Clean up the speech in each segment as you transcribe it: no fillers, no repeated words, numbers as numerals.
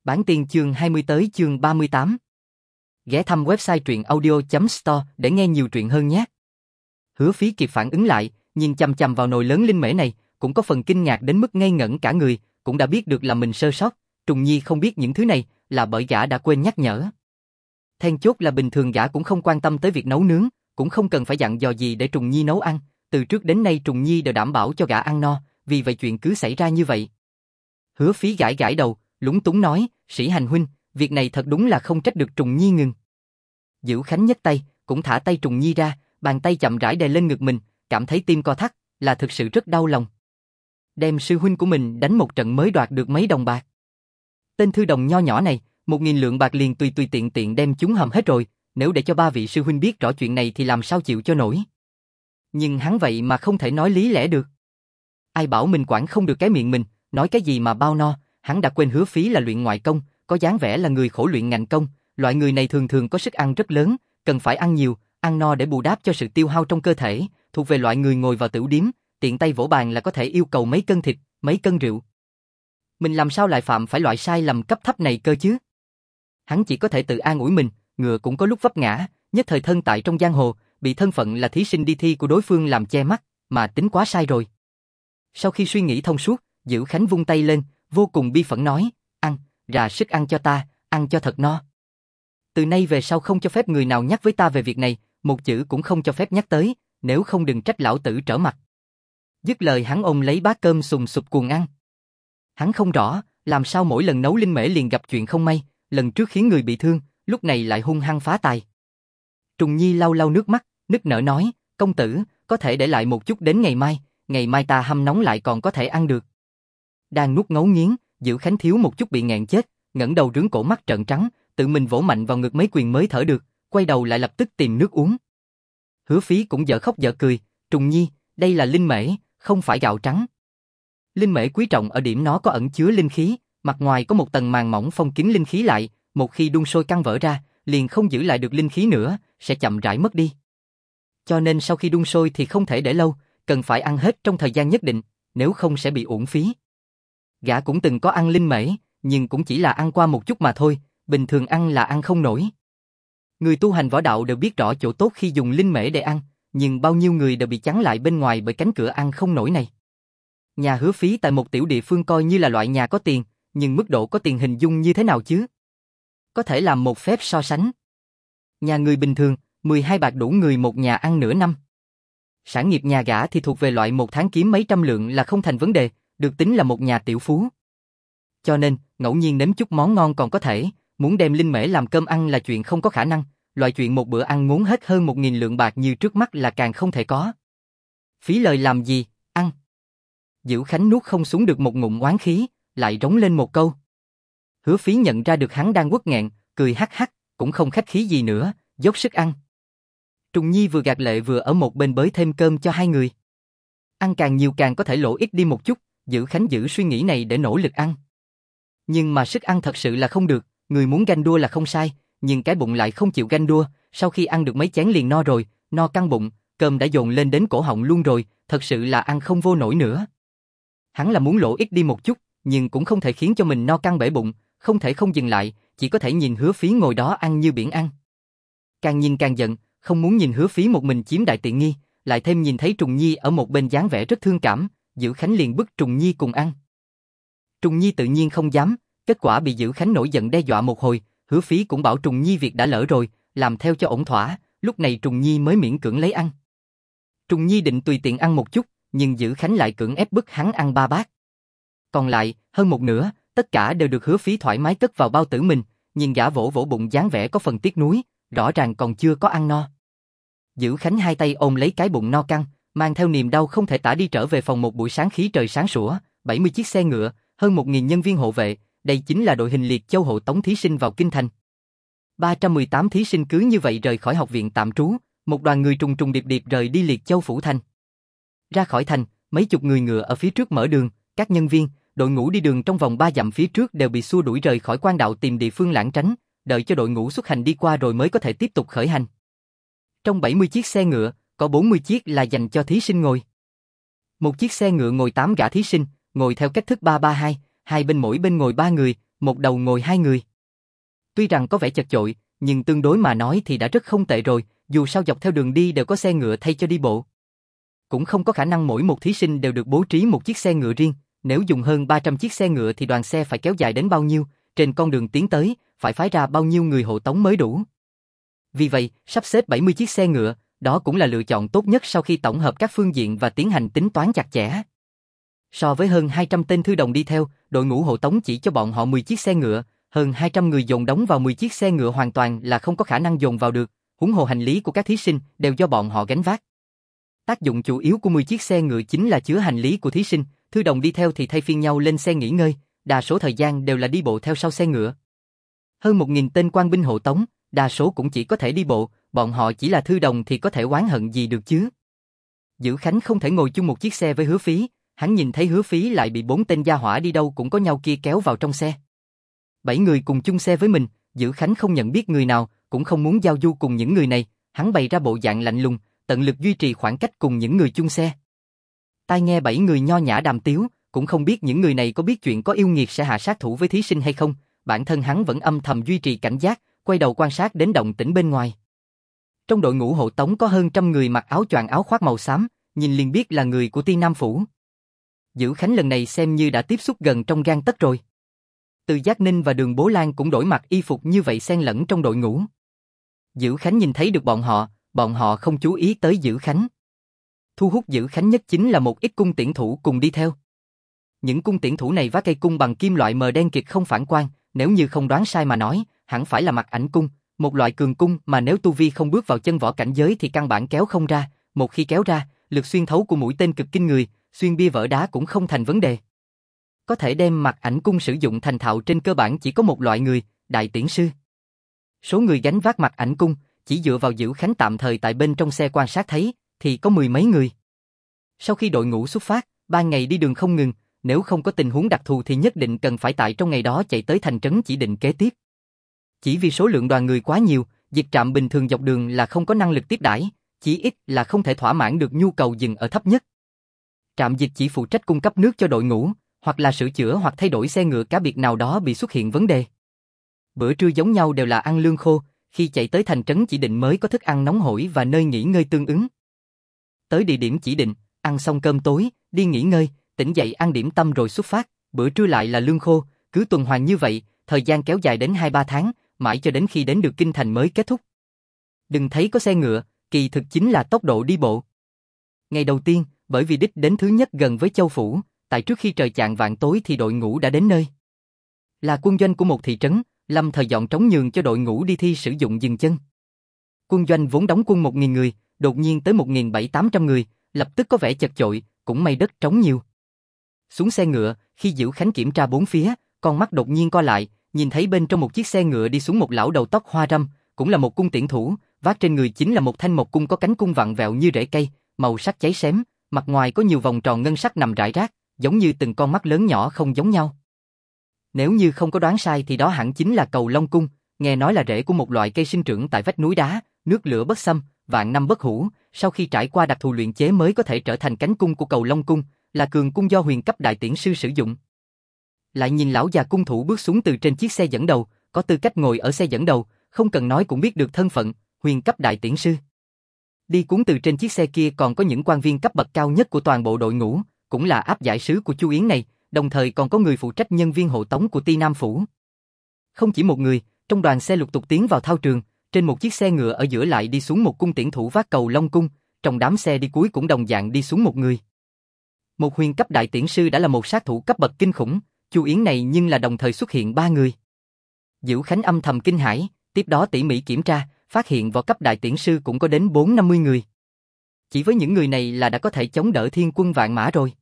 Bản tin chương 20 tới chương 38. Ghé thăm website truyện audio.store để nghe nhiều truyện hơn nhé. Hứa Phí kịp phản ứng lại, nhìn chằm chằm vào nồi lớn linh mễ này, cũng có phần kinh ngạc đến mức ngây ngẩn cả người, cũng đã biết được là mình sơ sót, Trùng Nhi không biết những thứ này là bởi gã đã quên nhắc nhở. Then chốt là bình thường gã cũng không quan tâm tới việc nấu nướng, cũng không cần phải dặn dò gì để Trùng Nhi nấu ăn, từ trước đến nay Trùng Nhi đều đảm bảo cho gã ăn no, vì vậy chuyện cứ xảy ra như vậy. Hứa Phí gãi gãi đầu, lúng túng nói, Sĩ Hành huynh, việc này thật đúng là không trách được Trùng Nhi ngừng. Dữ Khánh nhấc tay, cũng thả tay Trùng Nhi ra, bàn tay chậm rãi đè lên ngực mình, cảm thấy tim co thắt, là thực sự rất đau lòng. Đem sư huynh của mình đánh một trận mới đoạt được mấy đồng bạc. Tên thư đồng nho nhỏ này, 1.000 lượng bạc liền tùy tiện tiện đem chúng hầm hết rồi, nếu để cho ba vị sư huynh biết rõ chuyện này thì làm sao chịu cho nổi. Nhưng hắn vậy mà không thể nói lý lẽ được. Ai bảo mình quản không được cái miệng mình, nói cái gì mà bao no, hắn đã quên Hứa Phí là luyện ngoại công, có dáng vẻ là người khổ luyện ngành công, loại người này thường thường có sức ăn rất lớn, cần phải ăn nhiều, ăn no để bù đắp cho sự tiêu hao trong cơ thể, thuộc về loại người ngồi vào tửu điếm, tiện tay vỗ bàn là có thể yêu cầu mấy cân thịt, mấy cân rượu. Mình làm sao lại phạm phải loại sai lầm cấp thấp này cơ chứ? Hắn chỉ có thể tự an ủi mình, ngựa cũng có lúc vấp ngã, nhất thời thân tại trong giang hồ, bị thân phận là thí sinh đi thi của đối phương làm che mắt, mà tính quá sai rồi. Sau khi suy nghĩ thông suốt, Dữ Khánh vung tay lên, vô cùng bi phẫn nói, ăn, ra sức ăn cho ta, ăn cho thật no. Từ nay về sau không cho phép người nào nhắc với ta về việc này, một chữ cũng không cho phép nhắc tới, nếu không đừng trách lão tử trở mặt. Dứt lời hắn ôm lấy bát cơm sùng sục cuồng ăn. Hắn không rõ, làm sao mỗi lần nấu linh mễ liền gặp chuyện không may, lần trước khiến người bị thương, lúc này lại hung hăng phá tài. Trùng Nhi lau lau nước mắt, nức nở nói, công tử, có thể để lại một chút đến ngày mai ta hâm nóng lại còn có thể ăn được. Đang nuốt ngấu nghiến, Dữ Khánh thiếu một chút bị nghẹn chết, ngẩng đầu rướng cổ mắt trợn trắng, tự mình vỗ mạnh vào ngực mấy quyền mới thở được, quay đầu lại lập tức tìm nước uống. Hứa Phí cũng dở khóc dở cười, Trùng Nhi, đây là linh mễ, không phải gạo trắng. Linh mễ quý trọng ở điểm nó có ẩn chứa linh khí, mặt ngoài có một tầng màng mỏng phong kín linh khí lại, một khi đun sôi căng vỡ ra, liền không giữ lại được linh khí nữa, sẽ chậm rãi mất đi. Cho nên sau khi đun sôi thì không thể để lâu, cần phải ăn hết trong thời gian nhất định, nếu không sẽ bị uổng phí. Gã cũng từng có ăn linh mễ, nhưng cũng chỉ là ăn qua một chút mà thôi, bình thường ăn là ăn không nổi. Người tu hành võ đạo đều biết rõ chỗ tốt khi dùng linh mễ để ăn, nhưng bao nhiêu người đều bị chắn lại bên ngoài bởi cánh cửa ăn không nổi này. Nhà Hứa Phí tại một tiểu địa phương coi như là loại nhà có tiền, nhưng mức độ có tiền hình dung như thế nào chứ? Có thể làm một phép so sánh. Nhà người bình thường, 12 bạc đủ người một nhà ăn nửa năm. Sản nghiệp nhà gã thì thuộc về loại một tháng kiếm mấy trăm lượng là không thành vấn đề, được tính là một nhà tiểu phú. Cho nên, ngẫu nhiên nếm chút món ngon còn có thể, muốn đem linh mễ làm cơm ăn là chuyện không có khả năng, loại chuyện một bữa ăn ngốn hết hơn 1.000 lượng bạc như trước mắt là càng không thể có. Phí lời làm gì, ăn. Dữ Khánh nuốt không xuống được một ngụm oán khí, lại rống lên một câu. Hứa Phí nhận ra được hắn đang uất nghẹn, cười hắc hắc, cũng không khách khí gì nữa, dốc sức ăn. Trùng Nhi vừa gạt lệ vừa ở một bên bới thêm cơm cho hai người. Ăn càng nhiều càng có thể lỗ ít đi một chút, Dữ Khánh giữ suy nghĩ này để nỗ lực ăn. Nhưng mà sức ăn thật sự là không được, người muốn ganh đua là không sai, nhưng cái bụng lại không chịu ganh đua, sau khi ăn được mấy chén liền no rồi, no căng bụng, cơm đã dồn lên đến cổ họng luôn rồi, thật sự là ăn không vô nổi nữa. Hắn là muốn lỗ ít đi một chút, nhưng cũng không thể khiến cho mình no căng bể bụng, không thể không dừng lại, chỉ có thể nhìn Hứa Phí ngồi đó ăn như biển ăn. Càng nhìn càng giận, không muốn nhìn Hứa Phí một mình chiếm đại tiện nghi, lại thêm nhìn thấy Trùng Nhi ở một bên dáng vẻ rất thương cảm, Dữ Khánh liền bức Trùng Nhi cùng ăn. Trùng Nhi tự nhiên không dám, kết quả bị Dữ Khánh nổi giận đe dọa một hồi, Hứa Phí cũng bảo Trùng Nhi việc đã lỡ rồi, làm theo cho ổn thỏa, lúc này Trùng Nhi mới miễn cưỡng lấy ăn. Trùng Nhi định tùy tiện ăn một chút, nhưng Dữ Khánh lại cưỡng ép bức hắn ăn 3 bát. Còn lại, hơn một nửa, tất cả đều được Hứa Phí thoải mái cất vào bao tử mình, nhìn gã vỗ vỗ bụng dáng vẻ có phần tiếc nuối, rõ ràng còn chưa có ăn no. Dữ Khánh hai tay ôm lấy cái bụng no căng, mang theo niềm đau không thể tả đi trở về phòng một buổi sáng khí trời sáng sủa, 70 chiếc xe ngựa, hơn 1.000 nhân viên hộ vệ, đây chính là đội hình liệt châu hộ tống thí sinh vào kinh thành. 318 thí sinh cứ như vậy rời khỏi học viện tạm trú, một đoàn người trùng trùng điệp điệp rời đi Liệt Châu phủ thành. Ra khỏi thành, mấy chục người ngựa ở phía trước mở đường, các nhân viên, đội ngũ đi đường trong vòng 3 dặm phía trước đều bị xua đuổi rời khỏi quan đạo tìm địa phương lảng tránh, đợi cho đội ngũ xuất hành đi qua rồi mới có thể tiếp tục khởi hành. Trong 70 chiếc xe ngựa, có 40 chiếc là dành cho thí sinh ngồi. Một chiếc xe ngựa ngồi 8 gã thí sinh, ngồi theo cách thức 3-3-2, hai bên mỗi bên ngồi 3 người, một đầu ngồi hai người. Tuy rằng có vẻ chật chội, nhưng tương đối mà nói thì đã rất không tệ rồi, dù sao dọc theo đường đi đều có xe ngựa thay cho đi bộ. Cũng không có khả năng mỗi một thí sinh đều được bố trí một chiếc xe ngựa riêng, nếu dùng hơn 300 chiếc xe ngựa thì đoàn xe phải kéo dài đến bao nhiêu, trên con đường tiến tới, phải phái ra bao nhiêu người hộ tống mới đủ. Vì vậy, sắp xếp 70 chiếc xe ngựa, đó cũng là lựa chọn tốt nhất sau khi tổng hợp các phương diện và tiến hành tính toán chặt chẽ. So với hơn 200 tên thư đồng đi theo, đội ngũ hộ tống chỉ cho bọn họ 10 chiếc xe ngựa, hơn 200 người dồn đóng vào 10 chiếc xe ngựa hoàn toàn là không có khả năng dồn vào được, huống hồ hành lý của các thí sinh đều do bọn họ gánh vác. Tác dụng chủ yếu của 10 chiếc xe ngựa chính là chứa hành lý của thí sinh, thư đồng đi theo thì thay phiên nhau lên xe nghỉ ngơi, đa số thời gian đều là đi bộ theo sau xe ngựa. Hơn 1.000 tên quan binh hộ tống, đa số cũng chỉ có thể đi bộ, bọn họ chỉ là thư đồng thì có thể oán hận gì được chứ. Dữ Khánh không thể ngồi chung một chiếc xe với Hứa Phí, hắn nhìn thấy Hứa Phí lại bị 4 tên gia hỏa đi đâu cũng có nhau kia kéo vào trong xe. 7 người cùng chung xe với mình, Dữ Khánh không nhận biết người nào, cũng không muốn giao du cùng những người này, hắn bày ra bộ dạng lạnh lùng, tận lực duy trì khoảng cách cùng những người chung xe. Tai nghe 7 người nho nhã đàm tiếu, cũng không biết những người này có biết chuyện có yêu nghiệt sẽ hạ sát thủ với thí sinh hay không, bản thân hắn vẫn âm thầm duy trì cảnh giác, quay đầu quan sát đến động tĩnh bên ngoài. Trong đội ngũ hộ tống có hơn 100 người mặc áo choàng áo khoác màu xám, nhìn liền biết là người của Ti Nam Phủ. Dữ Khánh lần này xem như đã tiếp xúc gần trong gang tấc rồi. Từ Giác Ninh và Đường Bố Lan cũng đổi mặc y phục như vậy xen lẫn trong đội ngũ. Dữ Khánh nhìn thấy được bọn họ không chú ý tới Dữ Khánh. Thu hút Dữ Khánh nhất chính là một ít cung tiễn thủ cùng đi theo. Những cung tiễn thủ này vác cây cung bằng kim loại mờ đen kịt không phản quang, nếu như không đoán sai mà nói, hẳn phải là Mặc Ảnh cung, một loại cường cung mà nếu tu vi không bước vào chân võ cảnh giới thì căn bản kéo không ra, một khi kéo ra, lực xuyên thấu của mũi tên cực kinh người, xuyên bia vỡ đá cũng không thành vấn đề. Có thể đem Mặc Ảnh cung sử dụng thành thạo trên cơ bản chỉ có một loại người, đại tiễn sư. Số người gánh vác Mặc Ảnh cung, chỉ dựa vào Dữ Khánh tạm thời tại bên trong xe quan sát thấy, thì có 10 mấy người. Sau khi đội ngũ xuất phát, 3 ngày đi đường không ngừng, nếu không có tình huống đặc thù thì nhất định cần phải tại trong ngày đó chạy tới thành trấn chỉ định kế tiếp. Chỉ vì số lượng đoàn người quá nhiều, dịch trạm bình thường dọc đường là không có năng lực tiếp đãi, chỉ ít là không thể thỏa mãn được nhu cầu dừng ở thấp nhất. Trạm dịch chỉ phụ trách cung cấp nước cho đội ngũ, hoặc là sửa chữa hoặc thay đổi xe ngựa cá biệt nào đó bị xuất hiện vấn đề. Bữa trưa giống nhau đều là ăn lương khô, khi chạy tới thành trấn chỉ định mới có thức ăn nóng hổi và nơi nghỉ ngơi tương ứng. Tới địa điểm chỉ định, ăn xong cơm tối, đi nghỉ ngơi, tỉnh dậy ăn điểm tâm rồi xuất phát, bữa trưa lại là lương khô, cứ tuần hoàn như vậy, thời gian kéo dài đến 2-3 tháng, mãi cho đến khi đến được kinh thành mới kết thúc. Đừng thấy có xe ngựa, kỳ thực chính là tốc độ đi bộ. Ngày đầu tiên, bởi vì đích đến thứ nhất gần với Châu Phủ, tại trước khi trời chạng vạng tối thì đội ngũ đã đến nơi. Là quân doanh của một thị trấn, lâm thời dọn trống nhường cho đội ngũ đi thi sử dụng dừng chân. Quân doanh vốn đóng quân 1.000 người, đột nhiên tới 1.700-800 người, lập tức có vẻ chật chội, cũng may đất trống nhiều. Xuống xe ngựa, khi Dữ Khánh kiểm tra bốn phía, con mắt đột nhiên co lại, nhìn thấy bên trong một chiếc xe ngựa đi xuống một lão đầu tóc hoa râm, cũng là một cung tiễn thủ, vác trên người chính là một thanh mộc cung có cánh cung vặn vẹo như rễ cây, màu sắc cháy xém, mặt ngoài có nhiều vòng tròn ngân sắc nằm rải rác, giống như từng con mắt lớn nhỏ không giống nhau. Nếu như không có đoán sai thì đó hẳn chính là Cầu Long cung, nghe nói là rễ của một loại cây sinh trưởng tại vách núi đá, nước lửa bất xâm, vạn năm bất hủ, sau khi trải qua đặc thù luyện chế mới có thể trở thành cánh cung của Cầu Long cung, là cường cung do huyền cấp đại tiễn sư sử dụng. Lại nhìn lão già cung thủ bước xuống từ trên chiếc xe dẫn đầu, có tư cách ngồi ở xe dẫn đầu, không cần nói cũng biết được thân phận, huyền cấp đại tiễn sư. Đi cuốn từ trên chiếc xe kia còn có những quan viên cấp bậc cao nhất của toàn bộ đội ngũ, cũng là áp giải sứ của Chu Yến này, đồng thời còn có người phụ trách nhân viên hộ tống của Ti Nam Phủ. Không chỉ một người, trong đoàn xe lục tục tiến vào thao trường, trên một chiếc xe ngựa ở giữa lại đi xuống một cung tiễn thủ vác Cầu Long cung, trong đám xe đi cuối cũng đồng dạng đi xuống một người. Một huyền cấp đại tiễn sư đã là một sát thủ cấp bậc kinh khủng, Chu Yến này nhưng là đồng thời xuất hiện 3 người. Dữ Khánh âm thầm kinh hãi, tiếp đó tỉ mỉ kiểm tra, phát hiện võ cấp đại tiễn sư cũng có đến 4-50 người. Chỉ với những người này là đã có thể chống đỡ thiên quân vạn mã rồi.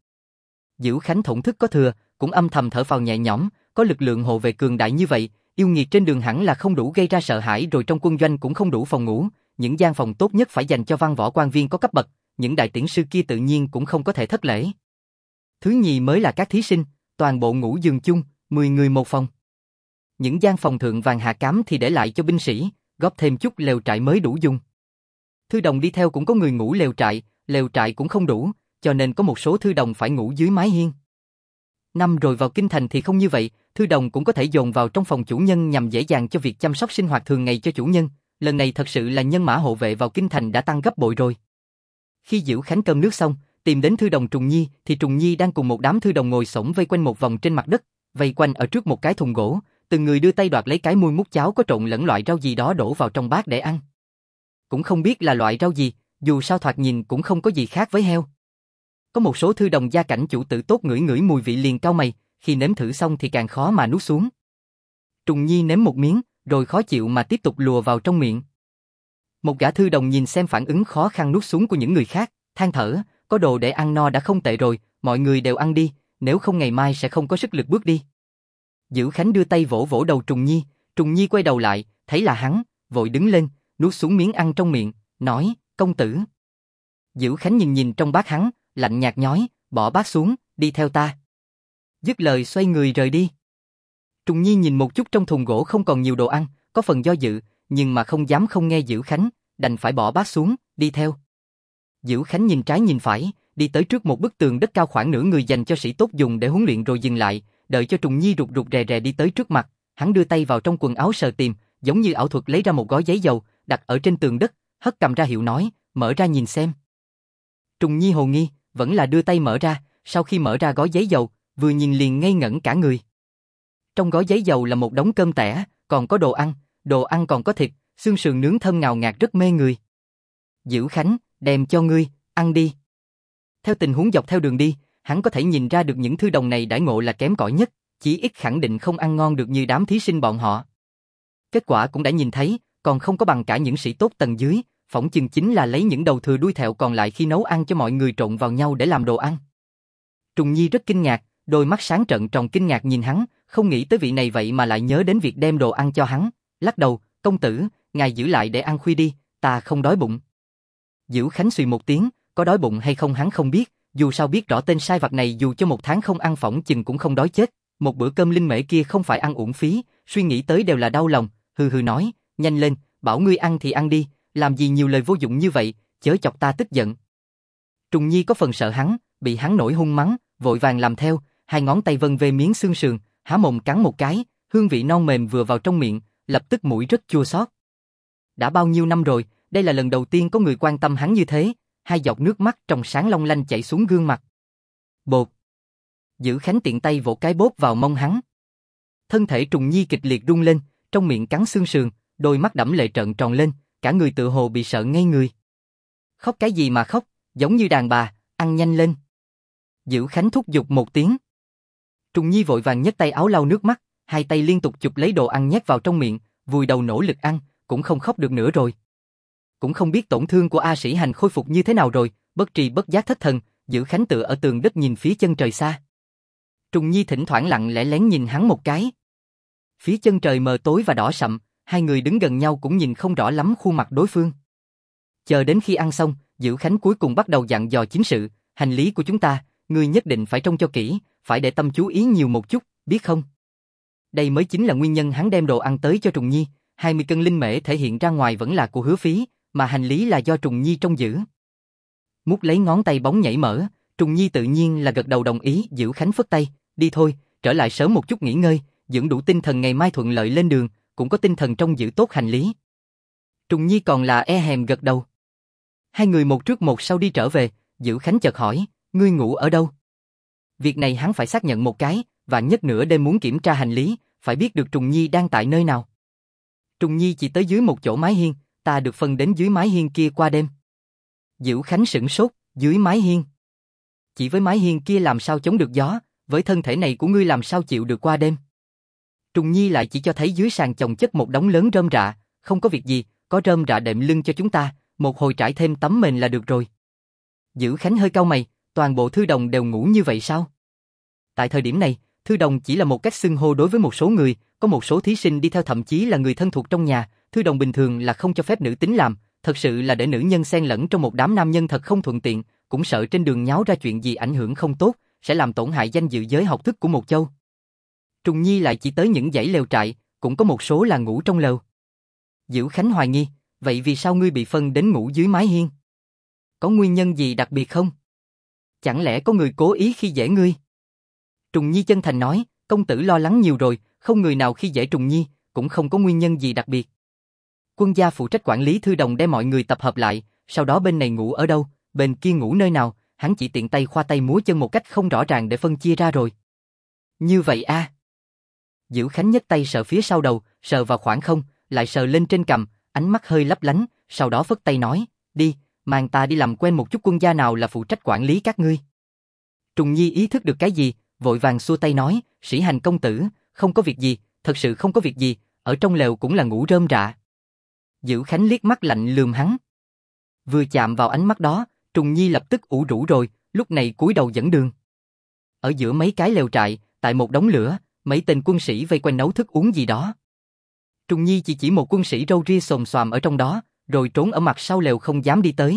Dữ Khánh thổn thức có thừa, cũng âm thầm thở phào nhẹ nhõm, có lực lượng hộ vệ cường đại như vậy, yêu nghiệt trên đường hẳn là không đủ gây ra sợ hãi rồi trong quân doanh cũng không đủ phòng ngủ, những gian phòng tốt nhất phải dành cho văn võ quan viên có cấp bậc, những đại tiễn sư kia tự nhiên cũng không có thể thất lễ. Thứ nhì mới là các thí sinh, toàn bộ ngủ giường chung, 10 người một phòng. Những gian phòng thượng vàng hạ cám thì để lại cho binh sĩ, góp thêm chút lều trại mới đủ dùng. Thư đồng đi theo cũng có người ngủ lều trại cũng không đủ, cho nên có một số thư đồng phải ngủ dưới mái hiên. Năm rồi vào kinh thành thì không như vậy, thư đồng cũng có thể dồn vào trong phòng chủ nhân nhằm dễ dàng cho việc chăm sóc sinh hoạt thường ngày cho chủ nhân. Lần này thật sự là nhân mã hộ vệ vào kinh thành đã tăng gấp bội rồi. Khi Diễu Khánh cơm nước xong, tìm đến thư đồng Trùng Nhi thì Trùng Nhi đang cùng một đám thư đồng ngồi xổm vây quanh một vòng trên mặt đất, vây quanh ở trước một cái thùng gỗ, từng người đưa tay đoạt lấy cái muôi múc cháo có trộn lẫn loại rau gì đó đổ vào trong bát để ăn. Cũng không biết là loại rau gì, dù sao thoạt nhìn cũng không có gì khác với heo. Có một số thư đồng gia cảnh chủ tử tốt ngửi ngửi mùi vị liền cau mày, khi nếm thử xong thì càng khó mà nuốt xuống. Trùng Nhi nếm một miếng, rồi khó chịu mà tiếp tục lùa vào trong miệng. Một gã thư đồng nhìn xem phản ứng khó khăn nuốt xuống của những người khác, than thở, có đồ để ăn no đã không tệ rồi, mọi người đều ăn đi, nếu không ngày mai sẽ không có sức lực bước đi. Diễu Khánh đưa tay vỗ vỗ đầu Trùng Nhi quay đầu lại, thấy là hắn, vội đứng lên, nuốt xuống miếng ăn trong miệng, nói, công tử. Diễu Khánh nhìn nhìn trong bát hắn, lạnh nhạt nói, bỏ bát xuống, đi theo ta. Dứt lời xoay người rời đi. Trùng Nhi nhìn một chút trong thùng gỗ không còn nhiều đồ ăn, có phần do dự, nhưng mà không dám không nghe Diễu Khánh, đành phải bỏ bát xuống, đi theo. Diễu Khánh nhìn trái nhìn phải, đi tới trước một bức tường đất cao khoảng nửa người dành cho sĩ tốt dùng để huấn luyện rồi dừng lại, đợi cho Trùng Nhi rụt rụt rè rè đi tới trước mặt, hắn đưa tay vào trong quần áo sờ tìm, giống như ảo thuật lấy ra một gói giấy dầu, đặt ở trên tường đất, hất cầm ra hiệu nói, mở ra nhìn xem. Trùng Nhi hồ nghi, vẫn là đưa tay mở ra, sau khi mở ra gói giấy dầu, vừa nhìn liền ngây ngẩn cả người. Trong gói giấy dầu là một đống cơm tẻ, còn có đồ ăn còn có thịt, xương sườn nướng thơm ngào ngạt rất mê người. Diễu Khánh, đem cho ngươi, ăn đi. Theo tình huống dọc theo đường đi, hắn có thể nhìn ra được những thư đồng này đãi ngộ là kém cỏi nhất, chỉ ít khẳng định không ăn ngon được như đám thí sinh bọn họ. Kết quả cũng đã nhìn thấy, còn không có bằng cả những sĩ tốt tầng dưới, phỏng chừng chính là lấy những đầu thừa đuôi thẹo còn lại khi nấu ăn cho mọi người trộn vào nhau để làm đồ ăn. Trùng Nhi rất kinh ngạc, đôi mắt sáng trợn tròn kinh ngạc nhìn hắn, không nghĩ tới vị này vậy mà lại nhớ đến việc đem đồ ăn cho hắn, lắc đầu, công tử, ngài giữ lại để ăn khuya đi, ta không đói bụng. Diễu Khánh xùy một tiếng, có đói bụng hay không hắn không biết, dù sao biết rõ tên sai vặt này dù cho một tháng không ăn phỏng chừng cũng không đói chết, một bữa cơm linh mễ kia không phải ăn uổng phí, suy nghĩ tới đều là đau lòng, hừ hừ nói, nhanh lên, bảo ngươi ăn thì ăn đi, làm gì nhiều lời vô dụng như vậy, chớ chọc ta tức giận. Trùng Nhi có phần sợ hắn, bị hắn nổi hung mắng, vội vàng làm theo, hai ngón tay vân về miếng xương sườn, há mồm cắn một cái, hương vị non mềm vừa vào trong miệng, lập tức mũi rất chua xót. Đã bao nhiêu năm rồi, đây là lần đầu tiên có người quan tâm hắn như thế, hai giọt nước mắt trong sáng long lanh chảy xuống gương mặt. Bột. Diễu Khánh tiện tay vỗ cái bốp vào mông hắn. Thân thể Trùng Nhi kịch liệt rung lên, trong miệng cắn xương sườn, đôi mắt đẫm lệ trợn tròn lên, cả người tựa hồ bị sợ ngây người. Khóc cái gì mà khóc, giống như đàn bà, ăn nhanh lên. Diễu Khánh thúc giục một tiếng. Trùng Nhi vội vàng nhấc tay áo lau nước mắt, hai tay liên tục chụp lấy đồ ăn nhét vào trong miệng, vùi đầu nỗ lực ăn, cũng không khóc được nữa rồi. Cũng không biết tổn thương của A Sĩ Hành khôi phục như thế nào rồi, bất tri bất giác thất thần, Diễu Khánh tựa ở tường đất nhìn phía chân trời xa. Trùng Nhi thỉnh thoảng lặng lẽ lén nhìn hắn một cái. Phía chân trời mờ tối và đỏ sậm, hai người đứng gần nhau cũng nhìn không rõ lắm khuôn mặt đối phương. Chờ đến khi ăn xong, Diễu Khánh cuối cùng bắt đầu dặn dò chính sự, hành lý của chúng ta, ngươi nhất định phải trông cho kỹ, phải để tâm chú ý nhiều một chút, biết không? Đây mới chính là nguyên nhân hắn đem đồ ăn tới cho Trùng Nhi, 20 cân linh mễ thể hiện ra ngoài vẫn là của Hứa Phí, mà hành lý là do Trùng Nhi trông giữ. Mút lấy ngón tay bóng nhảy mở, Trùng Nhi tự nhiên là gật đầu đồng ý, Diễu Khánh phất tay, đi thôi, trở lại sớm một chút nghỉ ngơi, dưỡng đủ tinh thần ngày mai thuận lợi lên đường, cũng có tinh thần trông giữ tốt hành lý. Trùng Nhi còn là e hèm gật đầu. Hai người một trước một sau đi trở về, Diễu Khánh chợt hỏi, ngươi ngủ ở đâu? Việc này hắn phải xác nhận một cái, và nhất nửa đêm muốn kiểm tra hành lý, phải biết được Trùng Nhi đang tại nơi nào. Trùng Nhi chỉ tới dưới một chỗ mái hiên, ta được phân đến dưới mái hiên kia qua đêm. Diễu Khánh sửng sốt, dưới mái hiên. Chỉ với mái hiên kia làm sao chống được gió, với thân thể này của ngươi làm sao chịu được qua đêm. Trùng Nhi lại chỉ cho thấy dưới sàn chồng chất một đống lớn rơm rạ, không có việc gì, có rơm rạ đệm lưng cho chúng ta, một hồi trải thêm tấm mền là được rồi. Diễu Khánh hơi cau mày, toàn bộ thư đồng đều ngủ như vậy sao? Tại thời điểm này, thư đồng chỉ là một cách xưng hô đối với một số người, có một số thí sinh đi theo thậm chí là người thân thuộc trong nhà, thư đồng bình thường là không cho phép nữ tính làm, thật sự là để nữ nhân xen lẫn trong một đám nam nhân thật không thuận tiện, cũng sợ trên đường nháo ra chuyện gì ảnh hưởng không tốt, sẽ làm tổn hại danh dự giới học thức của một châu. Trùng Nhi lại chỉ tới những dãy lều trại, cũng có một số là ngủ trong lều. Diễu Khánh hoài nghi, vậy vì sao ngươi bị phân đến ngủ dưới mái hiên? Có nguyên nhân gì đặc biệt không? Chẳng lẽ có người cố ý khi dễ ngươi? Trùng Nhi chân thành nói, công tử lo lắng nhiều rồi, không người nào khi dễ Trùng Nhi, cũng không có nguyên nhân gì đặc biệt. Quân gia phụ trách quản lý thư đồng đem mọi người tập hợp lại, sau đó bên này ngủ ở đâu, bên kia ngủ nơi nào, hắn chỉ tiện tay khoa tay múa chân một cách không rõ ràng để phân chia ra rồi. Như vậy a? Dữ Khánh nhấc tay sờ phía sau đầu, sờ vào khoảng không, lại sờ lên trên cằm, ánh mắt hơi lấp lánh, sau đó phất tay nói, đi, mang ta đi làm quen một chút quân gia nào là phụ trách quản lý các ngươi. Trùng Nhi ý thức được cái gì, vội vàng xua tay nói, Sĩ Hành công tử, không có việc gì, thật sự không có việc gì, ở trong lều cũng là ngủ rơm rạ. Dữ Khánh liếc mắt lạnh lườm hắn. Vừa chạm vào ánh mắt đó, Trùng Nhi lập tức ủ rũ rồi, lúc này cúi đầu dẫn đường. Ở giữa mấy cái lều trại, tại một đống lửa, mấy tên quân sĩ vây quanh nấu thức uống gì đó. Trùng Nhi chỉ một quân sĩ râu ria xồm xoàm ở trong đó, rồi trốn ở mặt sau lều không dám đi tới.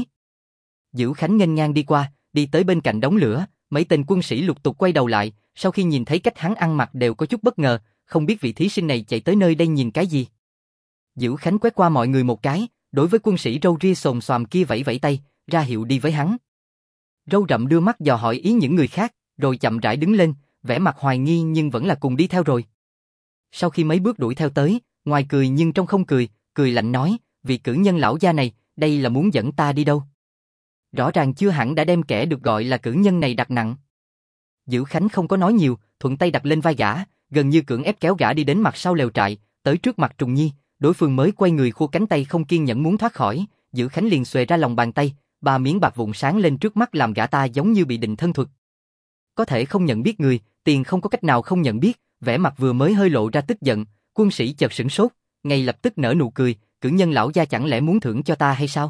Dữ Khánh nghênh ngang đi qua, đi tới bên cạnh đống lửa, mấy tên quân sĩ lục tục quay đầu lại, sau khi nhìn thấy cách hắn ăn mặc đều có chút bất ngờ, không biết vị thí sinh này chạy tới nơi đây nhìn cái gì. Dữ Khánh quét qua mọi người một cái, đối với quân sĩ râu ria xồm xoàm kia vẫy vẫy tay, ra hiệu đi với hắn. Râu rậm đưa mắt dò hỏi ý những người khác, rồi chậm rãi đứng lên, vẻ mặt hoài nghi nhưng vẫn là cùng đi theo rồi. Sau khi mấy bước đuổi theo tới, ngoài cười nhưng trong không cười, cười lạnh nói, vị cử nhân lão gia này, đây là muốn dẫn ta đi đâu? Rõ ràng chưa hẳn đã đem kẻ được gọi là cử nhân này đặt nặng. Dữ Khánh không có nói nhiều, thuận tay đặt lên vai gã, gần như cưỡng ép kéo gã đi đến mặt sau lều trại, tới trước mặt Trùng Nhi, đối phương mới quay người khua cánh tay không kiên nhẫn muốn thoát khỏi, Dữ Khánh liền xuề ra lòng bàn tay, 3 miếng bạc vụn sáng lên trước mắt làm gã ta giống như bị định thân thuật. Có thể không nhận biết người, tiền không có cách nào không nhận biết, vẻ mặt vừa mới hơi lộ ra tức giận, quân sĩ chợt sửng sốt, ngay lập tức nở nụ cười, cử nhân lão gia chẳng lẽ muốn thưởng cho ta hay sao?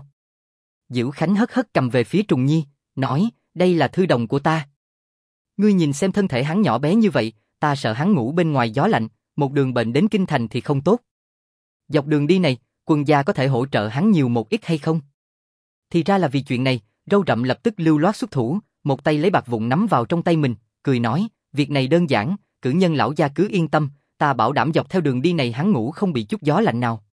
Dữ Khánh hất hất cầm về phía Trùng Nhi, nói, đây là thư đồng của ta. Ngươi nhìn xem thân thể hắn nhỏ bé như vậy, ta sợ hắn ngủ bên ngoài gió lạnh, một đường bệnh đến kinh thành thì không tốt. Dọc đường đi này, quân gia có thể hỗ trợ hắn nhiều một ít hay không? Thì ra là vì chuyện này, râu rậm lập tức lưu loát xuất thủ, một tay lấy bạc vụn nắm vào trong tay mình, cười nói, việc này đơn giản, cử nhân lão gia cứ yên tâm, ta bảo đảm dọc theo đường đi này hắn ngủ không bị chút gió lạnh nào.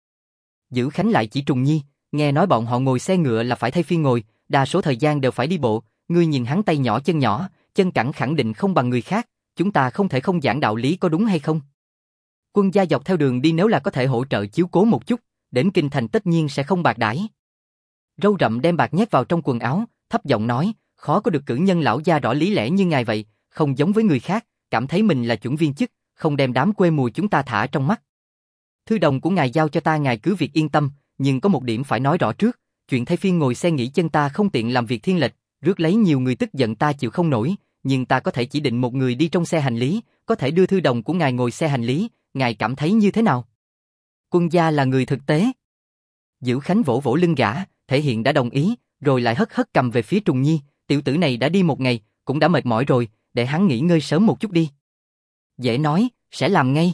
Dữ Khánh lại chỉ Trùng Nhi, nghe nói bọn họ ngồi xe ngựa là phải thay phiên ngồi, đa số thời gian đều phải đi bộ, ngươi nhìn hắn tay nhỏ, chân cẳng khẳng định không bằng người khác, chúng ta không thể không giảng đạo lý có đúng hay không? Quân gia dọc theo đường đi nếu là có thể hỗ trợ chiếu cố một chút, đến kinh thành tất nhiên sẽ không bạc đãi. Râu rậm đem bạc nhét vào trong quần áo, thấp giọng nói, khó có được cử nhân lão gia rõ lý lẽ như ngài vậy, không giống với người khác, cảm thấy mình là chuẩn viên chức, không đem đám quê mùa chúng ta thả trong mắt. Thư đồng của ngài giao cho ta ngài cứ việc yên tâm, nhưng có một điểm phải nói rõ trước, chuyện thay phiên ngồi xe nghỉ chân ta không tiện làm việc thiên lệch, rước lấy nhiều người tức giận ta chịu không nổi, nhưng ta có thể chỉ định một người đi trong xe hành lý, có thể đưa thư đồng của ngài ngồi xe hành lý, ngài cảm thấy như thế nào? Quân gia là người thực tế. Dữ Khánh vỗ vỗ lưng gã, thể hiện đã đồng ý, rồi lại hất hất cầm về phía Trùng Nhi, tiểu tử này đã đi một ngày, cũng đã mệt mỏi rồi, để hắn nghỉ ngơi sớm một chút đi. Dễ nói, sẽ làm ngay.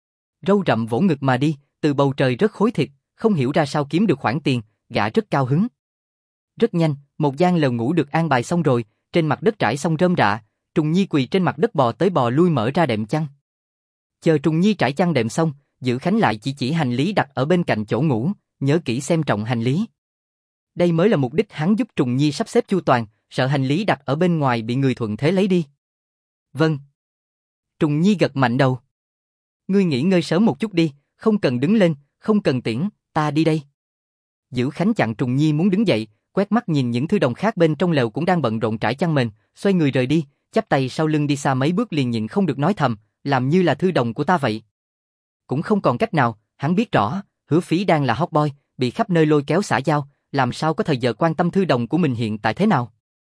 Râu rậm vỗ ngực mà đi, từ bầu trời rất khối thịt, không hiểu ra sao kiếm được khoản tiền, gã rất cao hứng. Rất nhanh, một gian lều ngủ được an bài xong rồi, trên mặt đất trải xong rơm rạ, Trùng Nhi quỳ trên mặt đất bò tới bò lui mở ra đệm chăn. Chờ Trùng Nhi trải chăn đệm xong, Dữ Khánh lại chỉ hành lý đặt ở bên cạnh chỗ ngủ, nhớ kỹ xem trọng hành lý. Đây mới là mục đích hắn giúp Trùng Nhi sắp xếp chu toàn, sợ hành lý đặt ở bên ngoài bị người thuận thế lấy đi. Vâng. Trùng Nhi gật mạnh đầu. Ngươi nghỉ ngơi sớm một chút đi, không cần đứng lên, không cần tiễn, ta đi đây. Dữ Khánh chặn Trùng Nhi muốn đứng dậy, quét mắt nhìn những thư đồng khác bên trong lều cũng đang bận rộn trải chăn mền, xoay người rời đi, chắp tay sau lưng đi xa mấy bước liền nhịn không được nói thầm, làm như là thư đồng của ta vậy. Cũng không còn cách nào, hắn biết rõ, Hứa Phí đang là hot boy, bị khắp nơi lôi kéo xã giao, làm sao có thời giờ quan tâm thư đồng của mình hiện tại thế nào.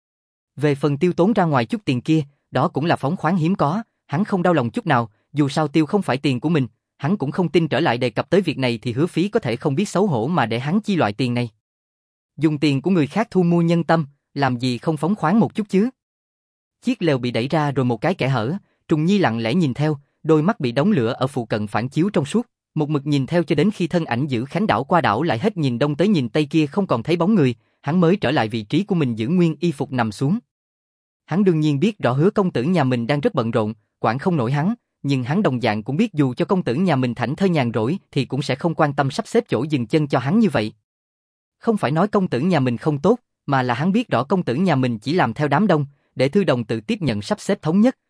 Về phần tiêu tốn ra ngoài chút tiền kia, đó cũng là phóng khoáng hiếm có, hắn không đau lòng chút nào, dù sao tiêu không phải tiền của mình, hắn cũng không tin trở lại đề cập tới việc này thì Hứa Phí có thể không biết xấu hổ mà để hắn chi loại tiền này. Dùng tiền của người khác thu mua nhân tâm, làm gì không phóng khoáng một chút chứ. Chiếc lều bị đẩy ra rồi một cái kẽ hở, Trùng Nhi lặng lẽ nhìn theo, đôi mắt bị đống lửa ở phụ cận phản chiếu trong suốt, một mực nhìn theo cho đến khi thân ảnh Dữ Khánh đảo qua đảo lại hết nhìn đông tới nhìn tây kia không còn thấy bóng người, hắn mới trở lại vị trí của mình giữ nguyên y phục nằm xuống. Hắn đương nhiên biết rõ Hứa công tử nhà mình đang rất bận rộn, quản không nổi hắn, nhưng hắn đồng dạng cũng biết dù cho công tử nhà mình thảnh thơi nhàn rỗi thì cũng sẽ không quan tâm sắp xếp chỗ dừng chân cho hắn như vậy. Không phải nói công tử nhà mình không tốt, mà là hắn biết rõ công tử nhà mình chỉ làm theo đám đông, để thư đồng tự tiếp nhận sắp xếp thống nhất,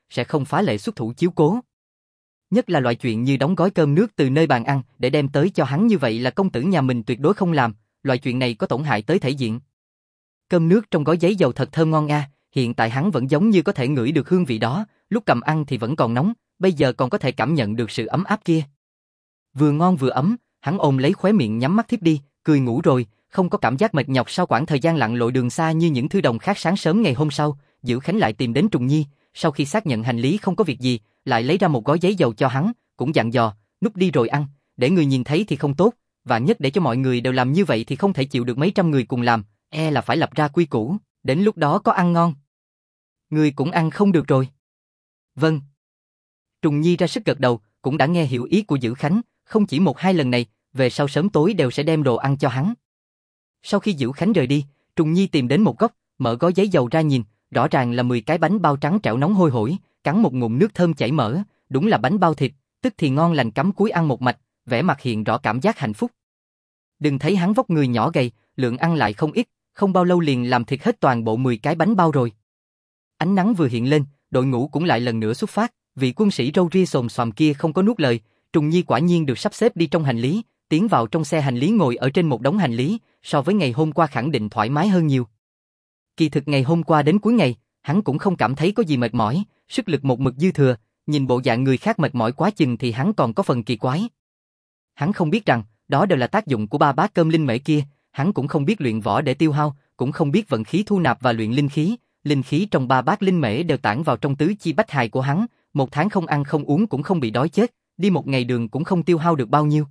sẽ không phá lệ xuất thủ chiếu cố. Nhất là loại chuyện như đóng gói cơm nước từ nơi bàn ăn để đem tới cho hắn như vậy là công tử nhà mình tuyệt đối không làm, loại chuyện này có tổn hại tới thể diện. Cơm nước trong gói giấy dầu thật thơm ngon a, hiện tại hắn vẫn giống như có thể ngửi được hương vị đó, lúc cầm ăn thì vẫn còn nóng, bây giờ còn có thể cảm nhận được sự ấm áp kia. Vừa ngon vừa ấm, hắn ôm lấy khóe miệng nhắm mắt thiếp đi, cười ngủ rồi, không có cảm giác mệt nhọc sau quãng thời gian lặn lội đường xa như những thư đồng khác. Sáng sớm ngày hôm sau, Dữ Khánh lại tìm đến Trùng Nhi, sau khi xác nhận hành lý không có việc gì, lại lấy ra một gói giấy dầu cho hắn, cũng dặn dò, núp đi rồi ăn, để người nhìn thấy thì không tốt, và nhất để cho mọi người đều làm như vậy thì không thể chịu được mấy trăm người cùng làm, là phải lập ra quy củ, đến lúc đó có ăn ngon. Người cũng ăn không được rồi. Vâng. Trùng Nhi ra sức gật đầu, cũng đã nghe hiểu ý của Dữ Khánh, không chỉ một hai lần này, về sau sớm tối đều sẽ đem đồ ăn cho hắn. Sau khi Dữ Khánh rời đi, Trùng Nhi tìm đến một góc, mở gói giấy dầu ra nhìn, rõ ràng là 10 cái bánh bao trắng trẻo nóng hôi hổi, cắn một ngụm nước thơm chảy mỡ, đúng là bánh bao thịt, tức thì ngon lành, cắm cúi ăn một mạch, vẻ mặt hiện rõ cảm giác hạnh phúc. Đừng thấy hắn vóc người nhỏ gầy, lượng ăn lại không ít, không bao lâu liền làm thịt hết toàn bộ 10 cái bánh bao rồi. Ánh nắng vừa hiện lên, đội ngũ cũng lại lần nữa xuất phát, vị quân sĩ râu ria xồm xoàm kia không có nuốt lời, Trùng Nhi quả nhiên được sắp xếp đi trong hành lý, tiến vào trong xe hành lý ngồi ở trên một đống hành lý, so với ngày hôm qua khẳng định thoải mái hơn nhiều. Kỳ thực ngày hôm qua đến cuối ngày, hắn cũng không cảm thấy có gì mệt mỏi, sức lực một mực dư thừa, nhìn bộ dạng người khác mệt mỏi quá chừng thì hắn còn có phần kỳ quái. Hắn không biết rằng, đó đều là tác dụng của 3 bát cơm linh mễ kia, hắn cũng không biết luyện võ để tiêu hao, cũng không biết vận khí thu nạp và luyện linh khí trong 3 bát linh mễ đều tản vào trong tứ chi bách hài của hắn, 1 tháng không ăn không uống cũng không bị đói chết, đi 1 ngày đường cũng không tiêu hao được bao nhiêu.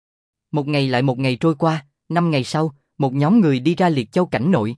1 ngày lại 1 ngày trôi qua, 5 ngày sau, một nhóm người đi ra Liệt Châu cảnh nội.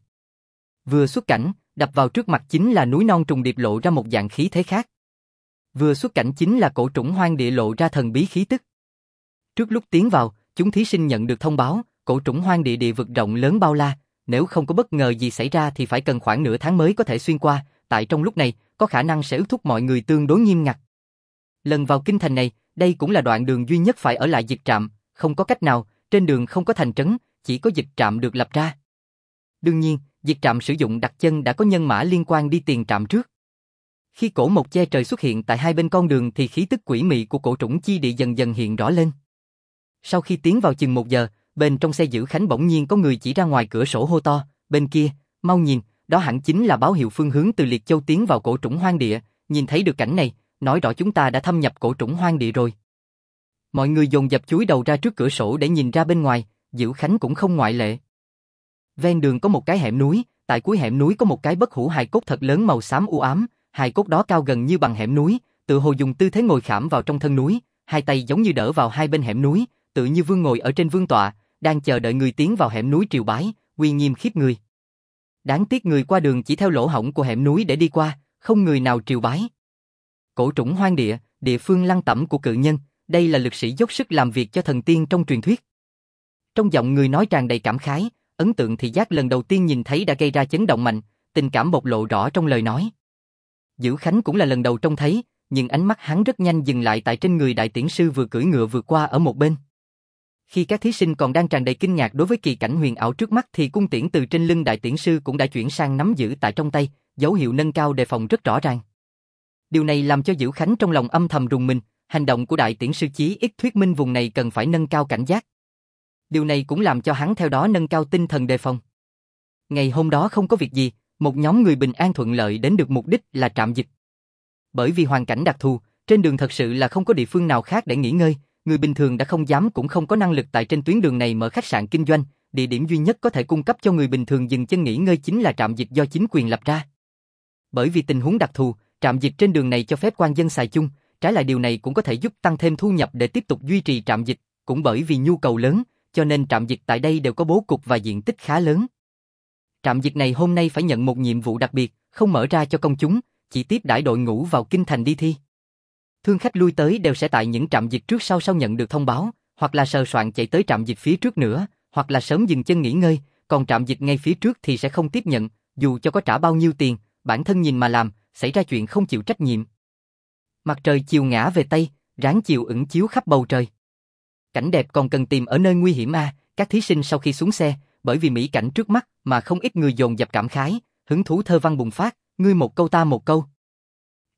Vừa xuất cảnh, đập vào trước mặt chính là núi non trùng điệp lộ ra một dạng khí thế khác. Vừa xuất cảnh chính là cổ trũng hoang địa lộ ra thần bí khí tức. Trước lúc tiến vào, chúng thí sinh nhận được thông báo, cổ trũng hoang địa địa vực rộng lớn bao la, nếu không có bất ngờ gì xảy ra thì phải cần khoảng nửa tháng mới có thể xuyên qua, tại trong lúc này, có khả năng sẽ ước thúc mọi người tương đối nghiêm ngặt. Lần vào kinh thành này, đây cũng là đoạn đường duy nhất phải ở lại dịch trạm, không có cách nào, trên đường không có thành trấn, chỉ có dịch trạm được lập ra. Đương nhiên, dịch trạm sử dụng đặt chân đã có nhân mã liên quan đi tiền trạm trước. Khi cổ mộc che trời xuất hiện tại hai bên con đường thì khí tức quỷ mị của cổ trũng chi địa dần dần hiện rõ lên. Sau khi tiến vào chừng 1 giờ, bên trong xe Dữ Khánh bỗng nhiên có người chỉ ra ngoài cửa sổ hô to, bên kia, mau nhìn, đó hẳn chính là báo hiệu phương hướng từ Liệt Châu tiến vào cổ trũng hoang địa, nhìn thấy được cảnh này, nói rõ chúng ta đã thâm nhập cổ trũng hoang địa rồi. Mọi người dồn dập chúi đầu ra trước cửa sổ để nhìn ra bên ngoài, Dữ Khánh cũng không ngoại lệ. Ven đường có một cái hẻm núi, tại cuối hẻm núi có một cái bất hủ hài cốt thật lớn màu xám u ám, hài cốt đó cao gần như bằng hẻm núi, tự hồ dùng tư thế ngồi khảm vào trong thân núi, hai tay giống như đỡ vào hai bên hẻm núi, tự như vương ngồi ở trên vương tọa, đang chờ đợi người tiến vào hẻm núi triều bái, uy nghiêm khiếp người. Đáng tiếc người qua đường chỉ theo lỗ hổng của hẻm núi để đi qua, không người nào triều bái. Cổ trũng hoang địa, địa phương lăng tẩm của cự nhân, đây là lực sĩ dốc sức làm việc cho thần tiên trong truyền thuyết. Trong giọng người nói tràn đầy cảm khái, ấn tượng thị giác lần đầu tiên nhìn thấy đã gây ra chấn động mạnh, tình cảm bộc lộ rõ trong lời nói. Dữ Khánh cũng là lần đầu trông thấy, nhưng ánh mắt hắn rất nhanh dừng lại tại trên người đại tiễn sư vừa cưỡi ngựa vừa qua ở một bên. Khi các thí sinh còn đang tràn đầy kinh ngạc đối với kỳ cảnh huyền ảo trước mắt thì cung tiễn từ trên lưng đại tiễn sư cũng đã chuyển sang nắm giữ tại trong tay, dấu hiệu nâng cao đề phòng rất rõ ràng. Điều này làm cho Dữ Khánh trong lòng âm thầm rùng mình, hành động của đại tiễn sư chí ít thuyết minh vùng này cần phải nâng cao cảnh giác. Điều này cũng làm cho hắn theo đó nâng cao tinh thần đề phòng. Ngày hôm đó không có việc gì, một nhóm người bình an thuận lợi đến được mục đích là trạm dịch. Bởi vì hoàn cảnh đặc thù, trên đường thật sự là không có địa phương nào khác để nghỉ ngơi, người bình thường đã không dám cũng không có năng lực tại trên tuyến đường này mở khách sạn kinh doanh, địa điểm duy nhất có thể cung cấp cho người bình thường dừng chân nghỉ ngơi chính là trạm dịch do chính quyền lập ra. Bởi vì tình huống đặc thù, trạm dịch trên đường này cho phép quan dân xài chung, trái lại điều này cũng có thể giúp tăng thêm thu nhập để tiếp tục duy trì trạm dịch, cũng bởi vì nhu cầu lớn, cho nên trạm dịch tại đây đều có bố cục và diện tích khá lớn. Trạm dịch này hôm nay phải nhận một nhiệm vụ đặc biệt, không mở ra cho công chúng, chỉ tiếp đãi đội ngũ vào kinh thành đi thi. Thương khách lui tới đều sẽ tại những trạm dịch trước sau nhận được thông báo, hoặc là sờ soạn chạy tới trạm dịch phía trước nữa, hoặc là sớm dừng chân nghỉ ngơi, còn trạm dịch ngay phía trước thì sẽ không tiếp nhận, dù cho có trả bao nhiêu tiền, bản thân nhìn mà làm, xảy ra chuyện không chịu trách nhiệm. Mặt trời chiều ngã về Tây, ráng chiều ửng chiếu khắp bầu trời. Cảnh đẹp còn cần tìm ở nơi nguy hiểm các thí sinh sau khi xuống xe, bởi vì mỹ cảnh trước mắt mà không ít người dồn dập cảm khái, hứng thú thơ văn bùng phát, ngươi một câu ta một câu.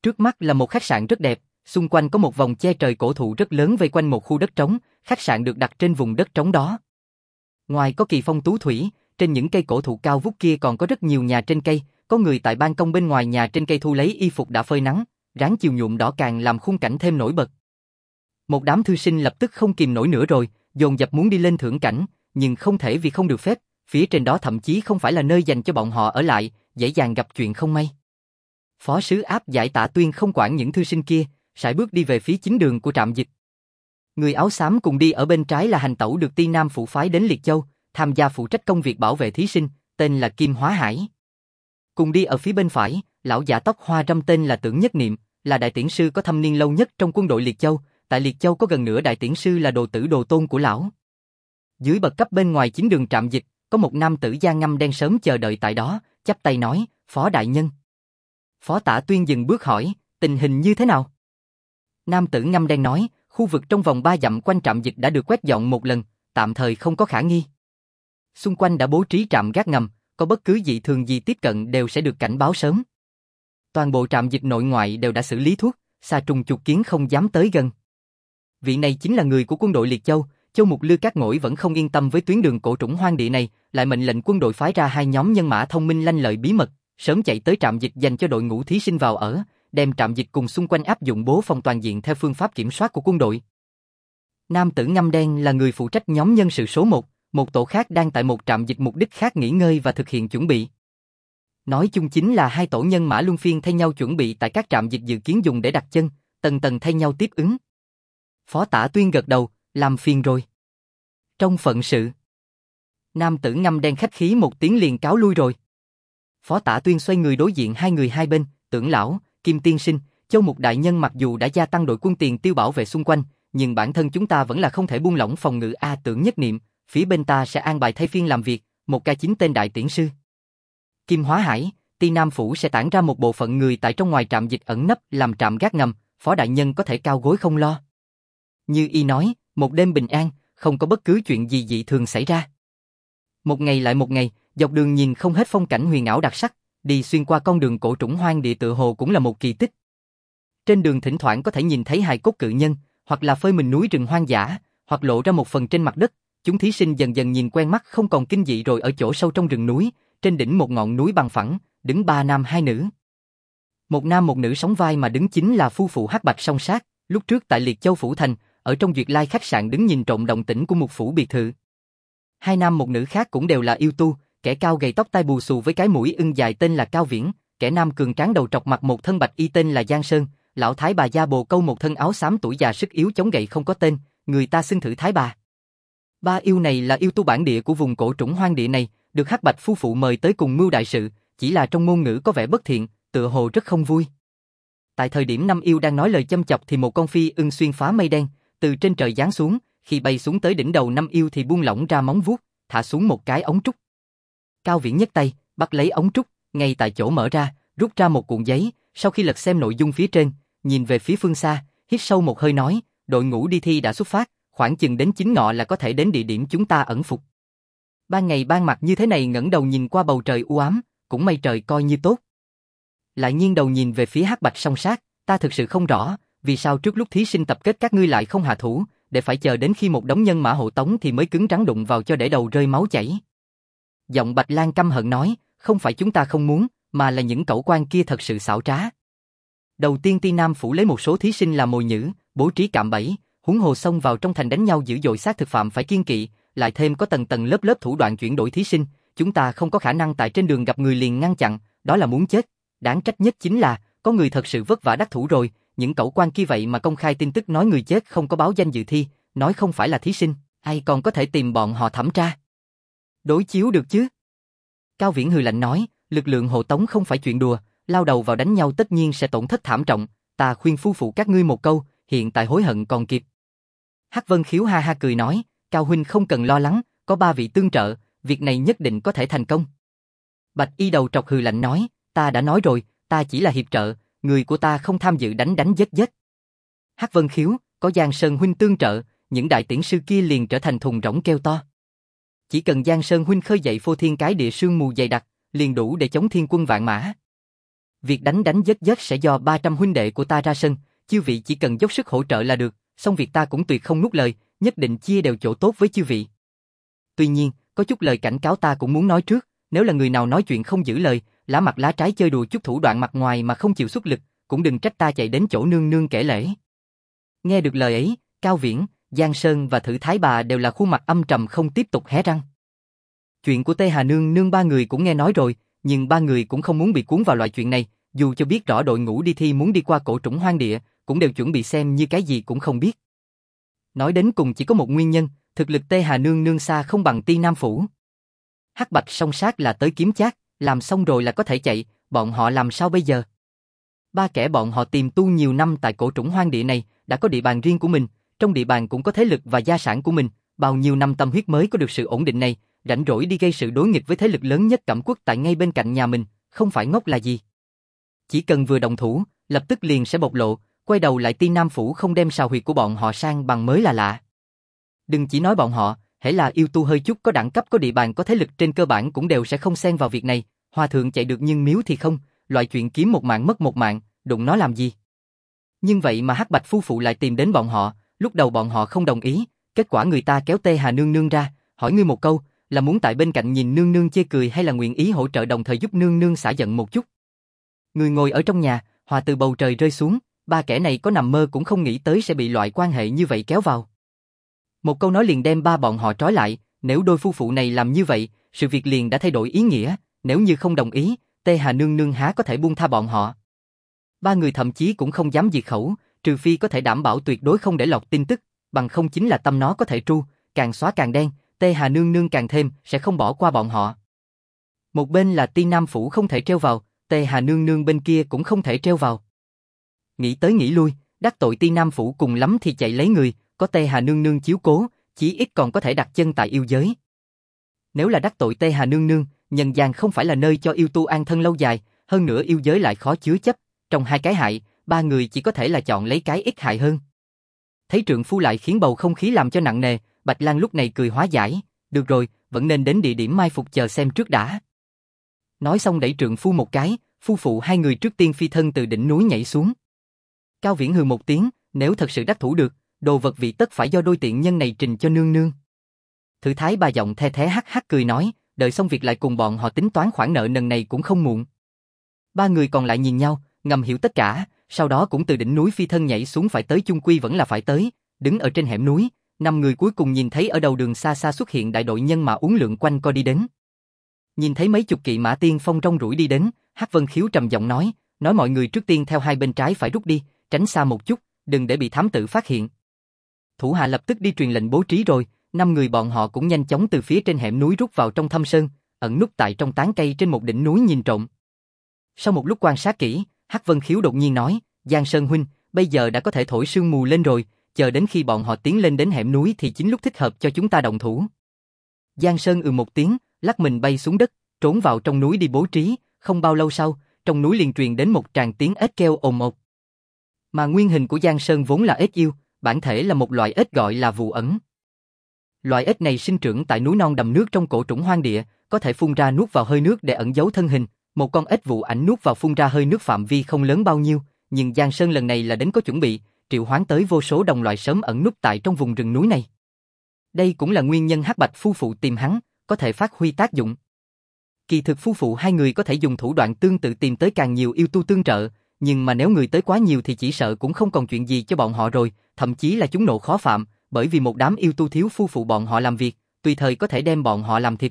Trước mắt là một khách sạn rất đẹp, xung quanh có một vòng che trời cổ thụ rất lớn vây quanh một khu đất trống, khách sạn được đặt trên vùng đất trống đó. Ngoài có kỳ phong tú thủy, trên những cây cổ thụ cao vút kia còn có rất nhiều nhà trên cây, có người tại ban công bên ngoài nhà trên cây thu lấy y phục đã phơi nắng, ráng chiều nhuộm đỏ càng làm khung cảnh thêm nổi bật. Một đám thư sinh lập tức không kìm nổi nữa rồi, dồn dập muốn đi lên thưởng cảnh, nhưng không thể vì không được phép, phía trên đó thậm chí không phải là nơi dành cho bọn họ ở lại, dễ dàng gặp chuyện không may. Phó sứ áp giải Tạ Tuyên không quản những thư sinh kia, sải bước đi về phía chính đường của trạm dịch. Người áo xám cùng đi ở bên trái là hành tẩu được Ti Nam phủ phái đến Liệt Châu, tham gia phụ trách công việc bảo vệ thí sinh, tên là Kim Hóa Hải. Cùng đi ở phía bên phải, lão giả tóc hoa râm tên là Tưởng Nhất Niệm, là đại tiễn sư có thâm niên lâu nhất trong quân đội Liệt Châu, tại Liệt Châu có gần nửa đại tiễn sư là đồ tử đồ tôn của lão. Dưới bậc cấp bên ngoài chính đường trạm dịch, có một nam tử da ngăm đen sớm chờ đợi tại đó, chắp tay nói, Phó đại nhân. Phó Tạ Tuyên dừng bước hỏi, tình hình như thế nào? Nam tử ngăm đen nói, khu vực trong vòng 3 dặm quanh trạm dịch đã được quét dọn một lần, tạm thời không có khả nghi. Xung quanh đã bố trí trạm gác ngầm, có bất cứ dị thường gì tiếp cận đều sẽ được cảnh báo sớm. Toàn bộ trạm dịch nội ngoại đều đã xử lý thuốc, xà trùng chuột kiến không dám tới gần. Vị này chính là người của quân đội Liệt Châu, Châu Mục Lư Cát Ngỗi vẫn không yên tâm với tuyến đường cổ trũng hoang địa này, lại mệnh lệnh quân đội phái ra 2 nhóm nhân mã thông minh lanh lợi bí mật, sớm chạy tới trạm dịch dành cho đội ngũ thí sinh vào ở, đem trạm dịch cùng xung quanh áp dụng bố phòng toàn diện theo phương pháp kiểm soát của quân đội. Nam tử ngăm đen là người phụ trách nhóm nhân sự số 1, một tổ khác đang tại một trạm dịch mục đích khác nghỉ ngơi và thực hiện chuẩn bị. Nói chung chính là 2 tổ nhân mã luân phiên thay nhau chuẩn bị tại các trạm dịch dự kiến dùng để đặt chân, tầng tầng thay nhau tiếp ứng. Phó Tạ Tuyên gật đầu, làm phiền rồi. Trong phận sự. Nam tử ngăm đen khách khí một tiếng liền cáo lui rồi. Phó Tạ Tuyên xoay người đối diện 2 người hai bên, Tưởng lão, Kim tiên sinh, Châu Mục đại nhân mặc dù đã gia tăng đội quân tiền tiêu bảo vệ xung quanh, nhưng bản thân chúng ta vẫn là không thể buông lỏng phòng ngự a. Tưởng Nhất Niệm, phía bên ta sẽ an bài thay phiên làm việc, một ca 9 tên đại tiễn sư. Kim Hóa Hải, Ti Nam phủ sẽ tản ra một bộ phận người tại trong ngoài trạm dịch ẩn nấp làm trạm gác ngầm, Phó đại nhân có thể cao gối không lo. Như y nói, một đêm bình an, không có bất cứ chuyện gì dị thường xảy ra. Một ngày lại một ngày, dọc đường nhìn không hết phong cảnh huyền ảo đặc sắc, đi xuyên qua con đường cổ trũng hoang địa tựa hồ cũng là một kỳ tích. Trên đường thỉnh thoảng có thể nhìn thấy hài cốt cự nhân, hoặc là phơi mình núi rừng hoang dã, hoặc lộ ra một phần trên mặt đất. Chúng thí sinh dần dần nhìn quen mắt không còn kinh dị rồi ở chỗ sâu trong rừng núi, trên đỉnh một ngọn núi bằng phẳng, đứng 3 nam 2 nữ. Một nam một nữ sóng vai mà đứng chính là phu phụ Hắc Bạch Song Sát, lúc trước tại Liệt Châu phủ thành, ở trong Duyệt Lai khách sạn đứng nhìn trộm động tĩnh của một phủ biệt thự. 2 nam một nữ khác cũng đều là yêu tu, kẻ cao gầy tóc tai bù xù với cái mũi ưng dài tên là Cao Viễn, kẻ nam cường tráng đầu trọc mặc một thân bạch y tên là Giang Sơn, lão thái bà da bồ câu một thân áo xám tuổi già sức yếu chống gậy không có tên, người ta xưng thử thái bà. 3 yêu này là yêu tu bản địa của vùng cổ trũng hoang địa này, được Hắc Bạch phu phụ mời tới cùng mưu đại sự, chỉ là trong ngôn ngữ có vẻ bất thiện, tựa hồ rất không vui. Tại thời điểm 5 yêu đang nói lời châm chọc thì một con phi ưng xuyên phá mây đen, từ trên trời giáng xuống, khi bay xuống tới đỉnh đầu 5 yêu thì buông lỏng ra móng vuốt, thả xuống một cái ống trúc. Cao Viễn nhấc tay, bắt lấy ống trúc, ngay tại chỗ mở ra, rút ra một cuộn giấy, sau khi lật xem nội dung phía trên, nhìn về phía phương xa, hít sâu một hơi nói, đội ngũ đi thi đã xuất phát, khoảng chừng đến 9 ngọ là có thể đến địa điểm chúng ta ẩn phục. Ban ngày ban mặt như thế này ngẩng đầu nhìn qua bầu trời u ám, cũng may trời coi như tốt. Lại nghiêng đầu nhìn về phía Hắc Bạch Song Sát, ta thực sự không rõ, vì sao trước lúc thí sinh tập kết các ngươi lại không hạ thủ, để phải chờ đến khi một đống nhân mã hộ tống thì mới cứng rắn đụng vào cho để đầu rơi máu chảy. Giọng Bạch Lan căm hận nói, không phải chúng ta không muốn, mà là những cẩu quan kia thật sự xảo trá. Đầu tiên Ti Nam phủ lấy một số thí sinh làm mồi nhử, bố trí cạm bẫy, huống hồ xông vào trong thành đánh nhau dữ dội xác thực phạm phải kiêng kỵ, lại thêm có tầng tầng lớp lớp thủ đoạn chuyển đổi thí sinh, chúng ta không có khả năng tại trên đường gặp người liền ngăn chặn, đó là muốn chết. Đáng trách nhất chính là, có người thật sự vất vả đắc thủ rồi, những cẩu quan kia vậy mà công khai tin tức nói người chết không có báo danh dự thi, nói không phải là thí sinh, ai còn có thể tìm bọn họ thẩm tra. Đối chiếu được chứ? Cao Viễn hừ lạnh nói, lực lượng hộ tống không phải chuyện đùa, lao đầu vào đánh nhau tất nhiên sẽ tổn thất thảm trọng, ta khuyên phu phụ các ngươi một câu, hiện tại hối hận còn kịp. Hắc Vân Khiếu ha ha cười nói, Cao huynh không cần lo lắng, có 3 vị tương trợ, việc này nhất định có thể thành công. Bạch y đầu trọc hừ lạnh nói, ta đã nói rồi, ta chỉ là hiệp trợ, người của ta không tham dự đánh giết. Hắc Vân Khiếu, có Giang Sơn huynh tương trợ, những đại tiễn sư kia liền trở thành thùng rỗng kêu to. Chỉ cần Giang Sơn huynh khơi dậy phô thiên cái địa sương mù dày đặc, liền đủ để chống thiên quân vạn mã. Việc đánh đánh giết giết sẽ do 300 huynh đệ của ta ra sân, chư vị chỉ cần dốc sức hỗ trợ là được, xong việc ta cũng tuyệt không nuốt lời, nhất định chia đều chỗ tốt với chư vị. Tuy nhiên, có chút lời cảnh cáo ta cũng muốn nói trước, nếu là người nào nói chuyện không giữ lời, lá mặt lá trái chơi đùa chút thủ đoạn mặt ngoài mà không chịu xuất lực, cũng đừng trách ta chạy đến chỗ nương nương kể lễ. Nghe được lời ấy, Cao Viễn, Giang Sơn và Thử Thái Bà đều là khuôn mặt âm trầm không tiếp tục hé răng. Chuyện của Tê Hà nương nương ba người cũng nghe nói rồi, nhưng ba người cũng không muốn bị cuốn vào loại chuyện này, dù cho biết rõ đội ngũ đi thi muốn đi qua cổ trũng hoang địa, cũng đều chuẩn bị xem như cái gì cũng không biết. Nói đến cùng chỉ có một nguyên nhân, thực lực Tê Hà nương nương xa không bằng Ti Nam phủ. Hắc Bạch song sát là tới kiếm chác, làm xong rồi là có thể chạy, bọn họ làm sao bây giờ? Ba kẻ bọn họ tìm tu nhiều năm tại cổ trũng hoang địa này, đã có địa bàn riêng của mình, trong địa bàn cũng có thế lực và gia sản của mình, bao nhiêu năm tâm huyết mới có được sự ổn định này, rảnh rỗi đi gây sự đối nghịch với thế lực lớn nhất Cẩm Quốc tại ngay bên cạnh nhà mình, không phải ngốc là gì. Chỉ cần vừa động thủ, lập tức liền sẽ bộc lộ, quay đầu lại Ti Nam phủ không đem sào huyệt của bọn họ sang bằng mới là lạ. Đừng chỉ nói bọn họ, hễ là yêu tu hơi chút có đẳng cấp có địa bàn có thế lực trên cơ bản cũng đều sẽ không xen vào việc này, hòa thượng chạy được nhưng miếu thì không, loại chuyện kiếm một mạng mất một mạng, đụng nó làm gì. Nhưng vậy mà Hắc Bạch phu phụ lại tìm đến bọn họ, lúc đầu bọn họ không đồng ý, kết quả người ta kéo Tê Hà nương nương ra, hỏi ngươi một câu, là muốn tại bên cạnh nhìn nương nương chê cười hay là nguyện ý hỗ trợ đồng thời giúp nương nương xả giận một chút. Người ngồi ở trong nhà, hòa từ bầu trời rơi xuống, ba kẻ này có nằm mơ cũng không nghĩ tới sẽ bị loại quan hệ như vậy kéo vào. Một câu nói liền đem ba bọn họ trói lại, nếu đôi phu phụ này làm như vậy, sự việc liền đã thay đổi ý nghĩa, nếu như không đồng ý, Tê Hà nương nương há có thể buông tha bọn họ. Ba người thậm chí cũng không dám diệt khẩu, trừ phi có thể đảm bảo tuyệt đối không để lọt tin tức, bằng không chính là tâm nó có thể tru, càng xóa càng đen, Tê Hà nương nương càng thêm sẽ không bỏ qua bọn họ. Một bên là Ti Nam phủ không thể treo vào, Tê Hà nương nương bên kia cũng không thể treo vào. Nghĩ tới nghĩ lui, đắc tội Ti Nam phủ cùng lắm thì chạy lấy người, có Tê Hà nương nương chiếu cố, chí ít còn có thể đặt chân tại yêu giới. Nếu là đắc tội Tê Hà nương nương, nhân gian không phải là nơi cho yêu tu an thân lâu dài, hơn nữa yêu giới lại khó chứa chấp, trong hai cái hại, ba người chỉ có thể là chọn lấy cái ít hại hơn. Thấy trượng phu lại khiến bầu không khí làm cho nặng nề, Bạch Lan lúc này cười hóa giải, được rồi, vẫn nên đến địa điểm mai phục chờ xem trước đã. Nói xong đẩy trượng phu một cái, phu phụ hai người trước tiên phi thân từ đỉnh núi nhảy xuống. Cao Viễn hừ một tiếng, nếu thật sự đắc thủ được, đồ vật vị tất phải do đôi tiện nhân này trình cho nương nương. Thử Thái Bà giọng the thé hắc hắc cười nói, đợi xong việc lại cùng bọn họ tính toán khoản nợ nần này cũng không muộn. Ba người còn lại nhìn nhau, ngầm hiểu tất cả, sau đó cũng từ đỉnh núi phi thân nhảy xuống, phải tới chung quy vẫn là phải tới, đứng ở trên hẻm núi, năm người cuối cùng nhìn thấy ở đầu đường xa xa xuất hiện đại đội nhân mã uốn lượn quanh co đi đến. Nhìn thấy mấy chục kỵ mã tiên phong rong ruổi đi đến, Hắc Vân Khiếu trầm giọng nói mọi người trước tiên theo hai bên trái phải rút đi, tránh xa một chút, đừng để bị thám tử phát hiện. Thủ hạ lập tức đi truyền lệnh bố trí rồi, năm người bọn họ cũng nhanh chóng từ phía trên hẻm núi rút vào trong thâm sơn, ẩn núp tại trong tán cây trên một đỉnh núi nhìn trộm. Sau một lúc quan sát kỹ, Hắc Vân Khiếu đột nhiên nói, Giang Sơn huynh, bây giờ đã có thể thổi sương mù lên rồi, chờ đến khi bọn họ tiến lên đến hẻm núi thì chính lúc thích hợp cho chúng ta động thủ. Giang Sơn một tiếng, lắc mình bay xuống đất, trốn vào trong núi đi bố trí, không bao lâu sau, trong núi liền truyền đến một tràng tiếng ếch kêu ồn ồn. Mà nguyên hình của Giang Sơn vốn là ếch yêu, bản thể là một loại ếch gọi là Vù Ẩn. Loại ếch này sinh trưởng tại núi non đầm nước trong cổ trũng hoang địa, có thể phun ra nuốt vào hơi nước để ẩn giấu thân hình. Một con ếch Vù Ảnh nuốt vào phun ra hơi nước phạm vi không lớn bao nhiêu, nhưng Giang Sơn lần này là đến có chuẩn bị, triệu hoán tới vô số đồng loại sớm ẩn núp tại trong vùng rừng núi này. Đây cũng là nguyên nhân Hắc Bạch phu phụ tìm hắn, có thể phát huy tác dụng. Kỳ thực phu phụ hai người có thể dùng thủ đoạn tương tự tìm tới càng nhiều yêu tu tương trợ, nhưng mà nếu người tới quá nhiều thì chỉ sợ cũng không còn chuyện gì cho bọn họ rồi, thậm chí là chúng nộ khó phạm, bởi vì một đám yêu tu thiếu phu phụ bọn họ làm việc, tùy thời có thể đem bọn họ làm thịt.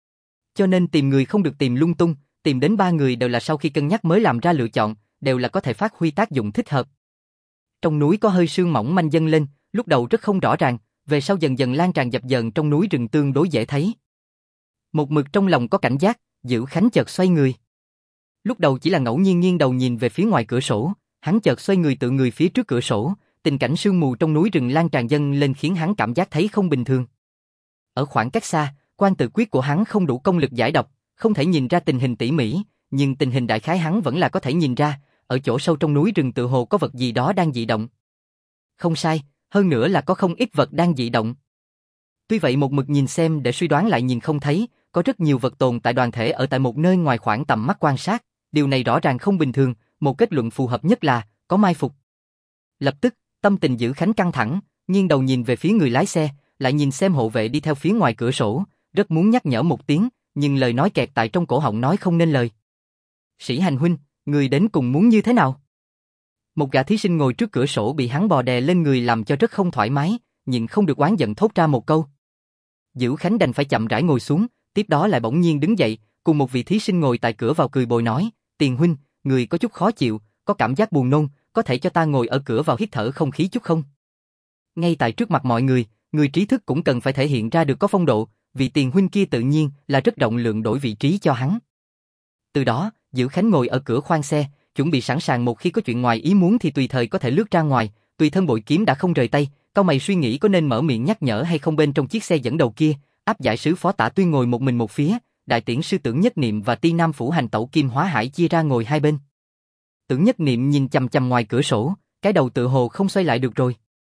Cho nên tìm người không được tìm lung tung, tìm đến ba người đều là sau khi cân nhắc mới làm ra lựa chọn, đều là có thể phát huy tác dụng thích hợp. Trong núi có hơi sương mỏng manh dâng lên, lúc đầu rất không rõ ràng, về sau dần dần lan tràn dập dờn trong núi rừng tương đối dễ thấy. Một mực trong lòng có cảnh giác, Dữ Khánh chợt xoay người. Lúc đầu chỉ là ngẫu nhiên nghiêng đầu nhìn về phía ngoài cửa sổ, hắn chợt xoay người tự người phía trước cửa sổ, tình cảnh sương mù trong núi rừng lan tràn dâng lên khiến hắn cảm giác thấy không bình thường. Ở khoảng cách xa, quan tự quyết của hắn không đủ công lực giải độc, không thể nhìn ra tình hình tỉ mỉ, nhưng tình hình đại khái hắn vẫn là có thể nhìn ra, ở chỗ sâu trong núi rừng tự hồ có vật gì đó đang dị động. Không sai, hơn nữa là có không ít vật đang dị động. Tuy vậy một mực nhìn xem để suy đoán lại nhìn không thấy, có rất nhiều vật tồn tại đoàn thể ở tại một nơi ngoài khoảng tầm mắt quan sát, điều này rõ ràng không bình thường, một kết luận phù hợp nhất là có mai phục. Lập tức, tâm tình Dữ Khánh căng thẳng, nghiêng đầu nhìn về phía người lái xe, lại nhìn xem hộ vệ đi theo phía ngoài cửa sổ, rất muốn nhắc nhở một tiếng, nhưng lời nói kẹt tại trong cổ họng nói không nên lời. Sĩ Hành huynh, người đến cùng muốn như thế nào? Một gã thí sinh ngồi trước cửa sổ bị hắn bò đè lên người làm cho rất không thoải mái, nhưng không được oán giận thốt ra một câu. Dữ Khánh đành phải chậm rãi ngồi xuống, tiếp đó lại bỗng nhiên đứng dậy, cùng một vị thí sinh ngồi tại cửa vào cười bồi nói, Tiền huynh, người có chút khó chịu, có cảm giác buồn nôn, có thể cho ta ngồi ở cửa vào hít thở không khí chút không? Ngay tại trước mặt mọi người, người trí thức cũng cần phải thể hiện ra được có phong độ, vị Tiền huynh kia tự nhiên là rất rộng lượng đổi vị trí cho hắn. Từ đó, Dữ Khánh ngồi ở cửa khoang xe, chuẩn bị sẵn sàng một khi có chuyện ngoài ý muốn thì tùy thời có thể lướt ra ngoài, tùy thân bội kiếm đã không rời tay, cau mày suy nghĩ có nên mở miệng nhắc nhở hay không. Bên trong chiếc xe dẫn đầu kia, áp giải sứ Phó Tả Tuyên ngồi một mình một phía, đại tiễn sư Tưởng Nhất Niệm và Ti Nam Phủ Hành Tẩu Kim Hóa Hải chia ra ngồi hai bên. Tưởng Nhất Niệm nhìn chằm chằm ngoài cửa sổ, cái đầu tự hồ không xoay lại được rồi.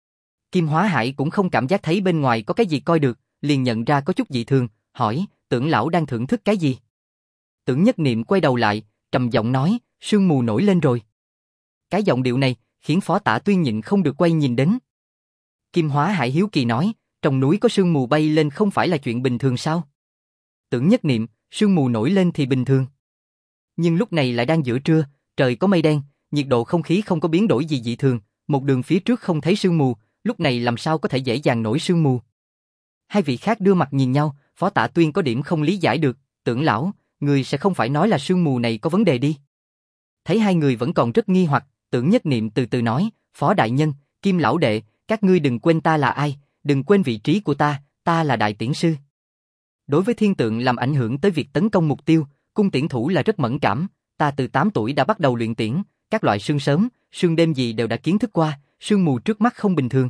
Kim Hóa Hải cũng không cảm giác thấy bên ngoài có cái gì coi được, liền nhận ra có chút dị thường, hỏi, Tưởng lão đang thưởng thức cái gì? Tưởng Nhất Niệm quay đầu lại, trầm giọng nói, sương mù nổi lên rồi. Cái giọng điệu này khiến Phó Tả Tuyên nhịn không được quay nhìn đến. Kim Hóa Hải hiếu kỳ nói, trong núi có sương mù bay lên không phải là chuyện bình thường sao? Tưởng Nhất Niệm, sương mù nổi lên thì bình thường. Nhưng lúc này lại đang giữa trưa, trời có mây đen, nhiệt độ không khí không có biến đổi gì dị thường, một đường phía trước không thấy sương mù, lúc này làm sao có thể dễ dàng nổi sương mù? Hai vị khác đưa mặt nhìn nhau, Phó Tả Tuyên có điểm không lý giải được, Tưởng lão, người sẽ không phải nói là sương mù này có vấn đề đi. Thấy hai người vẫn còn rất nghi hoặc, Tưởng Nhất Niệm từ từ nói, Phó đại nhân, Kim lão đệ, các ngươi đừng quên ta là ai, đừng quên vị trí của ta là đại tiễn sư. Đối với thiên tượng làm ảnh hưởng tới việc tấn công mục tiêu, cung tiễn thủ là rất mẫn cảm, ta từ 8 tuổi đã bắt đầu luyện tiễn, các loại sương sớm, sương đêm gì đều đã kiến thức qua, sương mù trước mắt không bình thường.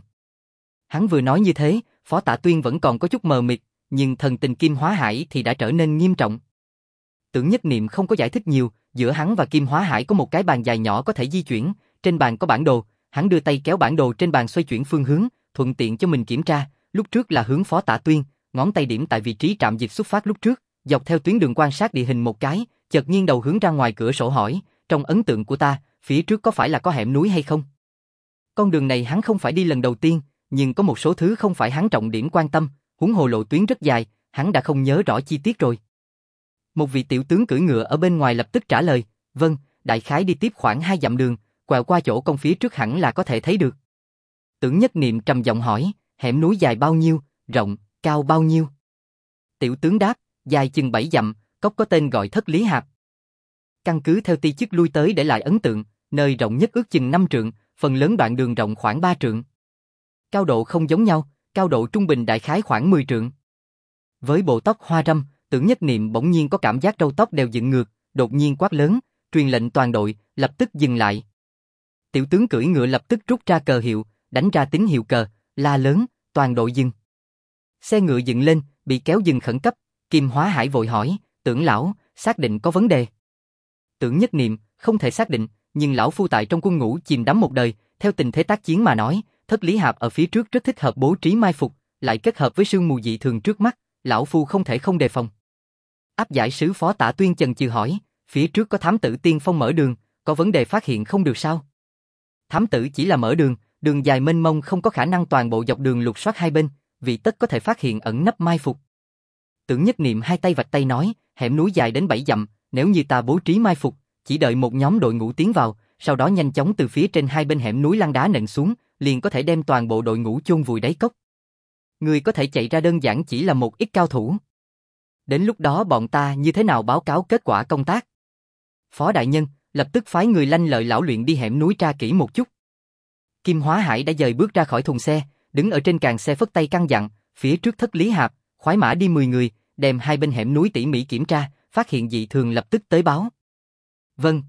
Hắn vừa nói như thế, Phó Tả Tuyên vẫn còn có chút mờ mịt, nhưng thần tình Kim Hóa Hải thì đã trở nên nghiêm trọng. Tưởng Nhất Niệm không có giải thích nhiều, giữa hắn và Kim Hóa Hải có một cái bàn dài nhỏ có thể di chuyển, trên bàn có bản đồ, hắn đưa tay kéo bản đồ trên bàn xoay chuyển phương hướng, thuận tiện cho mình kiểm tra, lúc trước là hướng Phó Tả Tuyên, ngón tay điểm tại vị trí trạm dịch xuất phát lúc trước, dọc theo tuyến đường quan sát địa hình một cái, chợt nghiêng đầu hướng ra ngoài cửa sổ hỏi, trong ấn tượng của ta, phía trước có phải là có hẻm núi hay không? Con đường này hắn không phải đi lần đầu tiên, nhưng có một số thứ không phải hắn trọng điểm quan tâm, huống hồ lộ tuyến rất dài, hắn đã không nhớ rõ chi tiết rồi. Một vị tiểu tướng cưỡi ngựa ở bên ngoài lập tức trả lời, vâng, đại khái đi tiếp khoảng 2 dặm đường, quẹo qua chỗ công phía trước hẳn là có thể thấy được. Tưởng Nhất Niệm trầm giọng hỏi, hẻm núi dài bao nhiêu, rộng, cao bao nhiêu? Tiểu tướng đáp, dài chừng 7 dặm, cốc có tên gọi Thất Lý Hạp. Căn cứ theo ti chức lui tới để lại ấn tượng, nơi rộng nhất ước chừng 5 trượng, phần lớn đoạn đường rộng khoảng 3 trượng. Cao độ không giống nhau, cao độ trung bình đại khái khoảng 10 trượng. Với bộ tóc hoa râm, Tưởng Nhất Niệm bỗng nhiên có cảm giác râu tóc đều dựng ngược, đột nhiên quát lớn, truyền lệnh toàn đội, lập tức dừng lại. Tiểu tướng cưỡi ngựa lập tức rút ra cờ hiệu, đánh ra tín hiệu cờ, la lớn, toàn đội dừng. Xe ngựa dựng lên, bị kéo dừng khẩn cấp, Kim Hóa Hải vội hỏi, Tưởng lão, xác định có vấn đề. Tưởng Nhất Niệm, không thể xác định, nhưng lão phu tại trong quân ngũ chìm đắm một đời, theo tình thế tác chiến mà nói, Thất Lý Hạp ở phía trước rất thích hợp bố trí mai phục, lại kết hợp với sương mù dị thường trước mắt, lão phu không thể không đề phòng. Áp giải sứ Phó Tả Tuyên chần chừ hỏi, phía trước có thám tử tiên phong mở đường, có vấn đề phát hiện không được sao? Thám tử chỉ là mở đường, đường dài mênh mông không có khả năng toàn bộ dọc đường lục soát hai bên, vì tất có thể phát hiện ẩn nấp mai phục. Tưởng Nhất Niệm hai tay vạch tay nói, hẻm núi dài đến 7 dặm, nếu như ta bố trí mai phục, chỉ đợi một nhóm đội ngũ tiến vào, sau đó nhanh chóng từ phía trên hai bên hẻm núi lăn đá nện xuống, liền có thể đem toàn bộ đội ngũ chôn vùi đáy cốc. Người có thể chạy ra đơn giản chỉ là một ít cao thủ. Đến lúc đó bọn ta như thế nào báo cáo kết quả công tác? Phó đại nhân, lập tức phái người lanh lợi lão luyện đi hẻm núi tra kỹ một chút. Kim Hóa Hải đã dời bước ra khỏi thùng xe, đứng ở trên càng xe phất tay căn dặn, phía trước Thất Lý Hạp, khoái mã đi 10 người, đem hai bên hẻm núi tỉ mỉ kiểm tra, phát hiện dị thường lập tức tới báo. Vâng.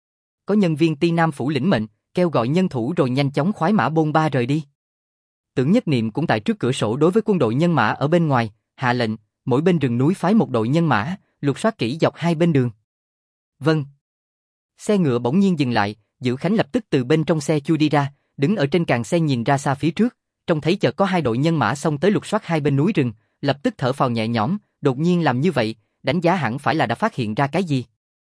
Có nhân viên Ti Nam Phủ lĩnh mệnh, kêu gọi nhân thủ rồi nhanh chóng khoái mã bôn ba rời đi. Tưởng Nhất Niệm cũng tại trước cửa sổ đối với quân đội nhân mã ở bên ngoài, hạ lệnh, mỗi bên rừng núi phái một đội nhân mã, lục soát kỹ dọc hai bên đường. Vâng. Xe ngựa bỗng nhiên dừng lại, Dữ Khánh lập tức từ bên trong xe chui đi ra, đứng ở trên càng xe nhìn ra xa phía trước, trông thấy chợt có hai đội nhân mã xông tới lục soát hai bên núi rừng, lập tức thở phào nhẹ nhõm, đột nhiên làm như vậy, đánh giá hẳn phải là đã phát hiện ra cái gì.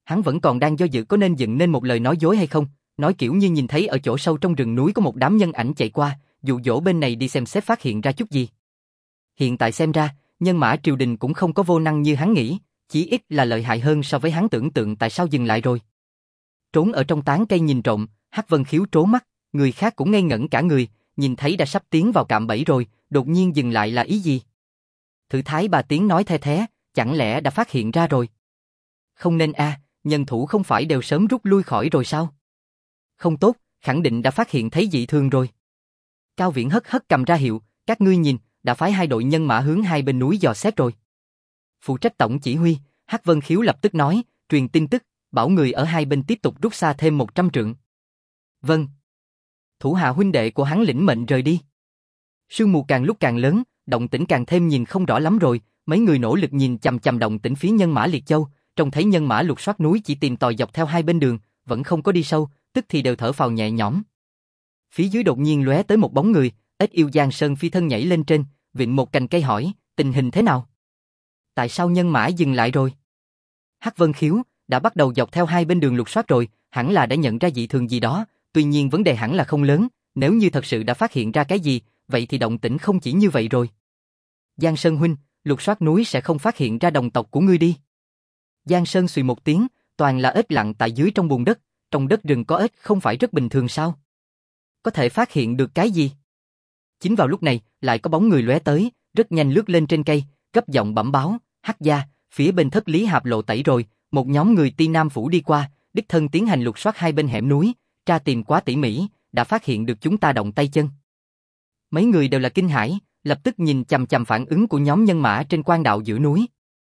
Hắn vẫn còn đang do dự có nên dựng nên một lời nói dối hay không, nói kiểu như nhìn thấy ở chỗ sâu trong rừng núi có một đám nhân ảnh chạy qua, dụ dỗ bên này đi xem xét phát hiện ra chút gì. Hiện tại xem ra, nhân mã triều đình cũng không có vô năng như hắn nghĩ, chỉ ít là lợi hại hơn so với hắn tưởng tượng. Tại sao dừng lại rồi? Trốn ở trong tán cây nhìn trộm, Hắc Vân Khiếu trố mắt, người khác cũng ngây ngẩn cả người, nhìn thấy đã sắp tiến vào cạm bẫy rồi, đột nhiên dừng lại là ý gì? Thử Thái Bà tiếng nói the thé, chẳng lẽ đã phát hiện ra rồi? Không nên nhân thủ không phải đều sớm rút lui khỏi rồi sao? Không tốt, khẳng định đã phát hiện thấy dị thường rồi. Cao Viễn hất hất cầm ra hiệu, các ngươi nhìn, đã phái 2 đội nhân mã hướng 2 bên núi dò xét rồi. Phụ trách tổng chỉ huy, Hắc Vân Khiếu lập tức nói, truyền tin tức, bảo người ở 2 bên tiếp tục rút xa thêm 100 trượng. Vâng. Thủ hạ huynh đệ của hắn lĩnh mệnh rời đi. Sương mù càng lúc càng lớn, động tĩnh càng thêm nhìn không rõ lắm rồi, mấy người nỗ lực nhìn chằm chằm động tĩnh phía nhân mã Liệt Châu, trông thấy nhân mã lục soát núi chỉ tìm tòi dọc theo 2 bên đường, vẫn không có đi sâu, tức thì đều thở phào nhẹ nhõm. Phía dưới đột nhiên lóe tới một bóng người, Ếch Yêu Giang Sơn phi thân nhảy lên trên, vịn một cành cây hỏi, tình hình thế nào? Tại sao nhân mã dừng lại rồi? Hắc Vân Khiếu, đã bắt đầu dọc theo 2 bên đường lục soát rồi, hẳn là đã nhận ra dị thường gì đó, tuy nhiên vấn đề hẳn là không lớn, nếu như thật sự đã phát hiện ra cái gì, vậy thì động tĩnh không chỉ như vậy rồi. Giang Sơn huynh, lục soát núi sẽ không phát hiện ra đồng tộc của ngươi đi. Giang Sơn xùy một tiếng, toàn là ếch lặn tại dưới trong bùn đất, trong đất rừng có ếch không phải rất bình thường sao? Có thể phát hiện được cái gì? Chính vào lúc này, lại có bóng người lóe tới, rất nhanh lướt lên trên cây, gấp giọng bẩm báo, Hắc gia, phía bên Thất Lý Hạp lộ tẩy rồi, một nhóm người Ti Nam phủ đi qua, đích thân tiến hành lục soát 2 bên hẻm núi, tra tìm quá tỉ mỉ, đã phát hiện được chúng ta động tay chân. Mấy người đều là kinh hãi, lập tức nhìn chằm chằm phản ứng của nhóm nhân mã trên quan đạo giữa núi.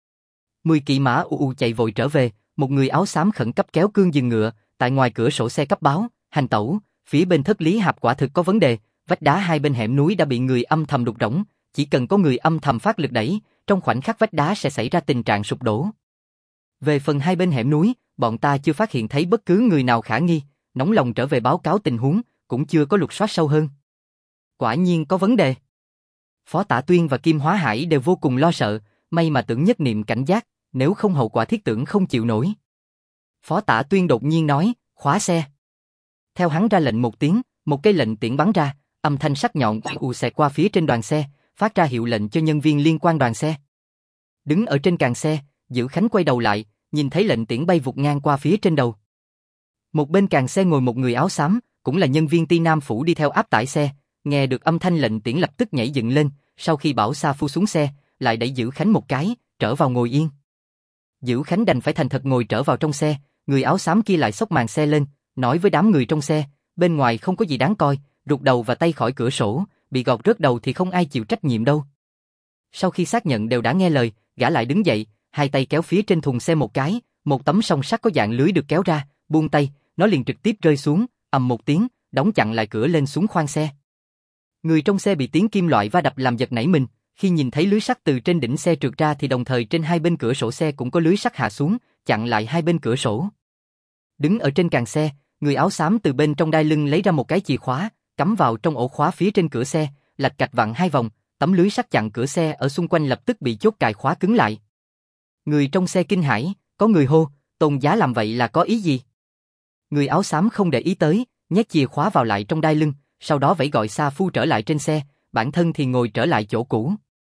10 kỵ mã chạy vội trở về, một người áo xám khẩn cấp kéo cương dừng ngựa, tại ngoài cửa sổ xe cấp báo, hành tẩu, phía bên Thất Lý Hạp quả thực có vấn đề, vách đá 2 bên hẻm núi đã bị người âm thầm đục rỗng, chỉ cần có người âm thầm phát lực đẩy, trong khoảnh khắc vách đá sẽ xảy ra tình trạng sụp đổ. Về phần 2 bên hẻm núi, bọn ta chưa phát hiện thấy bất cứ người nào khả nghi, nóng lòng trở về báo cáo tình huống, cũng chưa có lục soát sâu hơn. Quả nhiên có vấn đề. Phó Tả Tuyên và Kim Hóa Hải đều vô cùng lo sợ, may mà Tưởng Nhất Niệm cảnh giác, nếu không hậu quả thiết tưởng không chịu nổi. Phó Tả Tuyên đột nhiên nói, khóa xe. Theo hắn ra lệnh một tiếng, một cây lệnh tiễn bắn ra, âm thanh sắc nhọn xẹt qua phía trên đoàn xe, phát ra hiệu lệnh cho nhân viên liên quan đoàn xe. Đứng ở trên càng xe, Dữ Khánh quay đầu lại, nhìn thấy lệnh tiễn bay vụt ngang qua phía trên đầu. Một bên càng xe ngồi một người áo xám, cũng là nhân viên Ti Nam phủ đi theo áp tải xe, nghe được âm thanh lệnh tiễn lập tức nhảy dựng lên, sau khi bảo Sa Phu xuống xe, lại đẩy Dữ Khánh một cái, trở vào ngồi yên. Dữ Khánh đành phải thành thật ngồi trở vào trong xe, người áo xám kia lại xốc màn xe lên, nói với đám người trong xe, bên ngoài không có gì đáng coi, rụt đầu và tay khỏi cửa sổ, bị gọt rớt đầu thì không ai chịu trách nhiệm đâu. Sau khi xác nhận đều đã nghe lời, gã lại đứng dậy, 2 tay kéo phía trên thùng xe một cái, một tấm song sắt có dạng lưới được kéo ra, buông tay, nó liền trực tiếp rơi xuống, ầm một tiếng, đóng chặn lại cửa lên xuống khoang xe. Người trong xe bị tiếng kim loại va đập làm giật nảy mình, khi nhìn thấy lưới sắt từ trên đỉnh xe trượt ra thì đồng thời trên 2 bên cửa sổ xe cũng có lưới sắt hạ xuống, chặn lại 2 bên cửa sổ. Đứng ở trên càng xe, người áo xám từ bên trong đai lưng lấy ra một cái chìa khóa, cắm vào trong ổ khóa phía trên cửa xe, lạch cạch vặn 2 vòng, tấm lưới sắt chặn cửa xe ở xung quanh lập tức bị chốt cài khóa cứng lại. Người trong xe kinh hãi, có người hô, Tôn giá làm vậy là có ý gì? Người áo xám không để ý tới, nhét chìa khóa vào lại trong đai lưng, sau đó vẫy gọi Sa Phu trở lại trên xe, bản thân thì ngồi trở lại chỗ cũ.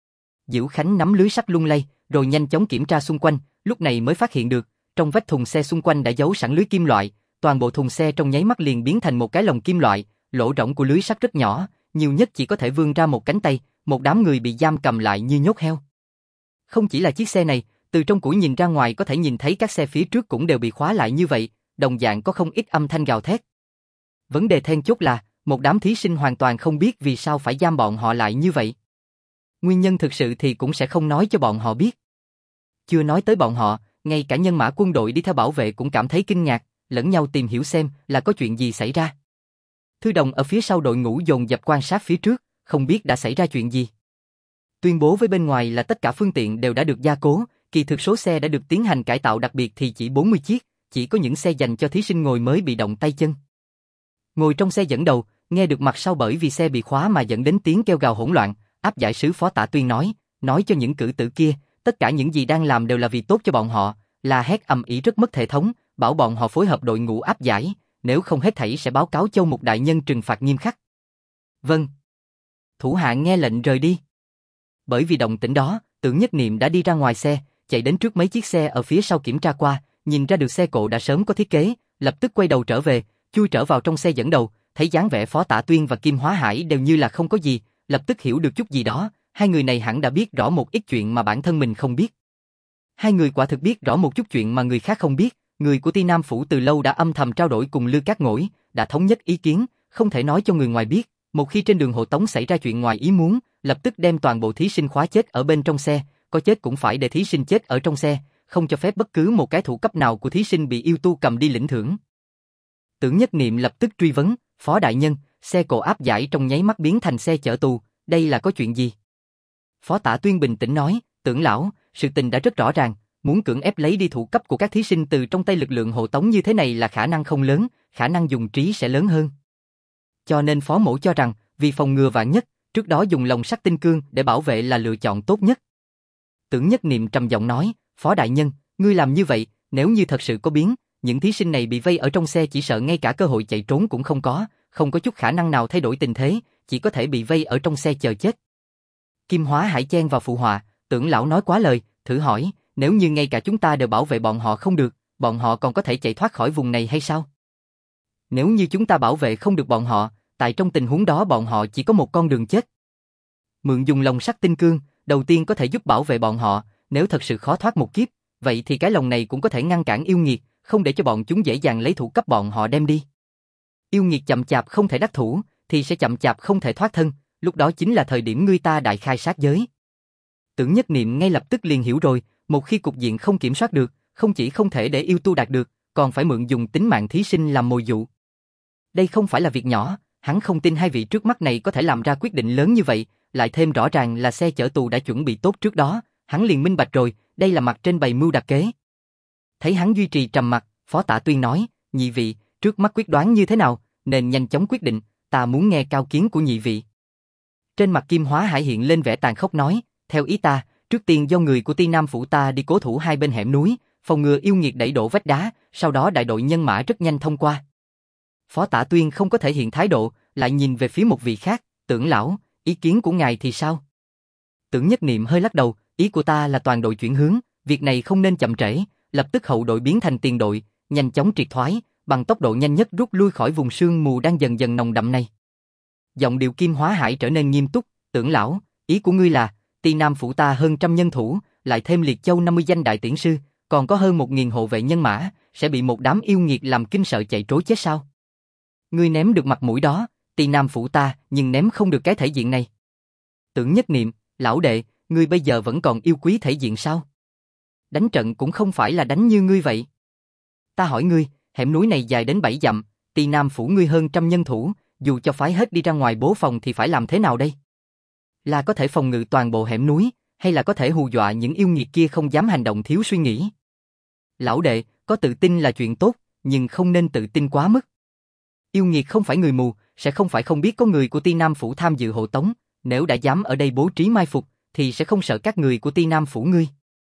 Dữ Khánh nắm lưới sắt lung lay, rồi nhanh chóng kiểm tra xung quanh, lúc này mới phát hiện được, trong vách thùng xe xung quanh đã giấu sẵn lưới kim loại, toàn bộ thùng xe trong nháy mắt liền biến thành một cái lồng kim loại, lỗ rỗng của lưới sắt rất nhỏ, nhiều nhất chỉ có thể vươn ra một cánh tay, một đám người bị giam cầm lại như nhốt heo. Không chỉ là chiếc xe này, từ trong củi nhìn ra ngoài có thể nhìn thấy các xe phía trước cũng đều bị khóa lại như vậy, đồng dạng có không ít âm thanh gào thét. Vấn đề then chốt là, một đám thí sinh hoàn toàn không biết vì sao phải giam bọn họ lại như vậy. Nguyên nhân thực sự thì cũng sẽ không nói cho bọn họ biết. Chưa nói tới bọn họ, ngay cả nhân mã quân đội đi theo bảo vệ cũng cảm thấy kinh ngạc, lẫn nhau tìm hiểu xem là có chuyện gì xảy ra. Thư Đồng ở phía sau đội ngũ dồn dập quan sát phía trước, không biết đã xảy ra chuyện gì. Tuyên bố với bên ngoài là tất cả phương tiện đều đã được gia cố, kỳ thực số xe đã được tiến hành cải tạo đặc biệt thì chỉ 40 chiếc, chỉ có những xe dành cho thí sinh ngồi mới bị động tay chân. Ngồi trong xe dẫn đầu, nghe được mặt sau bởi vì xe bị khóa mà dẫn đến tiếng kêu gào hỗn loạn, áp giải sứ Phó Tả Tuyên nói cho những cử tử kia, tất cả những gì đang làm đều là vì tốt cho bọn họ, la hét ầm ĩ rất mất thể thống, bảo bọn họ phối hợp đội ngũ áp giải, nếu không hết thảy sẽ báo cáo Châu Mục đại nhân trừng phạt nghiêm khắc. Vâng. Thủ hạ nghe lệnh rời đi. Bởi vì động tĩnh đó, Tưởng Nhất Niệm đã đi ra ngoài xe, chạy đến trước mấy chiếc xe ở phía sau kiểm tra qua, nhìn ra được xe cộ đã sớm có thiết kế, lập tức quay đầu trở về, chui trở vào trong xe dẫn đầu, thấy dáng vẻ Phó Tạ Tuyên và Kim Hóa Hải đều như là không có gì, lập tức hiểu được chút gì đó, hai người này hẳn đã biết rõ một ít chuyện mà bản thân mình không biết. Hai người quả thực biết rõ một chút chuyện mà người khác không biết, người của Ti Nam Phủ từ lâu đã âm thầm trao đổi cùng Lư Cát Ngỗi, đã thống nhất ý kiến, không thể nói cho người ngoài biết, một khi trên đường hộ tống xảy ra chuyện ngoài ý muốn, lập tức đem toàn bộ thí sinh khóa chết ở bên trong xe, có chết cũng phải để thí sinh chết ở trong xe, không cho phép bất cứ một cái thủ cấp nào của thí sinh bị yêu tu cầm đi lĩnh thưởng. Tưởng Nhất Niệm lập tức truy vấn, Phó đại nhân, xe cộ áp giải trong nháy mắt biến thành xe chở tù, đây là có chuyện gì? Phó Tạ Tuyên bình tĩnh nói, Tưởng lão, sự tình đã rất rõ ràng, muốn cưỡng ép lấy đi thủ cấp của các thí sinh từ trong tay lực lượng hộ tống như thế này là khả năng không lớn, khả năng dùng trí sẽ lớn hơn. Cho nên Phó mỗ cho rằng, vì phòng ngừa vạn nhất, trước đó dùng lồng sắt tinh cương để bảo vệ là lựa chọn tốt nhất. Tưởng Nhất Niệm trầm giọng nói, Phó đại nhân, ngươi làm như vậy, nếu như thật sự có biến, những thí sinh này bị vây ở trong xe chỉ sợ ngay cả cơ hội chạy trốn cũng không có chút khả năng nào thay đổi tình thế, chỉ có thể bị vây ở trong xe chờ chết. Kim Hóa Hải chen vào phụ họa, Tưởng lão nói quá lời, thử hỏi, nếu như ngay cả chúng ta đều bảo vệ bọn họ không được, bọn họ còn có thể chạy thoát khỏi vùng này hay sao? Nếu như chúng ta bảo vệ không được bọn họ, tại trong tình huống đó bọn họ chỉ có một con đường chết. Mượn dùng lồng sắt tinh cương, đầu tiên có thể giúp bảo vệ bọn họ, nếu thật sự khó thoát một kiếp, vậy thì cái lồng này cũng có thể ngăn cản yêu nghiệt, không để cho bọn chúng dễ dàng lấy thủ cấp bọn họ đem đi. Yêu nghiệt chậm chạp không thể đắc thủ, thì sẽ chậm chạp không thể thoát thân, lúc đó chính là thời điểm người ta đại khai sát giới. Tưởng Nhất Niệm ngay lập tức liền hiểu rồi, một khi cục diện không kiểm soát được, không chỉ không thể để yêu tu đạt được, còn phải mượn dùng tính mạng thí sinh làm mồi dụ. Đây không phải là việc nhỏ, hắn không tin hai vị trước mắt này có thể làm ra quyết định lớn như vậy, lại thêm rõ ràng là xe chở tù đã chuẩn bị tốt trước đó, hắn liền minh bạch rồi, đây là mặt trên bày mưu đặt kế. Thấy hắn duy trì trầm mặc, Phó Tạ Tuyên nói, nhị vị, trước mắt quyết đoán như thế nào, nên nhanh chóng quyết định, ta muốn nghe cao kiến của nhị vị. Trên mặt Kim Hóa Hải hiện lên vẻ tàn khốc nói, theo ý ta, trước tiên do người của Ti Nam Phủ ta đi cố thủ hai bên hẻm núi, phòng ngừa yêu nghiệt đẩy đổ vách đá, sau đó đại đội nhân mã rất nhanh thông qua. Phó Tạ Tuyên không có thể hiện thái độ, lại nhìn về phía một vị khác, Tưởng lão, ý kiến của ngài thì sao? Tưởng Nhất Niệm hơi lắc đầu, ý của ta là toàn đội chuyển hướng, việc này không nên chậm trễ, lập tức hậu đội biến thành tiền đội, nhanh chóng triệt thoái, bằng tốc độ nhanh nhất rút lui khỏi vùng sương mù đang dần dần nồng đậm này. Giọng điệu Kim Hóa Hải trở nên nghiêm túc, Tưởng lão, ý của ngươi là, Ti Nam Phủ ta hơn 100 nhân thủ, lại thêm Liệt Châu 50 danh đại tiễn sư, còn có hơn 1000 hộ vệ nhân mã, sẽ bị một đám yêu nghiệt làm kinh sợ chạy trối chết sao? Ngươi ném được mặt mũi đó, Ti Nam Phủ ta, nhưng ném không được cái thể diện này. Tưởng Nhất Niệm, lão đệ, ngươi bây giờ vẫn còn yêu quý thể diện sao? Đánh trận cũng không phải là đánh như ngươi vậy. Ta hỏi ngươi, hẻm núi này dài đến 7 dặm, Ti Nam Phủ ngươi hơn 100 nhân thủ, dù cho phái hết đi ra ngoài bố phòng thì phải làm thế nào đây? Là có thể phòng ngự toàn bộ hẻm núi, hay là có thể hù dọa những yêu nghiệt kia không dám hành động thiếu suy nghĩ? Lão đệ, có tự tin là chuyện tốt, nhưng không nên tự tin quá mức. Yêu nghiệt không phải người mù, sẽ không phải không biết có người của Ti Nam Phủ tham dự hộ tống, nếu đã dám ở đây bố trí mai phục, thì sẽ không sợ các người của Ti Nam Phủ ngươi.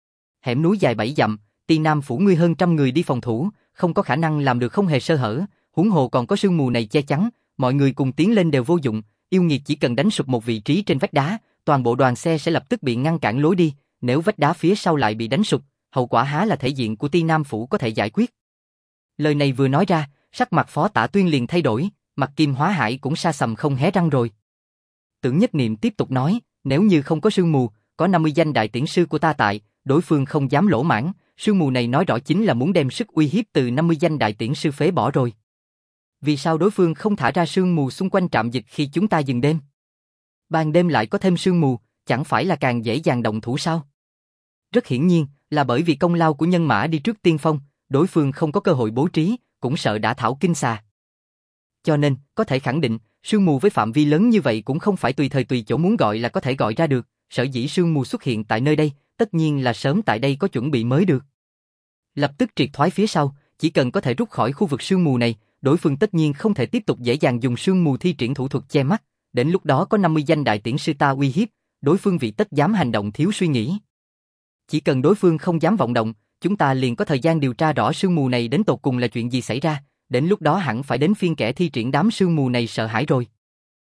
Hẻm núi dài 7 dặm, Ti Nam Phủ ngươi hơn 100 người đi phòng thủ, không có khả năng làm được không hề sơ hở, huống hồ còn có sương mù này che chắn, mọi người cùng tiến lên đều vô dụng, yêu nghiệt chỉ cần đánh sụp một vị trí trên vách đá, toàn bộ đoàn xe sẽ lập tức bị ngăn cản lối đi, nếu vách đá phía sau lại bị đánh sụp, hậu quả há là thể diện của Ti Nam Phủ có thể giải quyết. Lời này vừa nói ra, sắc mặt Phó Tạ Tuyên liền thay đổi, mặt Kim Hóa Hải cũng sa sầm không hé răng rồi. Tưởng Nhất Niệm tiếp tục nói, nếu như không có sương mù, có 50 danh đại tiễn sư của ta tại, đối phương không dám lỗ mãng, sương mù này nói rõ chính là muốn đem sức uy hiếp từ 50 danh đại tiễn sư phế bỏ rồi. Vì sao đối phương không thả ra sương mù xung quanh trạm dịch khi chúng ta dừng đêm? Ban đêm lại có thêm sương mù, chẳng phải là càng dễ dàng động thủ sao? Rất hiển nhiên, là bởi vì công lao của nhân mã đi trước tiên phong, đối phương không có cơ hội bố trí, cũng sợ đã thảo kinh xà. Cho nên, có thể khẳng định, sương mù với phạm vi lớn như vậy cũng không phải tùy thời tùy chỗ muốn gọi là có thể gọi ra được, sở dĩ sương mù xuất hiện tại nơi đây, tất nhiên là sớm tại đây có chuẩn bị mới được. Lập tức triệt thoái phía sau, chỉ cần có thể rút khỏi khu vực sương mù này, đối phương tất nhiên không thể tiếp tục dễ dàng dùng sương mù thi triển thủ thuật che mắt, đến lúc đó có 50 danh đại tiễn sư ta uy hiếp, đối phương vị tất dám hành động thiếu suy nghĩ. Chỉ cần đối phương không dám vọng động, chúng ta liền có thời gian điều tra rõ sương mù này đến tột cùng là chuyện gì xảy ra, đến lúc đó hẳn phải đến phiên kẻ thi triển đám sương mù này sợ hãi rồi.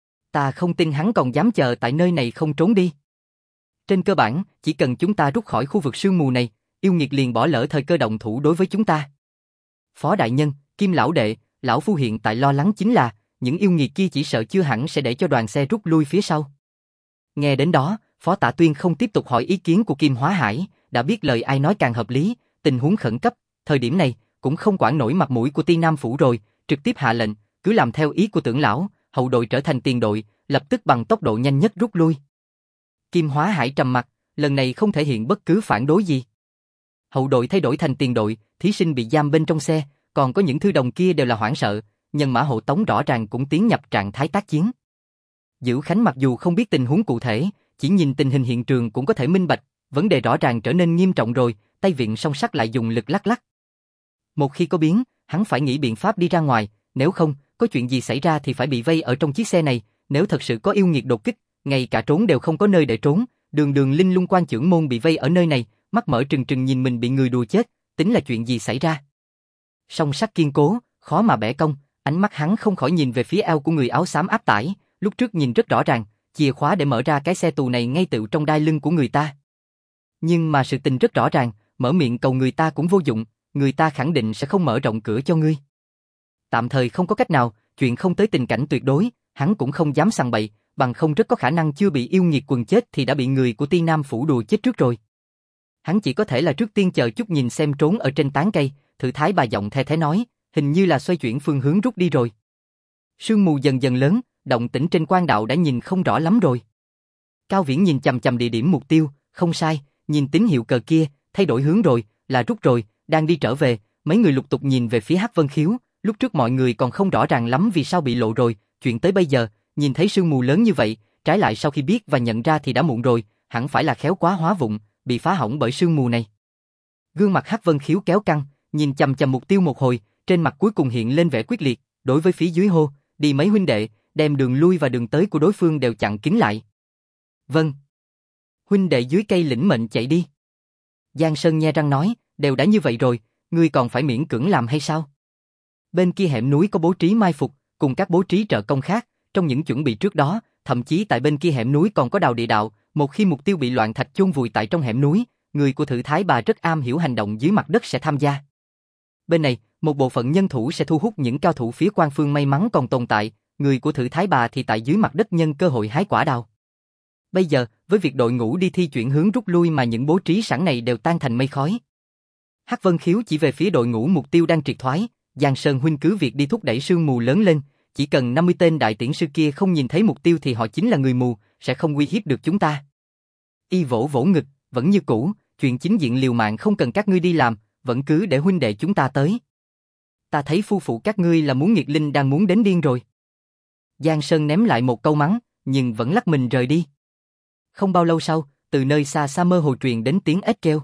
Ta không tin hắn còn dám chờ tại nơi này không trốn đi. Trên cơ bản, chỉ cần chúng ta rút khỏi khu vực sương mù này, yêu nghiệt liền bỏ lỡ thời cơ động thủ đối với chúng ta. Phó đại nhân, Kim lão đệ, lão phu hiện tại lo lắng chính là, những yêu nghiệt kia chỉ sợ chưa hẳn sẽ để cho đoàn xe rút lui phía sau. Nghe đến đó, Phó Tạ Tuyên không tiếp tục hỏi ý kiến của Kim Hóa Hải, đã biết lời ai nói càng hợp lý, tình huống khẩn cấp, thời điểm này, cũng không quản nổi mặt mũi của Ti Nam Phủ rồi, trực tiếp hạ lệnh, cứ làm theo ý của Tưởng lão, hậu đội trở thành tiền đội, lập tức bằng tốc độ nhanh nhất rút lui. Kim Hóa Hải trầm mặt, lần này không thể hiện bất cứ phản đối gì. Hậu đội thay đổi thành tiền đội, thí sinh bị giam bên trong xe, còn có những thư đồng kia đều là hoảng sợ, nhân mã hộ tống rõ ràng cũng tiến nhập trạng thái tác chiến. Dữ Khánh mặc dù không biết tình huống cụ thể, chỉ nhìn tình hình hiện trường cũng có thể minh bạch, vấn đề rõ ràng trở nên nghiêm trọng rồi, tay vịn song sắt lại dùng lực lắc lắc. Một khi có biến, hắn phải nghĩ biện pháp đi ra ngoài, nếu không, có chuyện gì xảy ra thì phải bị vây ở trong chiếc xe này, nếu thật sự có yêu nghiệt đột kích, ngay cả trốn đều không có nơi để trốn, đường đường Linh Lung Quan trưởng môn bị vây ở nơi này, mắt mở trừng trừng nhìn mình bị người đùa chết, tính là chuyện gì xảy ra. Song sắt kiên cố, khó mà bẻ cong, ánh mắt hắn không khỏi nhìn về phía eo của người áo xám áp tải, lúc trước nhìn rất rõ ràng, chìa khóa để mở ra cái xe tù này ngay tựu trong đai lưng của người ta. Nhưng mà sự tình rất rõ ràng, mở miệng cầu người ta cũng vô dụng, người ta khẳng định sẽ không mở rộng cửa cho ngươi. Tạm thời không có cách nào, chuyện không tới tình cảnh tuyệt đối, hắn cũng không dám sằng bậy, bằng không rất có khả năng chưa bị yêu nghiệt quần chết thì đã bị người của Ti Nam Phủ đùa chết trước rồi. Hắn chỉ có thể là trước tiên chờ chút nhìn xem trốn ở trên tán cây, Thử Thái bà giọng the thế nói, hình như là xoay chuyển phương hướng rút đi rồi. Sương mù dần dần lớn, động tĩnh trên quan đạo đã nhìn không rõ lắm rồi. Cao Viễn nhìn chằm chằm địa điểm mục tiêu, không sai, nhìn tín hiệu cờ kia, thay đổi hướng rồi, là rút rồi, đang đi trở về, mấy người lục tục nhìn về phía Hắc Vân Khiếu, lúc trước mọi người còn không rõ ràng lắm vì sao bị lộ rồi, chuyện tới bây giờ, nhìn thấy sương mù lớn như vậy, trái lại sau khi biết và nhận ra thì đã muộn rồi, hẳn phải là khéo quá hóa vụng, bị phá hỏng bởi sương mù này. Gương mặt Hắc Vân Khiếu kéo căng, nhìn chằm chằm mục tiêu một hồi, trên mặt cuối cùng hiện lên vẻ quyết liệt, đối với phía dưới hô, đi mấy huynh đệ, đem đường lui và đường tới của đối phương đều chặn kín lại. Vâng. Huynh đệ dưới cây lĩnh mệnh chạy đi. Giang Sơn nhe răng nói, đều đã như vậy rồi, ngươi còn phải miễn cưỡng làm hay sao? Bên kia hẻm núi có bố trí mai phục, cùng các bố trí trợ công khác, trong những chuẩn bị trước đó, thậm chí tại bên kia hẻm núi còn có đào địa đạo, một khi mục tiêu bị loạn thạch chôn vùi tại trong hẻm núi, người của Thử Thái bà rất am hiểu hành động dưới mặt đất sẽ tham gia. Bên này, một bộ phận nhân thủ sẽ thu hút những cao thủ phía Quan Phương may mắn còn tồn tại, người của Thử Thái bà thì tại dưới mặt đất nhân cơ hội hái quả đào. Bây giờ, với việc đội ngũ đi thi chuyển hướng rút lui mà những bố trí sẵn này đều tan thành mây khói. Hắc Vân Khiếu chỉ về phía đội ngũ mục tiêu đang triệt thoái, Giang Sơn huynh cứ việc đi thúc đẩy sương mù lớn lên, chỉ cần 50 tên đại tiễn sư kia không nhìn thấy mục tiêu thì họ chính là người mù, sẽ không uy hiếp được chúng ta. Y vỗ vỗ ngực, vẫn như cũ, chuyện chính diện liều mạng không cần các ngươi đi làm, vẫn cứ để huynh đệ chúng ta tới. Ta thấy phu phụ các ngươi là muốn nghiệt linh đang muốn đến điên rồi. Giang Sơn ném lại một câu mắng, nhưng vẫn lắc mình rời đi. Không bao lâu sau, từ nơi xa xa mơ hồ truyền đến tiếng ếch kêu.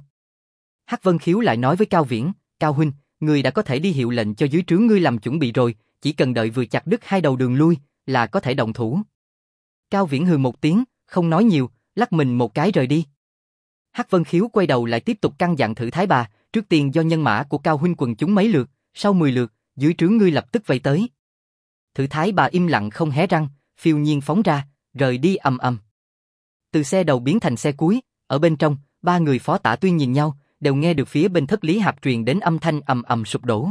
Hắc Vân Khiếu lại nói với Cao Viễn, Cao huynh, ngươi đã có thể đi hiệu lệnh cho dưới trướng ngươi làm chuẩn bị rồi, chỉ cần đợi vừa chặt đứt hai đầu đường lui, là có thể động thủ. Cao Viễn hừ một tiếng, không nói nhiều, lắc mình một cái rời đi. Hắc Vân Khiếu quay đầu lại tiếp tục căn dặn Thử Thái bà, trước tiên do nhân mã của Cao huynh quần chúng mấy lượt, sau 10 lượt, dưới trướng ngươi lập tức vây tới. Thử Thái bà im lặng không hé răng, phiêu nhiên phóng ra, rời đi ầm ầm. Từ xe đầu biến thành xe cuối, ở bên trong, ba người Phó Tả Tuyên nhìn nhau, đều nghe được phía bên thất Lý Hạp truyền đến âm thanh ầm ầm sụp đổ.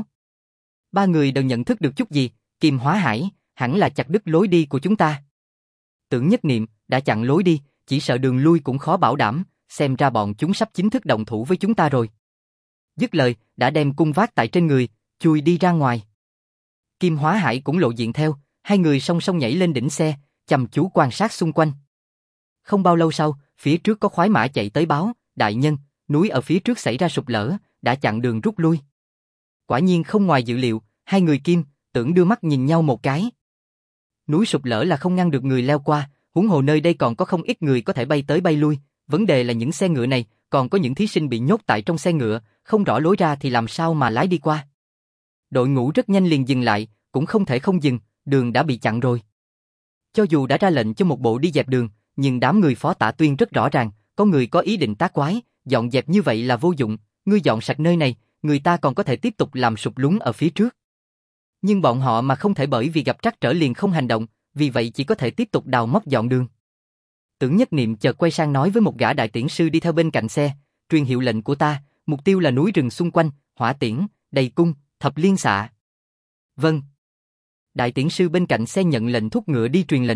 Ba người đều nhận thức được chút gì, Kim Hóa Hải, hẳn là chặt đứt lối đi của chúng ta. Tưởng Nhất Niệm, đã chặn lối đi, chỉ sợ đường lui cũng khó bảo đảm, xem ra bọn chúng sắp chính thức động thủ với chúng ta rồi. Dứt lời, đã đem cung vác tại trên người, chui đi ra ngoài. Kim Hóa Hải cũng lộ diện theo, hai người song song nhảy lên đỉnh xe, chăm chú quan sát xung quanh. Không bao lâu sau, phía trước có khoái mã chạy tới báo, đại nhân, núi ở phía trước xảy ra sụp lở, đã chặn đường rút lui. Quả nhiên không ngoài dự liệu, hai người Kim, Tưởng đưa mắt nhìn nhau một cái. Núi sụp lở là không ngăn được người leo qua, huống hồ nơi đây còn có không ít người có thể bay tới bay lui, vấn đề là những xe ngựa này, còn có những thí sinh bị nhốt tại trong xe ngựa, không rõ lối ra thì làm sao mà lái đi qua. Đội ngũ rất nhanh liền dừng lại, cũng không thể không dừng, đường đã bị chặn rồi. Cho dù đã ra lệnh cho một bộ đi dẹp đường, nhưng đám người Phó Tả Tuyên rất rõ ràng, có người có ý định tác quái, dọn dẹp như vậy là vô dụng, ngươi dọn sạch nơi này, người ta còn có thể tiếp tục làm sụp lún ở phía trước. Nhưng bọn họ mà không thể bởi vì gặp trắc trở liền không hành động, vì vậy chỉ có thể tiếp tục đào móc dọn đường. Tưởng Nhất Niệm chợt quay sang nói với một gã đại tiễn sư đi theo bên cạnh xe, truyền hiệu lệnh của ta, mục tiêu là núi rừng xung quanh, hỏa tiễn, đầy cung, thập liên xạ. Vâng. Đại tiễn sư bên cạnh xe nhận lệnh thúc ngựa đi truyền lệnh.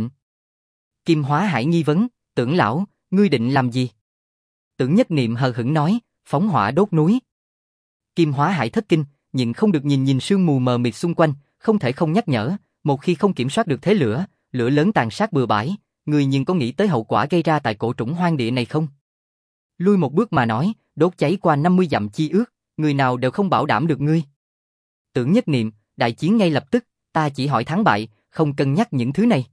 Kim Hóa Hải nghi vấn, Tưởng lão, ngươi định làm gì? Tưởng Nhất Niệm hờ hững nói, phóng hỏa đốt núi. Kim Hóa Hải thất kinh, nhịn không được nhìn sương mù mờ mịt xung quanh, không thể không nhắc nhở, một khi không kiểm soát được thế lửa, lửa lớn tàn sát bừa bãi, người nhưng có nghĩ tới hậu quả gây ra tại cổ trũng hoang địa này không? Lui một bước mà nói, đốt cháy qua 50 dặm chi ước, người nào đều không bảo đảm được ngươi. Tưởng Nhất Niệm, đại chiến ngay lập tức, ta chỉ hỏi thắng bại, không cân nhắc những thứ này.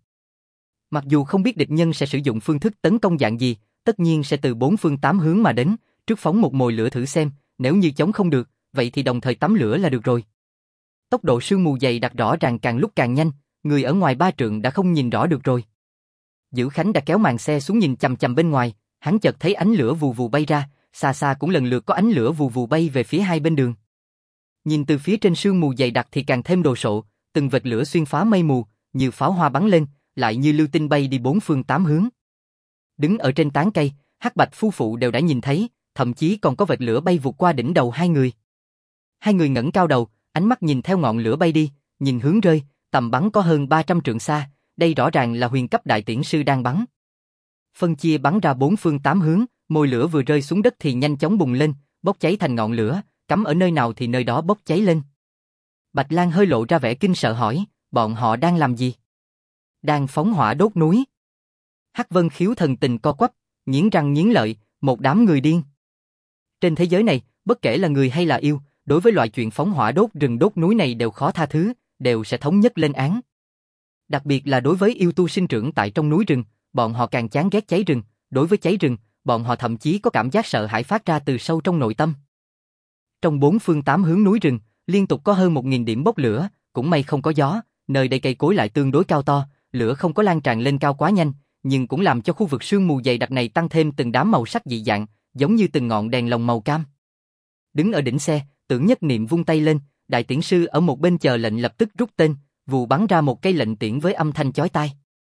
Mặc dù không biết địch nhân sẽ sử dụng phương thức tấn công dạng gì, tất nhiên sẽ từ 4 phương 8 hướng mà đến, trước phóng một mồi lửa thử xem, nếu như chống không được, vậy thì đồng thời tắm lửa là được rồi. Tốc độ sương mù dày đặc rõ ràng càng lúc càng nhanh, người ở ngoài 3 trượng đã không nhìn rõ được rồi. Dữ Khánh đã kéo màn xe xuống nhìn chằm chằm bên ngoài, hắn chợt thấy ánh lửa vù vù bay ra, xa xa cũng lần lượt có ánh lửa vù vù bay về phía hai bên đường. Nhìn từ phía trên sương mù dày đặc thì càng thêm đồ sộ, từng vệt lửa xuyên phá mây mù, như pháo hoa bắn lên, lại như lưu tinh bay đi 4 phương 8 hướng. Đứng ở trên tán cây, Hắc Bạch phu phụ đều đã nhìn thấy, thậm chí còn có vệt lửa bay vụt qua đỉnh đầu hai người. Hai người ngẩng cao đầu, ánh mắt nhìn theo ngọn lửa bay đi, nhìn hướng rơi, tầm bắn có hơn 300 trượng xa, đây rõ ràng là huyền cấp đại tiễn sư đang bắn. Phân chia bắn ra 4 phương 8 hướng, mồi lửa vừa rơi xuống đất thì nhanh chóng bùng lên, bốc cháy thành ngọn lửa, cắm ở nơi nào thì nơi đó bốc cháy lên. Bạch Lang hơi lộ ra vẻ kinh sợ hỏi, bọn họ đang làm gì? Đang phóng hỏa đốt núi. Hắc Vân Khiếu thần tình co quắp, nghiến răng nghiến lợi, một đám người điên. Trên thế giới này, bất kể là người hay là yêu, đối với loại chuyện phóng hỏa đốt rừng đốt núi này đều khó tha thứ, đều sẽ thống nhất lên án. Đặc biệt là đối với yêu tu sinh trưởng tại trong núi rừng, bọn họ càng chán ghét cháy rừng, đối với cháy rừng, bọn họ thậm chí có cảm giác sợ hãi phát ra từ sâu trong nội tâm. Trong 4 phương 8 hướng núi rừng, liên tục có hơn 1000 điểm bốc lửa, cũng may không có gió, nơi đây cây cối lại tương đối cao to, lửa không có lan tràn lên cao quá nhanh, nhưng cũng làm cho khu vực sương mù dày đặc này tăng thêm từng đám màu sắc dị dạng, giống như từng ngọn đèn lồng màu cam. Đứng ở đỉnh xe, Tưởng Nhất Niệm vung tay lên, đại tiễn sư ở một bên chờ lệnh lập tức rút tên, vù bắn ra một cây lệnh tiễn với âm thanh chói tai.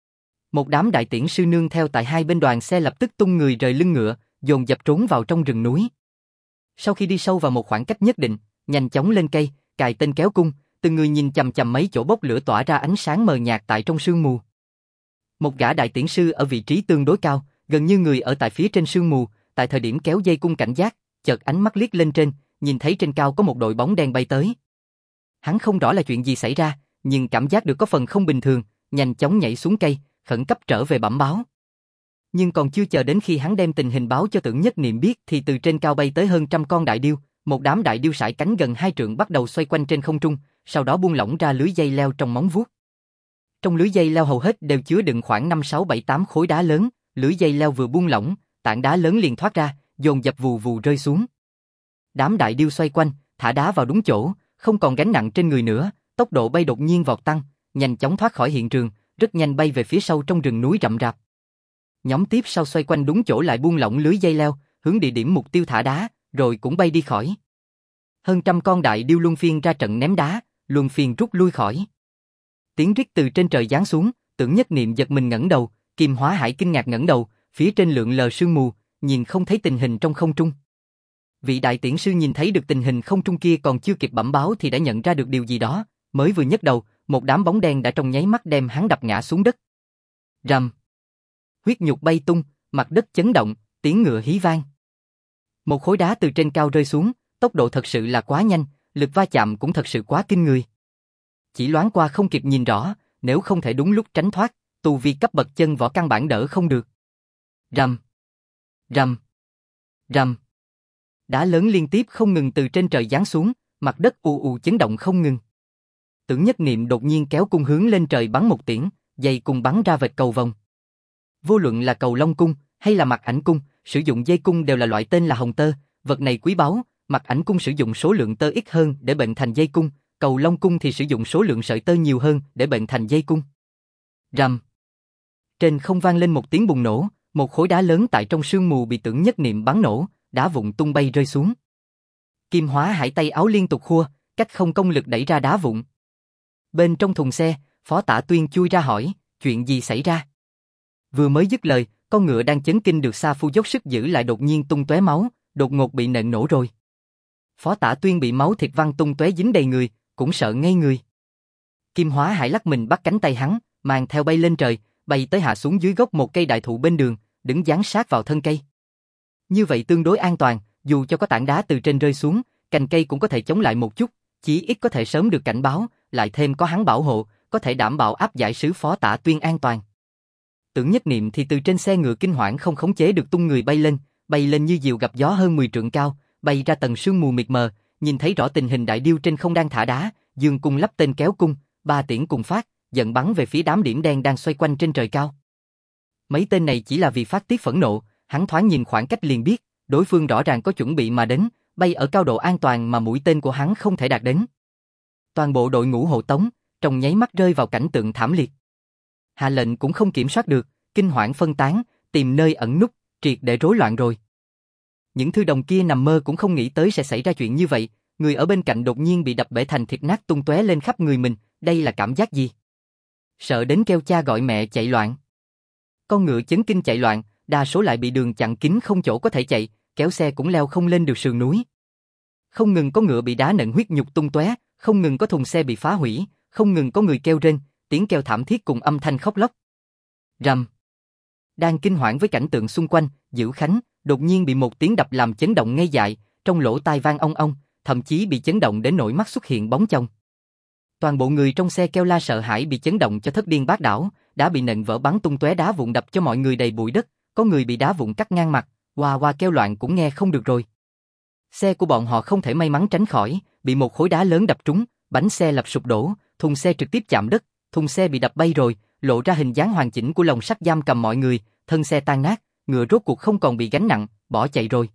Một đám đại tiễn sư nương theo tại hai bên đoàn xe lập tức tung người rời lưng ngựa, dồn dập trốn vào trong rừng núi. Sau khi đi sâu vào một khoảng cách nhất định, nhanh chóng lên cây, cài tên kéo cung, từng người nhìn chằm chằm mấy chỗ bốc lửa tỏa ra ánh sáng mờ nhạt tại trong sương mù. Một gã đại tiễn sư ở vị trí tương đối cao, gần như người ở tại phía trên sương mù, tại thời điểm kéo dây cung cảnh giác, chợt ánh mắt liếc lên trên, nhìn thấy trên cao có một đội bóng đen bay tới. Hắn không rõ là chuyện gì xảy ra, nhưng cảm giác được có phần không bình thường, nhanh chóng nhảy xuống cây, khẩn cấp trở về bẩm báo. Nhưng còn chưa chờ đến khi hắn đem tình hình báo cho Tưởng Nhất Niệm biết thì từ trên cao bay tới hơn 100 con đại điêu, một đám đại điêu sải cánh gần 2 trượng bắt đầu xoay quanh trên không trung, sau đó buông lỏng ra lưới dây leo trong móng vuốt. Trong lưới dây leo hầu hết đều chứa đựng khoảng 5, 6, 7, 8 khối đá lớn, lưới dây leo vừa buông lỏng, tảng đá lớn liền thoát ra, dồn dập vù vù rơi xuống. Đám đại điêu xoay quanh, thả đá vào đúng chỗ, không còn gánh nặng trên người nữa, tốc độ bay đột nhiên vọt tăng, nhanh chóng thoát khỏi hiện trường, rất nhanh bay về phía sâu trong rừng núi rậm rạp. Nhóm tiếp sau xoay quanh đúng chỗ lại buông lỏng lưới dây leo, hướng địa điểm mục tiêu thả đá, rồi cũng bay đi khỏi. Hơn 100 con đại điêu luân phiên ra trận ném đá, luân phiên rút lui khỏi. Tiếng rít từ trên trời giáng xuống, Tưởng Nhất Niệm giật mình ngẩng đầu, Kim Hóa Hải kinh ngạc ngẩng đầu, phía trên lượn lờ sương mù, nhìn không thấy tình hình trong không trung. Vị đại tiễn sư nhìn thấy được tình hình không trung kia còn chưa kịp bẩm báo thì đã nhận ra được điều gì đó, mới vừa nhấc đầu, một đám bóng đen đã trong nháy mắt đem hắn đập ngã xuống đất. Rầm. Huyết nhục bay tung, mặt đất chấn động, tiếng ngựa hí vang. Một khối đá từ trên cao rơi xuống, tốc độ thật sự là quá nhanh, lực va chạm cũng thật sự quá kinh người. Chỉ loáng qua không kịp nhìn rõ, nếu không thể đúng lúc tránh thoát, tu vi cấp bậc chân võ căn bản đỡ không được. Rầm, rầm, rầm. Đá lớn liên tiếp không ngừng từ trên trời giáng xuống, mặt đất ù ù chấn động không ngừng. Tưởng Nhất Niệm đột nhiên kéo cung hướng lên trời bắn một tiễn, dây cung bắn ra vệt cầu vồng. Vô luận là cầu long cung hay là Mặc Ảnh cung, sử dụng dây cung đều là loại tên là hồng tơ, vật này quý báu. Mặc Ảnh cung sử dụng số lượng tơ ít hơn để bệnh thành dây cung, cầu long cung thì sử dụng số lượng sợi tơ nhiều hơn để bệnh thành dây cung. Rầm. Trên không vang lên một tiếng bùng nổ, một khối đá lớn tại trong sương mù bị Tưởng Nhất Niệm bắn nổ, đá vụn tung bay rơi xuống. Kim Hóa Hải tay áo liên tục khua, cách không công lực đẩy ra đá vụn. Bên trong thùng xe, Phó Tả Tuyên chui ra hỏi, chuyện gì xảy ra? Vừa mới dứt lời, con ngựa đang chấn kinh được Sa Phu dốc sức giữ lại đột nhiên tung tóe máu, đột ngột bị nện nổ rồi. Phó Tả Tuyên bị máu thịt văng tung tóe dính đầy người, cũng sợ ngây người. Kim Hóa Hải lắc mình bắt cánh tay hắn, mang theo bay lên trời, bay tới hạ xuống dưới gốc một cây đại thụ bên đường, đứng dán sát vào thân cây. Như vậy tương đối an toàn, dù cho có tảng đá từ trên rơi xuống, cành cây cũng có thể chống lại một chút, chí ít có thể sớm được cảnh báo, lại thêm có hắn bảo hộ, có thể đảm bảo áp giải sứ Phó Tả Tuyên an toàn. Tưởng Nhất Niệm thì từ trên xe ngựa kinh hoảng không khống chế được tung người bay lên như diều gặp gió hơn 10 trượng cao, bay ra tầng sương mù mịt mờ, nhìn thấy rõ tình hình đại điêu trên không đang thả đá, dương cung lắp tên kéo cung, ba tiễn cùng phát, giận bắn về phía đám điểm đen đang xoay quanh trên trời cao. Mấy tên này chỉ là vì phát tiết phẫn nộ, hắn thoáng nhìn khoảng cách liền biết, đối phương rõ ràng có chuẩn bị mà đến, bay ở cao độ an toàn mà mũi tên của hắn không thể đạt đến. Toàn bộ đội ngũ hộ tống, trong nháy mắt rơi vào cảnh tượng thảm liệt. Hạ lệnh cũng không kiểm soát được, kinh hoảng phân tán, tìm nơi ẩn núp, triệt để rối loạn rồi. Những thư đồng kia nằm mơ cũng không nghĩ tới sẽ xảy ra chuyện như vậy, người ở bên cạnh đột nhiên bị đập bể thành thịt nát tung tóe lên khắp người mình, đây là cảm giác gì? Sợ đến kêu cha gọi mẹ chạy loạn. Con ngựa chấn kinh chạy loạn, đa số lại bị đường chặn kín không chỗ có thể chạy, kéo xe cũng leo không lên được sườn núi. Không ngừng có ngựa bị đá nện huyết nhục tung tóe, không ngừng có thùng xe bị phá hủy, không ngừng có người kêu rên, tiếng kêu thảm thiết cùng âm thanh khóc lóc. Rầm. Đang kinh hoảng với cảnh tượng xung quanh, Dữu Khánh đột nhiên bị một tiếng đập làm chấn động ngây dại, trong lỗ tai vang ong ong, thậm chí bị chấn động đến nỗi mắt xuất hiện bóng chồng. Toàn bộ người trong xe kêu la sợ hãi bị chấn động cho thất điên bát đảo, đã bị nện vỡ bắn tung tóe đá vụn đập cho mọi người đầy bụi đất, có người bị đá vụn cắt ngang mặt, hoa hoa kêu loạn cũng nghe không được rồi. Xe của bọn họ không thể may mắn tránh khỏi, bị một khối đá lớn đập trúng, bánh xe lập sụp đổ, thùng xe trực tiếp chạm đất, thùng xe bị đập bay rồi, lộ ra hình dáng hoàn chỉnh của lồng sắt giam cầm mọi người, thân xe tan nát, ngựa rốt cuộc không còn bị gánh nặng, bỏ chạy rồi.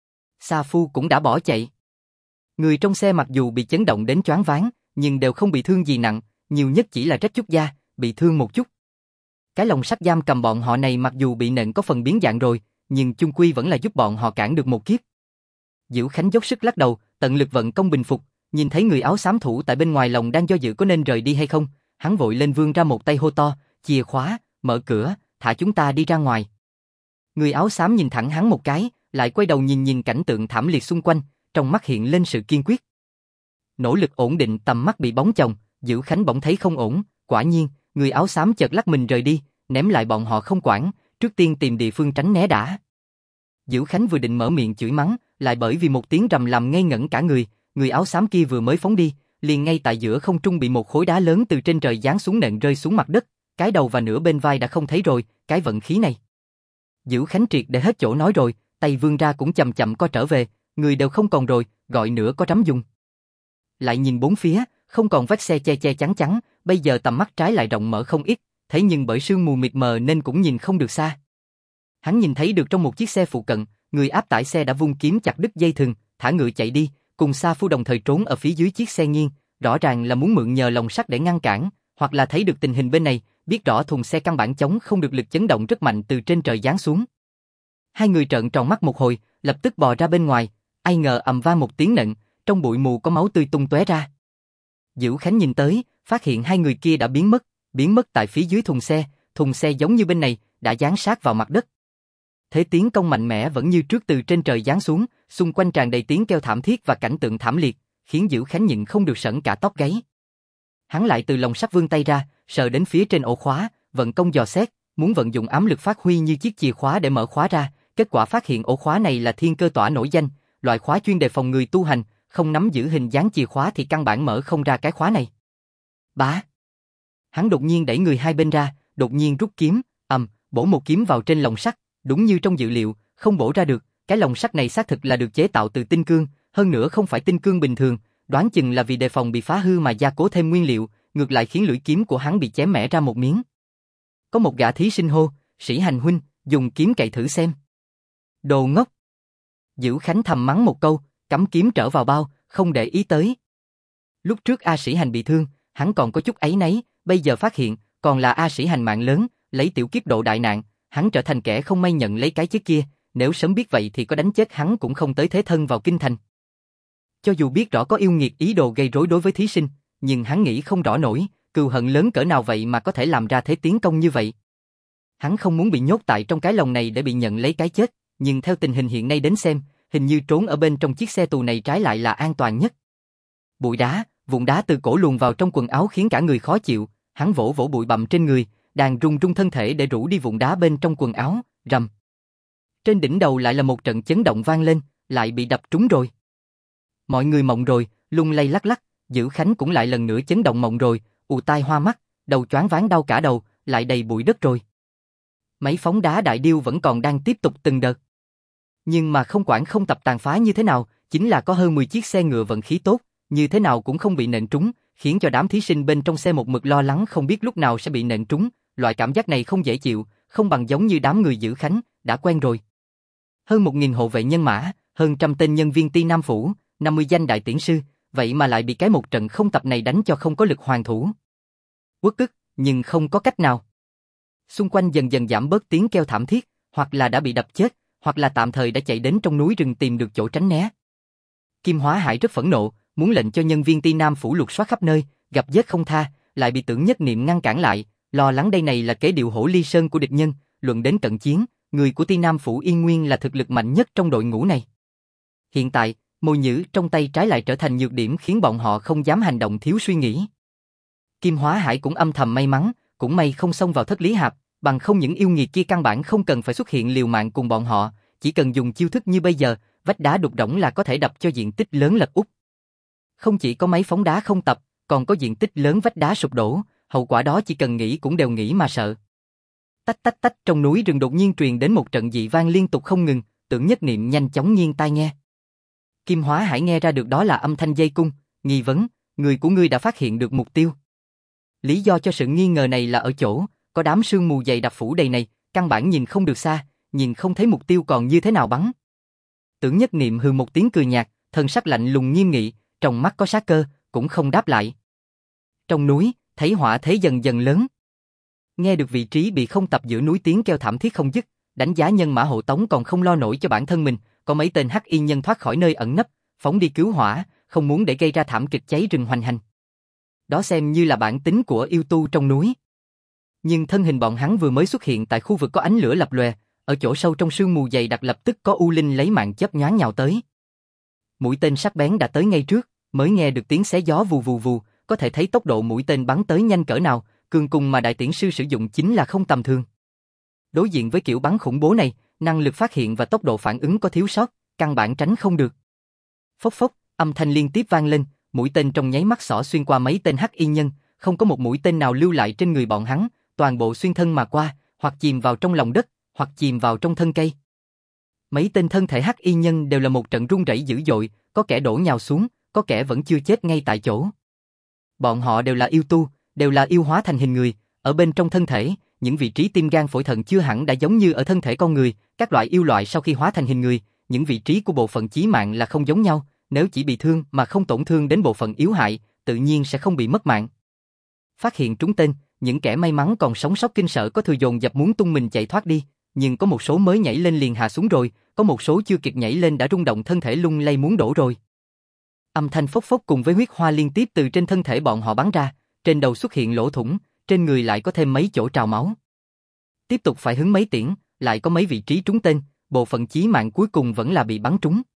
Sa Phu cũng đã bỏ chạy. Người trong xe mặc dù bị chấn động đến choáng váng, nhưng đều không bị thương gì nặng, nhiều nhất chỉ là rách chút da, bị thương một chút. Cái lồng sắt giam cầm bọn họ này mặc dù bị nện có phần biến dạng rồi, nhưng chung quy vẫn là giúp bọn họ cản được một kiếp. Dữu Khánh dốc sức lắc đầu, tận lực vận công bình phục, nhìn thấy người áo xám thủ tại bên ngoài lồng đang do dự có nên rời đi hay không, hắn vội lên vươn ra một tay hô to, chìa khóa, mở cửa, thả chúng ta đi ra ngoài. Người áo xám nhìn thẳng hắn một cái, lại quay đầu nhìn cảnh tượng thảm liệt xung quanh, trong mắt hiện lên sự kiên quyết. Nỗ lực ổn định tầm mắt bị bóng chồng, Dữu Khánh bỗng thấy không ổn, quả nhiên, người áo xám chợt lắc mình rời đi, ném lại bọn họ không quản, trước tiên tìm địa phương tránh né đã. Dữu Khánh vừa định mở miệng chửi mắng, lại bởi vì một tiếng rầm làm ngây ngẩn cả người áo xám kia vừa mới phóng đi, liền ngay tại giữa không trung bị một khối đá lớn từ trên trời giáng xuống nện rơi xuống mặt đất, cái đầu và nửa bên vai đã không thấy rồi, cái vận khí này. Dữu Khánh triệt để hết chỗ nói rồi, tay vươn ra cũng chậm chậm co trở về, người đều không còn rồi, gọi nữa có trắm dùng. Lại nhìn bốn phía, không còn vách xe che che chắn chắn, bây giờ tầm mắt trái lại rộng mở không ít, thế nhưng bởi sương mù mịt mờ nên cũng nhìn không được xa. Hắn nhìn thấy được trong một chiếc xe phụ cận, người áp tải xe đã vung kiếm chặt đứt dây thừng, thả ngựa chạy đi, cùng Sa Phu đồng thời trốn ở phía dưới chiếc xe nghiêng, rõ ràng là muốn mượn nhờ lồng sắt để ngăn cản, hoặc là thấy được tình hình bên này, biết rõ thùng xe căn bản chống không được lực chấn động rất mạnh từ trên trời giáng xuống. Hai người trợn tròn mắt một hồi, lập tức bò ra bên ngoài, ai ngờ ầm vang một tiếng nện, trong bụi mù có máu tươi tung tóe ra. Dữu Khánh nhìn tới, phát hiện hai người kia đã biến mất tại phía dưới thùng xe giống như bên này, đã giáng sát vào mặt đất. Thế tiến công mạnh mẽ vẫn như trước từ trên trời giáng xuống, xung quanh tràn đầy tiếng kêu thảm thiết và cảnh tượng thảm liệt, khiến Dữu Khánh nhịn không được sởn cả tóc gáy. Hắn lại từ lồng sắt vươn tay ra, sờ đến phía trên ổ khóa, vận công dò xét, muốn vận dụng ám lực phát huy như chiếc chìa khóa để mở khóa ra, kết quả phát hiện ổ khóa này là thiên cơ tỏa nổi danh, loại khóa chuyên đề phòng người tu hành, không nắm giữ hình dáng chìa khóa thì căn bản mở không ra cái khóa này. Bá! Hắn đột nhiên đẩy người hai bên ra, đột nhiên rút kiếm, bổ một kiếm vào trên lồng sắt, đúng như trong dự liệu, không bổ ra được, cái lồng sắt này xác thực là được chế tạo từ tinh cương, hơn nữa không phải tinh cương bình thường, đoán chừng là vì đề phòng bị phá hư mà gia cố thêm nguyên liệu, ngược lại khiến lưỡi kiếm của hắn bị chém mẻ ra một miếng. Có một gã thí sinh hô, Sĩ Hành huynh, dùng kiếm cậy thử xem. Đồ ngốc! Dữu Khánh thầm mắng một câu, cắm kiếm trở vào bao, không để ý tới. Lúc trước A Sĩ Hành bị thương, hắn còn có chút áy náy, bây giờ phát hiện, còn là A Sĩ Hành mạng lớn, lấy tiểu kiếp độ đại nạn, hắn trở thành kẻ không may nhận lấy cái chết kia, nếu sớm biết vậy thì có đánh chết hắn cũng không tới thế thân vào kinh thành. Cho dù biết rõ có yêu nghiệt ý đồ gây rối đối với thí sinh, nhưng hắn nghĩ không rõ nổi, cừu hận lớn cỡ nào vậy mà có thể làm ra thế tiến công như vậy. Hắn không muốn bị nhốt tại trong cái lồng này để bị nhận lấy cái chết, nhưng theo tình hình hiện nay đến xem, hình như trốn ở bên trong chiếc xe tù này trái lại là an toàn nhất. Bụi đá, vụn đá từ cổ luồn vào trong quần áo khiến cả người khó chịu, hắn vỗ vỗ bụi bặm trên người, đang run run thân thể để rũ đi vụn đá bên trong quần áo, rầm. Trên đỉnh đầu lại là một trận chấn động vang lên, lại bị đập trúng rồi. Mọi người mộng rồi, lung lay lắc lắc, Dữ Khánh cũng lại lần nữa chấn động mộng rồi, ù tai hoa mắt, đầu choáng váng đau cả đầu, lại đầy bụi đất rồi. Mấy phóng đá đại điêu vẫn còn đang tiếp tục từng đợt. Nhưng mà không quản không tập tàn phá như thế nào, chính là có hơn 10 chiếc xe ngựa vận khí tốt, như thế nào cũng không bị nện trúng, khiến cho đám thí sinh bên trong xe một mực lo lắng không biết lúc nào sẽ bị nện trúng, loại cảm giác này không dễ chịu, không bằng giống như đám người Dữ Khánh, đã quen rồi. Hơn 1.000 hộ vệ nhân mã, hơn trăm tên nhân viên Ti Nam Phủ, 50 danh đại tiễn sư, vậy mà lại bị cái một trận không tập này đánh cho không có lực hoàn thủ. Uất ức, nhưng không có cách nào. Xung quanh dần dần giảm bớt tiếng kêu thảm thiết, hoặc là đã bị đập chết, hoặc là tạm thời đã chạy đến trong núi rừng tìm được chỗ tránh né. Kim Hóa Hải rất phẫn nộ, muốn lệnh cho nhân viên Ti Nam Phủ lục soát khắp nơi, gặp giết không tha, lại bị Tưởng Nhất Niệm ngăn cản lại, lo lắng đây này là kế điệu hổ ly sơn của địch nhân, luận đến cận chiến, người của Ti Nam Phủ Yên Nguyên là thực lực mạnh nhất trong đội ngũ này. Hiện tại, mồi nhử trong tay trái lại trở thành nhược điểm khiến bọn họ không dám hành động thiếu suy nghĩ. Kim Hóa Hải cũng âm thầm may mắn, cũng may không xông vào Thất Lý Hạp, bằng không những yêu nghiệt kia căn bản không cần phải xuất hiện liều mạng cùng bọn họ, chỉ cần dùng chiêu thức như bây giờ, vách đá đục rỗng là có thể đập cho diện tích lớn lật úp. Không chỉ có mấy phóng đá không tập, còn có diện tích lớn vách đá sụp đổ, hậu quả đó chỉ cần nghĩ cũng đều nghĩ mà sợ. Tách tách tách, trong núi rừng đột nhiên truyền đến một trận dị vang liên tục không ngừng, Tưởng Nhất Niệm nhanh chóng nghiêng tai nghe. Kim Hóa Hải nghe ra được đó là âm thanh dây cung, nghi vấn, người của ngươi đã phát hiện được mục tiêu. Lý do cho sự nghi ngờ này là ở chỗ, có đám sương mù dày đặc phủ đầy này, căn bản nhìn không được xa, nhìn không thấy mục tiêu còn như thế nào bắn. Tưởng Nhất Niệm hừ một tiếng cười nhạt, thần sắc lạnh lùng nghiêm nghị, trong mắt có sát cơ, cũng không đáp lại. Trong núi, thấy hỏa thế dần dần lớn. Nghe được vị trí bị không tập giữa núi tiếng kêu thảm thiết không dứt, đánh giá nhân mã hộ tống còn không lo nổi cho bản thân mình, có mấy tên hắc y nhân thoát khỏi nơi ẩn nấp, phóng đi cứu hỏa, không muốn để gây ra thảm kịch cháy rừng hoành hành. Đó xem như là bản tính của yêu tu trong núi. Nhưng thân hình bọn hắn vừa mới xuất hiện tại khu vực có ánh lửa lập lòe, ở chỗ sâu trong sương mù dày đặc lập tức có u linh lấy mạng chớp nhoáng nhào tới. Mũi tên sắc bén đã tới ngay trước, mới nghe được tiếng xé gió vù vù vù, có thể thấy tốc độ mũi tên bắn tới nhanh cỡ nào, cường cung mà đại tiễn sư sử dụng chính là không tầm thường. Đối diện với kiểu bắn khủng bố này, năng lực phát hiện và tốc độ phản ứng có thiếu sót, căn bản tránh không được. Phốc phốc, âm thanh liên tiếp vang lên, mũi tên trong nháy mắt xỏ xuyên qua mấy tên hắc y nhân, không có một mũi tên nào lưu lại trên người bọn hắn, toàn bộ xuyên thân mà qua, hoặc chìm vào trong lòng đất, hoặc chìm vào trong thân cây. Mấy tên thân thể hắc y nhân đều là một trận rung rẩy dữ dội, có kẻ đổ nhào xuống, có kẻ vẫn chưa chết ngay tại chỗ. Bọn họ đều là yêu tu, đều là yêu hóa thành hình người, ở bên trong thân thể, những vị trí tim gan phổi thận chưa hẳn đã giống như ở thân thể con người, các loại yêu loại sau khi hóa thành hình người, những vị trí của bộ phận chí mạng là không giống nhau, nếu chỉ bị thương mà không tổn thương đến bộ phận yếu hại, tự nhiên sẽ không bị mất mạng. Phát hiện trúng tên, những kẻ may mắn còn sống sót kinh sợ có thừa dồn dập muốn tung mình chạy thoát đi, nhưng có một số mới nhảy lên liền hạ xuống rồi, có một số chưa kịp nhảy lên đã rung động thân thể lung lay muốn đổ rồi. Âm thanh phốc phốc cùng với huyết hoa liên tiếp từ trên thân thể bọn họ bắn ra, trên đầu xuất hiện lỗ thủng, trên người lại có thêm mấy chỗ trào máu. Tiếp tục phải hứng mấy tiễn, lại có mấy vị trí trúng tên, bộ phận chí mạng cuối cùng vẫn là bị bắn trúng.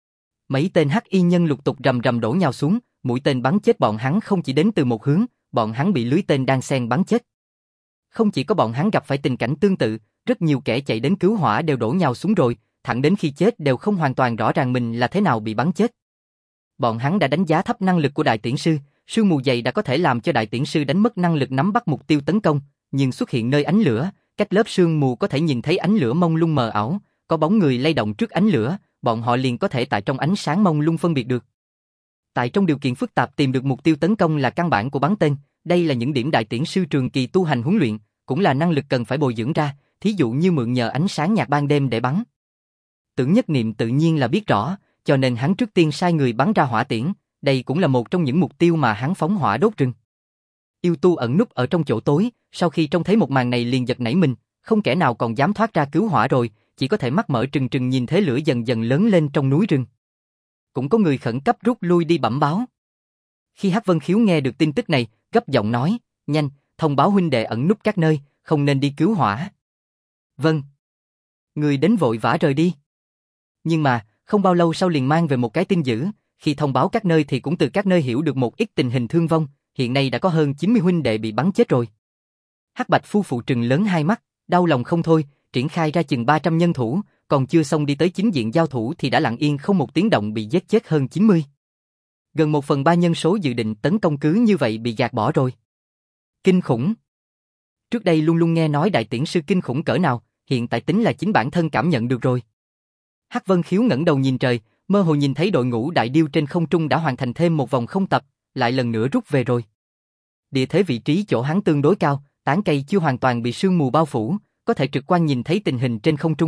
Mấy tên hắc y nhân lục tục rầm rầm đổ nhào xuống, mũi tên bắn chết bọn hắn không chỉ đến từ một hướng, bọn hắn bị lưới tên đan xen bắn chết. Không chỉ có bọn hắn gặp phải tình cảnh tương tự, rất nhiều kẻ chạy đến cứu hỏa đều đổ nhào xuống rồi, thẳng đến khi chết đều không hoàn toàn rõ ràng mình là thế nào bị bắn chết. Bọn hắn đã đánh giá thấp năng lực của đại tiễn sư, sương mù dày đã có thể làm cho đại tiễn sư đánh mất năng lực nắm bắt mục tiêu tấn công, nhưng xuất hiện nơi ánh lửa, cách lớp sương mù có thể nhìn thấy ánh lửa mông lung mờ ảo, có bóng người lay động trước ánh lửa, bọn họ liền có thể tại trong ánh sáng mông lung phân biệt được. Tại trong điều kiện phức tạp tìm được mục tiêu tấn công là căn bản của bắn tên, đây là những điểm đại tiễn sư trường kỳ tu hành huấn luyện, cũng là năng lực cần phải bồi dưỡng ra, thí dụ như mượn nhờ ánh sáng nhạt ban đêm để bắn. Tưởng Nhất Niệm tự nhiên là biết rõ, cho nên hắn trước tiên sai người bắn ra hỏa tiễn, đây cũng là một trong những mục tiêu mà hắn phóng hỏa đốt rừng. Yêu tu ẩn núp ở trong chỗ tối, sau khi trông thấy một màn này liền giật nảy mình, không kẻ nào còn dám thoát ra cứu hỏa rồi, chỉ có thể mắt mở trừng trừng nhìn thế lửa dần dần lớn lên trong núi rừng. cũng có người khẩn cấp rút lui đi bẩm báo. Khi Hắc Vân Khiếu nghe được tin tức này, gấp giọng nói, nhanh, thông báo huynh đệ ẩn núp các nơi, không nên đi cứu hỏa. Vâng. Người đến vội vã rời đi. Nhưng mà, không bao lâu sau liền mang về một cái tin dữ, khi thông báo các nơi thì cũng từ các nơi hiểu được một ít tình hình thương vong, hiện nay đã có hơn 90 huynh đệ bị bắn chết rồi. Hắc Bạch phu phụ trừng lớn hai mắt, đau lòng không thôi, triển khai ra chừng 300 nhân thủ, còn chưa xong đi tới chính diện giao thủ thì đã lặng yên không một tiếng động bị giết chết hơn 90. Gần 1/3 nhân số dự định tấn công cứ như vậy bị gạt bỏ rồi. Kinh khủng. Trước đây luôn luôn nghe nói đại tiễn sư kinh khủng cỡ nào, hiện tại tính là chính bản thân cảm nhận được rồi. Hắc Vân Khiếu ngẩng đầu nhìn trời, mơ hồ nhìn thấy đội ngũ đại điêu trên không trung đã hoàn thành thêm một vòng không tập, lại lần nữa rút về rồi. Địa thế vị trí chỗ hắn tương đối cao, tán cây chưa hoàn toàn bị sương mù bao phủ, có thể trực quan nhìn thấy tình hình trên không trung.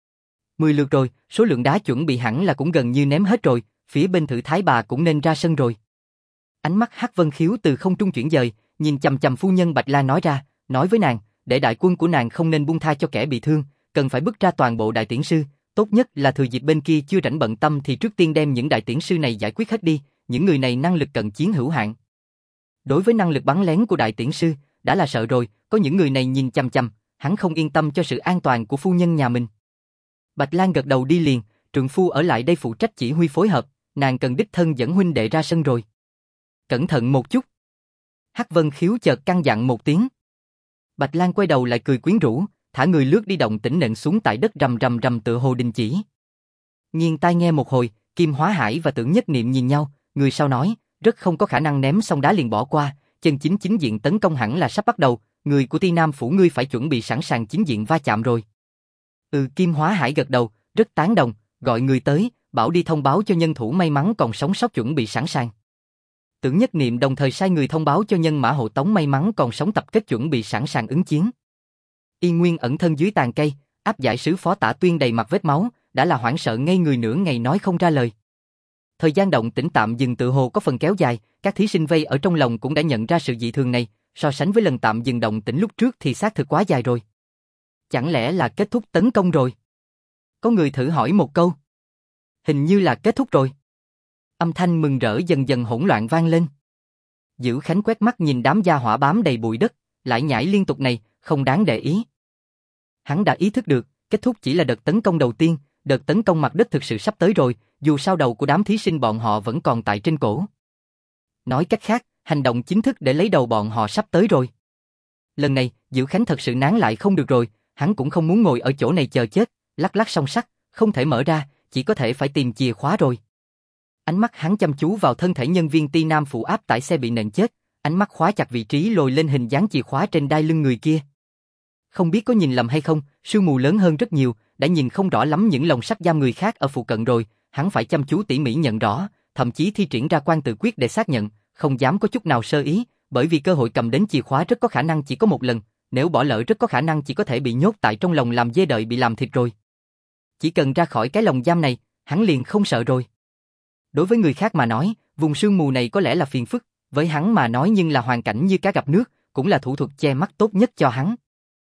10 lượt rồi, số lượng đá chuẩn bị hẳn là cũng gần như ném hết rồi, phía bên Thử Thái bà cũng nên ra sân rồi. Ánh mắt Hắc Vân Khiếu từ không trung chuyển dời, nhìn chằm chằm phu nhân Bạch La nói ra, nói với nàng, để đại quân của nàng không nên buông tha cho kẻ bị thương, cần phải bức ra toàn bộ đại tiễn sư, tốt nhất là thừa dịp bên kia chưa rảnh bận tâm thì trước tiên đem những đại tiễn sư này giải quyết hết đi, những người này năng lực cận chiến hữu hạn. Đối với năng lực bắn lén của đại tiễn sư, đã là sợ rồi, có những người này nhìn chằm chằm, hắn không yên tâm cho sự an toàn của phu nhân nhà mình. Bạch Lan gật đầu đi liền, trượng phu ở lại đây phụ trách chỉ huy phối hợp, nàng cần đích thân dẫn huynh đệ ra sân rồi. Cẩn thận một chút. Hắc Vân Khiếu chợt căn dặn một tiếng. Bạch Lan quay đầu lại cười quyến rũ, thả người lướt đi động tĩnh nện xuống tại đất rầm rầm rầm tựa hồ đình chỉ. Nghiêng tai nghe một hồi, Kim Hóa Hải và Tưởng Nhất Niệm nhìn nhau, người sau nói, rất không có khả năng ném xong đá liền bỏ qua, chân chính chính diện tấn công hẳn là sắp bắt đầu, người của Ti Nam phủ ngươi phải chuẩn bị sẵn sàng chính diện va chạm rồi. Kim Hóa Hải gật đầu, rất tán đồng, gọi người tới, bảo đi thông báo cho nhân thủ may mắn còn sống sót chuẩn bị sẵn sàng. Tưởng Nhất Niệm đồng thời sai người thông báo cho nhân mã hộ tống may mắn còn sống tập kết chuẩn bị sẵn sàng ứng chiến. Y Nguyên ẩn thân dưới tàn cây, áp giải sứ Phó Tả Tuyên đầy mặt vết máu, đã là hoảng sợ ngây người nửa ngày nói không ra lời. Thời gian động tĩnh tạm dừng tự hồ có phần kéo dài, các thí sinh vây ở trong lòng cũng đã nhận ra sự dị thường này, so sánh với lần tạm dừng động tĩnh lúc trước thì xác thực quá dài rồi. Chẳng lẽ là kết thúc tấn công rồi? Có người thử hỏi một câu. Hình như là kết thúc rồi. Âm thanh mừng rỡ dần dần hỗn loạn vang lên. Dữ Khánh quét mắt nhìn đám gia hỏa bám đầy bụi đất, lại nhảy liên tục này, không đáng để ý. Hắn đã ý thức được, kết thúc chỉ là đợt tấn công đầu tiên, đợt tấn công mặt đất thực sự sắp tới rồi, dù sao đầu của đám thí sinh bọn họ vẫn còn tại trên cổ. Nói cách khác, hành động chính thức để lấy đầu bọn họ sắp tới rồi. Lần này, Dữ Khánh thật sự nán lại không được rồi, hắn cũng không muốn ngồi ở chỗ này chờ chết, lắc lắc song sắt, không thể mở ra, chỉ có thể phải tìm chìa khóa rồi. Ánh mắt hắn chăm chú vào thân thể nhân viên Ti Nam phụ áp tải xe bị nện chết, ánh mắt khóa chặt vị trí lồi lên hình dáng chìa khóa trên đai lưng người kia. Không biết có nhìn lầm hay không, sương mù lớn hơn rất nhiều, đã nhìn không rõ lắm những lồng sắt giam người khác ở phụ cận rồi, hắn phải chăm chú tỉ mỉ nhận rõ, thậm chí thi triển ra quan tự quyết để xác nhận, không dám có chút nào sơ ý, bởi vì cơ hội cầm đến chìa khóa rất có khả năng chỉ có một lần, nếu bỏ lỡ rất có khả năng chỉ có thể bị nhốt tại trong lồng làm dê đợi bị làm thịt rồi. Chỉ cần ra khỏi cái lồng giam này, hắn liền không sợ rồi. Đối với người khác mà nói, vùng sương mù này có lẽ là phiền phức, với hắn mà nói nhưng là hoàn cảnh như cá gặp nước, cũng là thủ thuật che mắt tốt nhất cho hắn.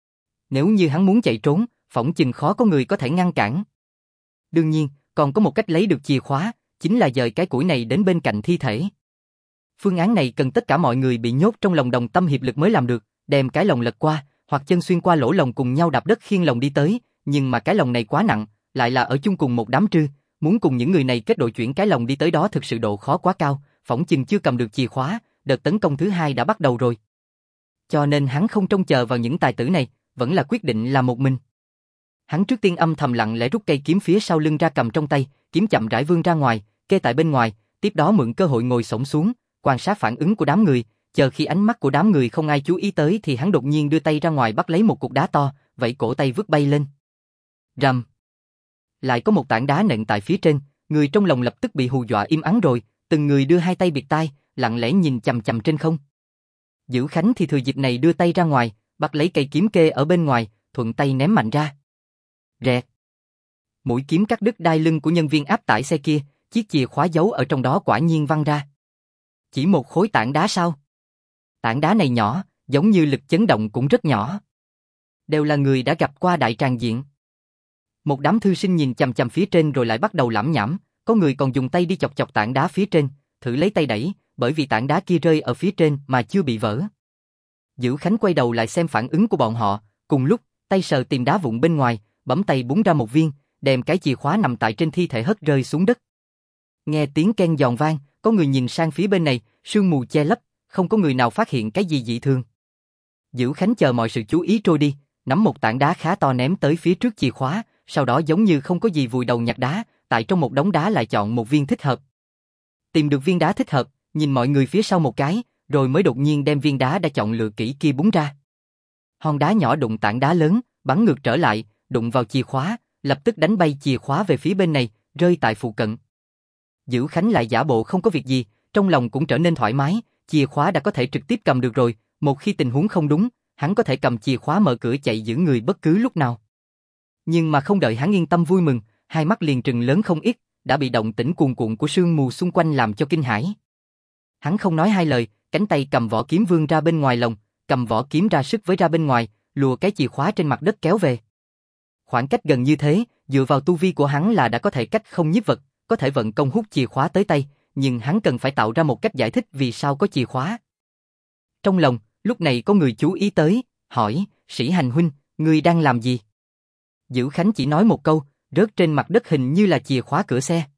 Nếu như hắn muốn chạy trốn, phỏng chừng khó có người có thể ngăn cản. Đương nhiên, còn có một cách lấy được chìa khóa, chính là dời cái củi này đến bên cạnh thi thể. Phương án này cần tất cả mọi người bị nhốt trong lồng đồng tâm hiệp lực mới làm được, đem cái lồng lật qua, hoặc chân xuyên qua lỗ lồng cùng nhau đạp đất khiêng lồng đi tới, nhưng mà cái lồng này quá nặng, lại là ở chung cùng một đám trư, muốn cùng những người này kết đội chuyển cái lồng đi tới đó thực sự độ khó quá cao, phỏng chừng chưa cầm được chìa khóa, đợt tấn công thứ hai đã bắt đầu rồi. Cho nên hắn không trông chờ vào những tài tử này, vẫn là quyết định là một mình. Hắn trước tiên âm thầm lặng lẽ rút cây kiếm phía sau lưng ra cầm trong tay, kiếm chậm rãi vươn ra ngoài, kê tại bên ngoài, tiếp đó mượn cơ hội ngồi xổm xuống, quan sát phản ứng của đám người, chờ khi ánh mắt của đám người không ai chú ý tới thì hắn đột nhiên đưa tay ra ngoài bắt lấy một cục đá to, vẫy cổ tay vứt bay lên. Rầm. Lại có một tảng đá nện tại phía trên, người trong lòng lập tức bị hù dọa im ắng rồi, từng người đưa hai tay bịt tai, lặng lẽ nhìn chằm chằm trên không. Dữ Khánh thì thừa dịp này đưa tay ra ngoài, bắt lấy cây kiếm kê ở bên ngoài, thuận tay ném mạnh ra. Rẹt. Mũi kiếm cắt đứt đai lưng của nhân viên áp tải xe kia, chiếc chìa khóa giấu ở trong đó quả nhiên văng ra. Chỉ một khối tảng đá sao? Tảng đá này nhỏ, giống như lực chấn động cũng rất nhỏ. Đều là người đã gặp qua đại tràng diện. Một đám thư sinh nhìn chằm chằm phía trên rồi lại bắt đầu lẩm nhẩm, có người còn dùng tay đi chọc chọc tảng đá phía trên, thử lấy tay đẩy, bởi vì tảng đá kia rơi ở phía trên mà chưa bị vỡ. Dữ Khánh quay đầu lại xem phản ứng của bọn họ, cùng lúc, tay sờ tìm đá vụn bên ngoài, bấm tay búng ra một viên, đem cái chìa khóa nằm tại trên thi thể hất rơi xuống đất. Nghe tiếng keng giòn vang, có người nhìn sang phía bên này, sương mù che lấp, không có người nào phát hiện cái gì dị thường. Dữ Khánh chờ mọi sự chú ý trôi đi, nắm một tảng đá khá to ném tới phía trước chìa khóa, sau đó giống như không có gì vùi đầu nhặt đá, tại trong một đống đá lại chọn một viên thích hợp. Tìm được viên đá thích hợp, nhìn mọi người phía sau một cái, rồi mới đột nhiên đem viên đá đã chọn lựa kỹ kia búng ra. Hòn đá nhỏ đụng tảng đá lớn, bắn ngược trở lại, đụng vào chìa khóa, lập tức đánh bay chìa khóa về phía bên này, rơi tại phụ cận. Dữ Khánh lại giả bộ không có việc gì, trong lòng cũng trở nên thoải mái, chìa khóa đã có thể trực tiếp cầm được rồi, một khi tình huống không đúng, hắn có thể cầm chìa khóa mở cửa chạy giữ người bất cứ lúc nào. Nhưng mà không đợi hắn yên tâm vui mừng, hai mắt liền trừng lớn không ít, đã bị động tĩnh cuồn cuộn của sương mù xung quanh làm cho kinh hãi. Hắn không nói hai lời, cánh tay cầm vỏ kiếm vươn ra bên ngoài lồng, cầm vỏ kiếm ra sức với ra bên ngoài, lùa cái chìa khóa trên mặt đất kéo về. Khoảng cách gần như thế, dựa vào tu vi của hắn là đã có thể cách không nhiếp vật, có thể vận công hút chìa khóa tới tay, nhưng hắn cần phải tạo ra một cách giải thích vì sao có chìa khóa. Trong lòng, lúc này có người chú ý tới, hỏi, Sĩ Hành huynh, ngươi đang làm gì? Dữ Khánh chỉ nói một câu, rớt trên mặt đất hình như là chìa khóa cửa xe.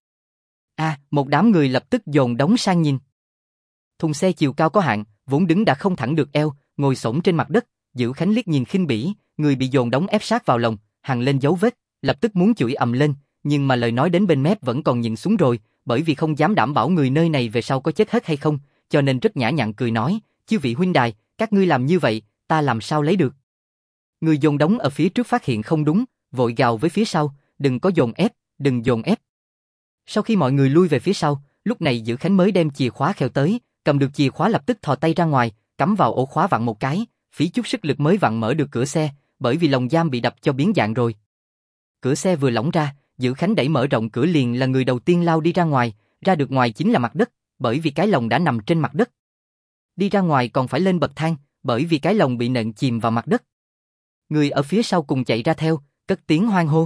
Một đám người lập tức dồn đống sang nhìn. Thùng xe chiều cao có hạn, vốn đứng đã không thẳng được eo, ngồi xổm trên mặt đất, Dữ Khánh liếc nhìn khinh bỉ, người bị dồn đống ép sát vào lòng, hằn lên dấu vết, lập tức muốn chửi ầm lên, nhưng mà lời nói đến bên mép vẫn còn nhìn xuống rồi, bởi vì không dám đảm bảo người nơi này về sau có chết hết hay không, cho nên rất nhã nhặn cười nói, chư vị huynh đài, các ngươi làm như vậy, ta làm sao lấy được? Người dồn đống ở phía trước phát hiện không đúng, vội gào với phía sau, đừng có dồn ép, đừng dồn ép. Sau khi mọi người lui về phía sau, lúc này Dữ Khánh mới đem chìa khóa kheo tới, cầm được chìa khóa lập tức thò tay ra ngoài, cắm vào ổ khóa vặn một cái, phí chút sức lực mới vặn mở được cửa xe, bởi vì lồng giam bị đập cho biến dạng rồi. Cửa xe vừa lỏng ra, Dữ Khánh đẩy mở rộng cửa liền là người đầu tiên lao đi ra ngoài, ra được ngoài chính là mặt đất, bởi vì cái lồng đã nằm trên mặt đất. Đi ra ngoài còn phải lên bậc thang, bởi vì cái lồng bị nện chìm vào mặt đất. Người ở phía sau cùng chạy ra theo, cất tiếng hoan hô.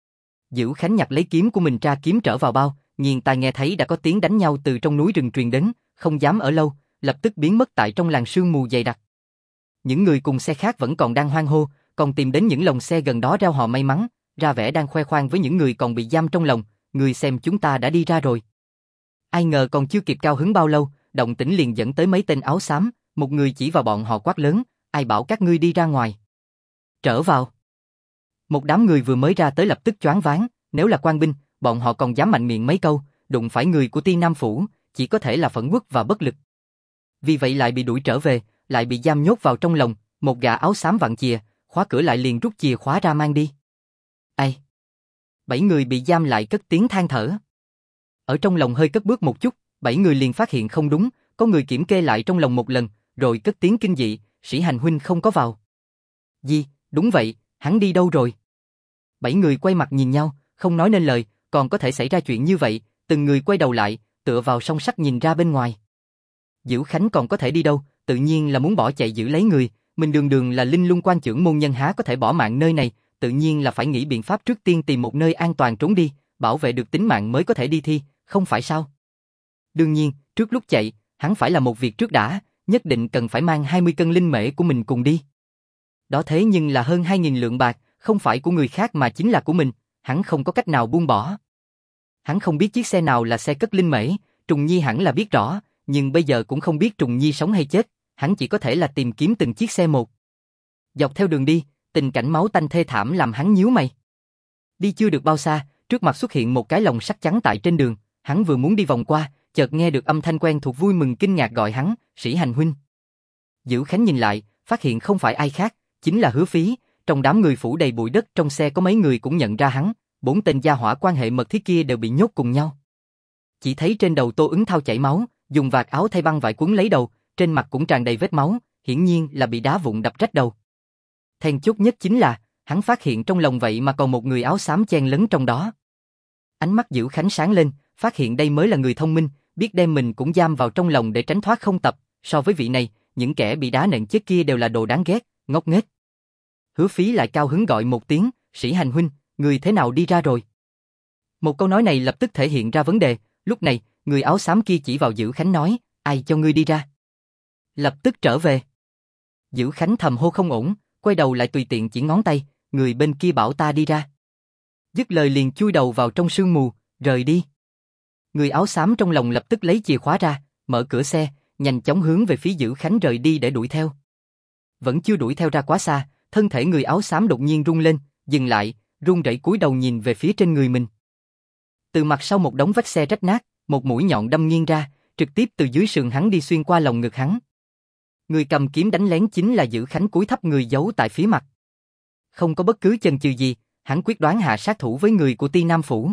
Dữ Khánh nhặt lấy kiếm của mình ra kiếm trở vào bao, nghiền tai nghe thấy đã có tiếng đánh nhau từ trong núi rừng truyền đến, không dám ở lâu, lập tức biến mất tại trong làn sương mù dày đặc. Những người cùng xe khác vẫn còn đang hoan hô, còn tìm đến những lồng xe gần đó reo hò may mắn, ra vẻ đang khoe khoang với những người còn bị giam trong lồng, người xem chúng ta đã đi ra rồi. Ai ngờ còn chưa kịp cao hứng bao lâu, động tĩnh liền dẫn tới mấy tên áo xám, một người chỉ vào bọn họ quát lớn, ai bảo các ngươi đi ra ngoài. Trở vào. Một đám người vừa mới ra tới lập tức choáng váng, nếu là quan binh, bọn họ còn dám mạnh miệng mấy câu, đụng phải người của Ti Nam Phủ, chỉ có thể là phẫn uất và bất lực. Vì vậy lại bị đuổi trở về, lại bị giam nhốt vào trong lồng, một gã áo xám vặn chìa, khóa cửa lại liền rút chìa khóa ra mang đi. Ai? 7 người bị giam lại cất tiếng than thở. Ở trong lồng hơi cất bước một chút, 7 người liền phát hiện không đúng, có người kiểm kê lại trong lồng một lần, rồi cất tiếng kinh dị, Sĩ Hành huynh không có vào. Gì? Đúng vậy, hắn đi đâu rồi? 7 người quay mặt nhìn nhau, không nói nên lời, còn có thể xảy ra chuyện như vậy, từng người quay đầu lại, tựa vào song sắt nhìn ra bên ngoài. Dữ Khánh còn có thể đi đâu, tự nhiên là muốn bỏ chạy giữ lấy người, mình đường đường là Linh Lung quan trưởng môn nhân há có thể bỏ mạng nơi này, tự nhiên là phải nghĩ biện pháp trước tiên tìm một nơi an toàn trốn đi, bảo vệ được tính mạng mới có thể đi thi, không phải sao? Đương nhiên, trước lúc chạy, hắn phải làm một việc trước đã, nhất định cần phải mang 20 cân linh mễ của mình cùng đi. Đó thế nhưng là hơn 2.000 lượng bạc, không phải của người khác mà chính là của mình, hắn không có cách nào buông bỏ. Hắn không biết chiếc xe nào là xe cất linh mễ, Trùng Nhi hẳn là biết rõ, nhưng bây giờ cũng không biết Trùng Nhi sống hay chết, hắn chỉ có thể là tìm kiếm từng chiếc xe một. Dọc theo đường đi, tình cảnh máu tanh thê thảm làm hắn nhíu mày. Đi chưa được bao xa, trước mặt xuất hiện một cái lồng sắt trắng tại trên đường, hắn vừa muốn đi vòng qua, chợt nghe được âm thanh quen thuộc vui mừng kinh ngạc gọi hắn, Sĩ Hành huynh. Dữ Khánh nhìn lại, phát hiện không phải ai khác, chính là Hứa Phí, trong đám người phủ đầy bụi đất trong xe có mấy người cũng nhận ra hắn, 4 tên gia hỏa quan hệ mật thiết kia đều bị nhốt cùng nhau. Chỉ thấy trên đầu Tô Ứng Thao chảy máu, dùng vạt áo thay băng vải quấn lấy đầu, trên mặt cũng tràn đầy vết máu, hiển nhiên là bị đá vụn đập rách đầu. Then chốt nhất chính là, hắn phát hiện trong lồng vậy mà còn một người áo xám chen lấn trong đó. Ánh mắt Dữ Khánh sáng lên, phát hiện đây mới là người thông minh, biết đem mình cũng giam vào trong lồng để tránh thoát không tập, so với vị này, những kẻ bị đá nện chết kia đều là đồ đáng ghét, ngốc nghếch. Hứa Phí lại cao hứng gọi một tiếng, Sĩ Hành huynh, người thế nào đi ra rồi? Một câu nói này lập tức thể hiện ra vấn đề, lúc này, người áo xám kia chỉ vào Dữ Khánh nói, ai cho ngươi đi ra? Lập tức trở về. Dữ Khánh thầm hô không ổn, quay đầu lại tùy tiện chỉ ngón tay, người bên kia bảo ta đi ra. Dứt lời liền chui đầu vào trong sương mù, rời đi. Người áo xám trong lòng lập tức lấy chìa khóa ra, mở cửa xe, nhanh chóng hướng về phía Dữ Khánh rời đi để đuổi theo. Vẫn chưa đuổi theo ra quá xa, thân thể người áo xám đột nhiên rung lên, dừng lại, run rẩy cúi đầu nhìn về phía trên người mình. Từ mặt sau một đống vách xe rách nát, một mũi nhọn đâm nghiêng ra, trực tiếp từ dưới sườn hắn đi xuyên qua lồng ngực hắn. Người cầm kiếm đánh lén chính là Dữ Khánh cúi thấp người giấu tại phía mặt. Không có bất cứ chần chừ gì, hắn quyết đoán hạ sát thủ với người của Ti Nam Phủ.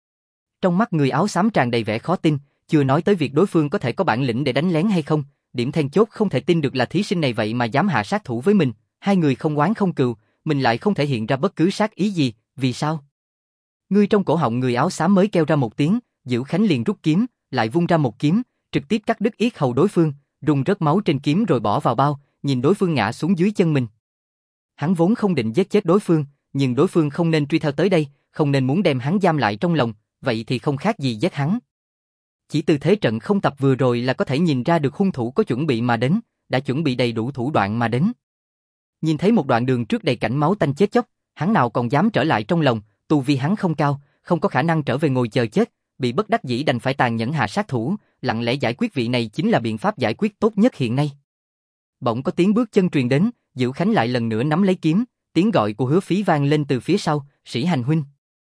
Trong mắt người áo xám tràn đầy vẻ khó tin, chưa nói tới việc đối phương có thể có bản lĩnh để đánh lén hay không, điểm then chốt không thể tin được là thí sinh này vậy mà dám hạ sát thủ với mình, hai người không oán không cừu, mình lại không thể hiện ra bất cứ sát ý gì, vì sao? Ngươi trong cổ họng người áo xám mới kêu ra một tiếng, Dữ Khánh liền rút kiếm, lại vung ra một kiếm, trực tiếp cắt đứt yết hầu đối phương, rung rớt máu trên kiếm rồi bỏ vào bao, nhìn đối phương ngã xuống dưới chân mình. Hắn vốn không định giết chết đối phương, nhưng đối phương không nên truy theo tới đây, không nên muốn đem hắn giam lại trong lòng, vậy thì không khác gì giết hắn. Chỉ từ thế trận không tập vừa rồi là có thể nhìn ra được hung thủ có chuẩn bị mà đến, đã chuẩn bị đầy đủ thủ đoạn mà đến. Nhìn thấy một đoạn đường trước đầy cảnh máu tanh chết chóc, hắn nào còn dám trở lại trong lòng, tu vi hắn không cao, không có khả năng trở về ngồi chờ chết, bị bất đắc dĩ đành phải tàn nhẫn hạ sát thủ, lặng lẽ giải quyết vị này chính là biện pháp giải quyết tốt nhất hiện nay. Bỗng có tiếng bước chân truyền đến, Dữ Khánh lại lần nữa nắm lấy kiếm, tiếng gọi của Hứa Phí vang lên từ phía sau, Sĩ Hành huynh.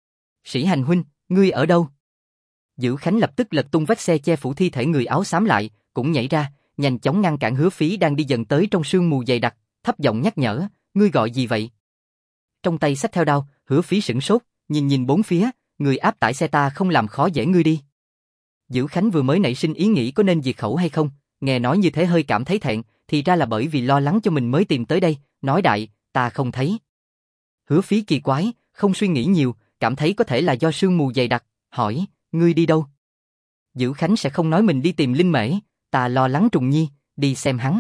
Sĩ Hành huynh, ngươi ở đâu? Dữ Khánh lập tức lật tung vách xe che phủ thi thể người áo xám lại, cũng nhảy ra, nhanh chóng ngăn cản Hứa Phí đang đi dần tới trong sương mù dày đặc, thấp giọng nhắc nhở, ngươi gọi gì vậy? Trong tay xách theo đao, Hứa Phí sửng sốt, nhìn bốn phía, người áp tải xe ta không làm khó dễ ngươi đi. Dữ Khánh vừa mới nảy sinh ý nghĩ có nên diệt khẩu hay không, nghe nói như thế hơi cảm thấy thẹn, thì ra là bởi vì lo lắng cho mình mới tìm tới đây, nói đại, ta không thấy. Hứa Phí kỳ quái, không suy nghĩ nhiều, cảm thấy có thể là do sương mù dày đặc, hỏi, ngươi đi đâu? Dữ Khánh sẽ không nói mình đi tìm Linh Mễ, ta lo lắng Trùng Nhi, đi xem hắn.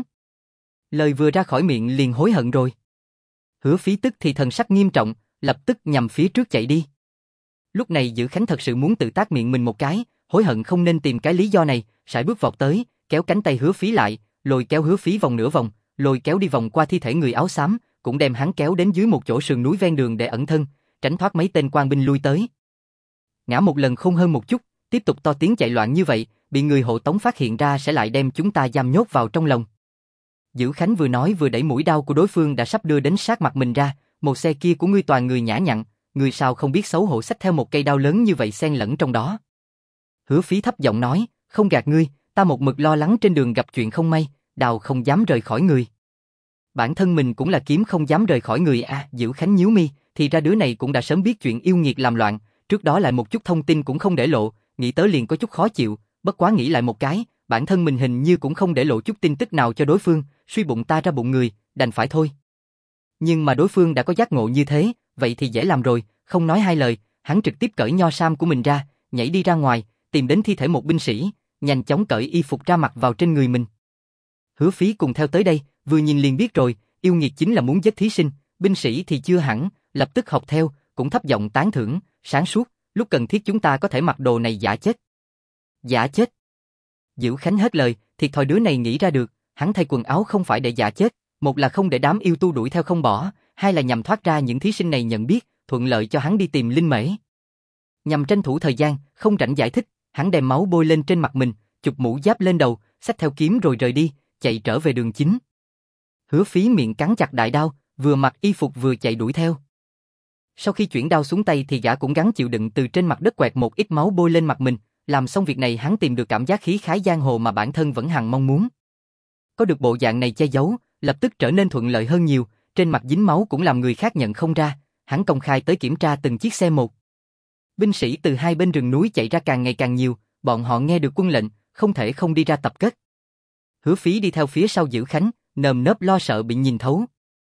Lời vừa ra khỏi miệng liền hối hận rồi. Hứa Phí tức thì thần sắc nghiêm trọng, lập tức nhằm phía trước chạy đi. Lúc này Dữ Khánh thật sự muốn tự tát miệng mình một cái, hối hận không nên tìm cái lý do này, sải bước vọt tới, kéo cánh tay Hứa Phí lại, lôi kéo Hứa Phí vòng nửa vòng, lôi kéo đi vòng qua thi thể người áo xám, cũng đem hắn kéo đến dưới một chỗ sườn núi ven đường để ẩn thân, tránh thoát mấy tên quan binh lui tới. Ngã một lần không hơn một chút, tiếp tục to tiếng chạy loạn như vậy, bị người hộ tống phát hiện ra sẽ lại đem chúng ta giam nhốt vào trong lòng. Dữ Khánh vừa nói vừa đẩy mũi đao của đối phương đã sắp đưa đến sát mặt mình ra, một xe kia của ngươi toàn người nhã nhặn, ngươi sao không biết xấu hổ xách theo một cây đao lớn như vậy xen lẫn trong đó. Hứa Phí thấp giọng nói, không gạt ngươi, ta một mực lo lắng trên đường gặp chuyện không may, đao không dám rời khỏi người. Bản thân mình cũng là kiếm không dám rời khỏi người à, Dữ Khánh nhíu mi, thì ra đứa này cũng đã sớm biết chuyện yêu nghiệt làm loạn, trước đó lại một chút thông tin cũng không để lộ, nghĩ tới liền có chút khó chịu, bất quá nghĩ lại một cái, bản thân mình hình như cũng không để lộ chút tin tức nào cho đối phương, suy bụng ta ra bụng người, đành phải thôi. Nhưng mà đối phương đã có giác ngộ như thế, vậy thì dễ làm rồi, không nói hai lời, hắn trực tiếp cởi nho sam của mình ra, nhảy đi ra ngoài, tìm đến thi thể một binh sĩ, nhanh chóng cởi y phục ra mặc vào trên người mình. Hứa Phí cùng theo tới đây, vừa nhìn liền biết rồi, yêu nghiệt chính là muốn giết thí sinh, binh sĩ thì chưa hẳn, lập tức học theo, cũng thấp giọng tán thưởng, sáng suốt, lúc cần thiết chúng ta có thể mặc đồ này giả chết. Giả chết? Dữ Khánh hết lời, thiệt thòi đứa này nghĩ ra được, hắn thay quần áo không phải để giả chết, một là không để đám yêu tu đuổi theo không bỏ, hai là nhằm thoát ra những thí sinh này nhận biết, thuận lợi cho hắn đi tìm Linh Mễ. Nhằm tranh thủ thời gian, không rảnh giải thích, hắn đem máu bôi lên trên mặt mình, chụp mũ giáp lên đầu, xách theo kiếm rồi rời đi, chạy trở về đường chính. Hứa Phí miệng cắn chặt đại đao, vừa mặc y phục vừa chạy đuổi theo. Sau khi chuyển đao xuống tay thì gã cũng gắng chịu đựng từ trên mặt đất quẹt một ít máu bôi lên mặt mình, làm xong việc này hắn tìm được cảm giác khí khái giang hồ mà bản thân vẫn hằng mong muốn. Có được bộ dạng này che giấu, lập tức trở nên thuận lợi hơn nhiều, trên mặt dính máu cũng làm người khác nhận không ra, hắn công khai tới kiểm tra từng chiếc xe một. Binh sĩ từ hai bên rừng núi chạy ra càng ngày càng nhiều, bọn họ nghe được quân lệnh, không thể không đi ra tập kết. Hứa Phí đi theo phía sau Dữ Khánh, nơm nớp lo sợ bị nhìn thấu.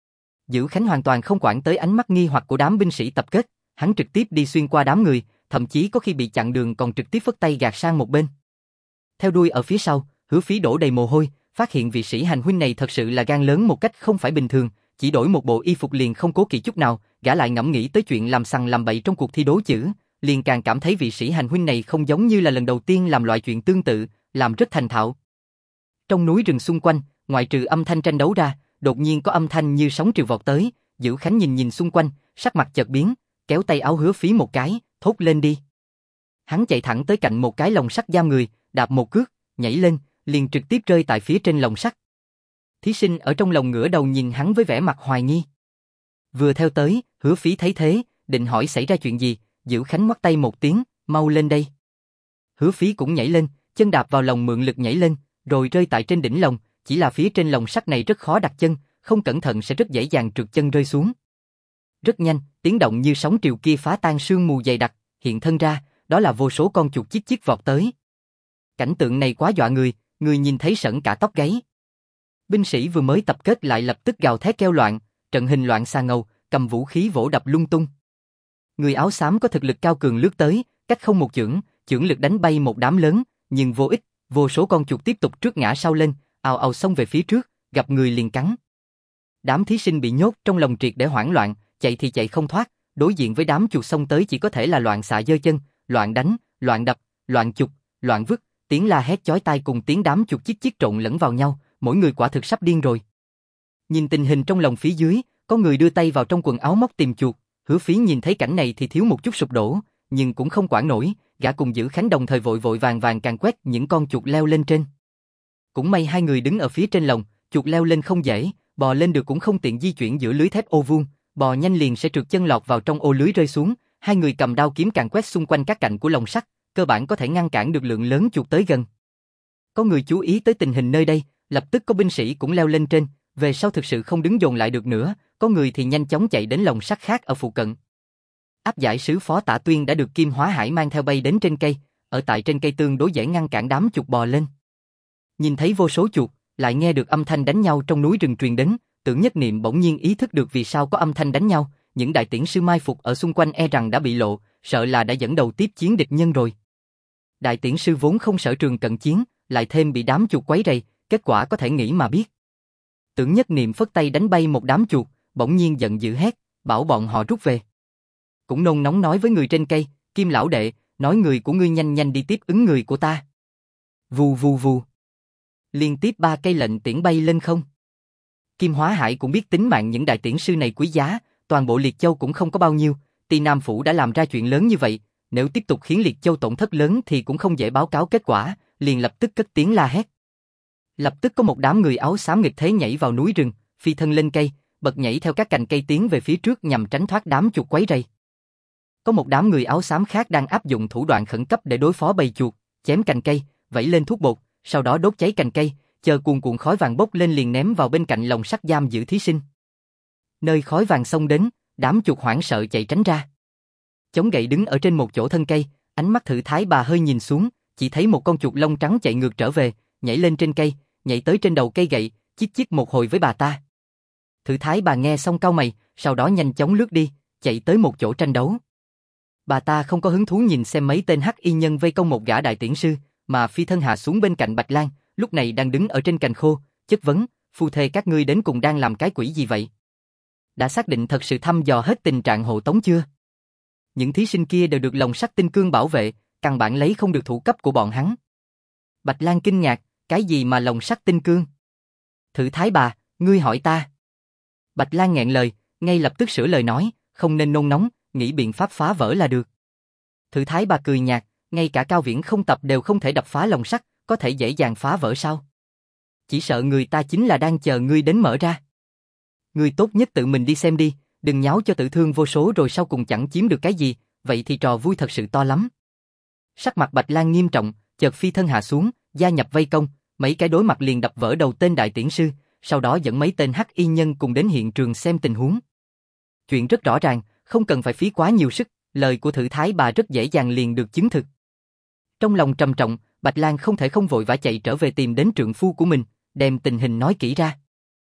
Dữ Khánh hoàn toàn không quản tới ánh mắt nghi hoặc của đám binh sĩ tập kết, hắn trực tiếp đi xuyên qua đám người, thậm chí có khi bị chặn đường còn trực tiếp phất tay gạt sang một bên. Theo đuôi ở phía sau, Hứa Phí đổ đầy mồ hôi, phát hiện vị Sĩ Hành huynh này thật sự là gan lớn một cách không phải bình thường, chỉ đổi một bộ y phục liền không cố kỵ chút nào, gã lại ngẫm nghĩ tới chuyện làm sằng làm bậy trong cuộc thi đố chữ, liền càng cảm thấy vị sĩ hành huynh này không giống như là lần đầu tiên làm loại chuyện tương tự, làm rất thành thạo. Trong núi rừng xung quanh, ngoại trừ âm thanh tranh đấu ra, đột nhiên có âm thanh như sóng triều vọt tới, Dữ Khánh nhìn nhìn xung quanh, sắc mặt chợt biến, kéo tay áo Hứa Phí một cái, thốt lên đi. Hắn chạy thẳng tới cạnh một cái lồng sắt giam người, đạp một cước, nhảy lên, liền trực tiếp rơi tại phía trên lồng sắt. Thí sinh ở trong lồng ngửa đầu nhìn hắn với vẻ mặt hoài nghi. Vừa theo tới, Hứa Phí thấy thế, định hỏi xảy ra chuyện gì, Dữ Khánh ngoắt tay một tiếng, mau lên đây. Hứa Phí cũng nhảy lên, chân đạp vào lồng mượn lực nhảy lên, rồi rơi tại trên đỉnh lồng, chỉ là phía trên lồng sắt này rất khó đặt chân, không cẩn thận sẽ rất dễ dàng trượt chân rơi xuống. Rất nhanh, tiếng động như sóng triều kia phá tan sương mù dày đặc, hiện thân ra, đó là vô số con chuột chích chích vọt tới. Cảnh tượng này quá dọa người nhìn thấy sởn cả tóc gáy. Binh sĩ vừa mới tập kết lại lập tức gào thét kêu loạn, trận hình loạn xà ngầu, cầm vũ khí vỗ đập lung tung. Người áo xám có thực lực cao cường lướt tới, cách không một chưởng lực đánh bay một đám lớn, nhưng vô ích, vô số con chuột tiếp tục trước ngã sau lên, ào ào xông về phía trước, gặp người liền cắn. Đám thí sinh bị nhốt trong lồng triệt để hoảng loạn, chạy thì chạy không thoát, đối diện với đám chuột xông tới chỉ có thể là loạn xạ giơ chân, loạn đánh, loạn đập, loạn chụp, loạn vứt, tiếng la hét chói tai cùng tiếng đám chuột chích chích trộn lẫn vào nhau, mỗi người quả thực sắp điên rồi. Nhìn tình hình trong lồng phía dưới, có người đưa tay vào trong quần áo móc tìm chuột, Hứa Phí nhìn thấy cảnh này thì thiếu một chút sụp đổ, nhưng cũng không quản nổi, gã cùng Dữ Khánh đồng thời vội vội vàng càn quét những con chuột leo lên trên. Cũng may hai người đứng ở phía trên lồng, chuột leo lên không dễ, bò lên được cũng không tiện di chuyển giữa lưới thép ô vuông, bò nhanh liền sẽ trượt chân lọt vào trong ô lưới rơi xuống. Hai người cầm đao kiếm càn quét xung quanh các cạnh của lồng sắt, cơ bản có thể ngăn cản được lượng lớn chuột tới gần. Có người chú ý tới tình hình nơi đây, lập tức có binh sĩ cũng leo lên trên, về sau thực sự không đứng dồn lại được nữa, có người thì nhanh chóng chạy đến lồng sắt khác ở phụ cận. Áp giải sứ Phó Tạ Tuyên đã được Kim Hóa Hải mang theo bay đến trên cây, ở tại trên cây tương đối dễ ngăn cản đám chuột bò lên. Nhìn thấy vô số chuột, lại nghe được âm thanh đánh nhau trong núi rừng truyền đến, Tưởng Nhất Niệm bỗng nhiên ý thức được vì sao có âm thanh đánh nhau, những đại tiễn sư mai phục ở xung quanh e rằng đã bị lộ, sợ là đã dẫn đầu tiếp chiến địch nhân rồi. Đại tiễn sư vốn không sợ trường cận chiến, lại thêm bị đám chuột quấy rầy, kết quả có thể nghĩ mà biết. Tưởng Nhất Niệm phất tay đánh bay một đám chuột, bỗng nhiên giận dữ hét, bảo bọn họ rút về. Cũng nôn nóng nói với người trên cây, Kim lão đệ, nói người của ngươi nhanh nhanh đi tiếp ứng người của ta. Vù vù vù. Liên tiếp 3 cây lệnh tiễn bay lên không. Kim Hóa Hải cũng biết tính mạng những đại tiễn sư này quý giá, toàn bộ Liệt Châu cũng không có bao nhiêu, Ti Nam Phủ đã làm ra chuyện lớn như vậy, nếu tiếp tục khiến Liệt Châu tổn thất lớn thì cũng không dễ báo cáo kết quả, liền lập tức cất tiếng la hét. Lập tức có một đám người áo xám nghịch thế nhảy vào núi rừng, phi thân lên cây, bật nhảy theo các cành cây tiến về phía trước nhằm tránh thoát đám chuột quấy rầy. Có một đám người áo xám khác đang áp dụng thủ đoạn khẩn cấp để đối phó bầy chuột, chém cành cây, vẩy lên thuốc bột, sau đó đốt cháy cành cây, chờ cuồn cuộn khói vàng bốc lên liền ném vào bên cạnh lồng sắt giam giữ thí sinh. Nơi khói vàng xông đến, đám chuột hoảng sợ chạy tránh ra. Chống gậy đứng ở trên một chỗ thân cây, ánh mắt Thử Thái Bà hơi nhìn xuống, chỉ thấy một con chuột lông trắng chạy ngược trở về, nhảy lên trên cây, nhảy tới trên đầu cây gậy, chích chích một hồi với bà ta. Thử Thái Bà nghe xong cau mày, sau đó nhanh chóng lướt đi, chạy tới một chỗ tranh đấu. Bà ta không có hứng thú nhìn xem mấy tên hắc y nhân vây công một gã đại tiễn sư, mà phi thân hạ xuống bên cạnh Bạch Lan, lúc này đang đứng ở trên cành khô, chất vấn, phu thê các ngươi đến cùng đang làm cái quỷ gì vậy? Đã xác định thật sự thăm dò hết tình trạng hộ tống chưa? Những thí sinh kia đều được lồng sắt tinh cương bảo vệ, căn bản lấy không được thủ cấp của bọn hắn. Bạch Lan kinh ngạc, cái gì mà lồng sắt tinh cương? Thử Thái Bà, ngươi hỏi ta. Bạch Lan nghẹn lời, ngay lập tức sửa lời nói, không nên nôn nóng, nghĩ biện pháp phá vỡ là được. Thử Thái Bà cười nhạt, ngay cả Cao Viễn không tập đều không thể đập phá lồng sắt, có thể dễ dàng phá vỡ sao? Chỉ sợ người ta chính là đang chờ ngươi đến mở ra. Ngươi tốt nhất tự mình đi xem đi, đừng nháo cho tử thương vô số rồi sau cùng chẳng chiếm được cái gì, vậy thì trò vui thật sự to lắm. Sắc mặt Bạch Lan nghiêm trọng, chợt phi thân hạ xuống, gia nhập vây công, mấy cái đối mặt liền đập vỡ đầu tên đại tiễn sư, sau đó dẫn mấy tên hắc y nhân cùng đến hiện trường xem tình huống. Chuyện rất rõ ràng, không cần phải phí quá nhiều sức, lời của Thử Thái Bà rất dễ dàng liền được chứng thực. Trong lòng trầm trọng, Bạch Lan không thể không vội vã chạy trở về tìm đến trượng phu của mình, đem tình hình nói kỹ ra.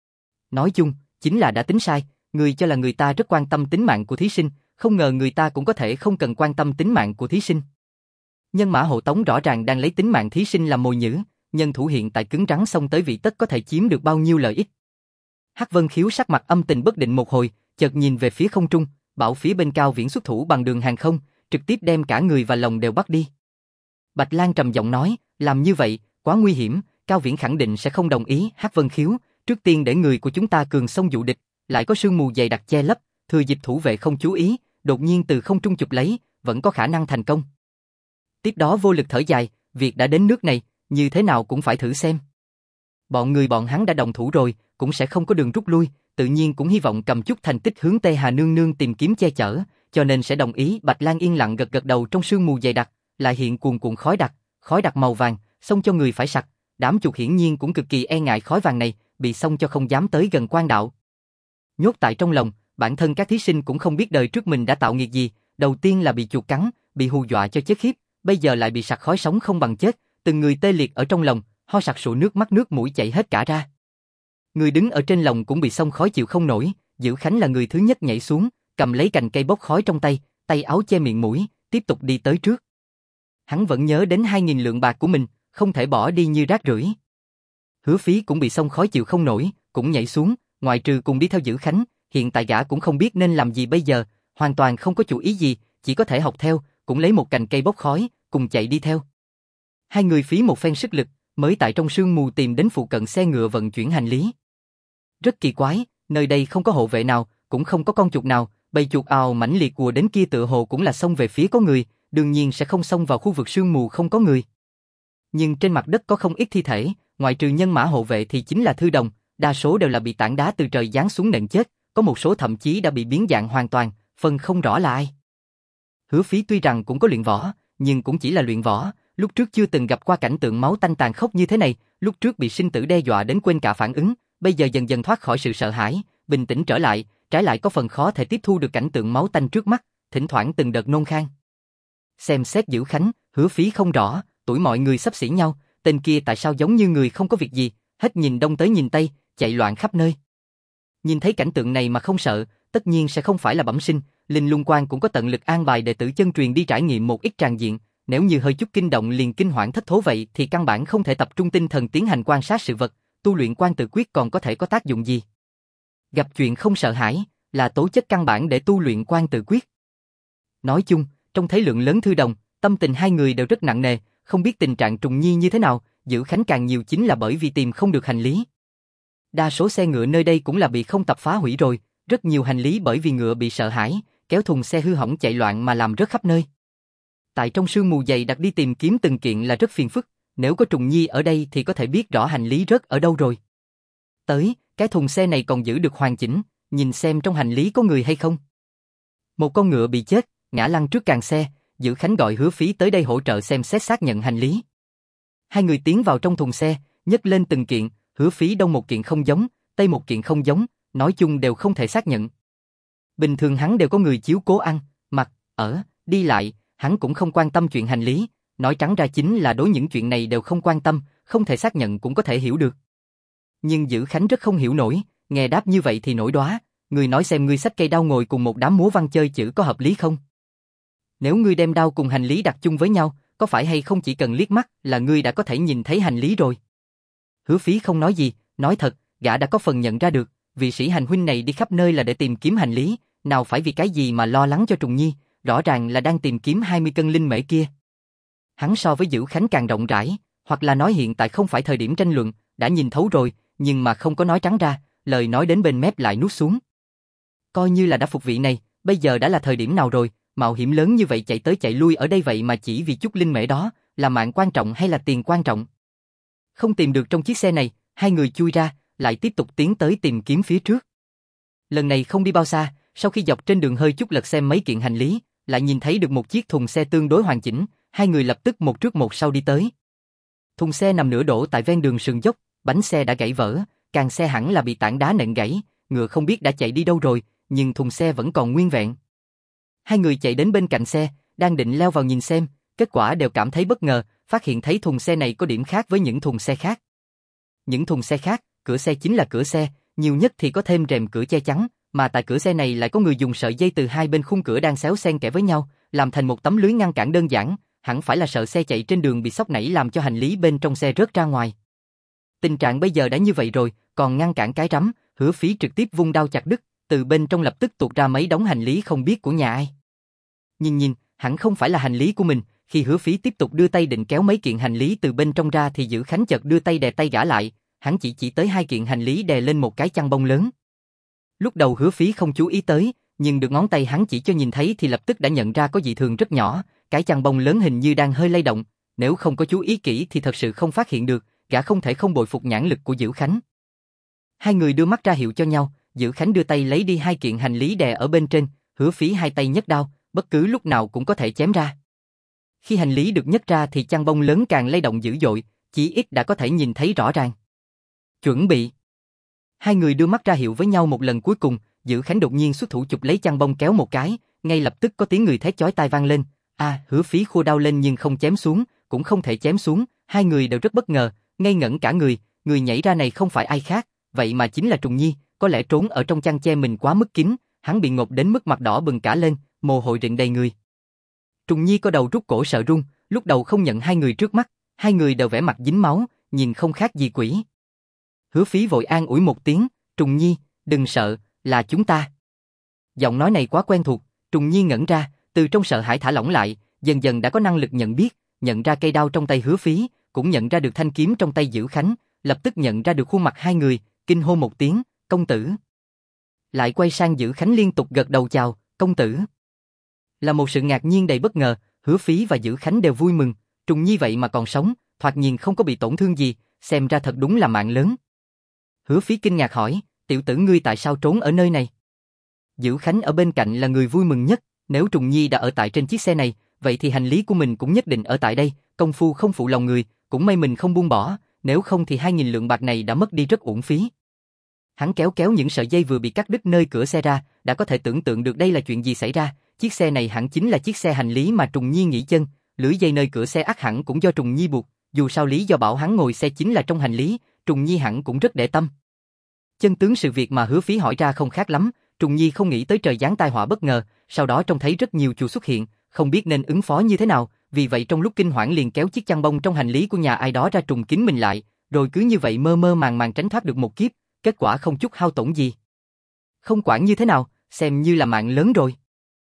Nói chung, chính là đã tính sai, người cho là người ta rất quan tâm tính mạng của thí sinh, không ngờ người ta cũng có thể không cần quan tâm tính mạng của thí sinh. Nhân mã hộ tống rõ ràng đang lấy tính mạng thí sinh làm mồi nhử, nhân thủ hiện tại cứng rắn xông tới vị tất có thể chiếm được bao nhiêu lợi ích. Hắc Vân Khiếu sắc mặt âm tình bất định một hồi, chợt nhìn về phía không trung, bảo phía bên Cao Viễn xuất thủ bằng đường hàng không, trực tiếp đem cả người và lồng đều bắt đi. Bạch Lang trầm giọng nói, làm như vậy, quá nguy hiểm, Cao Viễn khẳng định sẽ không đồng ý. Hắc Vân Khiếu, trước tiên để người của chúng ta cường xông dụ địch, lại có sương mù dày đặc che lấp, thừa dịp thủ vệ không chú ý, đột nhiên từ không trung chụp lấy, vẫn có khả năng thành công. Tiếp đó vô lực thở dài, việc đã đến nước này, như thế nào cũng phải thử xem. Bọn hắn đã đồng thủ rồi, cũng sẽ không có đường rút lui, tự nhiên cũng hy vọng cầm chút thành tích hướng Tê Hà nương nương tìm kiếm che chở, cho nên sẽ đồng ý. Bạch Lang yên lặng gật gật đầu. Trong sương mù dày đặc, lại hiện cuồn cuộn khói đặc màu vàng, xông cho người phải sặc. Đám chuột hiển nhiên cũng cực kỳ e ngại khói vàng này, bị xông cho không dám tới gần quan đạo. Nhốt tại trong lòng, bản thân các thí sinh cũng không biết đời trước mình đã tạo nghiệt gì, đầu tiên là bị chuột cắn, bị hù dọa cho chết khiếp, bây giờ lại bị sặc khói sống không bằng chết, từng người tê liệt ở trong lòng, ho sặc sụa nước mắt nước mũi chảy hết cả ra. Người đứng ở trên lồng cũng bị xông khói chịu không nổi, Dữ Khánh là người thứ nhất nhảy xuống, cầm lấy cành cây bốc khói trong tay, tay áo che miệng mũi, tiếp tục đi tới trước. Hắn vẫn nhớ đến 2.000 lượng bạc của mình, không thể bỏ đi như rác rưởi. Hứa Phí cũng bị xông khói chịu không nổi, cũng nhảy xuống, ngoại trừ cùng đi theo Dữ Khánh, hiện tại gã cũng không biết nên làm gì bây giờ, hoàn toàn không có chủ ý gì, chỉ có thể học theo, cũng lấy một cành cây bốc khói, cùng chạy đi theo. Hai người phí một phen sức lực, mới tại trong sương mù tìm đến phụ cận xe ngựa vận chuyển hành lý. Rất kỳ quái, nơi đây không có hộ vệ nào, cũng không có con chuột nào, bầy chuột ào mãnh liệt ùa đến kia tựa hồ cũng là xông về phía có người, đương nhiên sẽ không xông vào khu vực sương mù không có người. Nhưng trên mặt đất có không ít thi thể, ngoại trừ nhân mã hộ vệ thì chính là thư đồng, đa số đều là bị tảng đá từ trời giáng xuống nện chết, có một số thậm chí đã bị biến dạng hoàn toàn, phân không rõ là ai. Hứa Phí tuy rằng cũng có luyện võ, nhưng cũng chỉ là luyện võ, lúc trước chưa từng gặp qua cảnh tượng máu tanh tàn khốc như thế này, lúc trước bị sinh tử đe dọa đến quên cả phản ứng, bây giờ dần dần thoát khỏi sự sợ hãi, bình tĩnh trở lại, trái lại có phần khó thể tiếp thu được cảnh tượng máu tanh trước mắt, thỉnh thoảng từng đợt nôn khan. Xem xét Dữ Khánh, Hứa Phí không rõ, tuổi mọi người xấp xỉ nhau, tên kia tại sao giống như người không có việc gì, hết nhìn đông tới nhìn tây, chạy loạn khắp nơi. Nhìn thấy cảnh tượng này mà không sợ, tất nhiên sẽ không phải là bẩm sinh, Linh Lung Quan cũng có tận lực an bài đệ tử chân truyền đi trải nghiệm một ít tràng diện, nếu như hơi chút kinh động liền kinh hoảng thất thố vậy thì căn bản không thể tập trung tinh thần tiến hành quan sát sự vật, tu luyện Quan Tự Quyết còn có thể có tác dụng gì. Gặp chuyện không sợ hãi là tố chất căn bản để tu luyện Quan Tự Quyết. Nói chung, trong thấy lượng lớn thư đồng, tâm tình hai người đều rất nặng nề, không biết tình trạng Trùng Nhi như thế nào, Dữ Khánh càng nhiều chính là bởi vì tìm không được hành lý. Đa số xe ngựa nơi đây cũng là bị không tập phá hủy rồi, rất nhiều hành lý bởi vì ngựa bị sợ hãi, kéo thùng xe hư hỏng chạy loạn mà làm rớt khắp nơi. Tại trong sương mù dày đặc đi tìm kiếm từng kiện là rất phiền phức, nếu có Trùng Nhi ở đây thì có thể biết rõ hành lý rớt ở đâu rồi. Tới, cái thùng xe này còn giữ được hoàn chỉnh, nhìn xem trong hành lý có người hay không. Một con ngựa bị chết, ngã lăn trước càng xe, Dữ Khánh gọi Hứa Phí tới đây hỗ trợ xem xét xác nhận hành lý. Hai người tiến vào trong thùng xe, nhấc lên từng kiện, Hứa Phí đông một kiện không giống, tây một kiện không giống, nói chung đều không thể xác nhận. Bình thường hắn đều có người chiếu cố ăn, mặc, ở, đi lại, hắn cũng không quan tâm chuyện hành lý, nói trắng ra chính là đối những chuyện này đều không quan tâm, không thể xác nhận cũng có thể hiểu được. Nhưng Dữ Khánh rất không hiểu nổi, nghe đáp như vậy thì nổi đoá, người nói xem ngươi xách cây đao ngồi cùng một đám múa văn chơi chữ có hợp lý không? Nếu ngươi đem đao cùng hành lý đặt chung với nhau, có phải hay không chỉ cần liếc mắt là ngươi đã có thể nhìn thấy hành lý rồi? Hứa Phí không nói gì, nói thật, gã đã có phần nhận ra được, vị sĩ hành huynh này đi khắp nơi là để tìm kiếm hành lý, nào phải vì cái gì mà lo lắng cho Trùng Nhi, rõ ràng là đang tìm kiếm 20 cân linh mễ kia. Hắn so với Dữ Khánh càng rộng rãi, hoặc là nói hiện tại không phải thời điểm tranh luận, đã nhìn thấu rồi, nhưng mà không có nói trắng ra, lời nói đến bên mép lại nuốt xuống. Coi như là đã phục vị này, bây giờ đã là thời điểm nào rồi, mạo hiểm lớn như vậy chạy tới chạy lui ở đây vậy mà chỉ vì chút linh mễ đó, là mạng quan trọng hay là tiền quan trọng? Không tìm được trong chiếc xe này, hai người chui ra, lại tiếp tục tiến tới tìm kiếm phía trước. Lần này không đi bao xa, sau khi dọc trên đường hơi chút lật xem mấy kiện hành lý, lại nhìn thấy được một chiếc thùng xe tương đối hoàn chỉnh, hai người lập tức một trước một sau đi tới. Thùng xe nằm nửa đổ tại ven đường sườn dốc, bánh xe đã gãy vỡ, càng xe hẳn là bị tảng đá nện gãy, ngựa không biết đã chạy đi đâu rồi, nhưng thùng xe vẫn còn nguyên vẹn. Hai người chạy đến bên cạnh xe, đang định leo vào nhìn xem, kết quả đều cảm thấy bất ngờ, phát hiện thấy thùng xe này có điểm khác với những thùng xe khác. Những thùng xe khác, cửa xe chính là cửa xe, nhiều nhất thì có thêm rèm cửa che chắn, mà tại cửa xe này lại có người dùng sợi dây từ hai bên khung cửa đang xéo xen kẽ với nhau, làm thành một tấm lưới ngăn cản đơn giản, hẳn phải là sợ xe chạy trên đường bị sóc nảy làm cho hành lý bên trong xe rớt ra ngoài. Tình trạng bây giờ đã như vậy rồi, còn ngăn cản cái rắm, Hứa Phí trực tiếp vung đao chặt đứt, từ bên trong lập tức tuột ra mấy đống hành lý không biết của nhà ai. Nhìn, hẳn không phải là hành lý của mình. Khi Hứa Phí tiếp tục đưa tay định kéo mấy kiện hành lý từ bên trong ra thì Dữ Khánh chợt đưa tay đè tay gã lại, hắn chỉ tới hai kiện hành lý đè lên một cái chăn bông lớn. Lúc đầu Hứa Phí không chú ý tới, nhưng được ngón tay hắn chỉ cho nhìn thấy thì lập tức đã nhận ra có dị thường rất nhỏ, cái chăn bông lớn hình như đang hơi lay động, nếu không có chú ý kỹ thì thật sự không phát hiện được, gã không thể không bội phục nhãn lực của Dữ Khánh. Hai người đưa mắt ra hiệu cho nhau, Dữ Khánh đưa tay lấy đi hai kiện hành lý đè ở bên trên, Hứa Phí hai tay nhấc đao, bất cứ lúc nào cũng có thể chém ra. Khi hành lý được nhấc ra thì chăn bông lớn càng lay động dữ dội, chỉ ít đã có thể nhìn thấy rõ ràng. Chuẩn bị. Hai người đưa mắt ra hiệu với nhau một lần cuối cùng, Dữ Khánh đột nhiên xuất thủ chụp lấy chăn bông kéo một cái, ngay lập tức có tiếng người thét chói tai vang lên. Hứa Phí khua đao lên nhưng không chém xuống, cũng không thể chém xuống, hai người đều rất bất ngờ, ngây ngẩn cả người, người nhảy ra này không phải ai khác, vậy mà chính là Trùng Nhi, có lẽ trốn ở trong chăn che mình quá mức kín, hắn bị ngộp đến mức mặt đỏ bừng cả lên, mồ hôi rịn đầy người. Trùng Nhi có đầu rút cổ sợ run, lúc đầu không nhận hai người trước mắt, hai người đều vẻ mặt dính máu, nhìn không khác gì quỷ. Hứa Phí vội an ủi một tiếng, Trùng Nhi, đừng sợ, là chúng ta. Giọng nói này quá quen thuộc, Trùng Nhi ngẩn ra, từ trong sợ hãi thả lỏng lại, dần dần đã có năng lực nhận biết, nhận ra cây đao trong tay Hứa Phí, cũng nhận ra được thanh kiếm trong tay Dữ Khánh, lập tức nhận ra được khuôn mặt hai người, kinh hô một tiếng, công tử. Lại quay sang Dữ Khánh liên tục gật đầu chào, công tử. Là một sự ngạc nhiên đầy bất ngờ, Hứa Phí và Dữ Khánh đều vui mừng, Trùng Nhi vậy mà còn sống, thoạt nhìn không có bị tổn thương gì, xem ra thật đúng là mạng lớn. Hứa Phí kinh ngạc hỏi, tiểu tử ngươi tại sao trốn ở nơi này? Dữ Khánh ở bên cạnh là người vui mừng nhất, nếu Trùng Nhi đã ở tại trên chiếc xe này, vậy thì hành lý của mình cũng nhất định ở tại đây, công phu không phụ lòng người, cũng may mình không buông bỏ, nếu không thì 2.000 lượng bạc này đã mất đi rất uổng phí. Hắn kéo những sợi dây vừa bị cắt đứt nơi cửa xe ra, đã có thể tưởng tượng được đây là chuyện gì xảy ra, chiếc xe này hẳn chính là chiếc xe hành lý mà Trùng Nhi nghỉ chân, lưỡi dây nơi cửa xe ắt hẳn cũng do Trùng Nhi buộc, dù sao lý do bảo hắn ngồi xe chính là trong hành lý, Trùng Nhi hẳn cũng rất để tâm. Chân tướng sự việc mà Hứa Phí hỏi ra không khác lắm, Trùng Nhi không nghĩ tới trời giáng tai họa bất ngờ, sau đó trông thấy rất nhiều chùa xuất hiện, không biết nên ứng phó như thế nào, vì vậy trong lúc kinh hoảng liền kéo chiếc chăn bông trong hành lý của nhà ai đó ra trùng kín mình lại, rồi cứ như vậy mơ mơ màng tránh thoát được một kiếp, kết quả không chút hao tổn gì. Không quản như thế nào, xem như là mạng lớn rồi.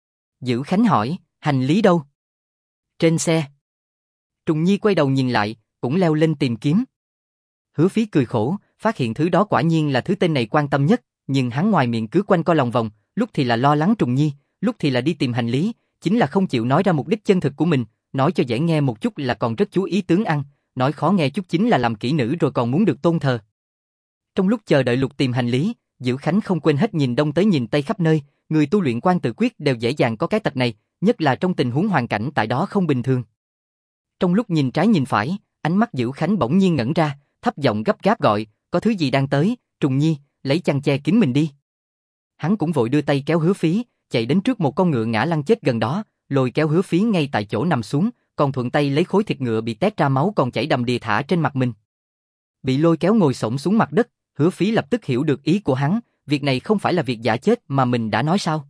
Dữ Khánh hỏi, hành lý đâu? Trên xe. Trùng Nhi quay đầu nhìn lại, cũng leo lên tìm kiếm. Hứa Phí cười khổ, phát hiện thứ đó quả nhiên là thứ tên này quan tâm nhất, nhưng hắn ngoài miệng cứ quanh co lòng vòng, lúc thì là lo lắng Trùng Nhi, lúc thì là đi tìm hành lý, chính là không chịu nói ra mục đích chân thực của mình, nói cho dễ nghe một chút là còn rất chú ý tướng ăn, nói khó nghe chút chính là làm kỹ nữ rồi còn muốn được tôn thờ. Trong lúc chờ đợi lục tìm hành lý, Dữ Khánh không quên hết nhìn đông tới nhìn tây khắp nơi, người tu luyện quan tự quyết đều dễ dàng có cái tật này, nhất là trong tình huống hoàn cảnh tại đó không bình thường. Trong lúc nhìn trái nhìn phải, ánh mắt Dữ Khánh bỗng nhiên ngẩn ra, thấp giọng gấp gáp gọi, có thứ gì đang tới, Trùng Nhi, lấy chăn che kín mình đi. Hắn cũng vội đưa tay kéo Hứa Phí, chạy đến trước một con ngựa ngã lăn chết gần đó, lôi kéo Hứa Phí ngay tại chỗ nằm xuống, còn thuận tay lấy khối thịt ngựa bị tét ra máu còn chảy đầm đìa thả trên mặt mình. Bị lôi kéo ngồi xổm xuống mặt đất, Hứa Phí lập tức hiểu được ý của hắn, việc này không phải là việc giả chết mà mình đã nói sao.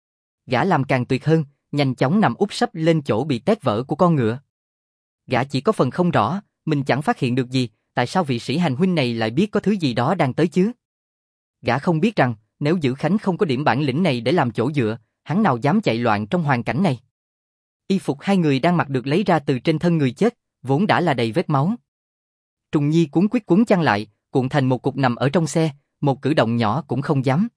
Gã làm càng tuyệt hơn, nhanh chóng nằm úp sấp lên chỗ bị tét vỡ của con ngựa. Gã chỉ có phần không rõ, mình chẳng phát hiện được gì, tại sao vị sĩ hành huynh này lại biết có thứ gì đó đang tới chứ? Gã không biết rằng, nếu Dữ Khánh không có điểm bản lĩnh này để làm chỗ dựa, hắn nào dám chạy loạn trong hoàn cảnh này. Y phục hai người đang mặc được lấy ra từ trên thân người chết, vốn đã là đầy vết máu. Trùng Nhi cuống quýt quấn chăn lại, cuộn thành một cục nằm ở trong xe, một cử động nhỏ cũng không dám.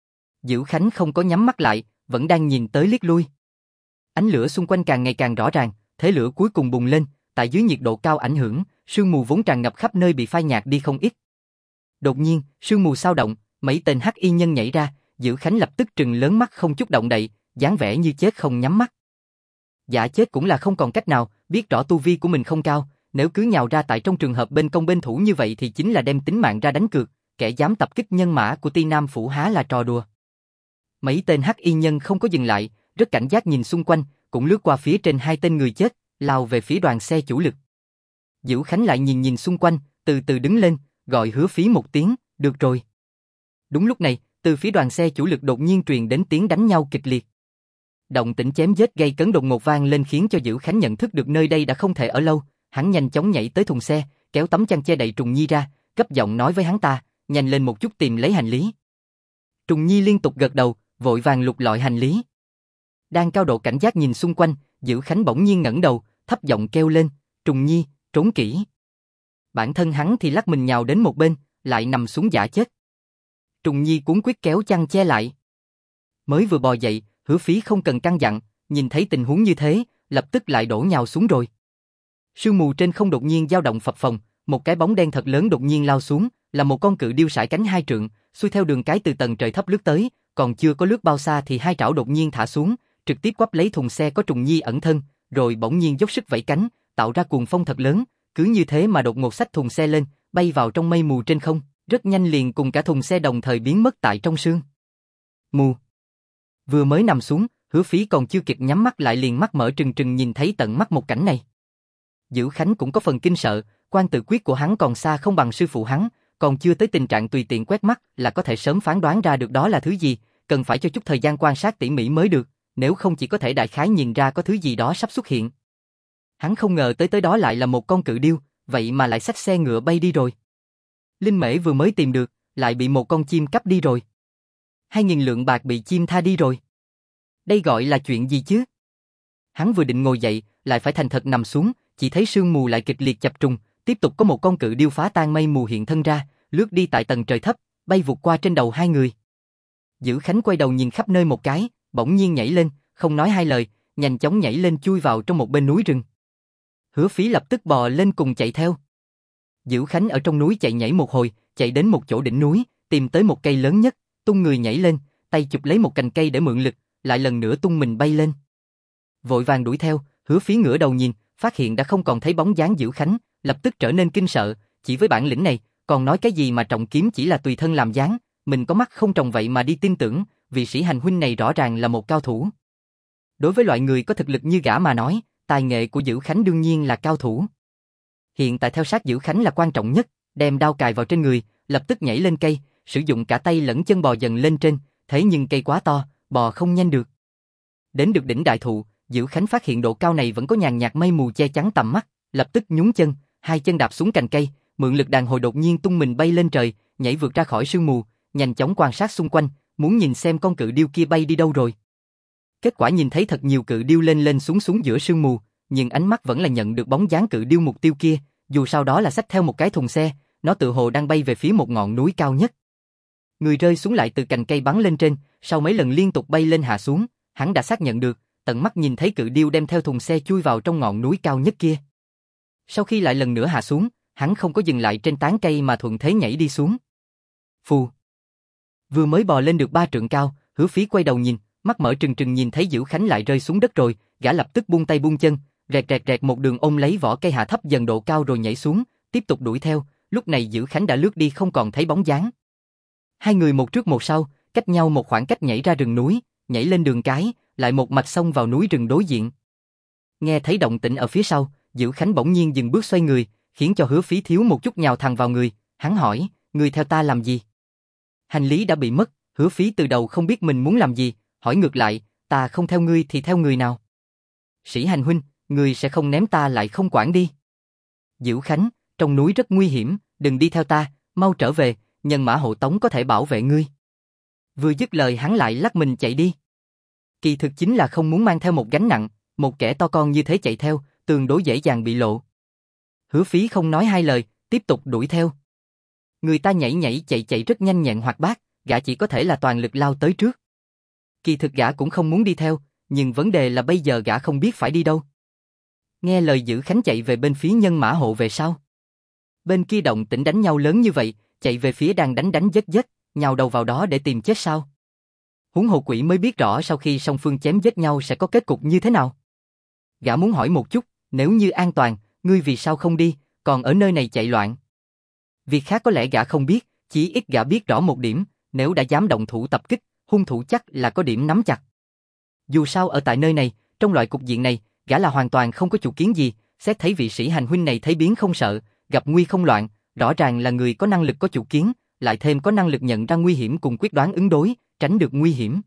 Dữ Khánh không có nhắm mắt lại, vẫn đang nhìn tới liếc lui. Ánh lửa xung quanh càng ngày càng rõ ràng, thế lửa cuối cùng bùng lên, tại dưới nhiệt độ cao ảnh hưởng, sương mù vốn tràn ngập khắp nơi bị phai nhạt đi không ít. Đột nhiên, sương mù xao động, mấy tên hắc y nhân nhảy ra, Dữ Khánh lập tức trừng lớn mắt không chút động đậy, dáng vẻ như chết không nhắm mắt. Dạ chết cũng là không còn cách nào, biết rõ tu vi của mình không cao, nếu cứ nhào ra tại trong trường hợp bên công bên thủ như vậy thì chính là đem tính mạng ra đánh cược, kẻ dám tập kích nhân mã của Ti Nam phủ há là trò đùa. Mấy tên hắc y nhân không có dừng lại, rất cảnh giác nhìn xung quanh, cũng lướt qua phía trên hai tên người chết, lao về phía đoàn xe chủ lực. Dữ Khánh lại nhìn xung quanh, từ từ đứng lên, gọi Hứa Phí một tiếng, được rồi. Đúng lúc này, từ phía đoàn xe chủ lực đột nhiên truyền đến tiếng đánh nhau kịch liệt. Động tĩnh chém giết gây cấn đột ngột vang lên khiến cho Dữ Khánh nhận thức được nơi đây đã không thể ở lâu, hắn nhanh chóng nhảy tới thùng xe, kéo tấm chăn che đậy Trùng Nhi ra, gấp giọng nói với hắn ta, nhanh lên một chút tìm lấy hành lý. Trùng Nhi liên tục gật đầu, vội vàng lục lọi hành lý. Đang cao độ cảnh giác nhìn xung quanh, Dữ Khánh bỗng nhiên ngẩng đầu, thấp giọng kêu lên, Trùng Nhi, trốn kỹ. Bản thân hắn thì lắc mình nhào đến một bên, lại nằm xuống giả chết. Trùng Nhi cuống quýt kéo chăn che lại. Mới vừa bò dậy, Hứa Phí không cần căn dặn, nhìn thấy tình huống như thế, lập tức lại đổ nhào xuống rồi. Sương mù trên không đột nhiên dao động phập phồng, một cái bóng đen thật lớn đột nhiên lao xuống, là một con cự điêu sải cánh 2 trượng, xuôi theo đường cái từ tầng trời thấp lướt tới, còn chưa có lướt bao xa thì 2 trảo đột nhiên thả xuống, trực tiếp quắp lấy thùng xe có Trùng Nhi ẩn thân, rồi bỗng nhiên dốc sức vẫy cánh, tạo ra cuồng phong thật lớn, cứ như thế mà đột ngột xách thùng xe lên, bay vào trong mây mù trên không, rất nhanh liền cùng cả thùng xe đồng thời biến mất tại trong sương mù. Vừa mới nằm xuống, Hứa Phí còn chưa kịp nhắm mắt lại liền mắt mở trừng trừng nhìn thấy tận mắt một cảnh này. Dữ Khánh cũng có phần kinh sợ, quan tự quyết của hắn còn xa không bằng sư phụ hắn, còn chưa tới tình trạng tùy tiện quét mắt là có thể sớm phán đoán ra được đó là thứ gì, cần phải cho chút thời gian quan sát tỉ mỉ mới được, nếu không chỉ có thể đại khái nhìn ra có thứ gì đó sắp xuất hiện. Hắn không ngờ tới đó lại là một con cự điêu, vậy mà lại xách xe ngựa bay đi rồi. Linh mễ vừa mới tìm được, lại bị một con chim cắp đi rồi. 2.000 lượng bạc bị chim tha đi rồi. Đây gọi là chuyện gì chứ? Hắn vừa định ngồi dậy, lại phải thành thật nằm xuống, chỉ thấy sương mù lại kịch liệt chập trùng, tiếp tục có một con cự điêu phá tan mây mù hiện thân ra, lướt đi tại tầng trời thấp, bay vụt qua trên đầu hai người. Dữ Khánh quay đầu nhìn khắp nơi một cái, bỗng nhiên nhảy lên, không nói hai lời, nhanh chóng nhảy lên chui vào trong một bên núi rừng. Hứa Phí lập tức bò lên cùng chạy theo. Dữ Khánh ở trong núi chạy nhảy một hồi, chạy đến một chỗ đỉnh núi, tìm tới một cây lớn nhất, tung người nhảy lên, tay chụp lấy một cành cây để mượn lực, lại lần nữa tung mình bay lên. Vội vàng đuổi theo, Hứa Phí ngửa đầu nhìn, phát hiện đã không còn thấy bóng dáng Dữ Khánh, lập tức trở nên kinh sợ, chỉ với bản lĩnh này, còn nói cái gì mà trọng kiếm chỉ là tùy thân làm dáng, mình có mắt không trồng vậy mà đi tin tưởng, vị sĩ hành huynh này rõ ràng là một cao thủ. Đối với loại người có thực lực như gã mà nói, tài nghệ của Dữ Khánh đương nhiên là cao thủ. Hiện tại theo sát Dữ Khánh là quan trọng nhất, đem đao cài vào trên người, lập tức nhảy lên cây, sử dụng cả tay lẫn chân bò dần lên trên, thế nhưng cây quá to, bò không nhanh được. Đến được đỉnh đại thụ, Dữ Khánh phát hiện độ cao này vẫn có nhàn nhạt mây mù che chắn tầm mắt, lập tức nhún chân, hai chân đạp xuống cành cây, mượn lực đàn hồi đột nhiên tung mình bay lên trời, nhảy vượt ra khỏi sương mù, nhanh chóng quan sát xung quanh, muốn nhìn xem con cự điêu kia bay đi đâu rồi. Kết quả nhìn thấy thật nhiều cự điêu lên lên xuống xuống giữa sương mù, nhưng ánh mắt vẫn là nhận được bóng dáng cự điêu mục tiêu kia, dù sau đó là xách theo một cái thùng xe, nó tự hồ đang bay về phía một ngọn núi cao nhất. Người rơi xuống lại từ cành cây bắn lên trên, sau mấy lần liên tục bay lên hạ xuống, hắn đã xác nhận được, tận mắt nhìn thấy cự điêu đem theo thùng xe chui vào trong ngọn núi cao nhất kia. Sau khi lại lần nữa hạ xuống, hắn không có dừng lại trên tán cây mà thuận thế nhảy đi xuống. Phù. Vừa mới bò lên được 3 trượng cao, Hứa Phí quay đầu nhìn, mắt mở trừng trừng nhìn thấy Dữ Khánh lại rơi xuống đất rồi, gã lập tức buông tay buông chân, rẹt rẹt rẹt một đường ôm lấy vỏ cây hạ thấp dần độ cao rồi nhảy xuống, tiếp tục đuổi theo, lúc này Dữ Khánh đã lướt đi không còn thấy bóng dáng. Hai người một trước một sau, cách nhau một khoảng cách nhảy ra rừng núi, nhảy lên đường cái, lại một mạch xông vào núi rừng đối diện. Nghe thấy động tĩnh ở phía sau, Dữ Khánh bỗng nhiên dừng bước xoay người, khiến cho Hứa Phí thiếu một chút nhào thẳng vào người, hắn hỏi, ngươi theo ta làm gì? Hành lý đã bị mất, Hứa Phí từ đầu không biết mình muốn làm gì, hỏi ngược lại, ta không theo ngươi thì theo người nào? Sĩ hành huynh, ngươi sẽ không ném ta lại không quản đi. Dữ Khánh, trong núi rất nguy hiểm, đừng đi theo ta, mau trở về, nhân mã hộ tống có thể bảo vệ ngươi. Vừa dứt lời hắn lại lắc mình chạy đi. Kỳ thực chính là không muốn mang theo một gánh nặng, một kẻ to con như thế chạy theo, tương đối dễ dàng bị lộ. Hứa Phí không nói hai lời, tiếp tục đuổi theo. Người ta nhảy nhảy chạy chạy rất nhanh nhẹn hoạt bát, gã chỉ có thể là toàn lực lao tới trước. Kỳ thực gã cũng không muốn đi theo, nhưng vấn đề là bây giờ gã không biết phải đi đâu. Nghe lời Dữ Khánh chạy về bên phía nhân mã hộ về sau. Bên kia động tĩnh đánh nhau lớn như vậy, chạy về phía đang đánh giết, nhào đầu vào đó để tìm chết sao? Huống hồ quỷ mới biết rõ sau khi song phương chém giết nhau sẽ có kết cục như thế nào. Gã muốn hỏi một chút, nếu như an toàn, ngươi vì sao không đi, còn ở nơi này chạy loạn? Việc khác có lẽ gã không biết, chỉ ít gã biết rõ một điểm, nếu đã dám động thủ tập kích, hung thủ chắc là có điểm nắm chặt. Dù sao ở tại nơi này, trong loại cục diện này, gã là hoàn toàn không có chủ kiến gì, xét thấy vị sĩ hành huynh này thấy biến không sợ, gặp nguy không loạn, rõ ràng là người có năng lực có chủ kiến, lại thêm có năng lực nhận ra nguy hiểm cùng quyết đoán ứng đối, tránh được nguy hiểm.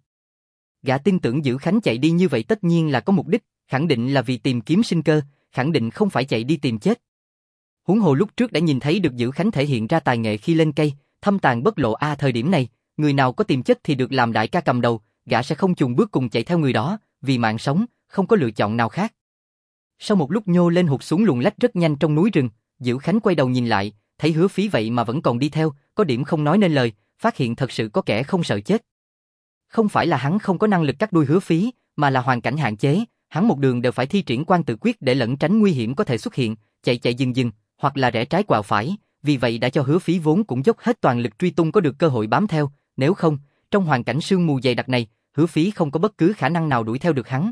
Gã tin tưởng Dữ Khánh chạy đi như vậy tất nhiên là có mục đích, khẳng định là vì tìm kiếm sinh cơ, khẳng định không phải chạy đi tìm chết. Huống hồ lúc trước đã nhìn thấy được Dữ Khánh thể hiện ra tài nghệ khi lên cây, thâm tàng bất lộ thời điểm này, người nào có tìm chết thì được làm đại ca cầm đầu, gã sẽ không chùn bước cùng chạy theo người đó, vì mạng sống, không có lựa chọn nào khác. Sau một lúc nhô lên hụt xuống luồn lách rất nhanh trong núi rừng, Dữ Khánh quay đầu nhìn lại, thấy Hứa Phí vậy mà vẫn còn đi theo, có điểm không nói nên lời, phát hiện thật sự có kẻ không sợ chết. Không phải là hắn không có năng lực cắt đuôi Hứa Phí, mà là hoàn cảnh hạn chế, hắn một đường đều phải thi triển quan tự quyết để lẩn tránh nguy hiểm có thể xuất hiện, chạy chạy dừng dừng, hoặc là rẽ trái quẹo phải, vì vậy đã cho Hứa Phí vốn cũng dốc hết toàn lực truy tung có được cơ hội bám theo, nếu không, trong hoàn cảnh sương mù dày đặc này, Hứa Phí không có bất cứ khả năng nào đuổi theo được hắn.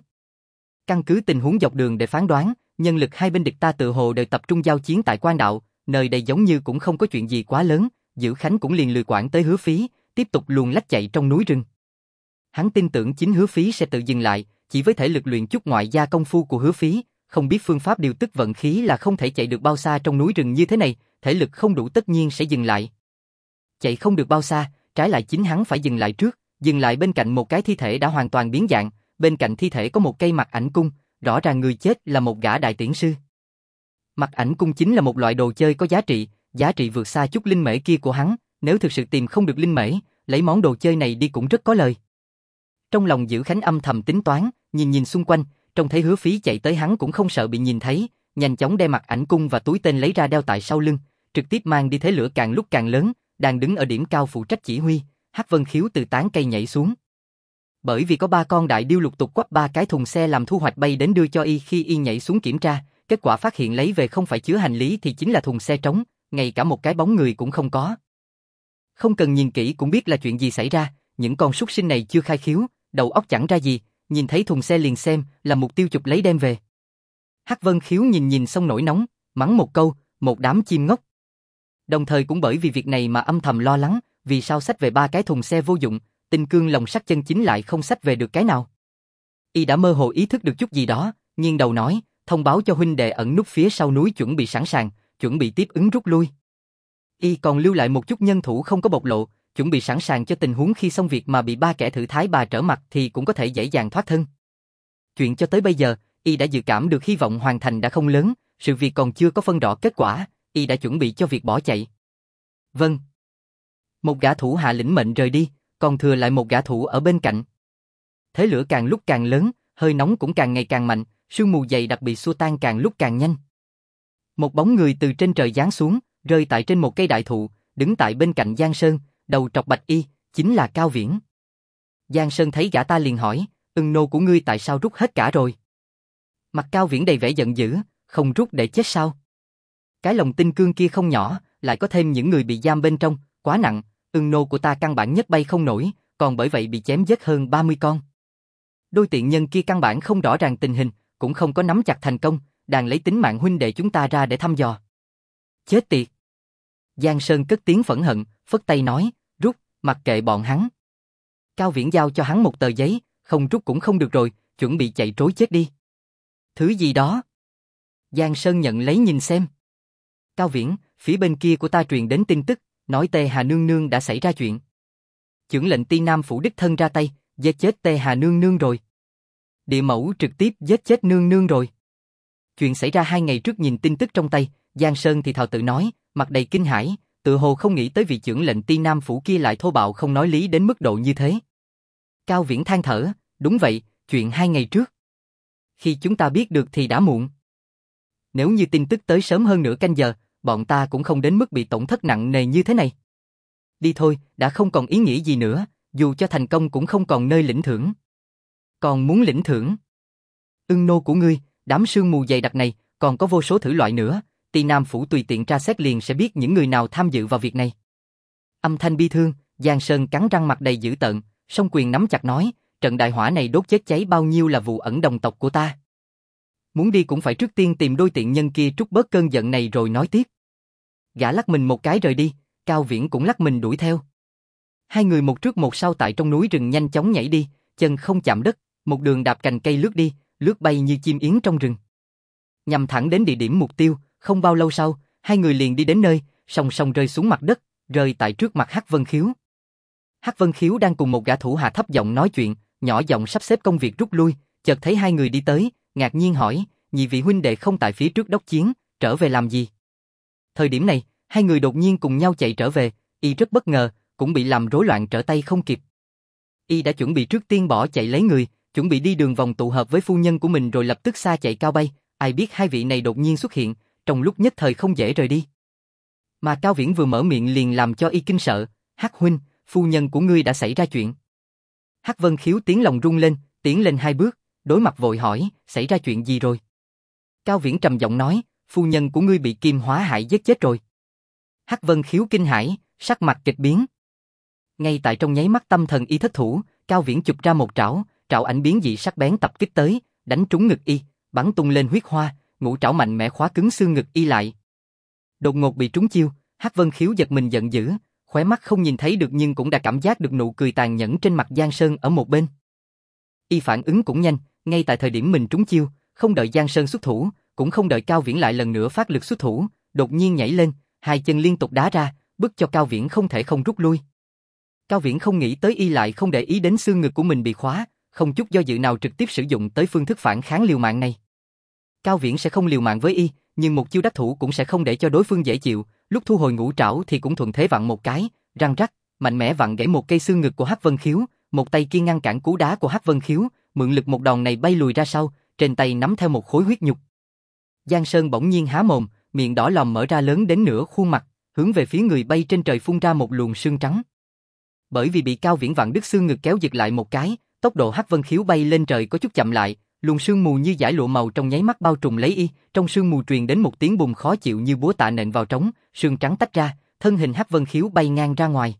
Căn cứ tình huống dọc đường để phán đoán, nhân lực hai bên địch ta tự hồ đều tập trung giao chiến tại quan đạo, nơi đây giống như cũng không có chuyện gì quá lớn, Dữ Khánh cũng liền lười quản tới Hứa Phí, tiếp tục luồn lách chạy trong núi rừng. Hắn tin tưởng chính Hứa Phí sẽ tự dừng lại, chỉ với thể lực luyện chút ngoại gia công phu của Hứa Phí, không biết phương pháp điều tức vận khí là không thể chạy được bao xa trong núi rừng như thế này, thể lực không đủ tất nhiên sẽ dừng lại. Chạy không được bao xa, trái lại chính hắn phải dừng lại trước, dừng lại bên cạnh một cái thi thể đã hoàn toàn biến dạng, bên cạnh thi thể có một cây mặt ảnh cung, rõ ràng người chết là một gã đại tiễn sư. Mặt ảnh cung chính là một loại đồ chơi có giá trị vượt xa chút linh mễ kia của hắn, nếu thực sự tìm không được linh mễ, lấy món đồ chơi này đi cũng rất có lời. Trong lòng Dữ Khánh âm thầm tính toán, nhìn xung quanh, trông thấy Hứa Phí chạy tới hắn cũng không sợ bị nhìn thấy, nhanh chóng đem mặt ảnh cung và túi tên lấy ra đeo tại sau lưng, trực tiếp mang đi thế lửa càng lúc càng lớn, đang đứng ở điểm cao phụ trách chỉ huy, Hắc Vân Khiếu từ tán cây nhảy xuống. Bởi vì có 3 con đại điêu lục tục quắp 3 cái thùng xe làm thu hoạch bay đến đưa cho y khi y nhảy xuống kiểm tra, kết quả phát hiện lấy về không phải chứa hành lý thì chính là thùng xe trống, ngay cả một cái bóng người cũng không có. Không cần nhìn kỹ cũng biết là chuyện gì xảy ra, những con súc sinh này chưa khai khiếu, đầu óc chẳng ra gì, nhìn thấy thùng xe liền xem là mục tiêu chụp lấy đem về. Hắc Vân Khiếu nhìn xong nổi nóng, mắng một câu, một đám chim ngốc. Đồng thời cũng bởi vì việc này mà âm thầm lo lắng, vì sao xách về 3 cái thùng xe vô dụng, Tinh Cương Lòng Sắt Chân Chính lại không xách về được cái nào. Y đã mơ hồ ý thức được chút gì đó, nghiêng đầu nói, thông báo cho huynh đệ ẩn núp phía sau núi chuẩn bị sẵn sàng, chuẩn bị tiếp ứng rút lui. Y còn lưu lại một chút nhân thủ không có bộc lộ, chuẩn bị sẵn sàng cho tình huống khi xong việc mà bị 3 kẻ thử thái bà trở mặt thì cũng có thể dễ dàng thoát thân. Chuyện cho tới bây giờ, Y đã dự cảm được hy vọng hoàn thành đã không lớn, sự việc còn chưa có phân rõ kết quả, Y đã chuẩn bị cho việc bỏ chạy. Vâng. Một gã thủ hạ lĩnh mệnh rời đi, còn thừa lại một gã thủ ở bên cạnh. Thế lửa càng lúc càng lớn, hơi nóng cũng càng ngày càng mạnh, sương mù dày đặc bị xua tan càng lúc càng nhanh. Một bóng người từ trên trời giáng xuống, rơi tại trên một cây đại thụ, đứng tại bên cạnh Giang Sơn, đầu trọc bạch y, chính là Cao Viễn. Giang Sơn thấy gã ta liền hỏi, ưng nô của ngươi tại sao rút hết cả rồi? Mặt Cao Viễn đầy vẻ giận dữ, không rút để chết sao? Cái lòng tinh cương kia không nhỏ, lại có thêm những người bị giam bên trong, quá nặng, ưng nô của ta căn bản nhất bay không nổi, còn bởi vậy bị chém giết hơn 30 con. Đôi tiện nhân kia căn bản không rõ ràng tình hình, cũng không có nắm chặt thành công, đang lấy tính mạng huynh đệ chúng ta ra để thăm dò. Chết tiệt! Giang Sơn cất tiếng phẫn hận, phất tay nói, rút, mặc kệ bọn hắn. Cao Viễn giao cho hắn một tờ giấy, không rút cũng không được rồi, chuẩn bị chạy trối chết đi. Thứ gì đó? Giang Sơn nhận lấy nhìn xem. Cao Viễn, phía bên kia của ta truyền đến tin tức, nói Tê Hà Nương Nương đã xảy ra chuyện. Chưởng lệnh Ti Nam phủ đích thân ra tay, giết chết Tê Hà Nương Nương rồi. Địa mẫu trực tiếp giết chết Nương Nương rồi. Chuyện xảy ra 2 ngày trước nhìn tin tức trong tay, Giang Sơn thì thào tự nói, mặt đầy kinh hãi, tự hồ không nghĩ tới vị chưởng lệnh Ti Nam phủ kia lại thô bạo không nói lý đến mức độ như thế. Cao Viễn than thở, đúng vậy, chuyện 2 ngày trước. Khi chúng ta biết được thì đã muộn. Nếu như tin tức tới sớm hơn nửa canh giờ, bọn ta cũng không đến mức bị tổn thất nặng nề như thế này. Đi thôi, đã không còn ý nghĩa gì nữa, dù cho thành công cũng không còn nơi lĩnh thưởng. Còn muốn lĩnh thưởng? Ưng nô của ngươi, đám sương mù dày đặc này, còn có vô số thử loại nữa, Ti Nam phủ tùy tiện tra xét liền sẽ biết những người nào tham dự vào việc này. Âm thanh bi thương, Giang Sơn cắn răng mặt đầy dữ tợn, song quyền nắm chặt nói, trận đại hỏa này đốt chết cháy bao nhiêu là vụ ẩn đồng tộc của ta. Muốn đi cũng phải trước tiên tìm đôi tiện nhân kia trút bớt cơn giận này rồi nói tiếp. Gã lắc mình một cái rời đi, Cao Viễn cũng lắc mình đuổi theo. 2 người một trước một sau tại trong núi rừng nhanh chóng nhảy đi, chân không chạm đất, một đường đạp cành cây lướt đi, lướt bay như chim yến trong rừng. Nhằm thẳng đến địa điểm mục tiêu, không bao lâu sau, 2 người liền đi đến nơi, song song rơi xuống mặt đất, rơi tại trước mặt Hắc Vân Khiếu. Hắc Vân Khiếu đang cùng một gã thủ hạ thấp giọng nói chuyện, nhỏ giọng sắp xếp công việc rút lui, chợt thấy 2 người đi tới, ngạc nhiên hỏi, nhị vị huynh đệ không tại phía trước đốc chiến, trở về làm gì? Thời điểm này, 2 người đột nhiên cùng nhau chạy trở về, y rất bất ngờ, cũng bị làm rối loạn trở tay không kịp. Y đã chuẩn bị trước tiên bỏ chạy lấy người, chuẩn bị đi đường vòng tụ hợp với phu nhân của mình rồi lập tức xa chạy cao bay, ai biết hai vị này đột nhiên xuất hiện, trong lúc nhất thời không dễ rời đi. Mà Cao Viễn vừa mở miệng liền làm cho y kinh sợ, Hắc huynh, phu nhân của ngươi đã xảy ra chuyện. Hắc Vân Khiếu tiếng lòng rung lên, tiến lên 2 bước, đối mặt vội hỏi, xảy ra chuyện gì rồi? Cao Viễn trầm giọng nói, phu nhân của ngươi bị Kim Hóa Hải giết chết rồi. Hắc Vân Khiếu kinh hãi, sắc mặt kịch biến. Ngay tại trong nháy mắt tâm thần y thất thủ, Cao Viễn chụp ra một trảo, trảo ảnh biến dị sắc bén tập kích tới, đánh trúng ngực y, bắn tung lên huyết hoa, ngũ trảo mạnh mẽ khóa cứng xương ngực y lại. Đột ngột bị trúng chiêu, Hắc Vân Khiếu giật mình giận dữ, khóe mắt không nhìn thấy được nhưng cũng đã cảm giác được nụ cười tàn nhẫn trên mặt Giang Sơn ở một bên. Y phản ứng cũng nhanh, ngay tại thời điểm mình trúng chiêu, không đợi Giang Sơn xuất thủ, cũng không đợi Cao Viễn lại lần nữa phát lực xuất thủ, đột nhiên nhảy lên, hai chân liên tục đá ra, bức cho Cao Viễn không thể không rút lui. Cao Viễn không nghĩ tới y lại không để ý đến xương ngực của mình bị khóa, không chút do dự nào trực tiếp sử dụng tới phương thức phản kháng liều mạng này. Cao Viễn sẽ không liều mạng với y, nhưng một chiêu đắc thủ cũng sẽ không để cho đối phương dễ chịu, lúc thu hồi ngũ trảo thì cũng thuận thế vặn một cái, răng rắc, mạnh mẽ vặn gãy một cây xương ngực của Hắc Vân Khiếu, một tay kia ngăn cản cú đá của Hắc Vân Khiếu, mượn lực một đòn này bay lùi ra sau, trên tay nắm theo một khối huyết nhục. Giang Sơn bỗng nhiên há mồm, miệng đỏ lòm mở ra lớn đến nửa khuôn mặt, hướng về phía người bay trên trời phun ra một luồng sương trắng. Bởi vì bị Cao Viễn vặn đứt xương ngực kéo giật lại một cái, tốc độ Hắc Vân Khiếu bay lên trời có chút chậm lại, luồng sương mù như dải lụa màu trong nháy mắt bao trùm lấy y, trong sương mù truyền đến một tiếng bùng khó chịu như búa tạ nện vào trống, sương trắng tách ra, thân hình Hắc Vân Khiếu bay ngang ra ngoài.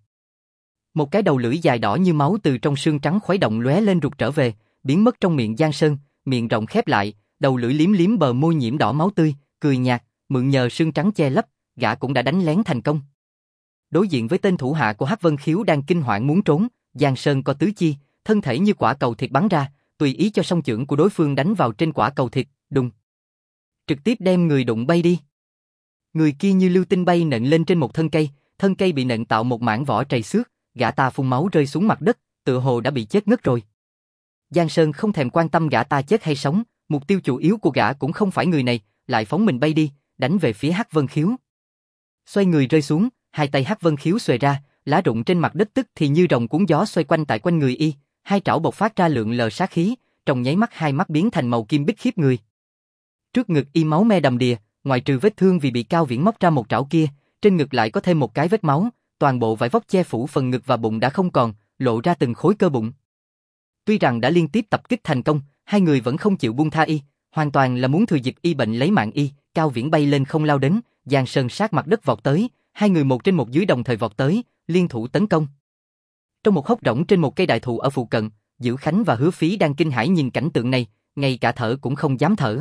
Một cái đầu lưỡi dài đỏ như máu từ trong sương trắng khuấy động lóe lên rụt trở về, biến mất trong miệng Giang Sơn, miệng rộng khép lại, đầu lưỡi liếm liếm bờ môi nhiễm đỏ máu tươi, cười nhạt, mượn nhờ sương trắng che lấp, gã cũng đã đánh lén thành công. Đối diện với tên thủ hạ của Hắc Vân Khiếu đang kinh hoảng muốn trốn, Giang Sơn có tứ chi, thân thể như quả cầu thịt bắn ra, tùy ý cho song chưởng của đối phương đánh vào trên quả cầu thịt, đùng. Trực tiếp đem người đụng bay đi. Người kia như lưu tinh bay nện lên trên một thân cây bị nện tạo một mảng vỏ trầy xước, gã ta phun máu rơi xuống mặt đất, tựa hồ đã bị chết ngất rồi. Giang Sơn không thèm quan tâm gã ta chết hay sống, mục tiêu chủ yếu của gã cũng không phải người này, lại phóng mình bay đi, đánh về phía Hắc Vân Khiếu. Xoay người rơi xuống, hai tay Hắc Vân Khiếu xuề ra, lá rụng trên mặt đất tức thì như rồng cuốn gió xoay quanh tại quanh người y, hai trảo bộc phát ra lượng lờ sát khí, trong nháy mắt hai mắt biến thành màu kim bích khiếp người. Trước ngực y máu me đầm đìa, ngoài trừ vết thương vì bị Cao Viễn móc ra một trảo kia, trên ngực lại có thêm một cái vết máu, toàn bộ vải vóc che phủ phần ngực và bụng đã không còn, lộ ra từng khối cơ bụng. Tuy rằng đã liên tiếp tập kích thành công, hai người vẫn không chịu buông tha y, hoàn toàn là muốn thừa dịp y bệnh lấy mạng y. Cao Viễn bay lên không lao đến, Giang Sơn sát mặt đất vọt tới, hai người một trên một dưới đồng thời vọt tới, liên thủ tấn công. Trong một hốc rỗng trên một cây đại thụ ở phụ cận, Dữ Khánh và Hứa Phí đang kinh hãi nhìn cảnh tượng này, ngay cả thở cũng không dám thở.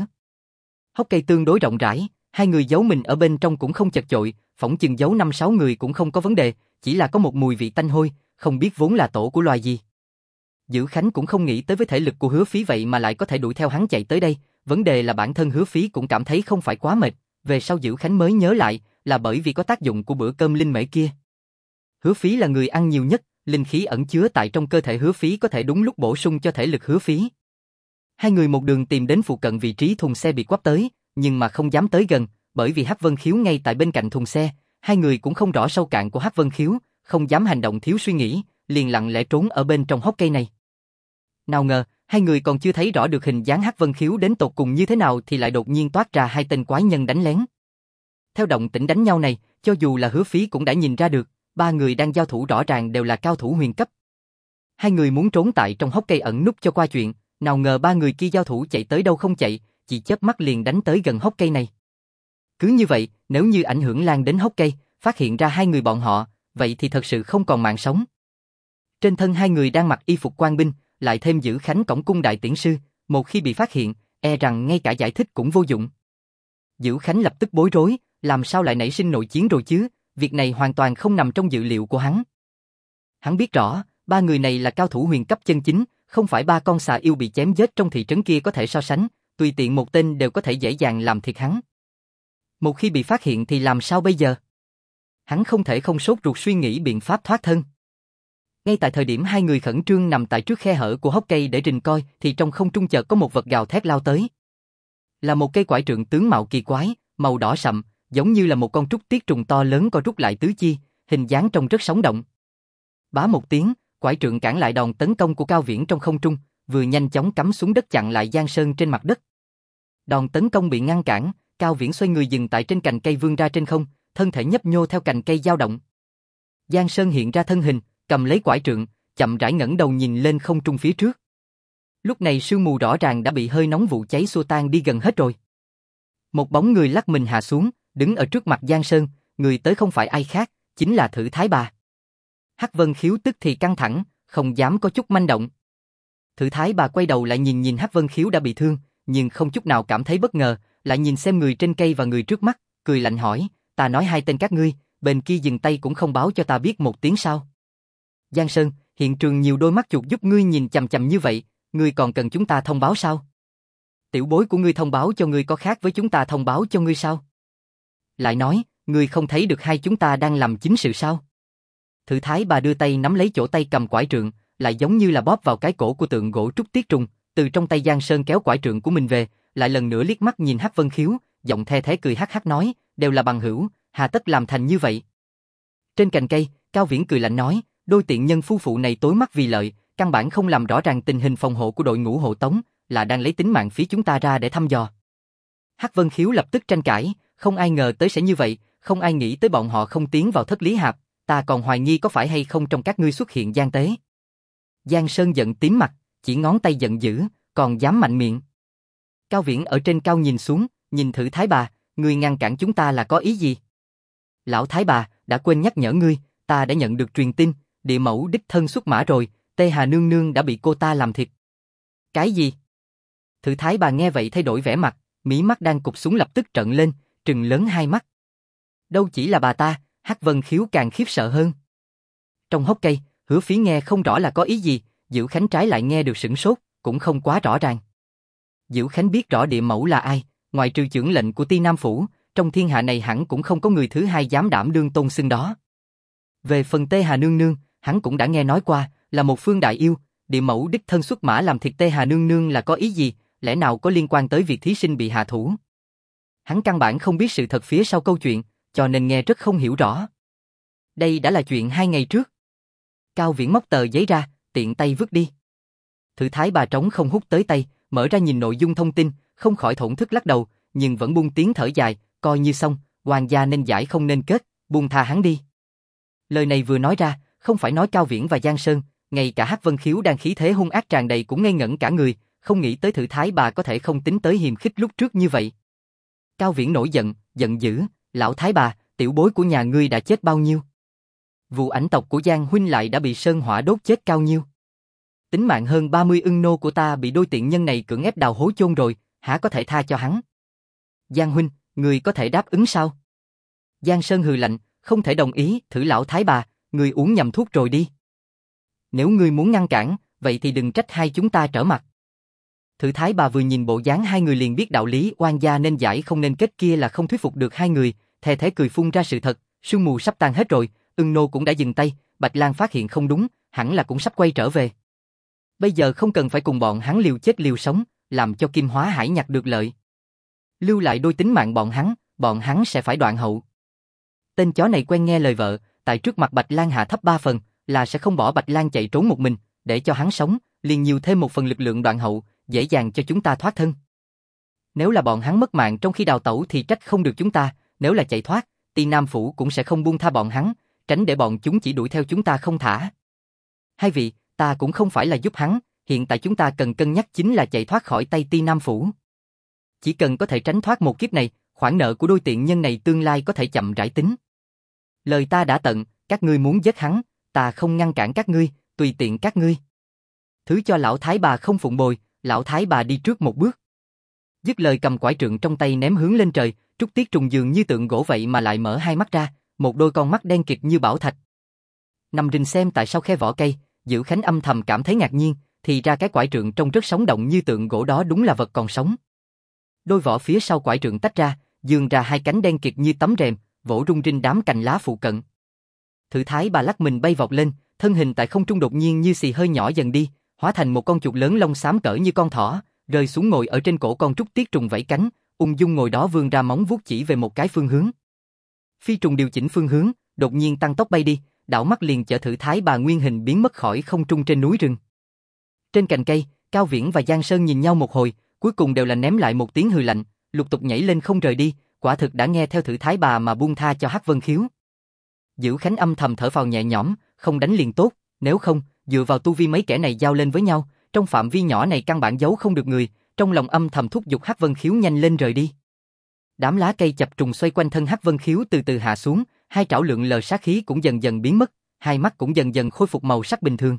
Hốc cây tương đối rộng rãi, hai người giấu mình ở bên trong cũng không chật chội, phỏng chừng giấu 5-6 người cũng không có vấn đề, chỉ là có một mùi vị tanh hôi, không biết vốn là tổ của loài gì. Dữ Khánh cũng không nghĩ tới với thể lực của Hứa Phí vậy mà lại có thể đuổi theo hắn chạy tới đây, vấn đề là bản thân Hứa Phí cũng cảm thấy không phải quá mệt, về sau Dữ Khánh mới nhớ lại, là bởi vì có tác dụng của bữa cơm linh mễ kia. Hứa Phí là người ăn nhiều nhất, linh khí ẩn chứa tại trong cơ thể Hứa Phí có thể đúng lúc bổ sung cho thể lực Hứa Phí. Hai người một đường tìm đến phụ cận vị trí thùng xe bị quắp tới, nhưng mà không dám tới gần, bởi vì Hắc Vân Khiếu ngay tại bên cạnh thùng xe, hai người cũng không rõ sâu cạn của Hắc Vân Khiếu, không dám hành động thiếu suy nghĩ, liền lặng lẽ trốn ở bên trong hốc cây này. Nào ngờ, hai người còn chưa thấy rõ được hình dáng Hắc Vân Khiếu đến tột cùng như thế nào thì lại đột nhiên toát ra hai tên quái nhân đánh lén. Theo động tĩnh đánh nhau này, cho dù là Hứa Phí cũng đã nhìn ra được, ba người đang giao thủ rõ ràng đều là cao thủ huyền cấp. Hai người muốn trốn tại trong hốc cây ẩn núp cho qua chuyện, nào ngờ ba người kia giao thủ chạy tới đâu không chạy, chỉ chớp mắt liền đánh tới gần hốc cây này. Cứ như vậy, nếu như ảnh hưởng lan đến hốc cây, phát hiện ra hai người bọn họ, vậy thì thật sự không còn mạng sống. Trên thân hai người đang mặc y phục quan binh, lại thêm Dữ Khánh cổng cung đại tiễn sư, một khi bị phát hiện, e rằng ngay cả giải thích cũng vô dụng. Dữ Khánh lập tức bối rối, làm sao lại nảy sinh nội chiến rồi chứ, việc này hoàn toàn không nằm trong dự liệu của hắn. Hắn biết rõ, ba người này là cao thủ huyền cấp chân chính, không phải ba con xà yêu bị chém giết trong thị trấn kia có thể so sánh, tùy tiện một tên đều có thể dễ dàng làm thiệt hắn. Một khi bị phát hiện thì làm sao bây giờ? Hắn không thể không sốt ruột suy nghĩ biện pháp thoát thân. Ngay tại thời điểm hai người khẩn trương nằm tại trước khe hở của hốc cây để rình coi, thì trong không trung chợt có một vật gào thét lao tới. Là một cây quải trượng tướng mạo kỳ quái, màu đỏ sậm, giống như là một con trúc tiết trùng to lớn co rút lại tứ chi, hình dáng trông rất sống động. Bá một tiếng, quải trượng cản lại đòn tấn công của Cao Viễn trong không trung, vừa nhanh chóng cắm xuống đất chặn lại Giang Sơn trên mặt đất. Đòn tấn công bị ngăn cản, Cao Viễn xoay người dừng tại trên cành cây vươn ra trên không, thân thể nhấp nhô theo cành cây dao động. Giang Sơn hiện ra thân hình, cầm lấy quải trượng, chậm rãi ngẩng đầu nhìn lên không trung phía trước. Lúc này sương mù rõ ràng đã bị hơi nóng vụ cháy xua tan đi gần hết rồi. Một bóng người lắc mình hạ xuống, đứng ở trước mặt Giang Sơn, người tới không phải ai khác, chính là Thử Thái Bà. Hắc Vân Khiếu tức thì căng thẳng, không dám có chút manh động. Thử Thái Bà quay đầu lại nhìn Hắc Vân Khiếu đã bị thương, nhưng không chút nào cảm thấy bất ngờ, lại nhìn xem người trên cây và người trước mắt, cười lạnh hỏi, ta nói hai tên các ngươi, bên kia dừng tay cũng không báo cho ta biết một tiếng sao? Giang Sơn, hiện trường nhiều đôi mắt chuột giúp ngươi nhìn chằm chằm như vậy, ngươi còn cần chúng ta thông báo sao? Tiểu bối của ngươi thông báo cho ngươi có khác với chúng ta thông báo cho ngươi sao? Lại nói, ngươi không thấy được hai chúng ta đang làm chính sự sao? Thử Thái Bà đưa tay nắm lấy chỗ tay cầm quải trượng, lại giống như là bóp vào cái cổ của tượng gỗ Trúc Tiết Trùng, từ trong tay Giang Sơn kéo quải trượng của mình về, lại lần nữa liếc mắt nhìn Hắc Vân Khiếu, giọng the thế cười hắc hắc nói, đều là bằng hữu, hà tất làm thành như vậy. Trên cành cây, Cao Viễn cười lạnh nói, đôi tiện nhân phu phụ này tối mắt vì lợi, căn bản không làm rõ ràng tình hình phòng hộ của đội ngũ hộ tống, là đang lấy tính mạng phía chúng ta ra để thăm dò. Hắc Vân Khiếu lập tức tranh cãi, không ai ngờ tới sẽ như vậy, không ai nghĩ tới bọn họ không tiến vào thất lý hạp, ta còn hoài nghi có phải hay không trong các ngươi xuất hiện gian tế. Giang Sơn giận tím mặt, chỉ ngón tay giận dữ, còn dám mạnh miệng. Cao Viễn ở trên cao nhìn xuống, nhìn Thử Thái Bà, ngươi ngăn cản chúng ta là có ý gì? Lão Thái Bà, đã quên nhắc nhở ngươi, ta đã nhận được truyền tin, địa mẫu đích thân xuất mã rồi, Tê Hà nương nương đã bị cô ta làm thịt. Cái gì? Thử Thái Bà nghe vậy thay đổi vẻ mặt, mí mắt đang cụp xuống lập tức trợn lên, trừng lớn hai mắt. Đâu chỉ là bà ta, Hắc Vân Khiếu càng khiếp sợ hơn. Trong hốc cây, Hứa Phí nghe không rõ là có ý gì, Diệu Khánh trái lại nghe được sửng sốt, cũng không quá rõ ràng. Diệu Khánh biết rõ địa mẫu là ai, ngoài trừ chưởng lệnh của Ti Nam Phủ, trong thiên hạ này hẳn cũng không có người thứ hai dám đảm đương tôn xưng đó. Về phần Tê Hà nương nương, hắn cũng đã nghe nói qua, là một phương đại yêu, địa mẫu đích thân xuất mã làm thịt Tê Hà nương nương là có ý gì, lẽ nào có liên quan tới việc thí sinh bị hạ thủ. Hắn căn bản không biết sự thật phía sau câu chuyện, cho nên nghe rất không hiểu rõ. Đây đã là chuyện 2 ngày trước. Cao Viễn móc tờ giấy ra, tiện tay vứt đi. Thử Thái Bà trống không hút tới tay, mở ra nhìn nội dung thông tin, không khỏi thổn thức lắc đầu, nhưng vẫn buông tiếng thở dài, coi như xong, hoàng gia nên giải không nên kết, buông tha hắn đi. Lời này vừa nói ra, không phải nói Cao Viễn và Giang Sơn, ngay cả Hắc Vân Khiếu đang khí thế hung ác tràn đầy cũng ngây ngẩn cả người, không nghĩ tới Thử Thái Bà có thể không tính tới hiềm khích lúc trước như vậy. Cao Viễn nổi giận, giận dữ, lão Thái Bà, tiểu bối của nhà ngươi đã chết bao nhiêu? Vụ ảnh tộc của Giang huynh lại đã bị sơn hỏa đốt chết cao nhiêu? Tính mạng hơn 30 ưng nô của ta bị đôi tiện nhân này cưỡng ép đào hố chôn rồi, hả có thể tha cho hắn? Giang huynh, người có thể đáp ứng sao? Giang Sơn hừ lạnh, không thể đồng ý, Thử lão Thái Bà, người uống nhầm thuốc rồi đi. Nếu ngươi muốn ngăn cản, vậy thì đừng trách hai chúng ta trở mặt. Thử Thái Bà vừa nhìn bộ dáng hai người liền biết đạo lý oan gia nên giải không nên kết kia là không thuyết phục được hai người, thè thế cười phun ra sự thật, sương mù sắp tan hết rồi, ưng nô cũng đã dừng tay, Bạch Lang phát hiện không đúng, hẳn là cũng sắp quay trở về. Bây giờ không cần phải cùng bọn hắn liều chết liều sống, làm cho Kim Hóa Hải nhặt được lợi. Lưu lại đôi tính mạng bọn hắn sẽ phải đoạn hậu. Tên chó này quen nghe lời vợ, tại trước mặt Bạch Lang hạ thấp 3 phần, là sẽ không bỏ Bạch Lang chạy trốn một mình, để cho hắn sống, liền nhiều thêm một phần lực lượng đoạn hậu, dễ dàng cho chúng ta thoát thân. Nếu là bọn hắn mất mạng trong khi đào tẩu thì trách không được chúng ta, nếu là chạy thoát, Ti Nam Phủ cũng sẽ không buông tha bọn hắn, tránh để bọn chúng chỉ đuổi theo chúng ta không thả. Hai vị, ta cũng không phải là giúp hắn, hiện tại chúng ta cần cân nhắc chính là chạy thoát khỏi tay Ti Nam Phủ. Chỉ cần có thể tránh thoát một kiếp này, khoản nợ của đôi tiện nhân này tương lai có thể chậm rãi tính. Lời ta đã tận, các ngươi muốn giết hắn, ta không ngăn cản các ngươi, tùy tiện các ngươi. Thứ cho lão Thái Bà không phụng bồi, lão Thái Bà đi trước một bước. Dứt lời cầm quải trượng trong tay ném hướng lên trời, Trúc Tiết Trùng dường như tượng gỗ vậy mà lại mở hai mắt ra, một đôi con mắt đen kịt như bảo thạch. Nằm rình xem tại sao khe vỏ cây, Diệu Khánh âm thầm cảm thấy ngạc nhiên, thì ra cái quải trượng trông rất sống động như tượng gỗ đó đúng là vật còn sống. Đôi vỏ phía sau quải trượng tách ra, dương ra hai cánh đen kịt như tấm rèm, vỗ rung rinh đám cành lá phụ cận. Thử Thái Bà lắc mình bay vọt lên, thân hình tại không trung đột nhiên như xì hơi nhỏ dần đi, hóa thành một con chuột lớn lông xám cỡ như con thỏ, rơi xuống ngồi ở trên cổ con Trúc Tiết Trùng vẫy cánh, ung dung ngồi đó vươn ra móng vuốt chỉ về một cái phương hướng. Phi trùng điều chỉnh phương hướng, đột nhiên tăng tốc bay đi, đảo mắt liền chở Thử Thái Bà nguyên hình biến mất khỏi không trung trên núi rừng. Trên cành cây, Cao Viễn và Giang Sơn nhìn nhau một hồi, cuối cùng đều là ném lại một tiếng hừ lạnh, lục tục nhảy lên không rời đi, quả thực đã nghe theo thử thái bà mà buông tha cho Hắc Vân Khiếu. Dữ Khánh âm thầm thở phào nhẹ nhõm, không đánh liền tốt, nếu không, dựa vào tu vi mấy kẻ này giao lên với nhau, trong phạm vi nhỏ này căn bản giấu không được người, trong lòng âm thầm thúc giục Hắc Vân Khiếu nhanh lên rời đi. Đám lá cây chập trùng xoay quanh thân Hắc Vân Khiếu từ từ hạ xuống, hai trảo lượn lờ sát khí cũng dần dần biến mất, hai mắt cũng dần dần khôi phục màu sắc bình thường.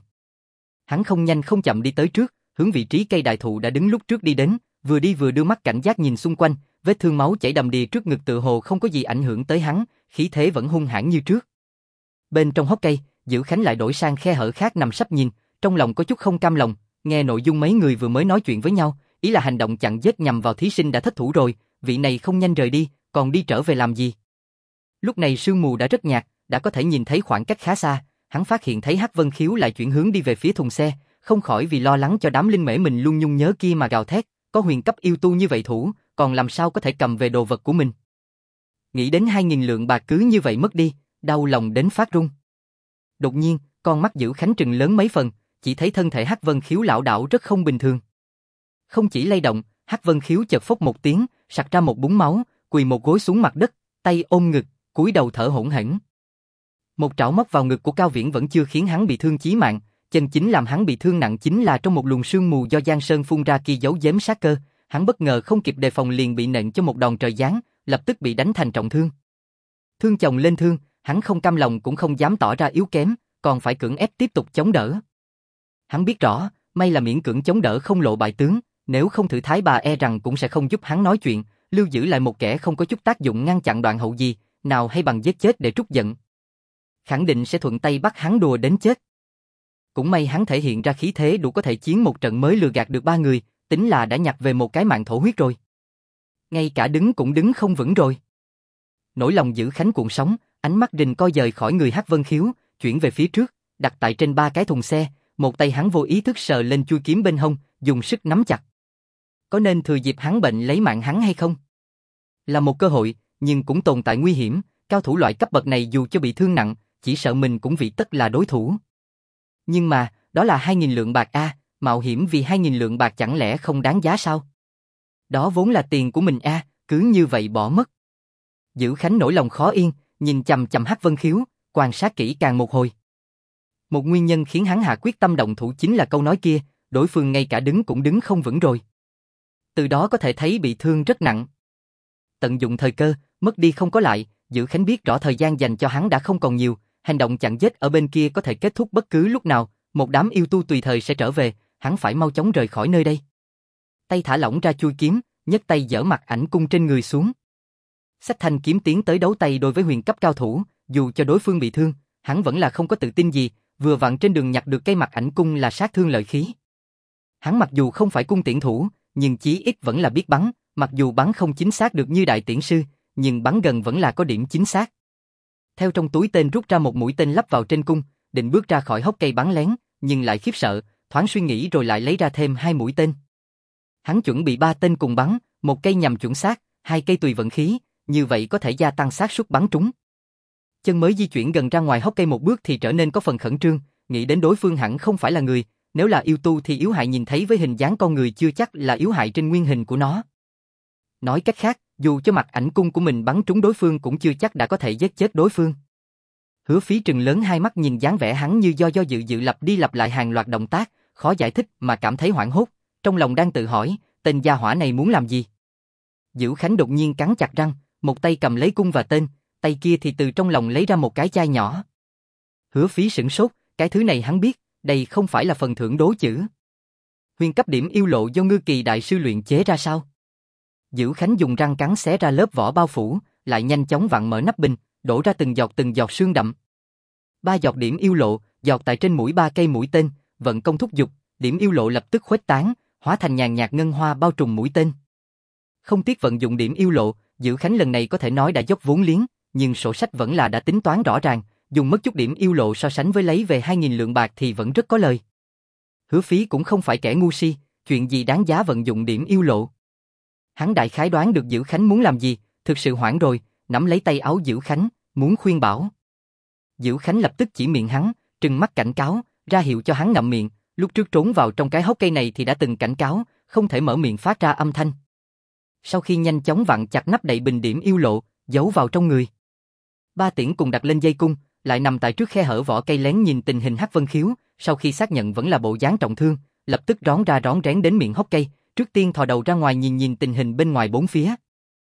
Hắn không nhanh không chậm đi tới trước, hướng vị trí cây đại thụ đã đứng lúc trước đi đến, vừa đi vừa đưa mắt cảnh giác nhìn xung quanh, vết thương máu chảy đầm đìa trước ngực tựa hồ không có gì ảnh hưởng tới hắn, khí thế vẫn hung hãn như trước. Bên trong hốc cây, Dữ Khánh lại đổi sang khe hở khác nằm sấp nhìn, trong lòng có chút không cam lòng, nghe nội dung mấy người vừa mới nói chuyện với nhau, ý là hành động chặn giết nhằm vào thí sinh đã thất thủ rồi, vị này không nhanh rời đi, còn đi trở về làm gì? Lúc này sương mù đã rất nhạt, đã có thể nhìn thấy khoảng cách khá xa, hắn phát hiện thấy Hắc Vân Khiếu lại chuyển hướng đi về phía thùng xe, không khỏi vì lo lắng cho đám linh mễ mình luôn nhung nhớ kia mà gào thét, có huyền cấp yêu tu như vậy thủ, còn làm sao có thể cầm về đồ vật của mình. Nghĩ đến 2.000 lượng bạc cứ như vậy mất đi, đau lòng đến phát run. Đột nhiên, con mắt Dữ Khánh trừng lớn mấy phần, chỉ thấy thân thể Hắc Vân Khiếu lảo đảo rất không bình thường. Không chỉ lay động, Hắc Vân Khiếu chợt phốc một tiếng, sặc ra một búng máu, quỳ một gối xuống mặt đất, tay ôm ngực, cúi đầu thở hổn hển. Một trảo móc vào ngực của Cao Viễn vẫn chưa khiến hắn bị thương chí mạng, chân chính làm hắn bị thương nặng chính là trong một luồng sương mù do Giang Sơn phun ra kia giấu giếm sát cơ, hắn bất ngờ không kịp đề phòng liền bị nện cho một đòn trời giáng, lập tức bị đánh thành trọng thương. Thương chồng lên thương, hắn không cam lòng cũng không dám tỏ ra yếu kém, còn phải cưỡng ép tiếp tục chống đỡ. Hắn biết rõ, may là miễn cưỡng chống đỡ không lộ bại tướng, nếu không thử thái bà e rằng cũng sẽ không giúp hắn nói chuyện, lưu giữ lại một kẻ không có chút tác dụng ngăn chặn đoạn hậu gì, nào hay bằng giết chết để trút giận. Khẳng định sẽ thuận tay bắt hắn đùa đến chết. Cũng may hắn thể hiện ra khí thế đủ có thể chiến một trận mới lừa gạt được ba người, tính là đã nhặt về một cái mạng thổ huyết rồi. Ngay cả đứng cũng đứng không vững rồi. Nỗi lòng Dữ Khánh cuộn sóng, ánh mắt rình coi dời khỏi người Hắc Vân Khiếu, chuyển về phía trước, đặt tại trên ba cái thùng xe, một tay hắn vô ý thức sờ lên chui kiếm bên hông, dùng sức nắm chặt. Có nên thừa dịp hắn bệnh lấy mạng hắn hay không? Là một cơ hội, nhưng cũng tồn tại nguy hiểm, cao thủ loại cấp bậc này dù cho bị thương nặng, chỉ sợ mình cũng vị tất là đối thủ. Nhưng mà, đó là 2.000 lượng bạc a, mạo hiểm vì 2.000 lượng bạc chẳng lẽ không đáng giá sao? Đó vốn là tiền của mình a, cứ như vậy bỏ mất. Dữ Khánh nỗi lòng khó yên, nhìn chằm chằm Hắc Vân Khiếu, quan sát kỹ càng một hồi. Một nguyên nhân khiến hắn hạ quyết tâm động thủ chính là câu nói kia, đối phương ngay cả đứng cũng đứng không vững rồi. Từ đó có thể thấy bị thương rất nặng. Tận dụng thời cơ, mất đi không có lại, Dữ Khánh biết rõ thời gian dành cho hắn đã không còn nhiều, hành động chặn giết ở bên kia có thể kết thúc bất cứ lúc nào, một đám yêu tu tùy thời sẽ trở về, hắn phải mau chóng rời khỏi nơi đây. Tay thả lỏng ra chui kiếm, nhấc tay giở mặt ảnh cung trên người xuống. Xách thanh kiếm tiến tới đấu tay đối với huyền cấp cao thủ, dù cho đối phương bị thương, hắn vẫn là không có tự tin gì, vừa vặn trên đường nhặt được cây mặt ảnh cung là sát thương lợi khí. Hắn mặc dù không phải cung tiễn thủ, nhưng chí ít vẫn là biết bắn, mặc dù bắn không chính xác được như đại tiễn sư, nhưng bắn gần vẫn là có điểm chính xác. Theo trong túi tên rút ra một mũi tên lắp vào trên cung, định bước ra khỏi hốc cây bắn lén, nhưng lại khiếp sợ, thoáng suy nghĩ rồi lại lấy ra thêm 2 mũi tên. Hắn chuẩn bị 3 tên cùng bắn, một cây nhằm chuẩn xác, 2 cây tùy vận khí, như vậy có thể gia tăng xác suất bắn trúng. Chân mới di chuyển gần ra ngoài hốc cây một bước thì trở nên có phần khẩn trương, nghĩ đến đối phương hẳn không phải là người, nếu là yêu tu thì yếu hại nhìn thấy với hình dáng con người chưa chắc là yếu hại trên nguyên hình của nó. Nói cách khác, dù cho mặt ảnh cung của mình bắn trúng đối phương cũng chưa chắc đã có thể giết chết đối phương. Hứa Phí trừng lớn hai mắt nhìn dáng vẻ hắn như do dự lặp đi lặp lại hàng loạt động tác, khó giải thích mà cảm thấy hoảng hốt, trong lòng đang tự hỏi, tên gia hỏa này muốn làm gì? Dữ Khánh đột nhiên cắn chặt răng, một tay cầm lấy cung và tên, tay kia thì từ trong lòng lấy ra một cái chai nhỏ. Hứa Phí sửng sốt, cái thứ này hắn biết, đây không phải là phần thưởng đố chữ. Huyền cấp điểm yêu lộ do Ngư Kỳ đại sư luyện chế ra sao? Dữ Khánh dùng răng cắn xé ra lớp vỏ bao phủ, lại nhanh chóng vặn mở nắp bình, đổ ra từng giọt sương đậm. 3 giọt điểm yêu lộ, giọt tại trên mũi 3 cây mũi tên, vận công thúc giục, điểm yêu lộ lập tức khuếch tán, hóa thành nhàn nhạt ngân hoa bao trùm mũi tên. Không tiếc vận dụng điểm yêu lộ, Dữ Khánh lần này có thể nói đã dốc vốn liếng, nhưng sổ sách vẫn là đã tính toán rõ ràng, dùng mất chút điểm yêu lộ so sánh với lấy về 2.000 lượng bạc thì vẫn rất có lời. Hứa Phí cũng không phải kẻ ngu si, chuyện gì đáng giá vận dụng điểm yêu lộ. Hắn đại khái đoán được Dữ Khánh muốn làm gì, thực sự hoảng rồi, nắm lấy tay áo Dữ Khánh, muốn khuyên bảo. Dữ Khánh lập tức chỉ miệng hắn, trừng mắt cảnh cáo, ra hiệu cho hắn ngậm miệng, lúc trước trốn vào trong cái hốc cây này thì đã từng cảnh cáo, không thể mở miệng phát ra âm thanh. Sau khi nhanh chóng vặn chặt nắp đậy bình điểm yêu lộ, giấu vào trong người. Ba Tiễn cùng đặt lên dây cung, lại nằm tại trước khe hở vỏ cây lén nhìn tình hình Hắc Vân Khiếu, sau khi xác nhận vẫn là bộ dáng trọng thương, lập tức rón ra rón rén đến miệng hốc cây, trước tiên thò đầu ra ngoài nhìn tình hình bên ngoài bốn phía.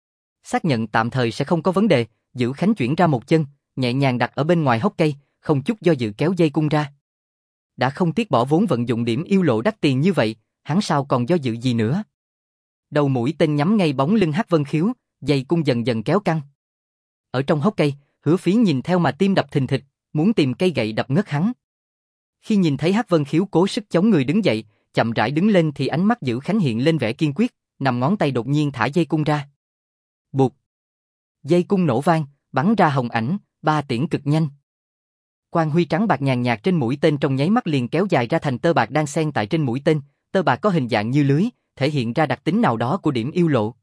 Xác nhận tạm thời sẽ không có vấn đề, Dữ Khánh chuyển ra một chân, nhẹ nhàng đặt ở bên ngoài hốc cây, không chút do dự kéo dây cung ra. Đã không tiếc bỏ vốn vận dụng điểm yêu lộ đắt tiền như vậy, hắn sao còn do dự gì nữa. Đầu mũi tên nhắm ngay bóng lưng Hắc Vân Khiếu, dây cung dần dần kéo căng. Ở trong hốc cây, Hứa Phí nhìn theo mà tim đập thình thịch, muốn tìm cây gậy đập ngất hắn. Khi nhìn thấy Hắc Vân Khiếu cố sức chống người đứng dậy, chậm rãi đứng lên thì ánh mắt Dữ Khánh hiện lên vẻ kiên quyết, nằm ngón tay đột nhiên thả dây cung ra. Bụt! Dây cung nổ vang, bắn ra hồng ảnh, Ba Tiễn cực nhanh. Quang huy trắng bạc nhàn nhạt trên mũi tên trong nháy mắt liền kéo dài ra thành tơ bạc đang xen tại trên mũi tên, tơ bạc có hình dạng như lưới, thể hiện ra đặc tính nào đó của điểm yêu lộ.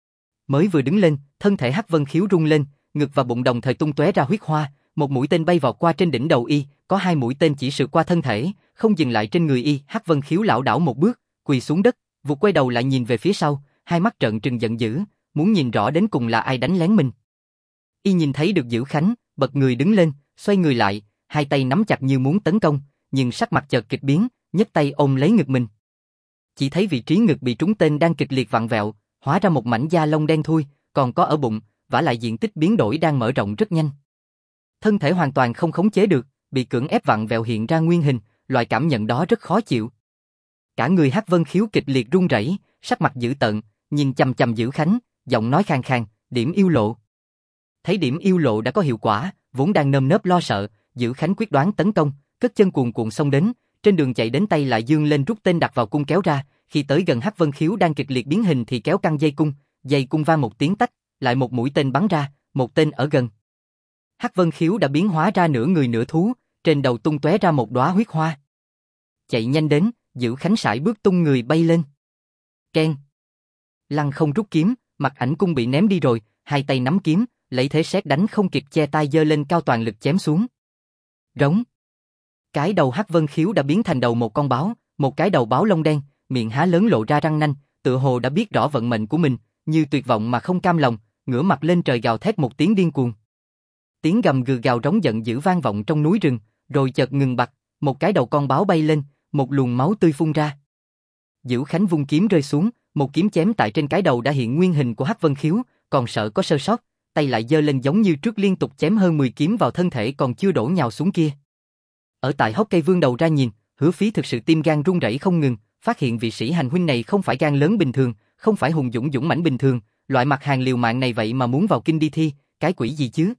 Mới vừa đứng lên, thân thể Hắc Vân Khiếu rung lên, ngực và bụng đồng thời tung tóe ra huyết hoa, một mũi tên bay vọt qua trên đỉnh đầu y, có hai mũi tên chỉ sượt qua thân thể, không dừng lại trên người y. Hắc Vân Khiếu lảo đảo một bước, quỳ xuống đất, vụt quay đầu lại nhìn về phía sau, hai mắt trợn trừng giận dữ, muốn nhìn rõ đến cùng là ai đánh lén mình. Y nhìn thấy được Dữ Khánh, bật người đứng lên, xoay người lại, hai tay nắm chặt như muốn tấn công, nhưng sắc mặt chợt kịch biến, nhấc tay ôm lấy ngực mình. Chỉ thấy vị trí ngực bị trúng tên đang kịch liệt vặn vẹo, hóa ra một mảnh da lông đen thui, còn có ở bụng, vả lại diện tích biến đổi đang mở rộng rất nhanh. Thân thể hoàn toàn không khống chế được, bị cưỡng ép vặn vẹo hiện ra nguyên hình, loại cảm nhận đó rất khó chịu. Cả người Hắc Vân Khiếu kịch liệt run rẩy, sắc mặt dữ tợn, nhìn chằm chằm Dữ Khánh, giọng nói khàn khàn, điểm yêu lộ. Thấy điểm yêu lộ đã có hiệu quả, vốn đang nơm nớp lo sợ, Dữ Khánh quyết đoán tấn công, cất chân cuồn cuộn xông đến, trên đường chạy đến tay lại dương lên rút tên đặt vào cung kéo ra, khi tới gần Hắc Vân Khiếu đang kịch liệt biến hình thì kéo căng dây cung vang một tiếng tách, lại một mũi tên bắn ra, một tên ở gần. Hắc Vân Khiếu đã biến hóa ra nửa người nửa thú, trên đầu tung tóe ra một đóa huyết hoa. Chạy nhanh đến, Dữ Khánh sải bước tung người bay lên. Keng. Lăng không rút kiếm, Mặt Ảnh Cung bị ném đi rồi, hai tay nắm kiếm, lấy thế sét đánh không kịp che tay giơ lên cao toàn lực chém xuống. Rống. Cái đầu Hắc Vân Khiếu đã biến thành đầu một con báo, một cái đầu báo lông đen, miệng há lớn lộ ra răng nanh, tựa hồ đã biết rõ vận mệnh của mình, như tuyệt vọng mà không cam lòng, ngửa mặt lên trời gào thét một tiếng điên cuồng. Tiếng gầm gừ gào rống giận dữ vang vọng trong núi rừng, rồi chợt ngừng bặt, một cái đầu con báo bay lên, một luồng máu tươi phun ra. Dữ Khánh vung kiếm rơi xuống, một kiếm chém tại trên cái đầu đã hiện nguyên hình của Hắc Vân Khiếu, còn sợ có sơ sót, tay lại giơ lên giống như trước liên tục chém hơn 10 kiếm vào thân thể còn chưa đổ nhào xuống kia. Ở tại hốc cây vươn đầu ra nhìn, Hứa Phí thực sự tim gan run rẩy không ngừng, phát hiện vị sĩ hành huynh này không phải gan lớn bình thường, không phải hùng dũng dũng mãnh bình thường, loại mặt hàng liều mạng này vậy mà muốn vào kinh đi thi, cái quỷ gì chứ?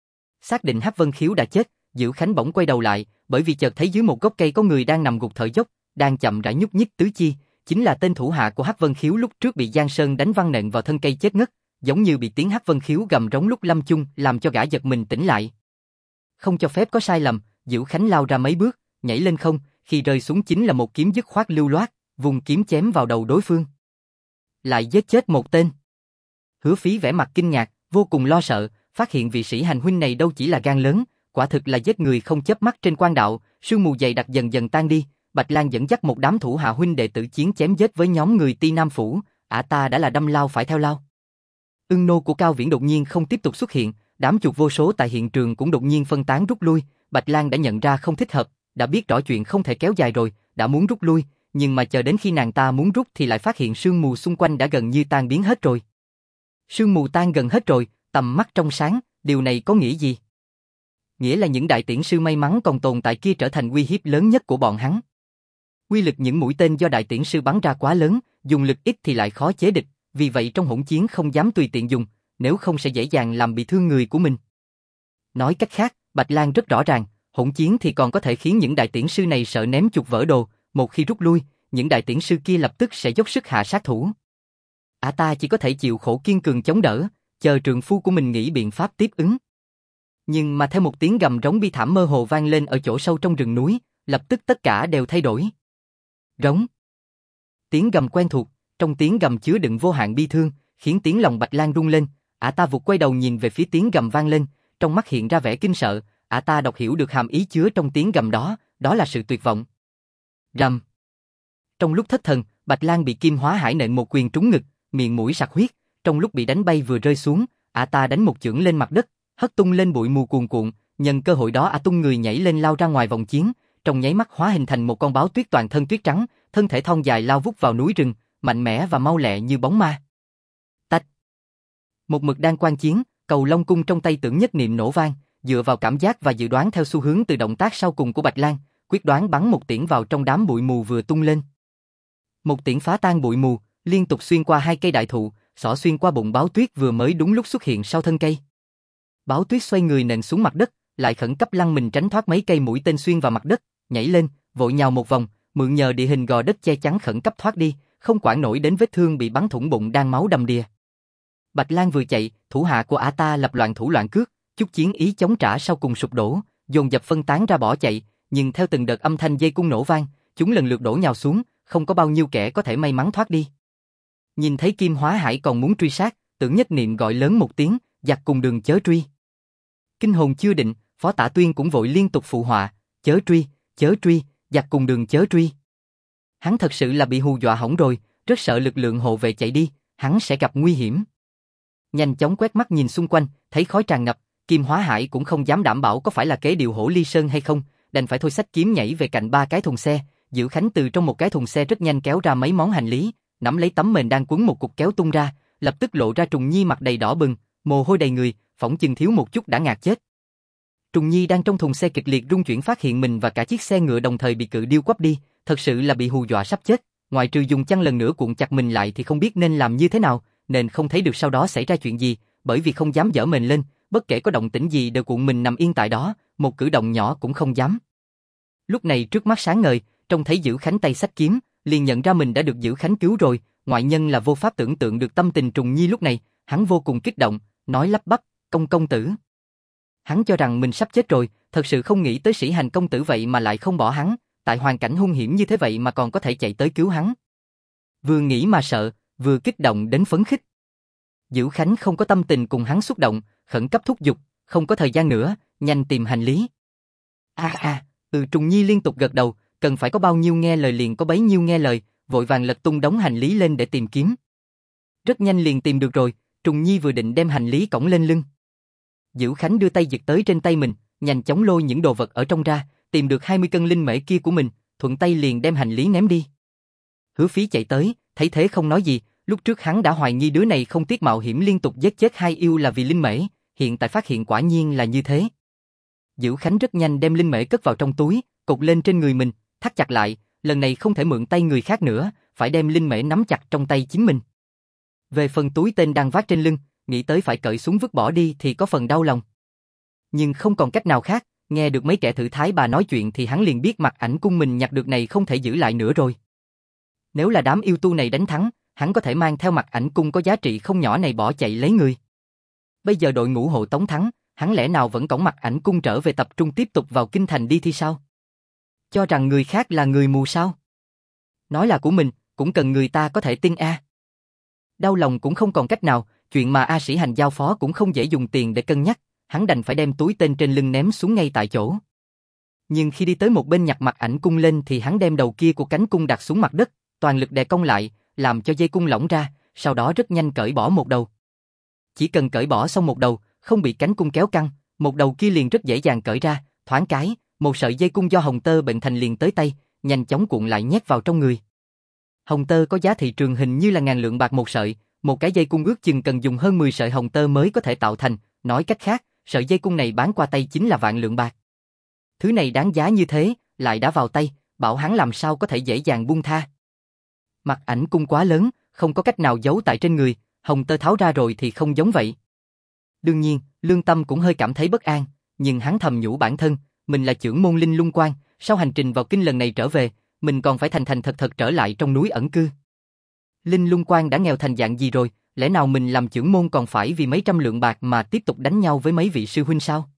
Xác định Hắc Vân Khiếu đã chết, Dữ Khánh bỗng quay đầu lại, bởi vì chợt thấy dưới một gốc cây có người đang nằm gục thở dốc, đang chậm rãi nhúc nhích tứ chi, chính là tên thủ hạ của Hắc Vân Khiếu lúc trước bị Giang Sơn đánh văng nện vào thân cây chết ngất, giống như bị tiếng Hắc Vân Khiếu gầm rống lúc lâm chung, làm cho gã giật mình tỉnh lại. Không cho phép có sai lầm, Dữ Khánh lao ra mấy bước, nhảy lên không, khi rơi xuống chính là một kiếm dứt khoát lưu loát, vùng kiếm chém vào đầu đối phương. Lại giết chết một tên. Hứa Phí vẻ mặt kinh ngạc, vô cùng lo sợ, phát hiện vị sĩ hành huynh này đâu chỉ là gan lớn, quả thực là giết người không chớp mắt trên quan đạo. Sương mù dày đặc dần dần tan đi, Bạch Lang dẫn dắt một đám thủ hạ huynh đệ tử chiến chém giết với nhóm người Ti Nam Phủ, ta đã là đâm lao phải theo lao. Ưng nô của Cao Viễn đột nhiên không tiếp tục xuất hiện, đám chuột vô số tại hiện trường cũng đột nhiên phân tán rút lui. Bạch Lang đã nhận ra không thích hợp, đã biết rõ chuyện không thể kéo dài rồi, đã muốn rút lui, nhưng mà chờ đến khi nàng ta muốn rút thì lại phát hiện sương mù xung quanh đã gần như tan biến hết rồi. Sương mù tan gần hết rồi, tầm mắt trong sáng, điều này có nghĩa gì? Nghĩa là những đại tiễn sư may mắn còn tồn tại kia trở thành uy hiếp lớn nhất của bọn hắn. Uy lực những mũi tên do đại tiễn sư bắn ra quá lớn, dùng lực ít thì lại khó chế địch, vì vậy trong hỗn chiến không dám tùy tiện dùng, nếu không sẽ dễ dàng làm bị thương người của mình. Nói cách khác, Bạch Lang rất rõ ràng, hỗn chiến thì còn có thể khiến những đại tiễn sư này sợ ném chuột vỡ đồ, một khi rút lui, những đại tiễn sư kia lập tức sẽ dốc sức hạ sát thủ. Ta chỉ có thể chịu khổ kiên cường chống đỡ, chờ trượng phu của mình nghĩ biện pháp tiếp ứng. Nhưng mà theo một tiếng gầm rống bi thảm mơ hồ vang lên ở chỗ sâu trong rừng núi, lập tức tất cả đều thay đổi. Rống. Tiếng gầm quen thuộc, trong tiếng gầm chứa đựng vô hạn bi thương, khiến tiếng lòng Bạch Lang rung lên. Ta vụt quay đầu nhìn về phía tiếng gầm vang lên, trong mắt hiện ra vẻ kinh sợ. Ta đọc hiểu được hàm ý chứa trong tiếng gầm đó, đó là sự tuyệt vọng. Rầm. Trong lúc thất thần, Bạch Lang bị Kim Hóa Hải nện một quyền trúng ngực, miệng mũi sặc huyết, trong lúc bị đánh bay vừa rơi xuống, ả ta đánh một chưởng lên mặt đất, hất tung lên bụi mù cuồn cuộn, nhân cơ hội đó ả tung người nhảy lên lao ra ngoài vòng chiến, trong nháy mắt hóa hình thành một con báo tuyết toàn thân tuyết trắng, thân thể thon dài lao vút vào núi rừng, mạnh mẽ và mau lẹ như bóng ma. Tách. Một mực đang quan chiến, cầu long cung trong tay Tưởng Nhất Niệm nổ vang, dựa vào cảm giác và dự đoán theo xu hướng từ động tác sau cùng của Bạch Lang, quyết đoán bắn một tiễn vào trong đám bụi mù vừa tung lên. Một tiễn phá tan bụi mù, liên tục xuyên qua hai cây đại thụ, xỏ xuyên qua bụng báo tuyết vừa mới đúng lúc xuất hiện sau thân cây. Báo tuyết xoay người nện xuống mặt đất, lại khẩn cấp lăn mình tránh thoát mấy cây mũi tên xuyên vào mặt đất, nhảy lên, vội nhào một vòng, mượn nhờ địa hình gò đất che chắn khẩn cấp thoát đi, không quản nổi đến vết thương bị bắn thủng bụng đang máu đầm đìa. Bạch Lang vừa chạy, thủ hạ của ả ta lập loạn thủ loạn cước, chút chiến ý chống trả sau cùng sụp đổ, dồn dập phân tán ra bỏ chạy, nhưng theo từng đợt âm thanh dây cung nổ vang, chúng lần lượt đổ nhào xuống, không có bao nhiêu kẻ có thể may mắn thoát đi. Nhìn thấy Kim Hóa Hải còn muốn truy sát, Tưởng Nhất Niệm gọi lớn một tiếng, giặc cùng đường chớ truy. Kinh hồn chưa định, Phó Tả Tuyên cũng vội liên tục phụ họa, chớ truy, giặc cùng đường chớ truy. Hắn thật sự là bị hù dọa hỏng rồi, rất sợ lực lượng hộ vệ chạy đi, hắn sẽ gặp nguy hiểm. Nhanh chóng quét mắt nhìn xung quanh, thấy khói tràn ngập, Kim Hóa Hải cũng không dám đảm bảo có phải là kế điệu hổ ly sơn hay không, đành phải thôi xách kiếm nhảy về cạnh ba cái thùng xe, Dữ Khánh từ trong một cái thùng xe rất nhanh kéo ra mấy món hành lý, nắm lấy tấm mền đang quấn một cục kéo tung ra, lập tức lộ ra Trùng Nhi mặt đầy đỏ bừng, mồ hôi đầy người, phỏng chừng thiếu một chút đã ngạt chết. Trùng Nhi đang trong thùng xe kịch liệt rung chuyển phát hiện mình và cả chiếc xe ngựa đồng thời bị cự điêu quắp đi, thật sự là bị hù dọa sắp chết, ngoài trừ dùng chăn lần nữa cuộn chặt mình lại thì không biết nên làm như thế nào, nên không thấy được sau đó xảy ra chuyện gì, bởi vì không dám dở mình lên, bất kể có động tĩnh gì đều cuộn mình nằm yên tại đó, một cử động nhỏ cũng không dám. Lúc này trước mắt sáng ngời, trông thấy Dữ Khánh tay xách kiếm, liền nhận ra mình đã được Dữ Khánh cứu rồi, ngoại nhân là vô pháp tưởng tượng được tâm tình Trùng Nhi lúc này, hắn vô cùng kích động, nói lắp bắp, công tử. Hắn cho rằng mình sắp chết rồi, thật sự không nghĩ tới Sĩ Hành công tử vậy mà lại không bỏ hắn, tại hoàn cảnh hung hiểm như thế vậy mà còn có thể chạy tới cứu hắn. Vừa nghĩ mà sợ, vừa kích động đến phấn khích. Dữ Khánh không có tâm tình cùng hắn xúc động, khẩn cấp thúc giục, không có thời gian nữa, nhanh tìm hành lý. Trùng Nhi liên tục gật đầu, cần phải có bao nhiêu nghe lời liền có bấy nhiêu nghe lời, vội vàng lật tung đống hành lý lên để tìm kiếm. Rất nhanh liền tìm được rồi, Trùng Nhi vừa định đem hành lý cõng lên lưng. Dữ Khánh đưa tay giật tới trên tay mình, nhanh chóng lôi những đồ vật ở trong ra, tìm được 20 cân linh mễ kia của mình, thuận tay liền đem hành lý ném đi. Hứa Phí chạy tới, thấy thế không nói gì, lúc trước hắn đã hoài nghi đứa này không tiếc mạo hiểm liên tục giết chết hai yêu là vì linh mễ, hiện tại phát hiện quả nhiên là như thế. Dữ Khánh rất nhanh đem linh mễ cất vào trong túi, cột lên trên người mình, thắt chặt lại, lần này không thể mượn tay người khác nữa, phải đem linh mễ nắm chặt trong tay chính mình. Về phần túi tên đang vác trên lưng, nghĩ tới phải cởi xuống vứt bỏ đi thì có phần đau lòng. Nhưng không còn cách nào khác, nghe được mấy kẻ thử thái bà nói chuyện thì hắn liền biết Mặc Ảnh cung mình nhặt được này không thể giữ lại nữa rồi. Nếu là đám yêu tu này đánh thắng, hắn có thể mang theo Mặc Ảnh cung có giá trị không nhỏ này bỏ chạy lấy người. Bây giờ đội ngũ hộ tống thắng, hắn lẽ nào vẫn cõng Mặc Ảnh cung trở về tập trung tiếp tục vào kinh thành đi thì sao? Cho rằng người khác là người mù sao? Nói là của mình, cũng cần người ta có thể tin a. Đau lòng cũng không còn cách nào, chuyện mà A Sĩ Hành giao phó cũng không dễ dùng tiền để cân nhắc, hắn đành phải đem túi tên trên lưng ném xuống ngay tại chỗ. Nhưng khi đi tới một bên nhặt Mặc Ảnh cung lên thì hắn đem đầu kia của cánh cung đặt xuống mặt đất, toàn lực đè cong lại, làm cho dây cung lỏng ra, sau đó rất nhanh cởi bỏ một đầu. Chỉ cần cởi bỏ xong một đầu, không bị cánh cung kéo căng, một đầu kia liền rất dễ dàng cởi ra, thoáng cái, một sợi dây cung do hồng tơ bệnh thành liền tới tay, nhanh chóng cuộn lại nhét vào trong người. Hồng tơ có giá thị trường hình như là 1000 lượng bạc một sợi, một cái dây cung ước chừng cần dùng hơn 10 sợi hồng tơ mới có thể tạo thành, nói cách khác, sợi dây cung này bán qua tay chính là vạn lượng bạc. Thứ này đáng giá như thế, lại đã vào tay, bảo hắn làm sao có thể dễ dàng buông tha. Mặc Ảnh cung quá lớn, không có cách nào giấu tại trên người, hồng tơ tháo ra rồi thì không giống vậy. Đương nhiên, lương tâm cũng hơi cảm thấy bất an, nhưng hắn thầm nhủ bản thân, mình là chưởng môn Linh Lung Quan, sau hành trình vào kinh lần này trở về, mình còn phải thành thành thật thật trở lại trong núi ẩn cư. Linh Lung Quan đã nghèo thành dạng gì rồi, lẽ nào mình làm chưởng môn còn phải vì mấy trăm lượng bạc mà tiếp tục đánh nhau với mấy vị sư huynh sao?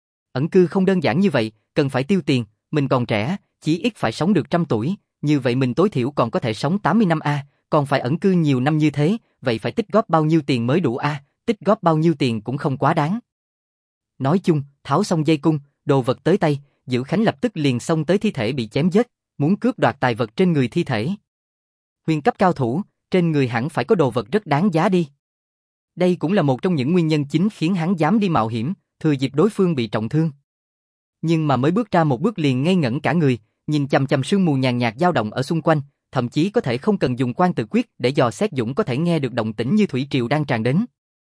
Ẩn cư không đơn giản như vậy, cần phải tiêu tiền, mình còn trẻ, chí ít phải sống được 100 tuổi, như vậy mình tối thiểu còn có thể sống 80 năm a, còn phải ẩn cư nhiều năm như thế, vậy phải tích góp bao nhiêu tiền mới đủ a, tích góp bao nhiêu tiền cũng không quá đáng. Nói chung, tháo xong dây cung, đồ vật tới tay, Dữ Khánh lập tức liền xông tới thi thể bị chém giết, muốn cướp đoạt tài vật trên người thi thể. Huyền cấp cao thủ, trên người hẳn phải có đồ vật rất đáng giá đi. Đây cũng là một trong những nguyên nhân chính khiến hắn dám đi mạo hiểm, thừa dịp đối phương bị trọng thương. Nhưng mà mới bước ra một bước liền ngây ngẩn cả người, nhìn chằm chằm sương mù nhàn nhạt dao động ở xung quanh, thậm chí có thể không cần dùng quan tự quyết để dò xét Dũng có thể nghe được động tĩnh như thủy triều đang tràn đến.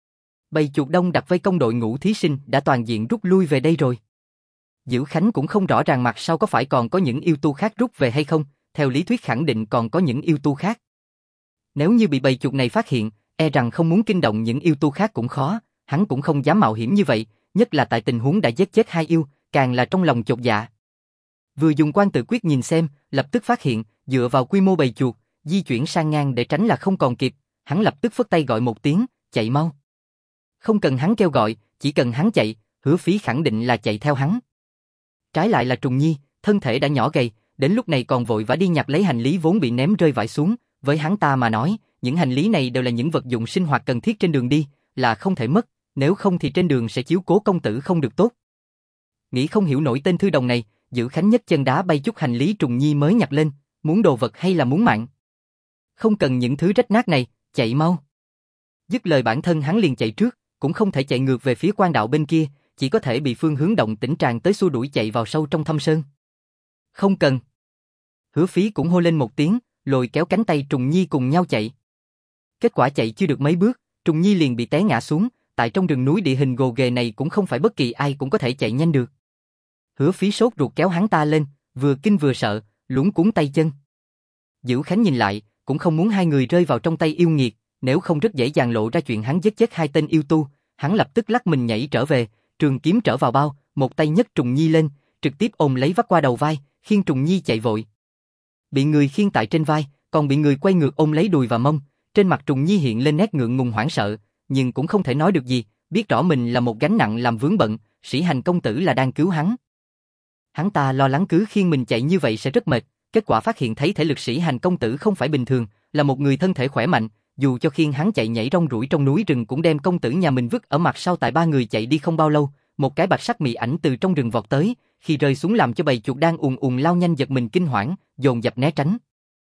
Bầy chuột đông đặt vây công đội ngũ thí sinh đã toàn diện rút lui về đây rồi. Dữ Khánh cũng không rõ ràng mặt sau có phải còn có những yêu tu khác rút về hay không, theo lý thuyết khẳng định còn có những yêu tu khác. Nếu như bị bầy chuột này phát hiện, e rằng không muốn kinh động những yêu tu khác cũng khó, hắn cũng không dám mạo hiểm như vậy, nhất là tại tình huống đã giết chết hai yêu, càng là trong lòng chột dạ. Vừa dùng quan tự quyết nhìn xem, lập tức phát hiện, dựa vào quy mô bầy chuột, di chuyển sang ngang để tránh là không còn kịp, hắn lập tức phất tay gọi một tiếng, chạy mau. Không cần hắn kêu gọi, chỉ cần hắn chạy, Hứa Phí khẳng định là chạy theo hắn. Trái lại là Trùng Nhi, thân thể đã nhỏ gầy, đến lúc này còn vội vã đi nhặt lấy hành lý vốn bị ném rơi vãi xuống, với hắn ta mà nói, những hành lý này đều là những vật dụng sinh hoạt cần thiết trên đường đi, là không thể mất, nếu không thì trên đường sẽ chiếu cố công tử không được tốt. Nghĩ không hiểu nổi tên thư đồng này, Dữ Khánh nhất chân đá bay chút hành lý Trùng Nhi mới nhặt lên, muốn đồ vật hay là muốn mạng? Không cần những thứ rách nát này, chạy mau. Dứt lời bản thân hắn liền chạy trước, cũng không thể chạy ngược về phía quan đạo bên kia, chỉ có thể bị phương hướng động tĩnh tràn tới xua đuổi chạy vào sâu trong thâm sơn. Không cần. Hứa Phí cũng hô lên một tiếng, lôi kéo cánh tay Trùng Nhi cùng nhau chạy. Kết quả chạy chưa được mấy bước, Trùng Nhi liền bị té ngã xuống, tại trong rừng núi địa hình gồ ghề này cũng không phải bất kỳ ai cũng có thể chạy nhanh được. Hứa Phí sốt ruột kéo hắn ta lên, vừa kinh vừa sợ, luống cuống tay chân. Dữ Khánh nhìn lại, cũng không muốn hai người rơi vào trong tay yêu nghiệt, nếu không rất dễ dàng lộ ra chuyện hắn giết chết hai tên yêu tu, hắn lập tức lắc mình nhảy trở về, trường kiếm trở vào bao, một tay nhấc Trùng Nhi lên, trực tiếp ôm lấy vắt qua đầu vai, khiêng Trùng Nhi chạy vội. Bị người khiêng tại trên vai, còn bị người quay ngược ôm lấy đùi và mông, trên mặt Trùng Nhi hiện lên nét ngượng ngùng hoảng sợ, nhưng cũng không thể nói được gì, biết rõ mình là một gánh nặng làm vướng bận, Sĩ Hành công tử là đang cứu hắn. Hắn ta lo lắng cứ khiêng mình chạy như vậy sẽ rất mệt, kết quả phát hiện thấy thể lực Sĩ Hành công tử không phải bình thường, là một người thân thể khỏe mạnh, dù cho khiêng hắn chạy nhảy rong ruổi trong núi rừng cũng đem công tử nhà mình vứt ở mặt sau. Tại ba người chạy đi không bao lâu, một cái bạch sắc mị ảnh từ trong rừng vọt tới, khi rơi xuống làm cho bầy chuột đang ùn ùn lao nhanh giật mình kinh hoảng, dồn dập né tránh.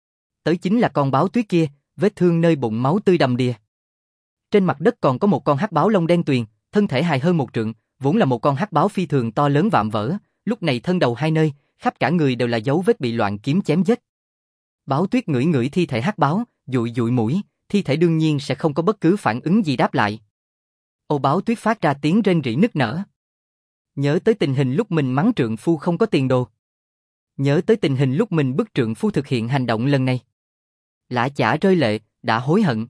Tới chính là con báo tuyết kia, vết thương nơi bụng máu tươi đầm đìa. Trên mặt đất còn có một con hắc báo lông đen tuyền, thân thể dài hơn một trượng, vốn là một con hắc báo phi thường to lớn vạm vỡ, lúc này thân đầu hai nơi, khắp cả người đều là dấu vết bị loạn kiếm chém giết. Báo tuyết ngửi ngửi thi thể hắc báo, dụi dụi mũi, thi thể đương nhiên sẽ không có bất cứ phản ứng gì đáp lại. Ô báo tuyết phát ra tiếng rên rỉ nức nở. Nhớ tới tình hình lúc mình mắng trượng phu không có tiền đồ. Nhớ tới tình hình lúc mình bức trượng phu thực hiện hành động lần này. Lã chả rơi lệ, đã hối hận.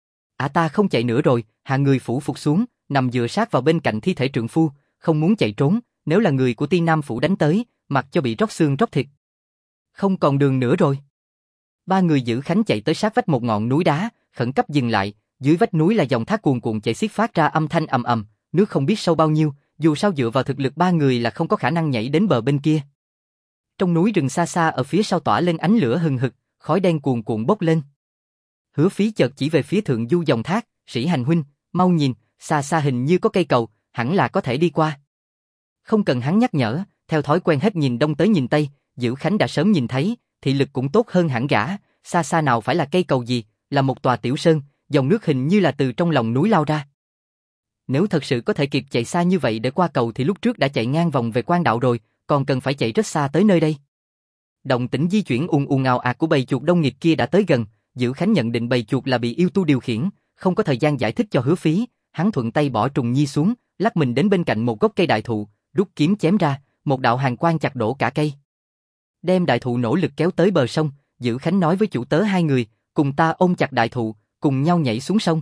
Ta không chạy nữa rồi, hạ người phủ phục xuống, nằm dựa sát vào bên cạnh thi thể trượng phu, không muốn chạy trốn, nếu là người của Ti Nam phủ đánh tới, mặc cho bị rót xương rót thịt. Không còn đường nữa rồi. Ba người Dữ Khánh chạy tới sát vách một ngọn núi đá, khẩn cấp dừng lại, dưới vách núi là dòng thác cuồn cuộn chảy xiết phát ra âm thanh ầm ầm, nước không biết sâu bao nhiêu, dù sao dựa vào thực lực ba người là không có khả năng nhảy đến bờ bên kia. Trong núi rừng xa xa ở phía sau tỏa lên ánh lửa hừng hực, khói đen cuồn cuộn bốc lên. Hứa Phí chợt chỉ về phía thượng du dòng thác, Sĩ Hành huynh, mau nhìn, xa xa hình như có cây cầu, hẳn là có thể đi qua. Không cần hắn nhắc nhở, theo thói quen hết nhìn đông tới nhìn tây, Dữ Khánh đã sớm nhìn thấy, thị lực cũng tốt hơn hẳn gã, xa xa nào phải là cây cầu gì, là một tòa tiểu sơn, dòng nước hình như là từ trong lòng núi lao ra. Nếu thật sự có thể kịp chạy xa như vậy để qua cầu thì lúc trước đã chạy ngang vòng về quan đạo rồi, còn cần phải chạy rất xa tới nơi đây. Động tĩnh di chuyển ùn ùn ào ạt của bầy chuột đông nghịt kia đã tới gần, Dữ Khánh nhận định bầy chuột là bị yêu tu điều khiển, không có thời gian giải thích cho Hứa Phí, hắn thuận tay bỏ Trùng Nhi xuống, lắc mình đến bên cạnh một gốc cây đại thụ, rút kiếm chém ra, một đạo hàn quang chặt đổ cả cây. Đem đại thụ nỗ lực kéo tới bờ sông, Dữ Khánh nói với chủ tớ hai người, cùng ta ôm chặt đại thụ, cùng nhau nhảy xuống sông.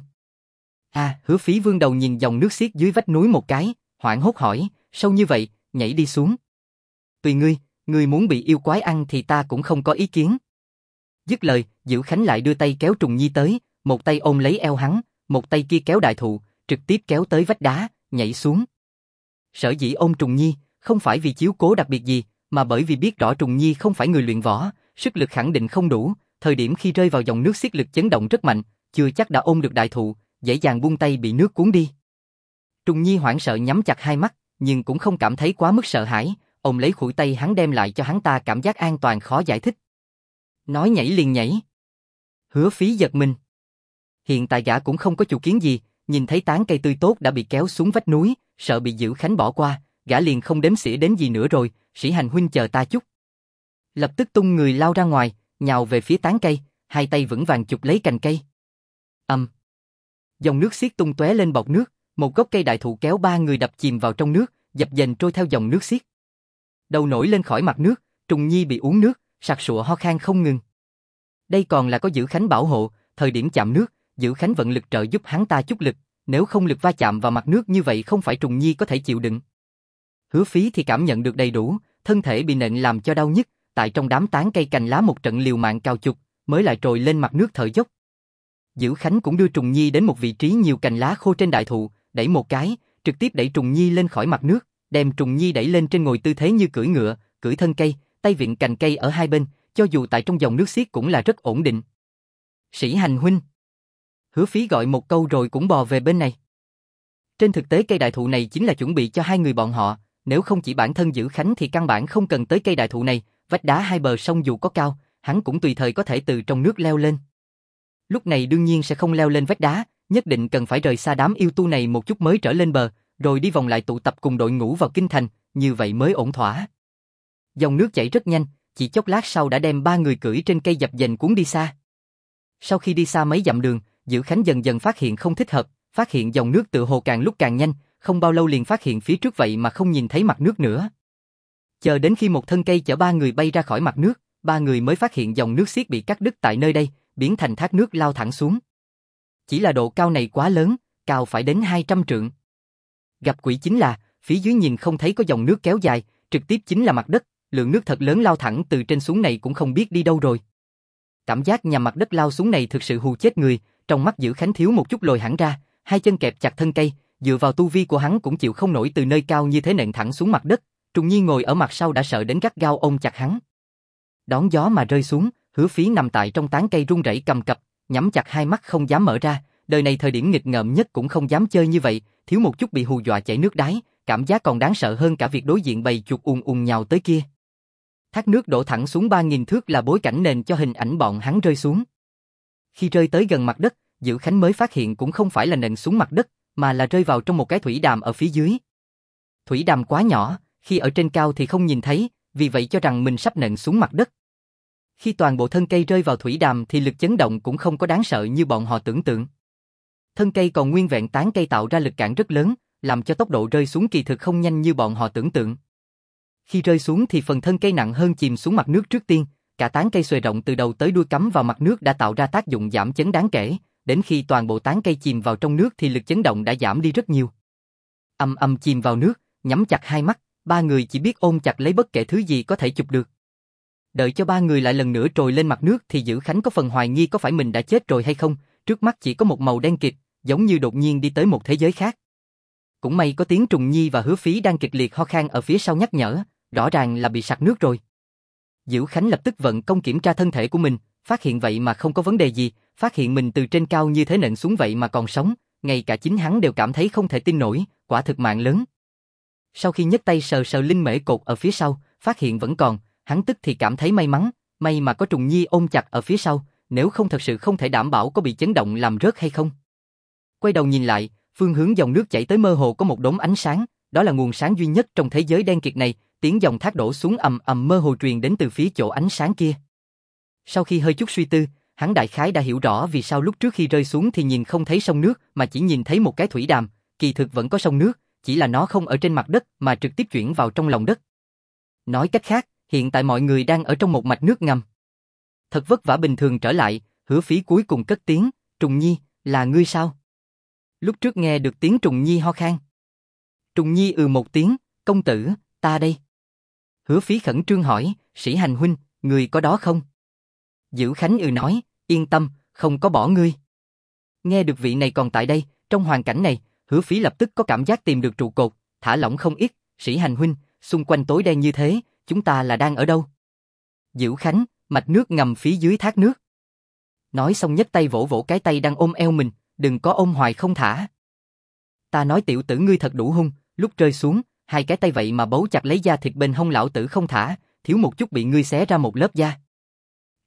Hứa Phí vươn đầu nhìn dòng nước xiết dưới vách núi một cái, hoảng hốt hỏi, sâu như vậy, nhảy đi xuống. Tùy ngươi muốn bị yêu quái ăn thì ta cũng không có ý kiến. Dứt lời, Dữ Khánh lại đưa tay kéo Trùng Nhi tới, một tay ôm lấy eo hắn, một tay kia kéo đại thụ, trực tiếp kéo tới vách đá, nhảy xuống. Sở dĩ ôm Trùng Nhi, không phải vì chiếu cố đặc biệt gì, mà bởi vì biết rõ Trùng Nhi không phải người luyện võ, sức lực khẳng định không đủ, thời điểm khi rơi vào dòng nước xiết lực chấn động rất mạnh, chưa chắc đã ôm được đại thụ, dễ dàng buông tay bị nước cuốn đi. Trùng Nhi hoảng sợ nhắm chặt hai mắt, nhưng cũng không cảm thấy quá mức sợ hãi, ôm lấy khuỷu tay hắn đem lại cho hắn ta cảm giác an toàn khó giải thích. Nói nhảy liền nhảy. Hứa Phí giật mình. Hiện tại gã cũng không có chủ kiến gì, nhìn thấy tán cây tươi tốt đã bị kéo xuống vách núi, sợ bị Dữ Khánh bỏ qua, gã liền không đếm xỉa đến gì nữa rồi, Sĩ Hành huynh chờ ta chút. Lập tức tung người lao ra ngoài, nhào về phía tán cây, hai tay vững vàng chụp lấy cành cây. Dòng nước xiết tung tóe lên bọt nước, một gốc cây đại thụ kéo ba người đập chìm vào trong nước, dập dềnh trôi theo dòng nước xiết. Đầu nổi lên khỏi mặt nước, Trùng Nhi bị uống nước, sặc sụa ho khan không ngừng. Đây còn là có Dữ Khánh bảo hộ, thời điểm chạm nước, Dữ Khánh vận lực trợ giúp hắn ta chút lực, nếu không lực va chạm vào mặt nước như vậy không phải Trùng Nhi có thể chịu đựng. Hứa Phí thì cảm nhận được đầy đủ, thân thể bị nện làm cho đau nhức, tại trong đám tán cây cành lá một trận liều mạng cào chục, mới lại trồi lên mặt nước thở dốc. Dữ Khánh cũng đưa Trùng Nhi đến một vị trí nhiều cành lá khô trên đại thụ, đẩy một cái, trực tiếp đẩy Trùng Nhi lên khỏi mặt nước, đem Trùng Nhi đẩy lên trên ngồi tư thế như cưỡi ngựa, cưỡi thân cây, tay vịn cành cây ở hai bên, cho dù tại trong dòng nước xiết cũng là rất ổn định. Sĩ Hành huynh. Hứa Phí gọi một câu rồi cũng bò về bên này. Trên thực tế cây đại thụ này chính là chuẩn bị cho hai người bọn họ, nếu không chỉ bản thân Dữ Khánh thì căn bản không cần tới cây đại thụ này, vách đá hai bờ sông dù có cao, hắn cũng tùy thời có thể từ trong nước leo lên. Lúc này đương nhiên sẽ không leo lên vách đá, nhất định cần phải rời xa đám yêu tu này một chút mới trở lên bờ, rồi đi vòng lại tụ tập cùng đội ngũ vào kinh thành, như vậy mới ổn thỏa. Dòng nước chảy rất nhanh, chỉ chốc lát sau đã đem ba người cưỡi trên cây dập dềnh cuốn đi xa. Sau khi đi xa mấy dặm đường, Dữ Khánh dần dần phát hiện không thích hợp, phát hiện dòng nước tựa hồ càng lúc càng nhanh, không bao lâu liền phát hiện phía trước vậy mà không nhìn thấy mặt nước nữa. Chờ đến khi một thân cây chở ba người bay ra khỏi mặt nước, ba người mới phát hiện dòng nước xiết bị cắt đứt tại nơi đây, biến thành thác nước lao thẳng xuống. Chỉ là độ cao này quá lớn, cao phải đến 200 trượng. Gặp quỷ chính là, phía dưới nhìn không thấy có dòng nước kéo dài, trực tiếp chính là mặt đất, lượng nước thật lớn lao thẳng từ trên xuống này cũng không biết đi đâu rồi. Cảm giác nhằm mặt đất lao xuống này thực sự hù chết người, trong mắt Dữ Khánh thiếu một chút lồi hẳn ra, hai chân kẹp chặt thân cây, dựa vào tu vi của hắn cũng chịu không nổi từ nơi cao như thế nện thẳng xuống mặt đất. Trùng Nhi ngồi ở mặt sau đã sợ đến gắt gao ôm chặt hắn. Đón gió mà rơi xuống, Hứa Phí nằm tại trong tán cây run rẩy cầm cập, nhắm chặt hai mắt không dám mở ra, đời này thời điểm nghịch ngợm nhất cũng không dám chơi như vậy, thiếu một chút bị hù dọa chảy nước đáy, cảm giác còn đáng sợ hơn cả việc đối diện bầy chuột nhào tới kia. Thác nước đổ thẳng xuống 3000 thước là bối cảnh nền cho hình ảnh bọn hắn rơi xuống. Khi rơi tới gần mặt đất, Dữ Khánh mới phát hiện cũng không phải là nện xuống mặt đất, mà là rơi vào trong một cái thủy đàm ở phía dưới. Thủy đàm quá nhỏ, khi ở trên cao thì không nhìn thấy, vì vậy cho rằng mình sắp nện xuống mặt đất. Khi toàn bộ thân cây rơi vào thủy đàm thì lực chấn động cũng không có đáng sợ như bọn họ tưởng tượng. Thân cây còn nguyên vẹn tán cây tạo ra lực cản rất lớn, làm cho tốc độ rơi xuống kỳ thực không nhanh như bọn họ tưởng tượng. Khi rơi xuống thì phần thân cây nặng hơn chìm xuống mặt nước trước tiên, cả tán cây xuề rộng từ đầu tới đuôi cắm vào mặt nước đã tạo ra tác dụng giảm chấn đáng kể, đến khi toàn bộ tán cây chìm vào trong nước thì lực chấn động đã giảm đi rất nhiều. Chìm vào nước, nhắm chặt hai mắt, ba người chỉ biết ôm chặt lấy bất kể thứ gì có thể chụp được. Đợi cho ba người lại lần nữa trồi lên mặt nước thì Dữ Khánh có phần hoài nghi có phải mình đã chết rồi hay không, trước mắt chỉ có một màu đen kịt, giống như đột nhiên đi tới một thế giới khác. Cũng may có tiếng Trùng Nhi và Hứa Phí đang kịch liệt ho khan ở phía sau nhắc nhở, rõ ràng là bị sặc nước rồi. Dữ Khánh lập tức vận công kiểm tra thân thể của mình, phát hiện vậy mà không có vấn đề gì, phát hiện mình từ trên cao như thế nện xuống vậy mà còn sống, ngay cả chính hắn đều cảm thấy không thể tin nổi, quả thực mạng lớn. Sau khi nhấc tay sờ sờ linh mễ cột ở phía sau, phát hiện vẫn còn, hắn tức thì cảm thấy may mắn, may mà có Trùng Nhi ôm chặt ở phía sau, nếu không thật sự không thể đảm bảo có bị chấn động làm rớt hay không. Quay đầu nhìn lại, phương hướng dòng nước chảy tới mơ hồ có một đốm ánh sáng, đó là nguồn sáng duy nhất trong thế giới đen kịt này, tiếng dòng thác đổ xuống mơ hồ truyền đến từ phía chỗ ánh sáng kia. Sau khi hơi chút suy tư, hắn đại khái đã hiểu rõ vì sao lúc trước khi rơi xuống thì nhìn không thấy sông nước mà chỉ nhìn thấy một cái thủy đàm, kỳ thực vẫn có sông nước, chỉ là nó không ở trên mặt đất mà trực tiếp chuyển vào trong lòng đất. Nói cách khác, hiện tại mọi người đang ở trong một mạch nước ngầm. Thật vất vả bình thường trở lại, Hứa Phí cuối cùng cất tiếng, Trùng Nhi, là ngươi sao? Lúc trước nghe được tiếng Trùng Nhi ho khan. Trùng Nhi một tiếng, công tử, ta đây. Hứa Phí khẩn trương hỏi, Sĩ Hành huynh, người có đó không? Dữ Khánh nói, yên tâm, không có bỏ ngươi. Nghe được vị này còn tại đây, trong hoàn cảnh này, Hứa Phí lập tức có cảm giác tìm được trụ cột, thả lỏng không ít, Sĩ Hành huynh, xung quanh tối đen như thế, chúng ta là đang ở đâu? Dữ Khánh, mạch nước ngầm phía dưới thác nước. Nói xong nhấc tay vỗ vỗ cái tay đang ôm eo mình, đừng có ôm hoài không thả. Ta nói tiểu tử ngươi thật đủ hung, lúc rơi xuống, hai cái tay vậy mà bấu chặt lấy da thịt bên hông lão tử không thả, thiếu một chút bị ngươi xé ra một lớp da.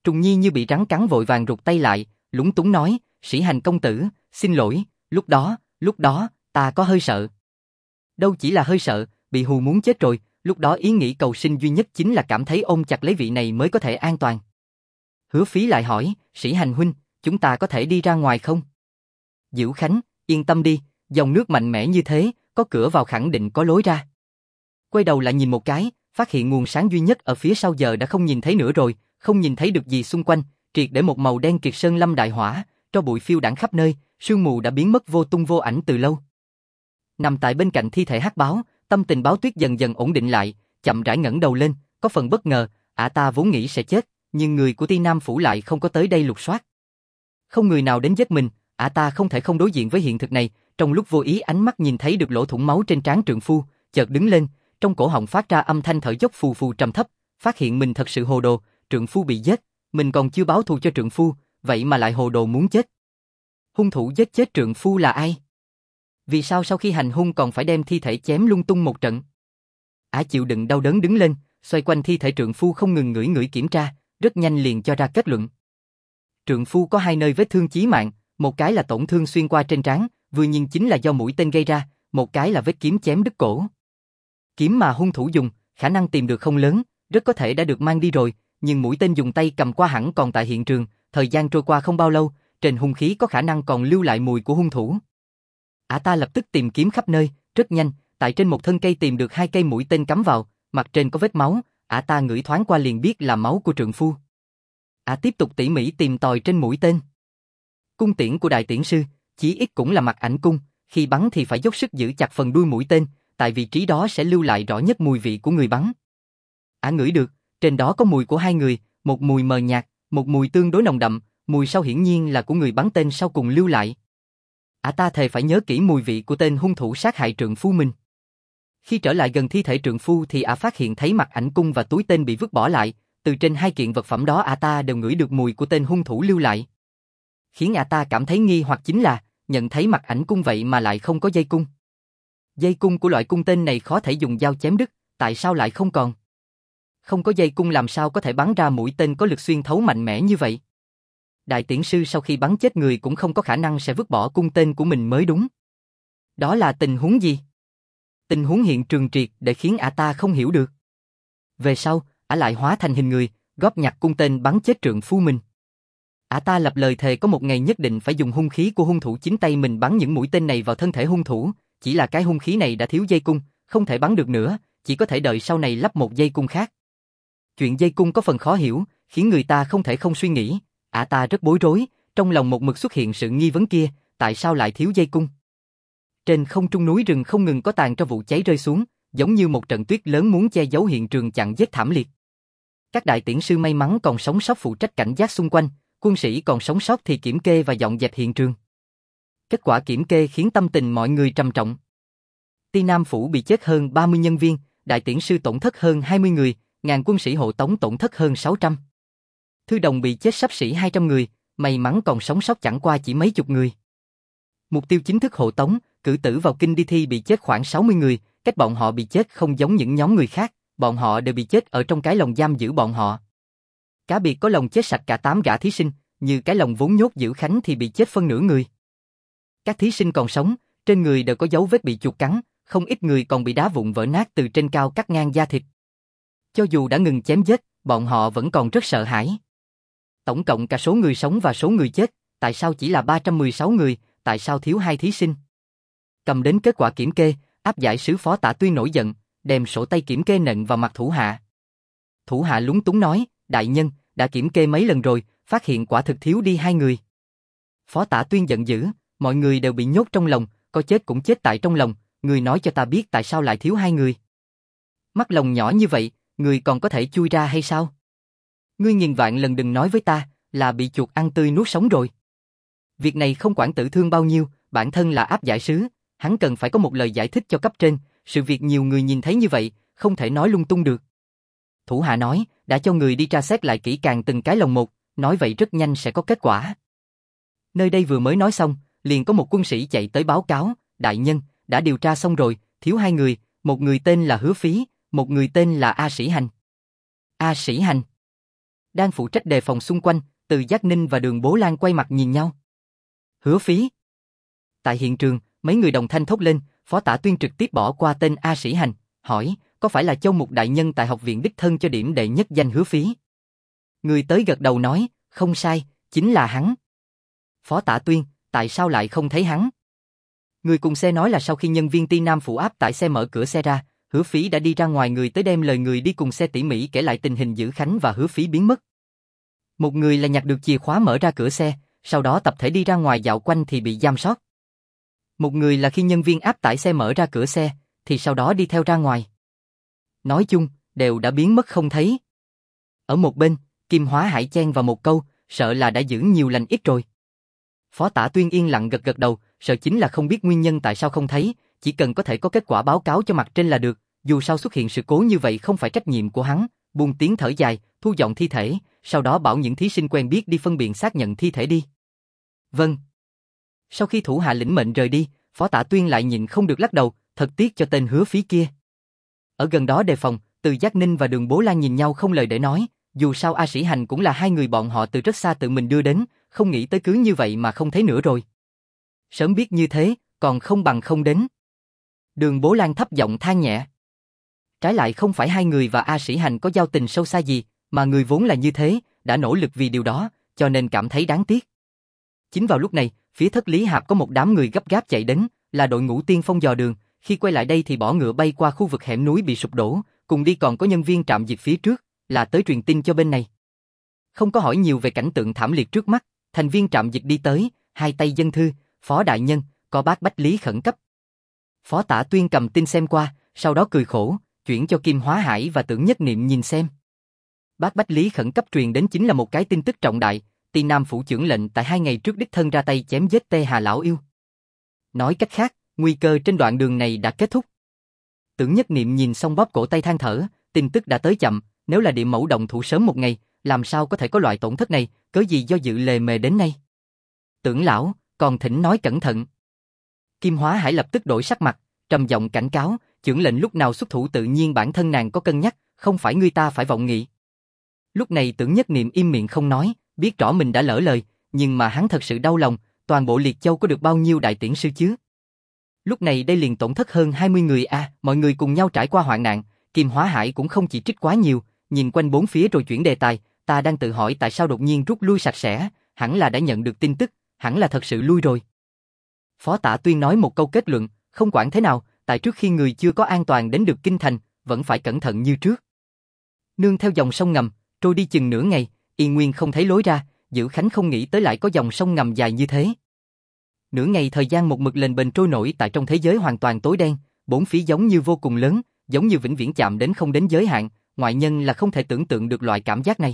Trùng Nhi như bị rắn cắn vội vàng rụt tay lại, lúng túng nói, Sĩ Hành công tử, xin lỗi, lúc đó, ta có hơi sợ. Đâu chỉ là hơi sợ, bị hù muốn chết rồi, lúc đó ý nghĩ cầu sinh duy nhất chính là cảm thấy ôm chặt lấy vị này mới có thể an toàn. Hứa Phí lại hỏi, Sĩ Hành huynh, chúng ta có thể đi ra ngoài không? Diễu Khánh, yên tâm đi, dòng nước mạnh mẽ như thế, có cửa vào khẳng định có lối ra. Quay đầu lại nhìn một cái, phát hiện nguồn sáng duy nhất ở phía sau giờ đã không nhìn thấy nữa rồi, không nhìn thấy được gì xung quanh, triệt để một màu đen kịt sơn lâm đại hỏa, tro bụi phiêu đãng khắp nơi, sương mù đã biến mất vô tung vô ảnh từ lâu. Nằm tại bên cạnh thi thể hắc báo, tâm tình Báo Tuyết dần dần ổn định lại, chậm rãi ngẩng đầu lên, có phần bất ngờ, ta vốn nghĩ sẽ chết, nhưng người của Ti Nam phủ lại không có tới đây lục soát. Không người nào đến giết mình, ta không thể không đối diện với hiện thực này, trong lúc vô ý ánh mắt nhìn thấy được lỗ thủng máu trên trán trượng phu, chợt đứng lên, trong cổ họng phát ra âm thanh thở dốc phù phù trầm thấp, phát hiện mình thật sự hồ đồ, trượng phu bị giết, mình còn chưa báo thù cho trượng phu, vậy mà lại hồ đồ muốn chết. Hung thủ giết chết trượng phu là ai? Vì sao sau khi hành hung còn phải đem thi thể chém lung tung một trận? Chịu đựng đau đớn đứng lên, xoay quanh thi thể trượng phu không ngừng ngửi ngửi kiểm tra, rất nhanh liền cho ra kết luận. Trượng phu có 2 nơi vết thương chí mạng, một cái là tổn thương xuyên qua trên trán, vừa nhìn chính là do mũi tên gây ra, một cái là vết kiếm chém đứt cổ. Kiếm mà hung thủ dùng, khả năng tìm được không lớn, rất có thể đã được mang đi rồi, nhưng mũi tên dùng tay cầm qua hẳn còn tại hiện trường, thời gian trôi qua không bao lâu, trên hung khí có khả năng còn lưu lại mùi của hung thủ. Ta lập tức tìm kiếm khắp nơi, rất nhanh, tại trên một thân cây tìm được 2 cây mũi tên cắm vào, mặt trên có vết máu, ta ngửi thoáng qua liền biết là máu của trượng phu. Tiếp tục tỉ mỉ tìm tòi trên mũi tên. Cung tiễn của đại tiễn sư, chí ít cũng là mặt ảnh cung, khi bắn thì phải dốc sức giữ chặt phần đuôi mũi tên, tại vị trí đó sẽ lưu lại rõ nhất mùi vị của người bắn. Ngửi được, trên đó có mùi của 2 người, một mùi mờ nhạt, một mùi tương đối nồng đậm, mùi sau hiển nhiên là của người bắn tên sau cùng lưu lại. Ta thề phải nhớ kỹ mùi vị của tên hung thủ sát hại trượng phu mình. Khi trở lại gần thi thể trượng phu thì phát hiện thấy mặt ảnh cung và túi tên bị vứt bỏ lại, từ trên 2 kiện vật phẩm đó ta đều ngửi được mùi của tên hung thủ lưu lại. Khiến ta cảm thấy nghi hoặc chính là, nhận thấy mặt ảnh cung vậy mà lại không có dây cung. Dây cung của loại cung tên này khó thể dùng dao chém đứt, tại sao lại không còn? Không có dây cung làm sao có thể bắn ra mũi tên có lực xuyên thấu mạnh mẽ như vậy? Đại tiễn sư sau khi bắn chết người cũng không có khả năng sẽ vứt bỏ cung tên của mình mới đúng. Đó là tình huống gì? Tình huống hiện trường triệt để khiến ta không hiểu được. Về sau, lại hóa thành hình người, góp nhặt cung tên bắn chết trượng phu mình. Ta lập lời thề có một ngày nhất định phải dùng hung khí của hung thủ chính tay mình bắn những mũi tên này vào thân thể hung thủ, chỉ là cái hung khí này đã thiếu dây cung, không thể bắn được nữa, chỉ có thể đợi sau này lắp một dây cung khác. Chuyện dây cung có phần khó hiểu, khiến người ta không thể không suy nghĩ. Ta rất bối rối, trong lòng một mực xuất hiện sự nghi vấn kia, tại sao lại thiếu dây cung? Trên không trung núi rừng không ngừng có tàn tro vụ cháy rơi xuống, giống như một trận tuyết lớn muốn che giấu hiện trường chặn giết thảm liệt. Các đại tiễn sư may mắn còn sống sót phụ trách cảnh giác xung quanh, quân sĩ còn sống sót thì kiểm kê và dọn dẹp hiện trường. Kết quả kiểm kê khiến tâm tình mọi người trầm trọng. Ti Nam phủ bị chết hơn 30 nhân viên, đại tiễn sư tổn thất hơn 20 người, ngàn quân sĩ hộ tống tổn thất hơn 600. Thư đồng bị chết xấp xỉ 200 người, may mắn còn sống sót chẳng qua chỉ mấy chục người. Mục tiêu chính thức hộ tống, cử tử vào kinh đi thi bị chết khoảng 60 người, cách bọn họ bị chết không giống những nhóm người khác, bọn họ đều bị chết ở trong cái lồng giam giữ bọn họ. Cá biệt có lồng chết sạch cả 8 gã thí sinh, như cái lồng vốn nhốt Diễu Khánh thì bị chết phân nửa người. Các thí sinh còn sống, trên người đều có dấu vết bị chuột cắn, không ít người còn bị đá vụn vỡ nát từ trên cao cắt ngang da thịt. Cho dù đã ngừng chém giết, bọn họ vẫn còn rất sợ hãi. Tổng cộng cả số người sống và số người chết, tại sao chỉ là 316 người, tại sao thiếu 2 thí sinh? Cầm đến kết quả kiểm kê, áp giải sứ Phó Tả Tuyên nổi giận, đem sổ tay kiểm kê nện vào mặt thủ hạ. Thủ hạ lúng túng nói, đại nhân, đã kiểm kê mấy lần rồi, phát hiện quả thực thiếu đi 2 người. Phó Tả Tuyên giận dữ, mọi người đều bị nhốt trong lồng, có chết cũng chết tại trong lồng, người nói cho ta biết tại sao lại thiếu 2 người. Mắt lồng nhỏ như vậy, người còn có thể chui ra hay sao? Ngươi nghìn vạn lần đừng nói với ta, là bị chuột ăn tươi nuốt sống rồi. Việc này không quản tử thương bao nhiêu, bản thân là áp giải sứ, hắn cần phải có một lời giải thích cho cấp trên, sự việc nhiều người nhìn thấy như vậy, không thể nói lung tung được. Thủ hạ nói, đã cho người đi tra xét lại kỹ càng từng cái lồng một, nói vậy rất nhanh sẽ có kết quả. Nơi đây vừa mới nói xong, liền có một quân sĩ chạy tới báo cáo, đại nhân, đã điều tra xong rồi, thiếu 2 người, một người tên là Hứa Phí, một người tên là A Sĩ Hành. A Sĩ Hành. đang phụ trách đề phòng xung quanh, Từ Giác Ninh và Đường Bố Lan quay mặt nhìn nhau. Hứa Phí. Tại hiện trường, mấy người đồng thanh thốt lên, Phó Tả Tuyên trực tiếp bỏ qua tên A Sĩ Hành, hỏi, có phải là Châu Mục đại nhân tại học viện đích thân cho điểm đệ nhất danh Hứa Phí? Người tới gật đầu nói, không sai, chính là hắn. Phó Tả Tuyên, tại sao lại không thấy hắn? Người cùng xe nói là sau khi nhân viên Ti Nam phụ áp tải xe mở cửa xe ra, Hứa Phí đã đi ra ngoài, người tới đem lời người đi cùng xe tỉ mỉ kể lại tình hình Dữ Khánh và Hứa Phí biến mất. Một người là nhặt được chìa khóa mở ra cửa xe, sau đó tập thể đi ra ngoài dạo quanh thì bị giam sót. Một người là khi nhân viên áp tải xe mở ra cửa xe, thì sau đó đi theo ra ngoài. Nói chung, đều đã biến mất không thấy. Ở một bên, Kim Hóa Hải chen vào một câu, sợ là đã giữ nhiều lành ít rồi. Phó Tả Tuyên yên lặng gật gật đầu, sợ chính là không biết nguyên nhân tại sao không thấy, chỉ cần có thể có kết quả báo cáo cho mặt trên là được, dù sao xuất hiện sự cố như vậy không phải trách nhiệm của hắn, buông tiếng thở dài, thu dọn thi thể, sau đó bảo những thí sinh quen biết đi phân biệt xác nhận thi thể đi. Vâng. Sau khi thủ hạ lĩnh mệnh rời đi, Phó Tả Tuyên lại nhịn không được lắc đầu, thật tiếc cho tên Hứa Phí kia. Ở gần đó đề phòng, Từ Giác Ninh và Đường Bố Lan nhìn nhau không lời để nói, dù sao A Sĩ Hành cũng là hai người bọn họ từ rất xa tự mình đưa đến, không nghĩ tới cứ như vậy mà không thấy nữa rồi. Sớm biết như thế, còn không bằng không đến. Đường Bố Lan thấp giọng than nhẹ. Trái lại không phải hai người và A Sĩ Hành có giao tình sâu xa gì, mà người vốn là như thế, đã nỗ lực vì điều đó, cho nên cảm thấy đáng tiếc. Chính vào lúc này, phía thất Lý Hạp có một đám người gấp gáp chạy đến, là đội ngũ tiên phong dò đường, khi quay lại đây thì bỏ ngựa bay qua khu vực hẻm núi bị sụp đổ, cùng đi còn có nhân viên trạm dịch phía trước, là tới truyền tin cho bên này. Không có hỏi nhiều về cảnh tượng thảm liệt trước mắt, thành viên trạm dịch đi tới, hai tay dâng thư, Phó đại nhân, có bác bách lý khẩn cấp. Phó Tả Tuyên cầm tin xem qua, sau đó cười khổ, chuyển cho Kim Hóa Hải và Tưởng Nhất Niệm nhìn xem. Bác bách lý khẩn cấp truyền đến chính là một cái tin tức trọng đại, Ti Nam phủ trưởng lệnh tại 2 ngày trước đích thân ra tay chém giết Tê Hà lão yêu. Nói cách khác, nguy cơ trên đoạn đường này đã kết thúc. Tưởng Nhất Niệm nhìn xong bóp cổ tay than thở, tin tức đã tới chậm, nếu là địa mẫu động thủ sớm một ngày, làm sao có thể có loại tổn thất này, cớ gì do dự lề mề đến nay. Tưởng lão, còn thỉnh nói cẩn thận. Kim Hóa Hải lập tức đổi sắc mặt, trầm giọng cảnh cáo, trưởng lệnh lúc nào xuất thủ tự nhiên bản thân nàng có cân nhắc, không phải người ta phải vọng nghị. Lúc này Tưởng Nhất Niệm im miệng không nói, biết rõ mình đã lỡ lời, nhưng mà hắn thật sự đau lòng, toàn bộ Liệt Châu có được bao nhiêu đại tiễn sư chứ? Lúc này đây liền tổn thất hơn 20 người mọi người cùng nhau trải qua hoạn nạn, Kim Hóa Hải cũng không chỉ trích quá nhiều, nhìn quanh bốn phía rồi chuyển đề tài, ta đang tự hỏi tại sao đột nhiên rút lui sạch sẽ, hẳn là đã nhận được tin tức, hẳn là thật sự lui rồi. Phó Tả Tuyên nói một câu kết luận, không quản thế nào, tại trước khi người chưa có an toàn đến được kinh thành, vẫn phải cẩn thận như trước. Nương theo dòng sông ngầm, trôi đi chừng nửa ngày, Yên Nguyên không thấy lối ra, Dữ Khánh không nghĩ tới lại có dòng sông ngầm dài như thế. Nửa ngày thời gian một mực lềnh bềnh trôi nổi tại trong thế giới hoàn toàn tối đen, bốn phía giống như vô cùng lớn, giống như vĩnh viễn chạm đến không đến giới hạn, ngoại nhân là không thể tưởng tượng được loại cảm giác này.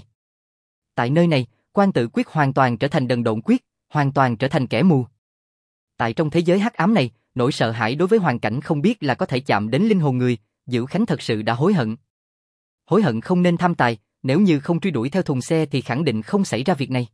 Tại nơi này, Quan Tự Quyết hoàn toàn trở thành đần độn quyết, hoàn toàn trở thành kẻ mù. Tại trong thế giới hắc ám này, nỗi sợ hãi đối với hoàn cảnh không biết là có thể chạm đến linh hồn người, Dữ Khánh thật sự đã hối hận. Hối hận không nên tham tài, nếu như không truy đuổi theo thùng xe thì khẳng định không xảy ra việc này.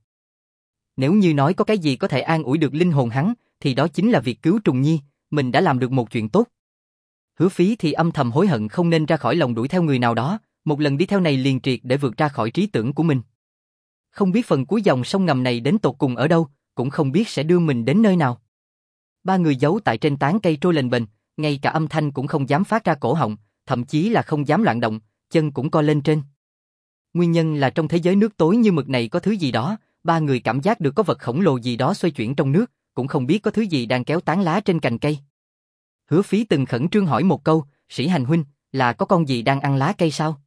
Nếu như nói có cái gì có thể an ủi được linh hồn hắn, thì đó chính là việc cứu Trùng Nhi, mình đã làm được một chuyện tốt. Hứa Phí thì âm thầm hối hận không nên ra khỏi lòng đuổi theo người nào đó, một lần đi theo này liền triệt để vượt ra khỏi trí tưởng của mình. Không biết phần cuối dòng sông ngầm này đến tột cùng ở đâu, cũng không biết sẽ đưa mình đến nơi nào. Ba người giấu tại trên tán cây trôi lềnh bềnh, ngay cả âm thanh cũng không dám phát ra cổ họng, thậm chí là không dám loạn động, chân cũng co lên trên. Nguyên nhân là trong thế giới nước tối như mực này có thứ gì đó, ba người cảm giác được có vật khổng lồ gì đó xoay chuyển trong nước, cũng không biết có thứ gì đang kéo tán lá trên cành cây. Hứa Phí từng khẩn trương hỏi một câu, Sĩ Hành huynh, là có con gì đang ăn lá cây sao?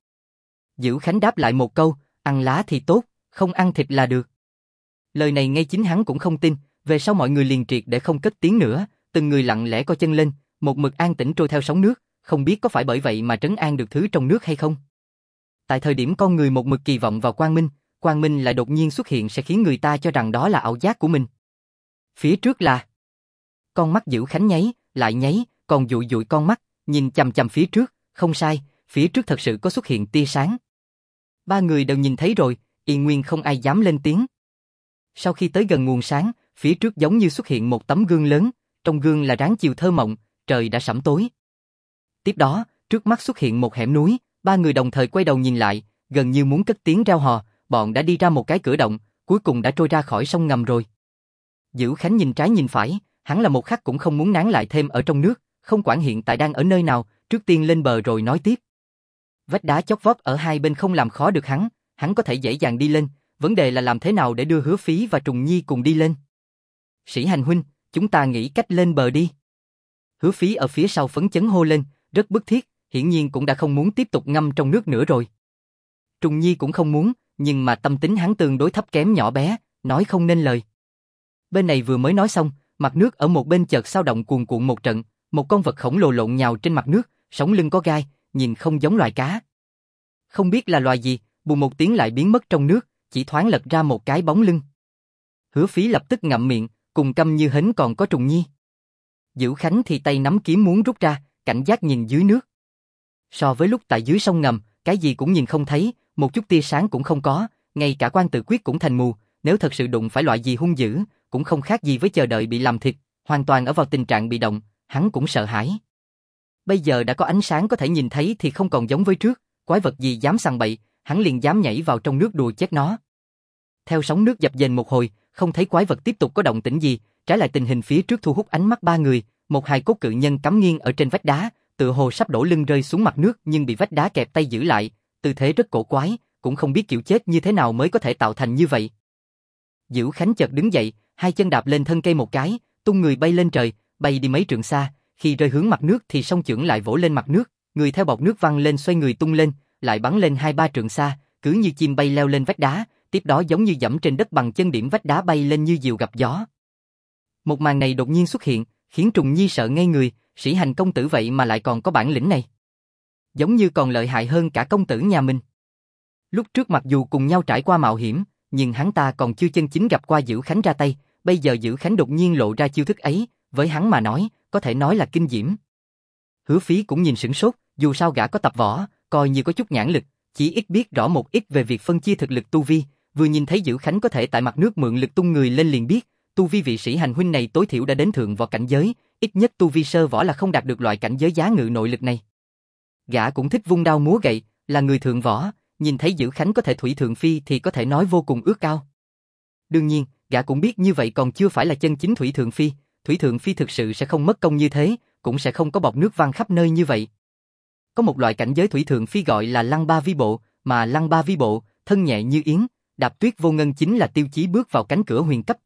Dữ Khánh đáp lại một câu, ăn lá thì tốt, không ăn thịt là được. Lời này ngay chính hắn cũng không tin, về sau mọi người liền triệt để không cất tiếng nữa, từng người lặng lẽ co chân lên, một mực an tĩnh trôi theo sóng nước, không biết có phải bởi vậy mà trấn an được thứ trong nước hay không. Tại thời điểm con người một mực kỳ vọng vào quang minh lại đột nhiên xuất hiện sẽ khiến người ta cho rằng đó là ảo giác của mình. Phía trước là... Con mắt Dữ Khánh nháy, lại nháy, còn dụi dụi con mắt, nhìn chằm chằm phía trước, không sai, phía trước thật sự có xuất hiện tia sáng. Ba người đều nhìn thấy rồi, Yên Nguyên không ai dám lên tiếng. Sau khi tới gần nguồn sáng, phía trước giống như xuất hiện một tấm gương lớn, trong gương là ráng chiều thơ mộng, trời đã sẫm tối. Tiếp đó, trước mắt xuất hiện một hẻm núi, ba người đồng thời quay đầu nhìn lại, gần như muốn cất tiếng reo hò, bọn đã đi ra một cái cửa động, cuối cùng đã trôi ra khỏi sông ngầm rồi. Dữ Khánh nhìn trái nhìn phải, hắn là một khắc cũng không muốn nán lại thêm ở trong nước, không quản hiện tại đang ở nơi nào, trước tiên lên bờ rồi nói tiếp. Vách đá chót vót ở hai bên không làm khó được hắn có thể dễ dàng đi lên, vấn đề là làm thế nào để đưa Hứa Phí và Trùng Nhi cùng đi lên. Sĩ Hành huynh, chúng ta nghĩ cách lên bờ đi. Hứa Phí ở phía sau phấn chấn hô lên, rất bức thiết, hiển nhiên cũng đã không muốn tiếp tục ngâm trong nước nữa rồi. Trùng Nhi cũng không muốn, nhưng mà tâm tính hắn tương đối thấp kém nhỏ bé, nói không nên lời. Bên này vừa mới nói xong, mặt nước ở một bên chợt xao động cuồn cuộn một trận, một con vật khổng lồ lộn nhào trên mặt nước, sống lưng có gai, nhìn không giống loài cá. Không biết là loài gì, bùm một tiếng lại biến mất trong nước, chỉ thoáng lật ra một cái bóng lưng. Hứa Phí lập tức ngậm miệng, cùng câm như hến còn có Trùng Nhi. Dữ Khánh thì tay nắm kiếm muốn rút ra, cảnh giác nhìn dưới nước. So với lúc tại dưới sông ngầm, cái gì cũng nhìn không thấy, một chút tia sáng cũng không có, ngay cả quan tự quyết cũng thành mù, nếu thật sự đụng phải loại gì hung dữ, cũng không khác gì với chờ đợi bị làm thịt, hoàn toàn ở vào tình trạng bị động, hắn cũng sợ hãi. Bây giờ đã có ánh sáng có thể nhìn thấy thì không còn giống với trước, quái vật gì dám sằng bậy, hắn liền dám nhảy vào trong nước đùa chết nó. Theo sóng nước dập dềnh một hồi, không thấy quái vật tiếp tục có động tĩnh gì, trái lại tình hình phía trước thu hút ánh mắt ba người, một hài cốt cự nhân cắm nghiêng ở trên vách đá, tựa hồ sắp đổ lưng rơi xuống mặt nước nhưng bị vách đá kẹp tay giữ lại, tư thế rất cổ quái, cũng không biết kiểu chết như thế nào mới có thể tạo thành như vậy. Dữ Khánh chợt đứng dậy, hai chân đạp lên thân cây một cái, tung người bay lên trời, bay đi mấy trượng xa, khi rơi hướng mặt nước thì song chưởng lại vỗ lên mặt nước, người theo bọt nước văng lên xoay người tung lên, lại bắn lên 2-3 trượng xa, cứ như chim bay leo lên vách đá, tiếp đó giống như dẫm trên đất bằng chân điểm vách đá bay lên như diều gặp gió. Một màn này đột nhiên xuất hiện, khiến Trùng Nhi sợ ngây người, Sĩ Hành công tử vậy mà lại còn có bản lĩnh này. Giống như còn lợi hại hơn cả công tử nhà mình. Lúc trước mặc dù cùng nhau trải qua mạo hiểm, nhưng hắn ta còn chưa chân chính gặp qua Dữ Khánh ra tay, bây giờ Dữ Khánh đột nhiên lộ ra chiêu thức ấy, với hắn mà nói, có thể nói là kinh diễm. Hứa Phí cũng nhìn sửng sốt, dù sao gã có tập võ, coi như có chút nhãn lực, chỉ ít biết rõ một ít về việc phân chia thực lực tu vi, vừa nhìn thấy Dữ Khánh có thể tại mặt nước mượn lực tung người lên liền biết, tu vi vị Sĩ Hành huynh này tối thiểu đã đến thượng võ cảnh giới, ít nhất tu vi sơ võ là không đạt được loại cảnh giới giá ngự nội lực này. Gã cũng thích vung đao múa gậy, là người thượng võ, nhìn thấy Dữ Khánh có thể thủy thượng phi thì có thể nói vô cùng ước ao. Đương nhiên, gã cũng biết như vậy còn chưa phải là chân chính thủy thượng phi thực sự sẽ không mất công như thế, cũng sẽ không có bọt nước văng khắp nơi như vậy. Có một loại cảnh giới thủy thượng phi gọi là lăng ba vi bộ, mà lăng ba vi bộ, thân nhẹ như yến, đạp tuyết vô ngân chính là tiêu chí bước vào cánh cửa huyền cấp.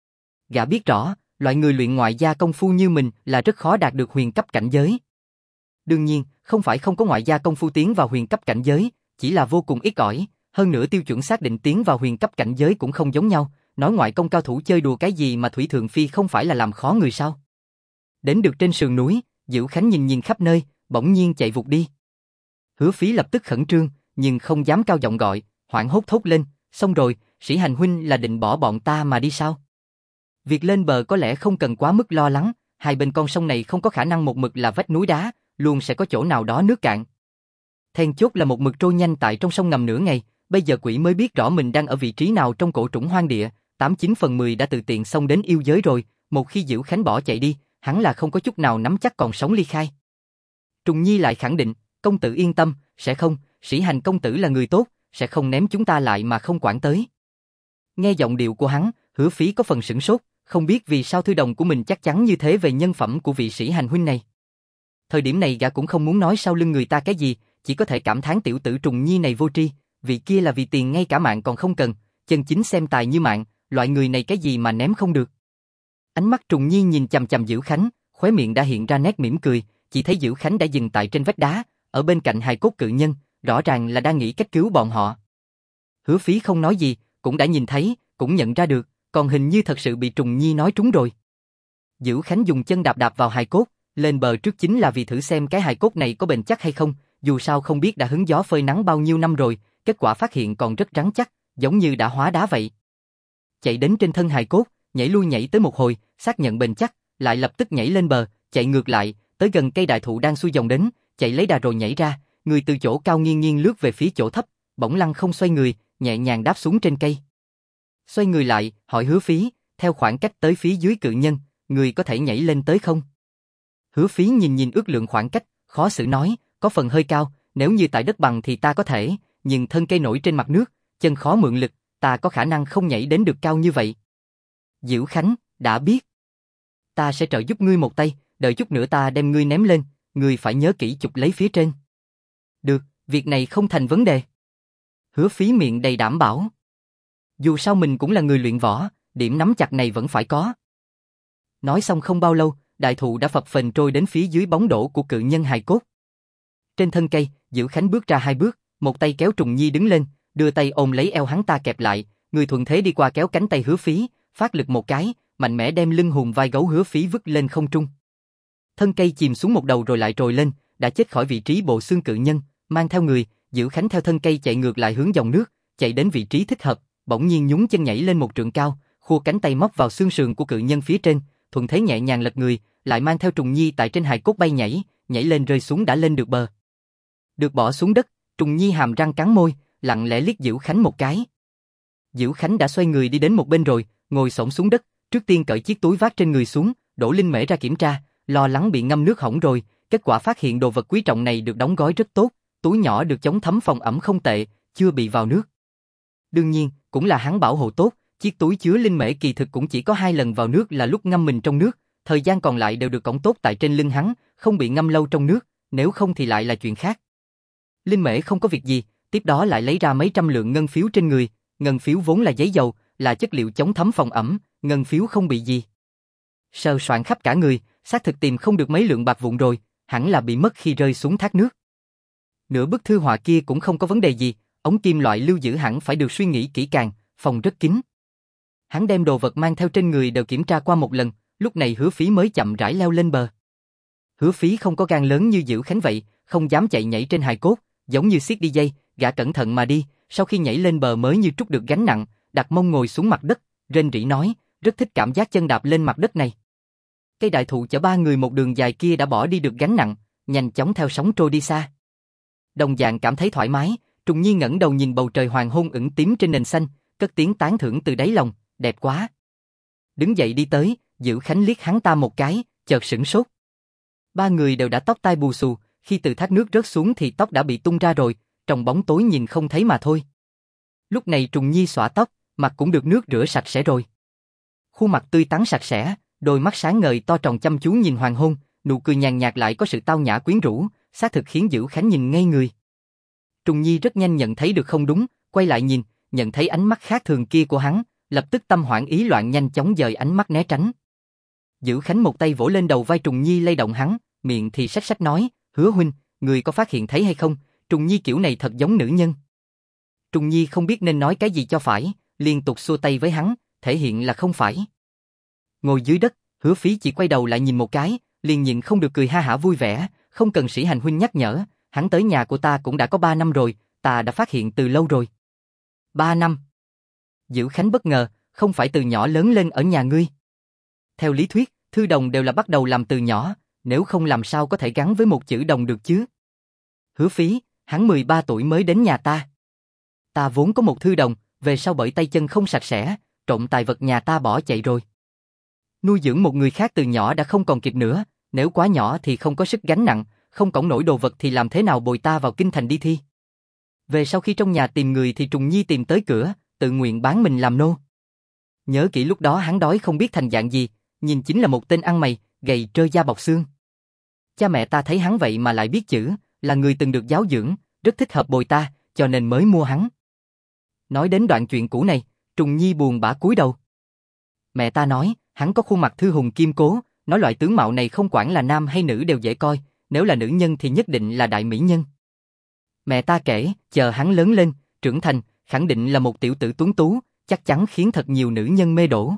Gã biết rõ, loại người luyện ngoại gia công phu như mình là rất khó đạt được huyền cấp cảnh giới. Đương nhiên, không phải không có ngoại gia công phu tiến vào huyền cấp cảnh giới, chỉ là vô cùng ít ỏi, hơn nữa tiêu chuẩn xác định tiến vào huyền cấp cảnh giới cũng không giống nhau, nói ngoại công cao thủ chơi đùa cái gì mà thủy thượng phi không phải là làm khó người sao. Đến được trên sườn núi, Dữ Khánh nhìn nhìn khắp nơi, bỗng nhiên chạy vụt đi. Hứa Phí lập tức khẩn trương, nhưng không dám cao giọng gọi, hoảng hốt thốt lên, xong rồi, Sĩ Hành huynh là định bỏ bọn ta mà đi sao? Việc lên bờ có lẽ không cần quá mức lo lắng, hai bên con sông này không có khả năng một mực là vách núi đá, luôn sẽ có chỗ nào đó nước cạn. Then chốt là một mực trôi nhanh tại trong sông ngầm nửa ngày, bây giờ quỷ mới biết rõ mình đang ở vị trí nào trong cổ trũng hoang địa, 89/10 đã tự tiện xông đến yêu giới rồi, một khi Dữ Khánh bỏ chạy đi, hắn là không có chút nào nắm chắc còn sống ly khai. Trùng Nhi lại khẳng định, công tử yên tâm, sẽ không, Sĩ Hành công tử là người tốt, sẽ không ném chúng ta lại mà không quản tới. Nghe giọng điệu của hắn, Hứa Phí có phần sửng sốt, không biết vì sao thư đồng của mình chắc chắn như thế về nhân phẩm của vị Sĩ Hành huynh này. Thời điểm này gã cũng không muốn nói sau lưng người ta cái gì, chỉ có thể cảm thán tiểu tử Trùng Nhi này vô tri, vị kia là vì tiền ngay cả mạng còn không cần, chân chính xem tài như mạng, loại người này cái gì mà ném không được. Ánh mắt Trùng Nhi nhìn chằm chằm Dữ Khánh, khóe miệng đã hiện ra nét mỉm cười, chỉ thấy Dữ Khánh đã dừng tại trên vách đá, ở bên cạnh hài cốt cự nhân, rõ ràng là đang nghĩ cách cứu bọn họ. Hứa Phí không nói gì, cũng đã nhìn thấy, cũng nhận ra được, còn hình như thật sự bị Trùng Nhi nói trúng rồi. Dữ Khánh dùng chân đạp đạp vào hài cốt, lên bờ trước chính là vì thử xem cái hài cốt này có bền chắc hay không, dù sao không biết đã hứng gió phơi nắng bao nhiêu năm rồi, kết quả phát hiện còn rất rắn chắc, giống như đã hóa đá vậy. Chạy đến trên thân hài cốt, nhảy lui nhảy tới một hồi, xác nhận bền chắc, lại lập tức nhảy lên bờ, chạy ngược lại, tới gần cây đại thụ đang xuôi dòng đến, chạy lấy đà rồi nhảy ra, người từ chỗ cao nghiêng nghiêng lướt về phía chỗ thấp, bỗng lăng không xoay người, nhẹ nhàng đáp xuống trên cây. Xoay người lại, hỏi Hứa Phí, theo khoảng cách tới phía dưới cự nhân, người có thể nhảy lên tới không? Hứa Phí nhìn nhìn ước lượng khoảng cách, khó xử nói, có phần hơi cao, nếu như tại đất bằng thì ta có thể, nhưng thân cây nổi trên mặt nước, chân khó mượn lực, ta có khả năng không nhảy đến được cao như vậy. Diễu Khánh, đã biết. Ta sẽ trợ giúp ngươi một tay, đợi chút nữa ta đem ngươi ném lên, ngươi phải nhớ kỹ chụp lấy phía trên. Được, việc này không thành vấn đề. Hứa Phí miệng đầy đảm bảo. Dù sao mình cũng là người luyện võ, điểm nắm chặt này vẫn phải có. Nói xong không bao lâu, đại thụ đã phập phềnh trôi đến phía dưới bóng đổ của cự nhân hài cốt. Trên thân cây, Diễu Khánh bước ra 2 bước, một tay kéo Trùng Nhi đứng lên, đưa tay ôm lấy eo hắn ta kẹp lại, người thuận thế đi qua kéo cánh tay Hứa Phí, phát lực một cái, mạnh mẽ đem lưng hùm vai gấu Hứa Phí vứt lên không trung. Thân cây chìm xuống một đầu rồi lại trồi lên, đã chết khỏi vị trí bộ xương cự nhân, mang theo người, Diễu Khánh theo thân cây chạy ngược lại hướng dòng nước, chạy đến vị trí thích hợp, bỗng nhiên nhún chân nhảy lên một trượng cao, khua cánh tay móc vào xương sườn của cự nhân phía trên, thuận thế nhẹ nhàng lật người, lại mang theo Trùng Nhi tại trên hài cốt bay nhảy lên rơi xuống đã lên được bờ. Được bỏ xuống đất, Trùng Nhi hàm răng cắn môi, lặng lẽ liếc Diễu Khánh một cái. Diễu Khánh đã xoay người đi đến một bên rồi, ngồi xổm xuống đất, trước tiên cởi chiếc túi vác trên người xuống, đổ linh mễ ra kiểm tra, lo lắng bị ngâm nước hỏng rồi, kết quả phát hiện đồ vật quý trọng này được đóng gói rất tốt, túi nhỏ được chống thấm phòng ẩm không tệ, chưa bị vào nước. Đương nhiên, cũng là hắn bảo hộ tốt, chiếc túi chứa linh mễ kỳ thực cũng chỉ có 2 lần vào nước là lúc ngâm mình trong nước, thời gian còn lại đều được cõng tốt tại trên lưng hắn, không bị ngâm lâu trong nước, nếu không thì lại là chuyện khác. Linh mễ không có việc gì, tiếp đó lại lấy ra mấy trăm lượng ngân phiếu trên người, ngân phiếu vốn là giấy dầu, là chất liệu chống thấm phòng ẩm, ngân phiếu không bị gì. Sờ soạn khắp cả người, xác thực tìm không được mấy lượng bạc vụn rồi, hẳn là bị mất khi rơi xuống thác nước. Nửa bức thư họa kia cũng không có vấn đề gì, ống kim loại lưu giữ hẳn phải được suy nghĩ kỹ càng, phòng rất kín. Hắn đem đồ vật mang theo trên người đều kiểm tra qua một lần, lúc này Hứa Phí mới chậm rãi leo lên bờ. Hứa Phí không có gan lớn như Diễu Khánh vậy, không dám chạy nhảy trên hài cốt, giống như siết đi dây, gã cẩn thận mà đi, sau khi nhảy lên bờ mới như trút được gánh nặng, đặt mông ngồi xuống mặt đất, rên rỉ nói, rất thích cảm giác chân đạp lên mặt đất này. Cây đại thụ chở 3 người một đường dài kia đã bỏ đi được gánh nặng, nhanh chóng theo sóng trôi đi xa. Đồng dạng cảm thấy thoải mái, Trùng Nhi ngẩng đầu nhìn bầu trời hoàng hôn ửng tím trên nền xanh, cất tiếng tán thưởng từ đáy lòng, đẹp quá. Đứng dậy đi tới, Diễu Khánh liếc hắn ta một cái, chợt sửng sốt. 3 người đều đã tóc tai bù xù, khi từ thác nước rớt xuống thì tóc đã bị tung ra rồi, trong bóng tối nhìn không thấy mà thôi. Lúc này Trùng Nhi xõa tóc, mặt cũng được nước rửa sạch sẽ rồi. Khuôn mặt tươi tắn sạch sẽ, đôi mắt sáng ngời to tròn chăm chú nhìn hoàng hôn, nụ cười nhàn nhạt lại có sự tao nhã quyến rũ, xác thực khiến Diễu Khánh nhìn ngây người. Trùng Nhi rất nhanh nhận thấy được không đúng, quay lại nhìn, nhận thấy ánh mắt khác thường kia của hắn, lập tức tâm hoảng ý loạn nhanh chóng dời ánh mắt né tránh. Diễu Khánh một tay vỗ lên đầu vai Trùng Nhi lay động hắn, miệng thì xách xách nói, Hứa huynh, người có phát hiện thấy hay không, Trùng Nhi kiểu này thật giống nữ nhân. Trùng Nhi không biết nên nói cái gì cho phải, liên tục xua tay với hắn, thể hiện là không phải. Ngồi dưới đất, Hứa Phí chỉ quay đầu lại nhìn một cái, liền nhịn không được cười ha hả vui vẻ, không cần Sĩ Hành huynh nhắc nhở, hắn tới nhà của ta cũng đã có 3 năm rồi, ta đã phát hiện từ lâu rồi. 3 năm? Diễu Khánh bất ngờ, không phải từ nhỏ lớn lên ở nhà ngươi. Theo lý thuyết, thư đồng đều là bắt đầu làm từ nhỏ, nếu không làm sao có thể gắn với một chữ đồng được chứ. Hứa Phí, hắn 13 tuổi mới đến nhà ta. Ta vốn có một thư đồng, về sau bởi tay chân không sạch sẽ, trộm tài vật nhà ta bỏ chạy rồi. Nuôi dưỡng một người khác từ nhỏ đã không còn kịp nữa, nếu quá nhỏ thì không có sức gánh nặng, không cõng nổi đồ vật thì làm thế nào bồi ta vào kinh thành đi thi. Về sau khi trong nhà tìm người thì Trùng Nhi tìm tới cửa, tự nguyện bán mình làm nô. Nhớ kỹ lúc đó hắn đói không biết thành dạng gì, nhìn chính là một tên ăn mày, gầy trơ da bọc xương. Cha mẹ ta thấy hắn vậy mà lại biết chữ, là người từng được giáo dưỡng, rất thích hợp bồi ta, cho nên mới mua hắn. Nói đến đoạn chuyện cũ này, Trùng Nhi buồn bã cúi đầu. Mẹ ta nói, hắn có khuôn mặt thư hùng kiêm cố, nói loại tướng mạo này không quản là nam hay nữ đều dễ coi, nếu là nữ nhân thì nhất định là đại mỹ nhân. Mẹ ta kể, chờ hắn lớn lên, trưởng thành, khẳng định là một tiểu tử tuấn tú, chắc chắn khiến thật nhiều nữ nhân mê đổ.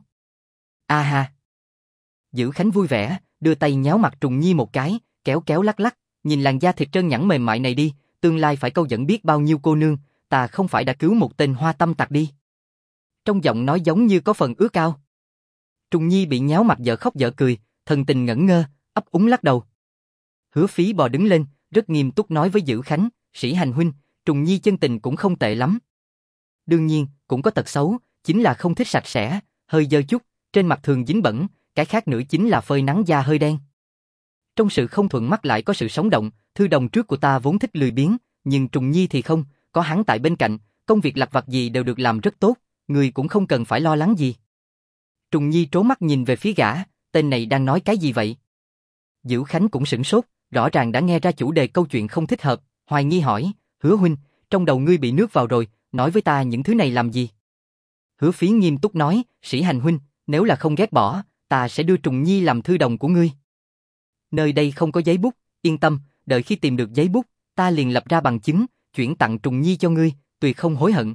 A ha. Diễu Khánh vui vẻ, đưa tay nhéo mặt Trùng Nhi một cái, kéo kéo lắc lắc, nhìn làn da thịt trơn nhẵn mềm mại này đi, tương lai phải câu dẫn biết bao nhiêu cô nương, ta không phải đã cứu một tên hoa tâm tặc đi. Trong giọng nói giống như có phần ước ao. Trùng Nhi bị nhéo mặt dở khóc dở cười, thần tình ngẩn ngơ, ấp úng lắc đầu. Hứa Phí bò đứng lên, rất nghiêm túc nói với Diễu Khánh, Sĩ Hành huynh, Trùng Nhi chân tình cũng không tệ lắm. Đương nhiên, cũng có tật xấu, chính là không thích sạch sẽ, hơi dơ chút, trên mặt thường dính bẩn, cái khác nữa chính là phơi nắng da hơi đen. Trong sự không thuận mắt lại có sự sống động, thư đồng trước của ta vốn thích lười biếng, nhưng Trùng Nhi thì không, có hắn tại bên cạnh, công việc lặt vặt gì đều được làm rất tốt, ngươi cũng không cần phải lo lắng gì. Trùng Nhi trố mắt nhìn về phía gã, tên này đang nói cái gì vậy? Dữ Khánh cũng sửng sốt, rõ ràng đã nghe ra chủ đề câu chuyện không thích hợp, hoài nghi hỏi, Hứa huynh, trong đầu ngươi bị nước vào rồi, nói với ta những thứ này làm gì? Hứa Phí nghiêm túc nói, Sĩ Hành huynh, nếu là không ghét bỏ, ta sẽ đưa Trùng Nhi làm thư đồng của ngươi. Nơi đây không có giấy bút, yên tâm, đợi khi tìm được giấy bút, ta liền lập ra bằng chứng, chuyển tặng Trùng Nhi cho ngươi, tuyệt không hối hận.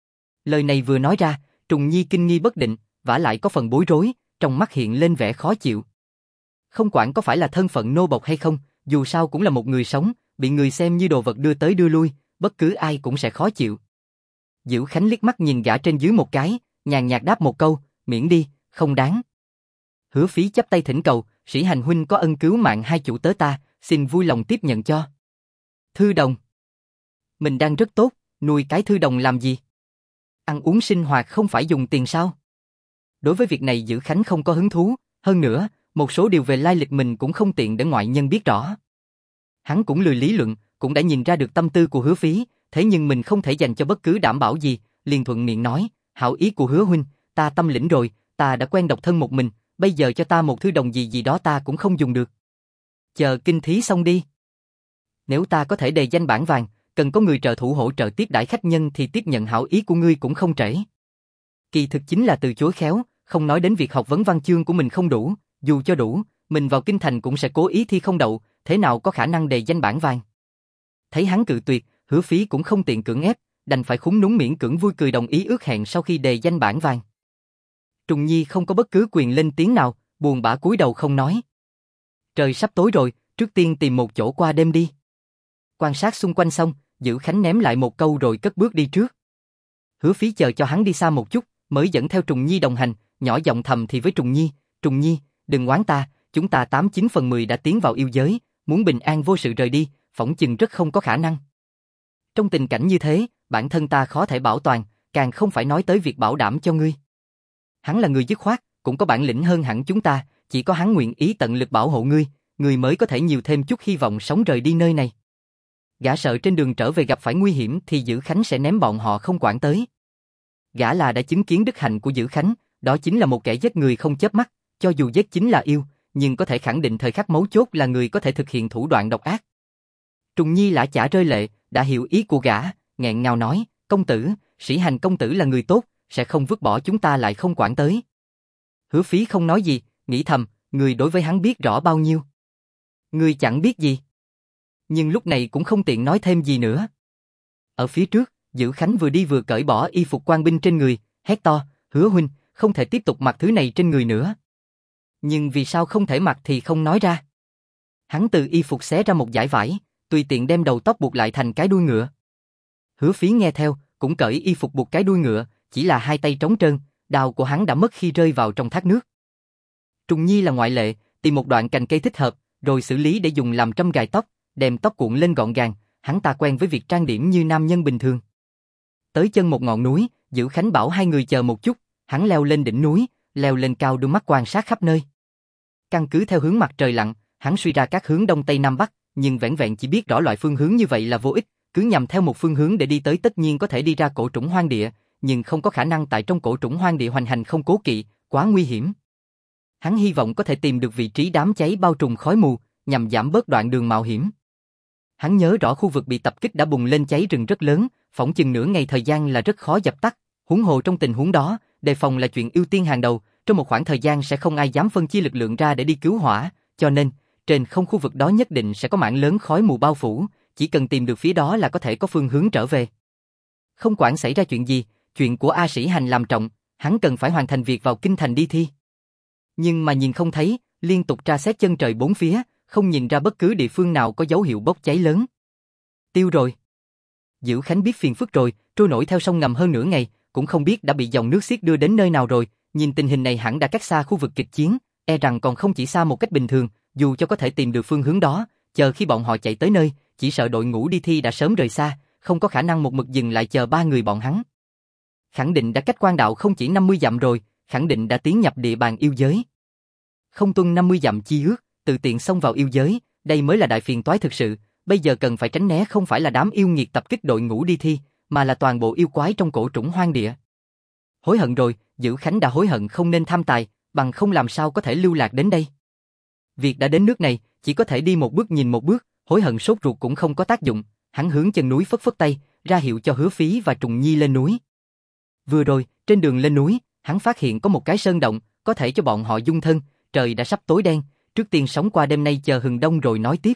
Lời này vừa nói ra, Trùng Nhi kinh nghi bất định, vả lại có phần bối rối, trong mắt hiện lên vẻ khó chịu. Không quản có phải là thân phận nô bộc hay không, dù sao cũng là một người sống, bị người xem như đồ vật đưa tới đưa lui, bất cứ ai cũng sẽ khó chịu. Dữ Khánh liếc mắt nhìn gã trên dưới một cái, nhàn nhạt đáp một câu, miễn đi, không đáng. Hứa Phí chắp tay thỉnh cầu, Sĩ Hành huynh có ân cứu mạng hai chủ tớ ta, xin vui lòng tiếp nhận cho. Thư đồng. Mình đang rất tốt, nuôi cái thư đồng làm gì? Ăn uống sinh hoạt không phải dùng tiền sao? Đối với việc này Dữ Khánh không có hứng thú, hơn nữa, một số điều về lai lịch mình cũng không tiện để ngoại nhân biết rõ. Hắn cũng lười lý luận, cũng đã nhìn ra được tâm tư của Hứa Phí, thế nhưng mình không thể dành cho bất cứ đảm bảo gì, liền thuận miệng nói, hảo ý của Hứa huynh, ta tâm lĩnh rồi, ta đã quen độc thân một mình, bây giờ cho ta một thư đồng gì gì đó ta cũng không dùng được. Chờ kinh thí xong đi. Nếu ta có thể đề danh bảng vàng, cần có người trợ thủ hỗ trợ tiếp đãi khách nhân thì tiếp nhận hảo ý của ngươi cũng không trễ. Kỳ thực chính là từ chối khéo, không nói đến việc học vấn văn chương của mình không đủ, dù cho đủ, mình vào kinh thành cũng sẽ cố ý thi không đậu, thế nào có khả năng đề danh bảng vàng. Thấy hắn cự tuyệt, Hứa Phí cũng không tiện cưỡng ép, đành phải khúm núm miễn cưỡng vui cười đồng ý ước hẹn sau khi đề danh bảng vàng. Trùng Nhi không có bất cứ quyền lên tiếng nào, buồn bã cúi đầu không nói. Trời sắp tối rồi, trước tiên tìm một chỗ qua đêm đi. Quan sát xung quanh xong, Dữ Khánh ném lại một câu rồi cất bước đi trước. Hứa Phí chờ cho hắn đi xa một chút, mới dẫn theo Trùng Nhi đồng hành, nhỏ giọng thầm thì với Trùng Nhi, đừng oán ta, chúng ta 89/10 đã tiến vào yêu giới, muốn bình an vô sự rời đi, phỏng chừng rất không có khả năng. Trong tình cảnh như thế, bản thân ta khó thể bảo toàn, càng không phải nói tới việc bảo đảm cho ngươi. Hắn là người dứt khoát, cũng có bản lĩnh hơn hẳn chúng ta, chỉ có hắn nguyện ý tận lực bảo hộ ngươi, ngươi mới có thể nhiều thêm chút hy vọng sống rời đi nơi này. Gã sợ trên đường trở về gặp phải nguy hiểm thì Dữ Khánh sẽ ném bọn họ không quản tới. Gã là đã chứng kiến đức hạnh của Dữ Khánh, đó chính là một kẻ giết người không chớp mắt, cho dù giết chính là yêu, nhưng có thể khẳng định thời khắc mấu chốt là người có thể thực hiện thủ đoạn độc ác. Trùng Nhi lã chả rơi lệ, đã hiểu ý của gã, nghẹn ngào nói, công tử, Sĩ Hành công tử là người tốt, sẽ không vứt bỏ chúng ta lại không quản tới. Hứa Phí không nói gì, nghĩ thầm, người đối với hắn biết rõ bao nhiêu. Người chẳng biết gì. Nhưng lúc này cũng không tiện nói thêm gì nữa. Ở phía trước, Dữ Khánh vừa đi vừa cởi bỏ y phục quan binh trên người, hét to, Hứa huynh, không thể tiếp tục mặc thứ này trên người nữa. Nhưng vì sao không thể mặc thì không nói ra. Hắn từ y phục xé ra một dải vải, tùy tiện đem đầu tóc buộc lại thành cái đuôi ngựa. Hứa Phí nghe theo, cũng cởi y phục buộc cái đuôi ngựa, chỉ là hai tay trống trơn, đao của hắn đã mất khi rơi vào trong thác nước. Trùng Nhi là ngoại lệ, tìm một đoạn cành cây thích hợp, rồi xử lý để dùng làm trâm gài tóc, đem tóc cuộn lên gọn gàng, hắn ta quen với việc trang điểm như nam nhân bình thường. Tới chân một ngọn núi, Dữ Khánh bảo hai người chờ một chút, hắn leo lên đỉnh núi, leo lên cao đưa mắt quan sát khắp nơi. Căn cứ theo hướng mặt trời lặn, hắn suy ra các hướng đông tây nam bắc, nhưng vẻn vẹn chỉ biết rõ loại phương hướng như vậy là vô ích, cứ nhằm theo một phương hướng để đi tới tất nhiên có thể đi ra cổ trũng hoang địa, nhưng không có khả năng tại trong cổ trũng hoang địa hoành hành không cố kỵ, quá nguy hiểm. Hắn hy vọng có thể tìm được vị trí đám cháy bao trùm khói mù, nhằm giảm bớt đoạn đường mạo hiểm. Hắn nhớ rõ khu vực bị tập kích đã bùng lên cháy rừng rất lớn, phỏng chừng nửa ngày thời gian là rất khó dập tắt, huống hồ trong tình huống đó, đề phòng là chuyện ưu tiên hàng đầu, trong một khoảng thời gian sẽ không ai dám phân chia lực lượng ra để đi cứu hỏa, cho nên, trên không khu vực đó nhất định sẽ có mảng lớn khói mù bao phủ, chỉ cần tìm được phía đó là có thể có phương hướng trở về. Không quản xảy ra chuyện gì, chuyện của A Sĩ Hành làm trọng, hắn cần phải hoàn thành việc vào kinh thành đi thi. Nhưng mà nhìn không thấy, liên tục tra xét chân trời bốn phía, không nhìn ra bất cứ địa phương nào có dấu hiệu bốc cháy lớn. Tiêu rồi. Dữ Khánh biết phiền phức rồi, trôi nổi theo sông ngầm hơn nửa ngày, cũng không biết đã bị dòng nước xiết đưa đến nơi nào rồi, nhìn tình hình này hẳn đã cách xa khu vực kịch chiến, e rằng còn không chỉ xa một cách bình thường, dù cho có thể tìm được phương hướng đó, chờ khi bọn họ chạy tới nơi, chỉ sợ đội ngũ đi thi đã sớm rời xa, không có khả năng một mực dừng lại chờ ba người bọn hắn. Khẳng định đã cách quan đạo không chỉ 50 dặm rồi, khẳng định đã tiến nhập địa bàn yêu giới. Không tuân 50 dặm chi ước, tự tiện xông vào yêu giới, đây mới là đại phiền toái thực sự, bây giờ cần phải tránh né không phải là đám yêu nghiệt tập kích đội ngũ đi thi, mà là toàn bộ yêu quái trong cổ trũng hoang địa. Hối hận rồi, Dữ Khánh đã hối hận không nên tham tài, bằng không làm sao có thể lưu lạc đến đây. Việc đã đến nước này, chỉ có thể đi một bước nhìn một bước, hối hận sốt ruột cũng không có tác dụng, hắn hướng chân núi phất phất tay, ra hiệu cho Hứa Phí và Trùng Nhi lên núi. Vừa rồi, trên đường lên núi, hắn phát hiện có một cái sơn động, có thể cho bọn họ dung thân, trời đã sắp tối đen, trước tiên sống qua đêm nay chờ hừng đông rồi nói tiếp.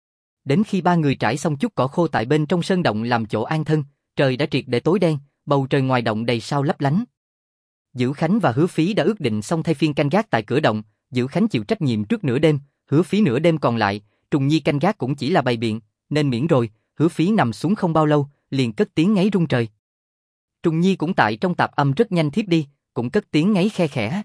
Đến khi ba người trải xong chút cỏ khô tại bên trong sơn động làm chỗ an thân, trời đã triệt để tối đen, bầu trời ngoài động đầy sao lấp lánh. Dữ Khánh và Hứa Phí đã ước định xong thay phiên canh gác tại cửa động, Dữ Khánh chịu trách nhiệm trước nửa đêm, Hứa Phí nửa đêm còn lại, Trùng Nhi canh gác cũng chỉ là bày biện, nên miễn rồi, Hứa Phí nằm xuống không bao lâu, liền cất tiếng ngáy rung trời. Trùng Nhi cũng tại trong tạp âm rất nhanh thiếp đi, cũng cất tiếng ngáy khe khẽ.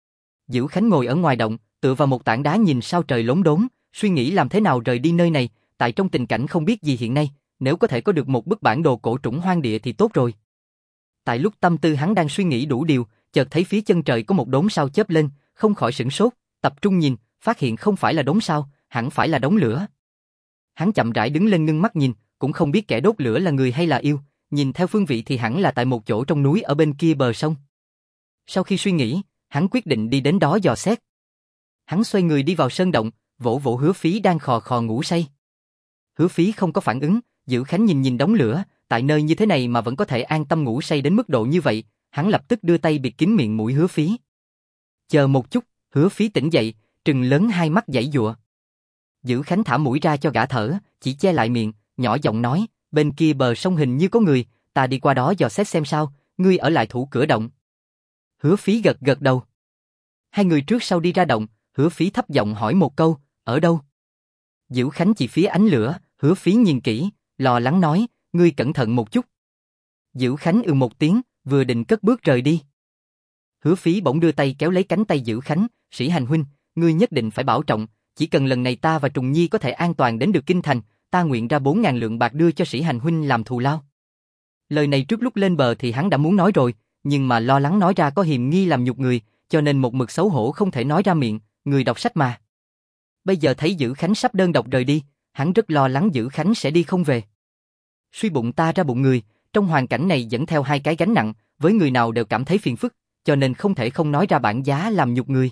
Dữ Khánh ngồi ở ngoài động, tựa vào một tảng đá nhìn sao trời lốm đốm, suy nghĩ làm thế nào rời đi nơi này, tại trong tình cảnh không biết gì hiện nay, nếu có thể có được một bức bản đồ cổ trũng hoang địa thì tốt rồi. Tại lúc tâm tư hắn đang suy nghĩ đủ điều, chợt thấy phía chân trời có một đốm sao chớp lên, không khỏi sửng sốt, tập trung nhìn, phát hiện không phải là đốm sao, hẳn phải là đống lửa. Hắn chậm rãi đứng lên ngưng mắt nhìn, cũng không biết kẻ đốt lửa là người hay là yêu, nhìn theo phương vị thì hẳn là tại một chỗ trong núi ở bên kia bờ sông. Sau khi suy nghĩ, hắn quyết định đi đến đó dò xét. Hắn xoay người đi vào sơn động, vỗ vỗ Hứa Phí đang khò khò ngủ say. Hứa Phí không có phản ứng, Dữ Khánh nhìn nhìn đống lửa, tại nơi như thế này mà vẫn có thể an tâm ngủ say đến mức độ như vậy, hắn lập tức đưa tay bịt kín miệng mũi Hứa Phí. Chờ một chút, Hứa Phí tỉnh dậy, trừng lớn hai mắt giãy giụa. Dữ Khánh thả mũi ra cho gã thở, chỉ che lại miệng, nhỏ giọng nói, bên kia bờ sông hình như có người, ta đi qua đó dò xét xem sao, ngươi ở lại thủ cửa động. Hứa Phí gật gật đầu. Hai người trước sau đi ra động, Hứa Phí thấp giọng hỏi một câu, ở đâu? Dữ Khánh chỉ phía ánh lửa, Hứa Phí nhìn kỹ, lo lắng nói, ngươi cẩn thận một chút. Dữ Khánh một tiếng, vừa định cất bước rời đi. Hứa Phí bỗng đưa tay kéo lấy cánh tay Dữ Khánh, Sĩ Hành huynh, ngươi nhất định phải bảo trọng, chỉ cần lần này ta và Trùng Nhi có thể an toàn đến được kinh thành, ta nguyện ra 4.000 lượng bạc đưa cho Sĩ Hành huynh làm thù lao. Lời này trước lúc lên bờ thì hắn đã muốn nói rồi, nhưng mà lo lắng nói ra có hiềm nghi làm nhục người, cho nên một mực xấu hổ không thể nói ra miệng, người đọc sách mà. Bây giờ thấy Dữ Khánh sắp đơn độc rời đi, hắn rất lo lắng Dữ Khánh sẽ đi không về. Suy bụng ta ra bụng người, trong hoàn cảnh này dẫn theo hai cái gánh nặng, với người nào đều cảm thấy phiền phức, cho nên không thể không nói ra bản giá làm nhục người.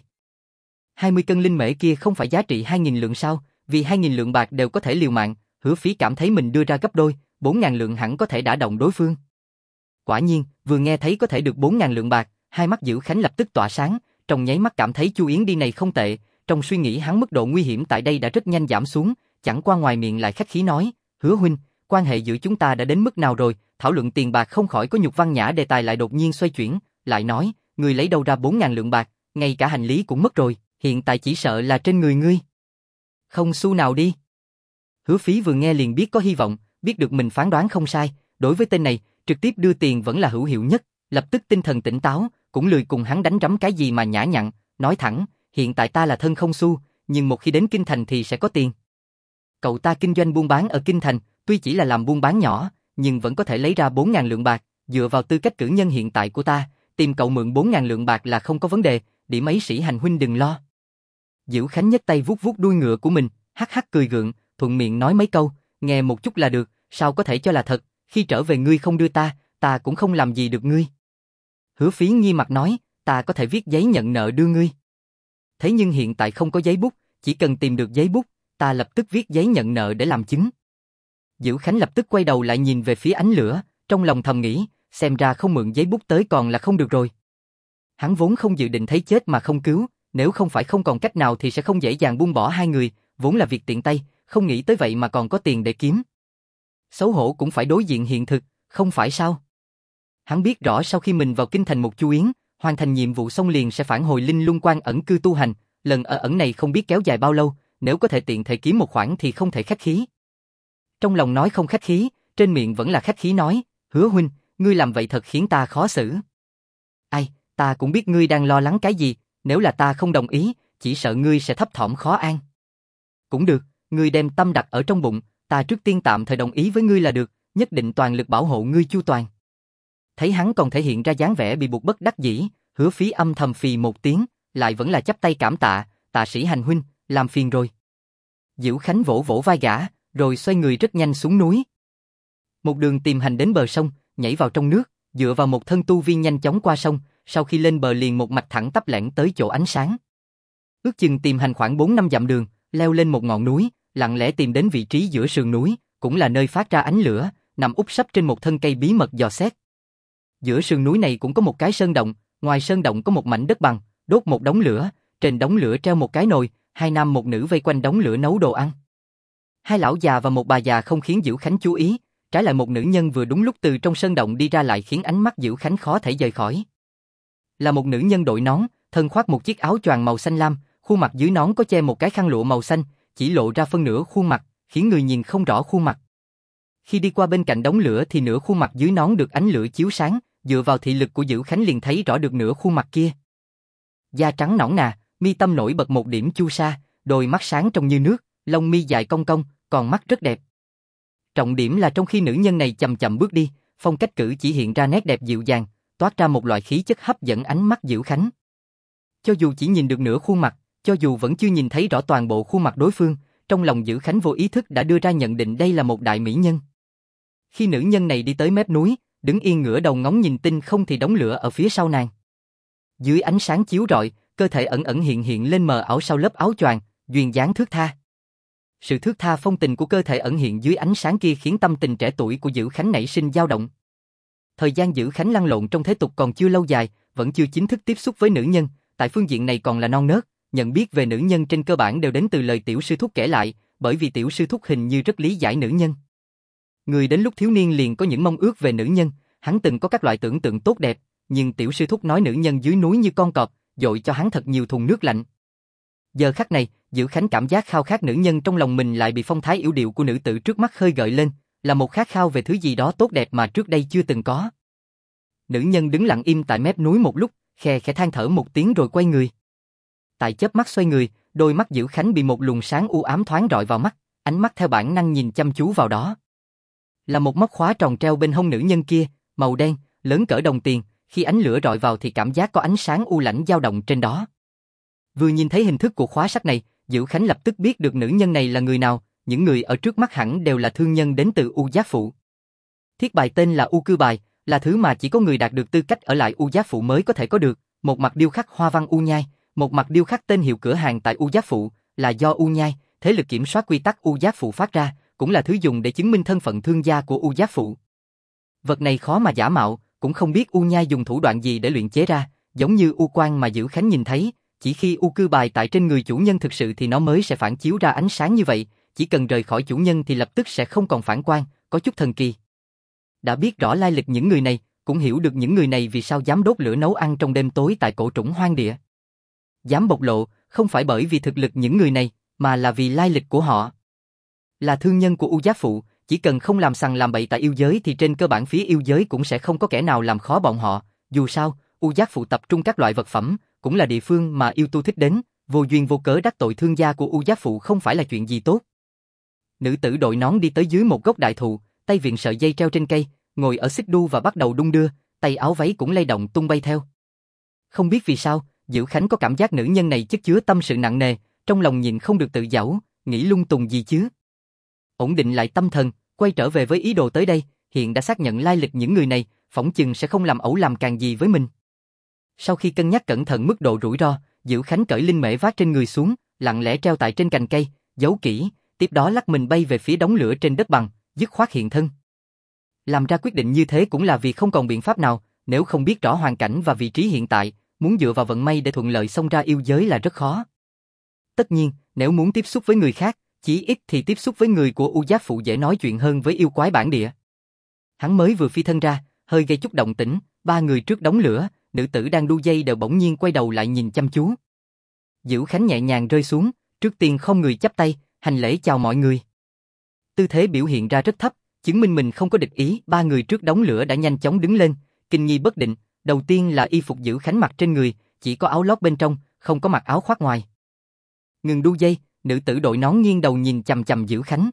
20 cân linh mễ kia không phải giá trị 2.000 lượng sao, vì 2.000 lượng bạc đều có thể liều mạng, Hứa Phí cảm thấy mình đưa ra gấp đôi, 4.000 lượng hẳn có thể đả động đối phương. Quả nhiên, vừa nghe thấy có thể được 4.000 lượng bạc, hai mắt Dữ Khánh lập tức tỏa sáng, trong nháy mắt cảm thấy Chu Yến đi này không tệ, trong suy nghĩ hắn mức độ nguy hiểm tại đây đã rất nhanh giảm xuống, chẳng qua ngoài miệng lại khách khí nói, Hứa huynh, quan hệ giữa chúng ta đã đến mức nào rồi, thảo luận tiền bạc không khỏi có nhục văn nhã đề tài lại đột nhiên xoay chuyển, lại nói, ngươi lấy đâu ra 4.000 lượng bạc, ngay cả hành lý cũng mất rồi, hiện tại chỉ sợ là trên người ngươi. Không xu nào đi. Hứa Phí vừa nghe liền biết có hy vọng, biết được mình phán đoán không sai, đối với tên này, trực tiếp đưa tiền vẫn là hữu hiệu nhất, lập tức tinh thần tỉnh táo, cũng lười cùng hắn đánh rắm cái gì mà nhã nhặn, nói thẳng, hiện tại ta là thân không xu, nhưng một khi đến kinh thành thì sẽ có tiền. Cậu ta kinh doanh buôn bán ở kinh thành, tuy chỉ là làm buôn bán nhỏ, nhưng vẫn có thể lấy ra 4.000 lượng bạc, dựa vào tư cách cử nhân hiện tại của ta, tìm cậu mượn 4.000 lượng bạc là không có vấn đề, điểm ấy Sĩ Hành huynh đừng lo. Dữ Khánh nhấc tay vuốt vuốt đuôi ngựa của mình, hắc hắc cười gượng, thuận miệng nói mấy câu, nghe một chút là được, sao có thể cho là thật, khi trở về ngươi không đưa ta cũng không làm gì được ngươi. Hứa Phí nghi mặt nói, ta có thể viết giấy nhận nợ đưa ngươi. Thế nhưng hiện tại không có giấy bút, chỉ cần tìm được giấy bút, ta lập tức viết giấy nhận nợ để làm chứng. Dữ Khánh lập tức quay đầu lại nhìn về phía ánh lửa, trong lòng thầm nghĩ, xem ra không mượn giấy bút tới còn là không được rồi. Hắn vốn không dự định thấy chết mà không cứu, nếu không phải không còn cách nào thì sẽ không dễ dàng buông bỏ hai người, vốn là việc tiện tay, không nghĩ tới vậy mà còn có tiền để kiếm. Xấu hổ cũng phải đối diện hiện thực, không phải sao? Hắn biết rõ sau khi mình vào kinh thành một Chu Yến, hoàn thành nhiệm vụ xong liền sẽ phản hồi Linh Lung Quan ẩn cư tu hành, lần ở ẩn này không biết kéo dài bao lâu, nếu có thể tiện thể kiếm một khoản thì không thể khách khí. Trong lòng nói không khách khí, trên miệng vẫn là khách khí nói, Hứa huynh, ngươi làm vậy thật khiến ta khó xử. Ai, ta cũng biết ngươi đang lo lắng cái gì, nếu là ta không đồng ý, chỉ sợ ngươi sẽ thấp thỏm khó an. Cũng được, ngươi đem tâm đặt ở trong bụng, ta trước tiên tạm thời đồng ý với ngươi là được, nhất định toàn lực bảo hộ ngươi chu toàn. Thấy hắn còn thể hiện ra dáng vẻ bị buộc bất đắc dĩ, Hứa Phí âm thầm phì một tiếng, lại vẫn là chắp tay cảm tạ, tạ Sĩ Hành huynh, làm phiền rồi. Dữ Khánh vỗ vỗ vai gã, rồi xoay người rất nhanh xuống núi. Một đường tìm hành đến bờ sông, nhảy vào trong nước, dựa vào một thân tu vi nhanh chóng qua sông, sau khi lên bờ liền một mạch thẳng tắp lẻn tới chỗ ánh sáng. Ước chừng tìm hành khoảng 4-5 dặm đường, leo lên một ngọn núi, lặng lẽ tìm đến vị trí giữa sườn núi, cũng là nơi phát ra ánh lửa, nằm úp sấp trên một thân cây bí mật dò xét. Giữa sườn núi này cũng có một cái sơn động, ngoài sơn động có một mảnh đất bằng, đốt một đống lửa, trên đống lửa treo một cái nồi, hai nam một nữ vây quanh đống lửa nấu đồ ăn. Hai lão già và một bà già không khiến Diễu Khánh chú ý, trái lại một nữ nhân vừa đúng lúc từ trong sơn động đi ra lại khiến ánh mắt Diễu Khánh khó thể rời khỏi. Là một nữ nhân đội nón, thân khoác một chiếc áo choàng màu xanh lam, khuôn mặt dưới nón có che một cái khăn lụa màu xanh, chỉ lộ ra phân nửa khuôn mặt, khiến người nhìn không rõ khuôn mặt. Khi đi qua bên cạnh đống lửa thì nửa khuôn mặt dưới nón được ánh lửa chiếu sáng, dựa vào thị lực của Diễu Khánh liền thấy rõ được nửa khuôn mặt kia. Da trắng nõn nà, mi tâm nổi bật một điểm chu sa, đôi mắt sáng trong như nước, lông mi dài cong cong, còn mắt rất đẹp. Trọng điểm là trong khi nữ nhân này chậm chậm bước đi, phong cách cử chỉ hiện ra nét đẹp dịu dàng, toát ra một loại khí chất hấp dẫn ánh mắt Diễu Khánh. Cho dù chỉ nhìn được nửa khuôn mặt, cho dù vẫn chưa nhìn thấy rõ toàn bộ khuôn mặt đối phương, trong lòng Diễu Khánh vô ý thức đã đưa ra nhận định đây là một đại mỹ nhân. Khi nữ nhân này đi tới mép núi, đứng yên ngửa đầu ngóng nhìn tinh không thì đống lửa ở phía sau nàng. Dưới ánh sáng chiếu rọi, cơ thể ẩn ẩn hiện hiện lên mờ ảo sau lớp áo choàng, duyên dáng thướt tha. Sự thướt tha phong tình của cơ thể ẩn hiện dưới ánh sáng kia khiến tâm tình trẻ tuổi của Diễu Khánh nảy sinh dao động. Thời gian Diễu Khánh lăn lộn trong thế tục còn chưa lâu dài, vẫn chưa chính thức tiếp xúc với nữ nhân, tại phương diện này còn là non nớt, nhận biết về nữ nhân trên cơ bản đều đến từ lời tiểu sư thúc kể lại, bởi vì tiểu sư thúc hình như rất lý giải nữ nhân. Người đến lúc thiếu niên liền có những mong ước về nữ nhân, hắn từng có các loại tưởng tượng tốt đẹp, nhưng tiểu sư thúc nói nữ nhân dưới núi như con cọp, dội cho hắn thật nhiều thùng nước lạnh. Giờ khắc này, Diễu Khánh cảm giác khao khát nữ nhân trong lòng mình lại bị phong thái yểu điệu của nữ tử trước mắt khơi gợi lên, là một khát khao về thứ gì đó tốt đẹp mà trước đây chưa từng có. Nữ nhân đứng lặng im tại mép núi một lúc, khe khẽ than thở một tiếng rồi quay người. Tại chớp mắt xoay người, đôi mắt Diễu Khánh bị một luồng sáng u ám thoáng rọi vào mắt, ánh mắt theo bản năng nhìn chăm chú vào đó. Là một móc khóa tròn treo bên hông nữ nhân kia, màu đen, lớn cỡ đồng tiền, khi ánh lửa rọi vào thì cảm giác có ánh sáng u lãnh dao động trên đó. Vừa nhìn thấy hình thức của khóa sắt này, Diễu Khánh lập tức biết được nữ nhân này là người nào, những người ở trước mắt hẳn đều là thương nhân đến từ U Giác Phụ. Thiết bài tên là U Cư Bài, là thứ mà chỉ có người đạt được tư cách ở lại U Giác Phụ mới có thể có được, một mặt điêu khắc hoa văn U Nhai, một mặt điêu khắc tên hiệu cửa hàng tại U Giác Phụ, là do U Nhai, thế lực kiểm soát quy tắc U Giác Phụ phát ra, cũng là thứ dùng để chứng minh thân phận thương gia của U Giác Phụ. Vật này khó mà giả mạo, cũng không biết U Nhai dùng thủ đoạn gì để luyện chế ra, giống như U Quang mà Diễu Khánh nhìn thấy, chỉ khi U Cư Bài tại trên người chủ nhân thực sự thì nó mới sẽ phản chiếu ra ánh sáng như vậy, chỉ cần rời khỏi chủ nhân thì lập tức sẽ không còn phản quang, có chút thần kỳ. Đã biết rõ lai lịch những người này, cũng hiểu được những người này vì sao dám đốt lửa nấu ăn trong đêm tối tại cổ trũng hoang địa. Dám bộc lộ, không phải bởi vì thực lực những người này, mà là vì lai lịch của họ. Là thương nhân của U Giác Phụ, chỉ cần không làm sằng làm bậy tại yêu giới thì trên cơ bản phía yêu giới cũng sẽ không có kẻ nào làm khó bọn họ, dù sao, U Giác Phụ tập trung các loại vật phẩm, cũng là địa phương mà yêu tu thích đến, vô duyên vô cớ đắc tội thương gia của U Giác Phụ không phải là chuyện gì tốt. Nữ tử đội nón đi tới dưới một gốc đại thụ, tay viện sợi dây treo trên cây, ngồi ở xích đu và bắt đầu đung đưa, tay áo váy cũng lay động tung bay theo. Không biết vì sao, Diễu Khánh có cảm giác nữ nhân này chất chứa tâm sự nặng nề, trong lòng nhịn không được tự giãu, nghĩ lung tung gì chứ. Ổn định lại tâm thần, quay trở về với ý đồ tới đây, hiện đã xác nhận lai lịch những người này, phỏng chừng sẽ không làm ẩu làm càng gì với mình. Sau khi cân nhắc cẩn thận mức độ rủi ro, Diễu Khánh cởi linh mễ vác trên người xuống, lặng lẽ treo tại trên cành cây, giấu kỹ, tiếp đó lắc mình bay về phía đống lửa trên đất bằng, dứt khoát hiện thân. Làm ra quyết định như thế cũng là vì không còn biện pháp nào, nếu không biết rõ hoàn cảnh và vị trí hiện tại, muốn dựa vào vận may để thuận lợi xông ra yêu giới là rất khó. Tất nhiên, nếu muốn tiếp xúc với người khác, chí ít thì tiếp xúc với người của U Giác Phụ dễ nói chuyện hơn với yêu quái bản địa. Hắn mới vừa phi thân ra, hơi gây chút động tĩnh, ba người trước đống lửa, nữ tử đang đu dây đều bỗng nhiên quay đầu lại nhìn chăm chú. Diễu Khánh nhẹ nhàng rơi xuống, trước tiên không người chắp tay, hành lễ chào mọi người. Tư thế biểu hiện ra rất thấp, chứng minh mình không có địch ý, ba người trước đống lửa đã nhanh chóng đứng lên, kinh nghi bất định, đầu tiên là y phục Diễu Khánh mặc trên người, chỉ có áo lót bên trong, không có mặc áo khoác ngoài. Ngừng đu dây, nữ tử đội nón nghiêng đầu nhìn chằm chằm Diễu Khánh.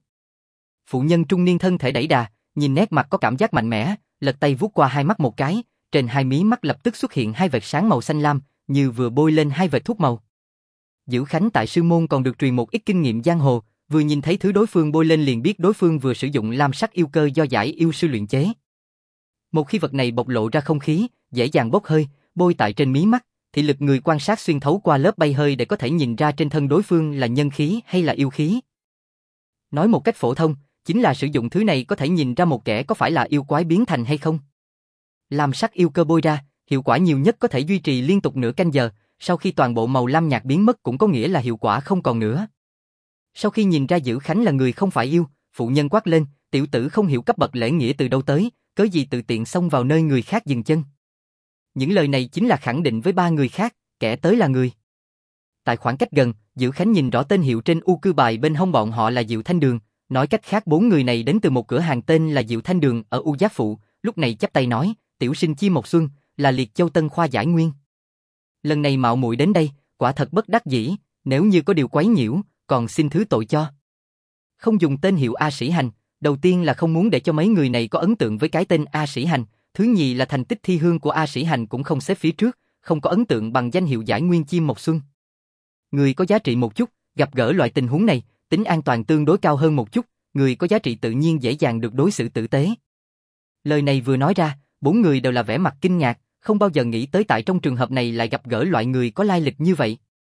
Phụ nhân trung niên thân thể đẩy đà, nhìn nét mặt có cảm giác mạnh mẽ, lật tay vuốt qua hai mắt một cái, trên hai mí mắt lập tức xuất hiện hai vệt sáng màu xanh lam, như vừa bôi lên hai vệt thuốc màu. Diễu Khánh tại sư môn còn được truyền một ít kinh nghiệm giang hồ, vừa nhìn thấy thứ đối phương bôi lên liền biết đối phương vừa sử dụng lam sắc yêu cơ do giải yêu sư luyện chế. Một khi vật này bộc lộ ra không khí, dễ dàng bốc hơi, bôi tại trên mí mắt, thì lực người quan sát xuyên thấu qua lớp bay hơi để có thể nhìn ra trên thân đối phương là nhân khí hay là yêu khí. Nói một cách phổ thông, chính là sử dụng thứ này có thể nhìn ra một kẻ có phải là yêu quái biến thành hay không. Làm sắc yêu cơ bôi ra, hiệu quả nhiều nhất có thể duy trì liên tục nửa canh giờ, sau khi toàn bộ màu lam nhạt biến mất cũng có nghĩa là hiệu quả không còn nữa. Sau khi nhìn ra Dữ Khánh là người không phải yêu, phụ nhân quát lên, tiểu tử không hiểu cấp bậc lễ nghĩa từ đâu tới, cớ gì tự tiện xông vào nơi người khác dừng chân. Những lời này chính là khẳng định với ba người khác, kẻ tới là người. Tại khoảng cách gần, Dữ Khánh nhìn rõ tên hiệu trên u cư bài bên hông bọn họ là Diệu Thanh Đường, nói cách khác bốn người này đến từ một cửa hàng tên là Diệu Thanh Đường ở U Giác Phụ, lúc này chắp tay nói, tiểu sinh Chi Mộc Xuân, là Liệt Châu Tân Khoa giải nguyên. Lần này mạo muội đến đây, quả thật bất đắc dĩ, nếu như có điều quấy nhiễu, còn xin thứ tội cho. Không dùng tên hiệu A Sĩ Hành, đầu tiên là không muốn để cho mấy người này có ấn tượng với cái tên A Sĩ Hành, thứ nhì là thành tích thi hương của A Sĩ Hành cũng không xếp phía trước, không có ấn tượng bằng danh hiệu giải nguyên Chim Mộc Xuân. Người có giá trị một chút, gặp gỡ loại tình huống này, tính an toàn tương đối cao hơn một chút, người có giá trị tự nhiên dễ dàng được đối xử tử tế. Lời này vừa nói ra, bốn người đều là vẻ mặt kinh ngạc, không bao giờ nghĩ tới tại trong trường hợp này lại gặp gỡ loại người có lai lịch như vậy.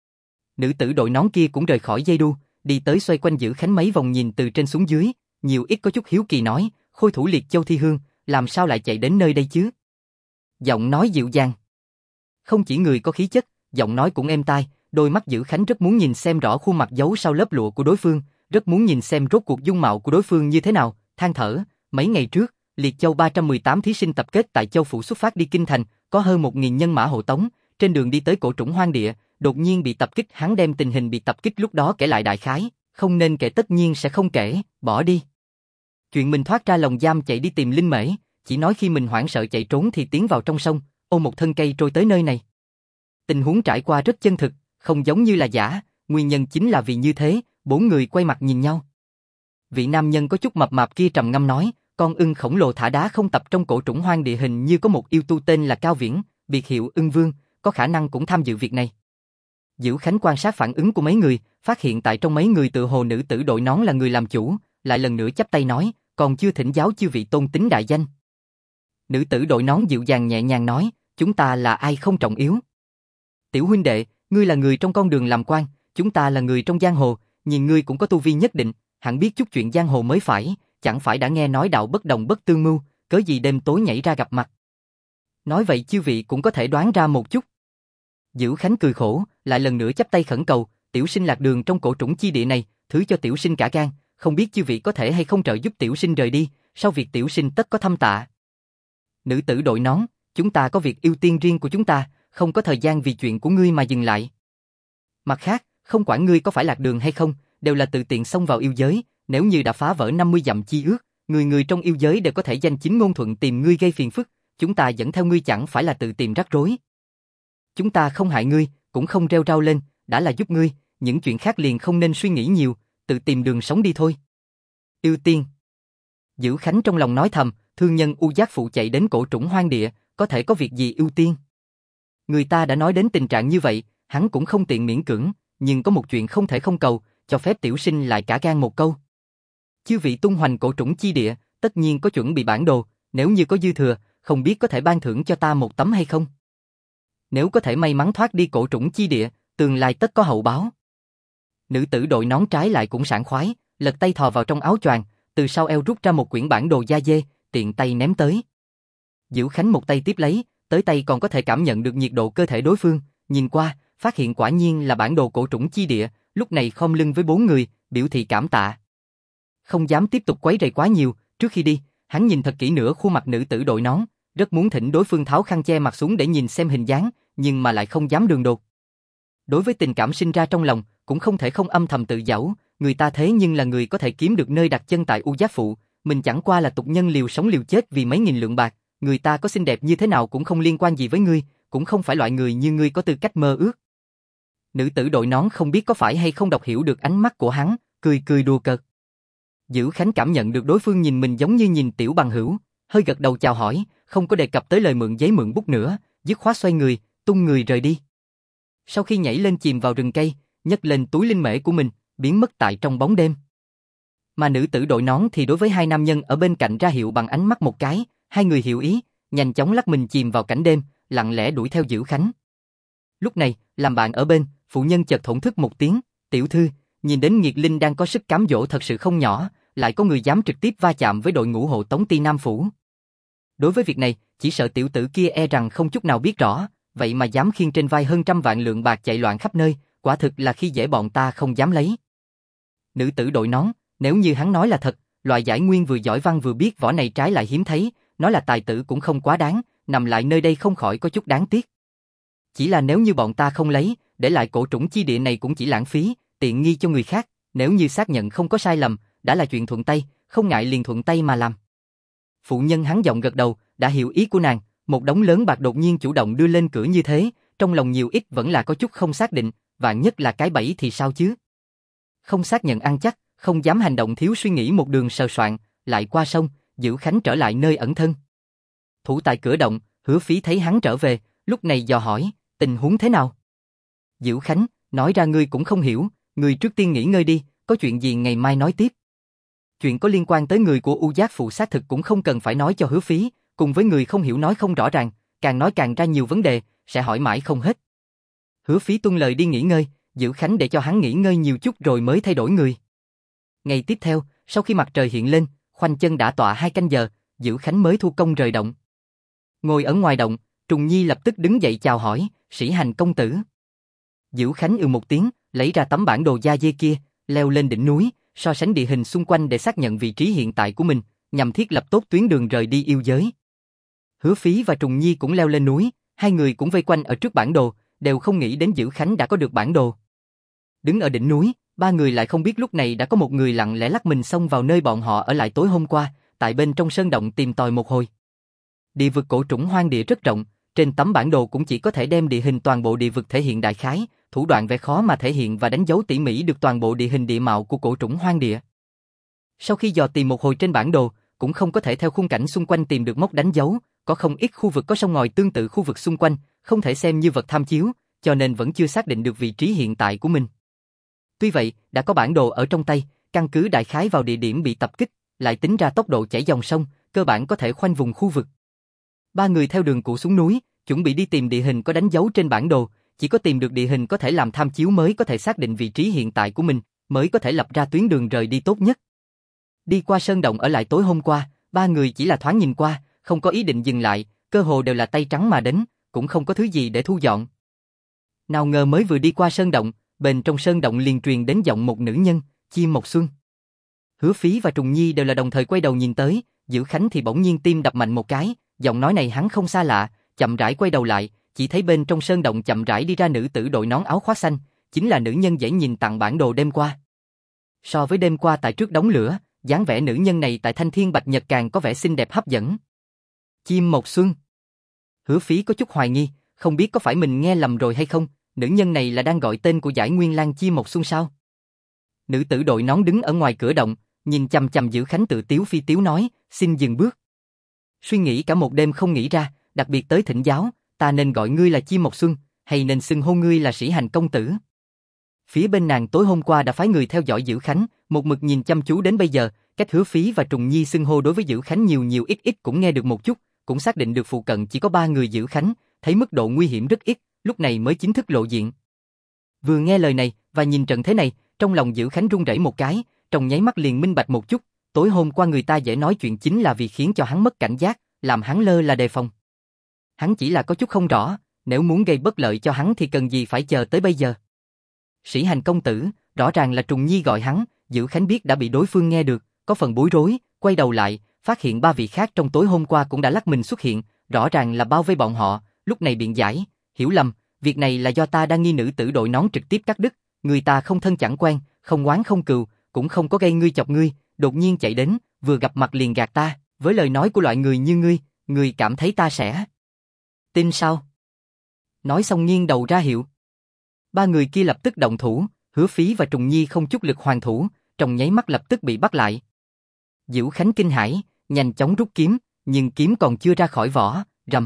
Nữ tử đội nón kia cũng rời khỏi dây đu, đi tới xoay quanh Dữ Khánh mấy vòng nhìn từ trên xuống dưới, nhiều ít có chút hiếu kỳ nói, khôi thủ Liệt Châu thi hương, làm sao lại chạy đến nơi đây chứ? Giọng nói dịu dàng. Không chỉ người có khí chất, giọng nói cũng êm tai, đôi mắt Dữ Khánh rất muốn nhìn xem rõ khuôn mặt giấu sau lớp lụa của đối phương, rất muốn nhìn xem rốt cuộc dung mạo của đối phương như thế nào, than thở, mấy ngày trước, Liệt Châu 318 thí sinh tập kết tại Châu Phủ xuất phát đi Kinh Thành, có hơn 1.000 nhân mã hộ tống, trên đường đi tới cổ trũng hoang địa, đột nhiên bị tập kích, hắn đem tình hình bị tập kích lúc đó kể lại đại khái, không nên kể tất nhiên sẽ không kể, bỏ đi. Chuyện mình thoát ra lồng giam chạy đi tìm Linh Mễ, chỉ nói khi mình hoảng sợ chạy trốn thì tiến vào trong sông, ôm một thân cây trôi tới nơi này. Tình huống trải qua rất chân thực, không giống như là giả, nguyên nhân chính là vì như thế, bốn người quay mặt nhìn nhau. Vị nam nhân có chút mập mạp kia trầm ngâm nói, con ưng khổng lồ thả đá không tập trong cổ trũng hoang địa hình như có một yêu tu tên là Cao Viễn, biệt hiệu Ưng Vương, có khả năng cũng tham dự việc này. Dữ Khánh quan sát phản ứng của mấy người, phát hiện tại trong mấy người tự hồ nữ tử đội nón là người làm chủ, lại lần nữa chắp tay nói, còn chưa thỉnh giáo chư vị tôn tính đại danh. Nữ tử đội nón dịu dàng nhẹ nhàng nói, chúng ta là ai không trọng yếu. Tiểu huynh đệ, ngươi là người trong con đường làm quan, chúng ta là người trong giang hồ, nhìn ngươi cũng có tu vi nhất định, hẳn biết chút chuyện giang hồ mới phải, chẳng phải đã nghe nói đạo bất đồng bất tương mưu, cớ gì đêm tối nhảy ra gặp mặt. Nói vậy chư vị cũng có thể đoán ra một chút. Dữ Khánh cười khổ, lại lần nữa chắp tay khẩn cầu, tiểu sinh lạc đường trong cổ trũng chi địa này, thứ cho tiểu sinh cả gan, không biết chư vị có thể hay không trợ giúp tiểu sinh rời đi, sau việc tiểu sinh tất có thâm tạ. Nữ tử đội nón, chúng ta có việc ưu tiên riêng của chúng ta, không có thời gian vì chuyện của ngươi mà dừng lại. Mặt khác, không quản ngươi có phải lạc đường hay không, đều là tự tiện xông vào yêu giới, nếu như đã phá vỡ 50 dặm chi ước, người người trong yêu giới đều có thể danh chính ngôn thuận tìm ngươi gây phiền phức, chúng ta dẫn theo ngươi chẳng phải là tự tìm rắc rối. Chúng ta không hại ngươi, cũng không rêu rao lên, đã là giúp ngươi, những chuyện khác liền không nên suy nghĩ nhiều, tự tìm đường sống đi thôi. Ưu tiên. Dữ Khánh trong lòng nói thầm, thương nhân U Giác Phụ chạy đến cổ trũng hoang địa, có thể có việc gì ưu tiên. Người ta đã nói đến tình trạng như vậy, hắn cũng không tiện miễn cưỡng, nhưng có một chuyện không thể không cầu, cho phép tiểu sinh lại cả gan một câu. Chư vị tung hoành cổ trũng chi địa, tất nhiên có chuẩn bị bản đồ, nếu như có dư thừa, không biết có thể ban thưởng cho ta một tấm hay không? Nếu có thể may mắn thoát đi cổ trũng chi địa, tương lai tất có hậu báo. Nữ tử đội nón trái lại cũng sảng khoái, lật tay thò vào trong áo choàng, từ sau eo rút ra một quyển bản đồ da dê, tiện tay ném tới. Dữ Khánh một tay tiếp lấy, tới tay còn có thể cảm nhận được nhiệt độ cơ thể đối phương, nhìn qua, phát hiện quả nhiên là bản đồ cổ trũng chi địa, lúc này khom lưng với bốn người, biểu thị cảm tạ. Không dám tiếp tục quấy rầy quá nhiều, trước khi đi, hắn nhìn thật kỹ nửa khuôn mặt nữ tử đội nón, rất muốn thỉnh đối phương tháo khăn che mặt xuống để nhìn xem hình dáng, nhưng mà lại không dám đường đột. Đối với tình cảm sinh ra trong lòng, cũng không thể không âm thầm tự giễu, người ta thế nhưng là người có thể kiếm được nơi đặt chân tại U Giác Phụ, mình chẳng qua là tục nhân liều sống liều chết vì mấy nghìn lượng bạc, người ta có xinh đẹp như thế nào cũng không liên quan gì với ngươi, cũng không phải loại người như ngươi có tư cách mơ ước. Nữ tử đội nón không biết có phải hay không đọc hiểu được ánh mắt của hắn, cười cười đùa cợt. Dữ Khánh cảm nhận được đối phương nhìn mình giống như nhìn tiểu bằng hữu, hơi gật đầu chào hỏi, không có đề cập tới lời mượn giấy mượn bút nữa, dứt khoát xoay người, tung người rời đi. Sau khi nhảy lên chìm vào rừng cây, nhấc lên túi linh mễ của mình, biến mất tại trong bóng đêm. Mà nữ tử đội nón thì đối với hai nam nhân ở bên cạnh ra hiệu bằng ánh mắt một cái, Hai người hiểu ý, nhanh chóng lắc mình chìm vào cảnh đêm, lặng lẽ đuổi theo Diễu Khánh. Lúc này, làm bạn ở bên, phụ nhân chợt thổn thức một tiếng, tiểu thư, nhìn đến Nghiệt Linh đang có sức cám dỗ thật sự không nhỏ, lại có người dám trực tiếp va chạm với đội ngũ hộ tống Ti Nam Phủ. Đối với việc này, chỉ sợ tiểu tử kia e rằng không chút nào biết rõ, vậy mà dám khiêng trên vai hơn 100 vạn lượng bạc chạy loạn khắp nơi, quả thực là khi dễ bọn ta không dám lấy. Nữ tử đội nón, nếu như hắn nói là thật, loại giải nguyên vừa giỏi văn vừa biết võ này trái lại hiếm thấy, nói là tài tử cũng không quá đáng, nằm lại nơi đây không khỏi có chút đáng tiếc. Chỉ là nếu như bọn ta không lấy, để lại cổ trũng chi địa này cũng chỉ lãng phí, tiện nghi cho người khác, nếu như xác nhận không có sai lầm, đã là chuyện thuận tay, không ngại liền thuận tay mà làm. Phụ nhân hắn giọng gật đầu, đã hiểu ý của nàng, một đống lớn bạc đột nhiên chủ động đưa lên cửa như thế, trong lòng nhiều ít vẫn là có chút không xác định, vạn nhất là cái bẫy thì sao chứ? Không xác nhận ăn chắc, không dám hành động thiếu suy nghĩ một đường sờ soạn, lại qua sông, Diễu Khánh trở lại nơi ẩn thân. Thủ tại cửa động, Hứa Phí thấy hắn trở về, lúc này dò hỏi, tình huống thế nào? Diễu Khánh, nói ra ngươi cũng không hiểu, ngươi trước tiên nghỉ ngơi đi, có chuyện gì ngày mai nói tiếp. Chuyện có liên quan tới người của U Giác Phụ xác thực cũng không cần phải nói cho Hứa Phí, cùng với người không hiểu nói không rõ ràng, càng nói càng ra nhiều vấn đề, sẽ hỏi mãi không hết. Hứa Phí tuân lời đi nghỉ ngơi, Diễu Khánh để cho hắn nghỉ ngơi nhiều chút rồi mới thay đổi người. Ngày tiếp theo, sau khi mặt trời hiện lên, khoanh chân đã tọa 2 canh giờ, Diễu Khánh mới thu công rời động. Ngồi ở ngoài động, Trùng Nhi lập tức đứng dậy chào hỏi, Sĩ Hành công tử. Diễu Khánh một tiếng, lấy ra tấm bản đồ da dê kia, leo lên đỉnh núi, so sánh địa hình xung quanh để xác nhận vị trí hiện tại của mình, nhằm thiết lập tốt tuyến đường rời đi yêu giới. Hứa Phí và Trùng Nhi cũng leo lên núi, hai người cũng vây quanh ở trước bản đồ, đều không nghĩ đến Diễu Khánh đã có được bản đồ. Đứng ở đỉnh núi, ba người lại không biết lúc này đã có một người lặng lẽ lắc mình xông vào nơi bọn họ ở lại tối hôm qua, tại bên trong sơn động tìm tòi một hồi. Địa vực cổ trũng hoang địa rất rộng, trên tấm bản đồ cũng chỉ có thể đem địa hình toàn bộ địa vực thể hiện đại khái, thủ đoạn vẽ khó mà thể hiện và đánh dấu tỉ mỉ được toàn bộ địa hình địa mạo của cổ trũng hoang địa. Sau khi dò tìm một hồi trên bản đồ, cũng không có thể theo khung cảnh xung quanh tìm được mốc đánh dấu, có không ít khu vực có sông ngòi tương tự khu vực xung quanh, không thể xem như vật tham chiếu, cho nên vẫn chưa xác định được vị trí hiện tại của mình. Tuy vậy, đã có bản đồ ở trong tay, căn cứ đại khái vào địa điểm bị tập kích, lại tính ra tốc độ chảy dòng sông, cơ bản có thể khoanh vùng khu vực. Ba người theo đường cũ xuống núi, chuẩn bị đi tìm địa hình có đánh dấu trên bản đồ, chỉ có tìm được địa hình có thể làm tham chiếu mới có thể xác định vị trí hiện tại của mình, mới có thể lập ra tuyến đường rời đi tốt nhất. Đi qua sơn động ở lại tối hôm qua, ba người chỉ là thoáng nhìn qua, không có ý định dừng lại, cơ hồ đều là tay trắng mà đến, cũng không có thứ gì để thu dọn. Nào ngờ mới vừa đi qua sơn động, bên trong sơn động liền truyền đến giọng một nữ nhân, Chim Mộc Xuân. Hứa Phí và Trùng Nhi đều là đồng thời quay đầu nhìn tới, Diễu Khánh thì bỗng nhiên tim đập mạnh một cái, giọng nói này hắn không xa lạ, chậm rãi quay đầu lại, chỉ thấy bên trong sơn động chậm rãi đi ra nữ tử đội nón áo khoác xanh, chính là nữ nhân dễ nhìn tặng bản đồ đêm qua. So với đêm qua tại trước đống lửa, dáng vẻ nữ nhân này tại Thanh Thiên Bạch Nhật càng có vẻ xinh đẹp hấp dẫn. Chim Mộc Xuân. Hứa Phí có chút hoài nghi, không biết có phải mình nghe lầm rồi hay không, nữ nhân này là đang gọi tên của Giải Nguyên Lang Chim Mộc Xuân sao? Nữ tử đội nón đứng ở ngoài cửa động, nhìn chằm chằm Diễu Khánh tự tiếu phi tiếu nói, xin dừng bước. Suy nghĩ cả một đêm không nghĩ ra, đặc biệt tới thỉnh giáo, ta nên gọi ngươi là Chim Mộc Xuân, hay nên xưng hô ngươi là Sĩ Hành công tử? Phía bên nàng tối hôm qua đã phái người theo dõi Diễu Khánh, một mực nhìn chăm chú đến bây giờ, cách Hứa Phí và Trùng Nhi xưng hô đối với Diễu Khánh nhiều ít cũng nghe được một chút, cũng xác định được phụ cận chỉ có 3 người Diễu Khánh, thấy mức độ nguy hiểm rất ít, lúc này mới chính thức lộ diện. Vừa nghe lời này và nhìn trận thế này, trong lòng Diễu Khánh run rẩy một cái, trong nháy mắt liền minh bạch một chút, tối hôm qua người ta dễ nói chuyện chính là vì khiến cho hắn mất cảnh giác, làm hắn lơ là đề phòng. Hắn chỉ là có chút không rõ, nếu muốn gây bất lợi cho hắn thì cần gì phải chờ tới bây giờ. Sĩ Hành công tử, rõ ràng là Trùng Nhi gọi hắn, Diễu Khánh biết đã bị đối phương nghe được, có phần bối rối, quay đầu lại, phát hiện 3 vị khác trong tối hôm qua cũng đã lắc mình xuất hiện, rõ ràng là bao vây bọn họ, lúc này biện giải, hiểu lầm, việc này là do ta đang nghi nữ tử đội nón trực tiếp cắt đứt, người ta không thân chẳng quen, không oán không cừu, cũng không có gây ngươi chọc ngươi, đột nhiên chạy đến, vừa gặp mặt liền gạt ta, với lời nói của loại người như ngươi cảm thấy ta sẽ tin sao? Nói xong nghiêng đầu ra hiệu. 3 người kia lập tức động thủ, Hứa Phí và Trùng Nhi không chút lực hoàn thủ, trong nháy mắt lập tức bị bắt lại. Diễu Khánh kinh hãi, nhanh chóng rút kiếm, nhưng kiếm còn chưa ra khỏi vỏ, rầm.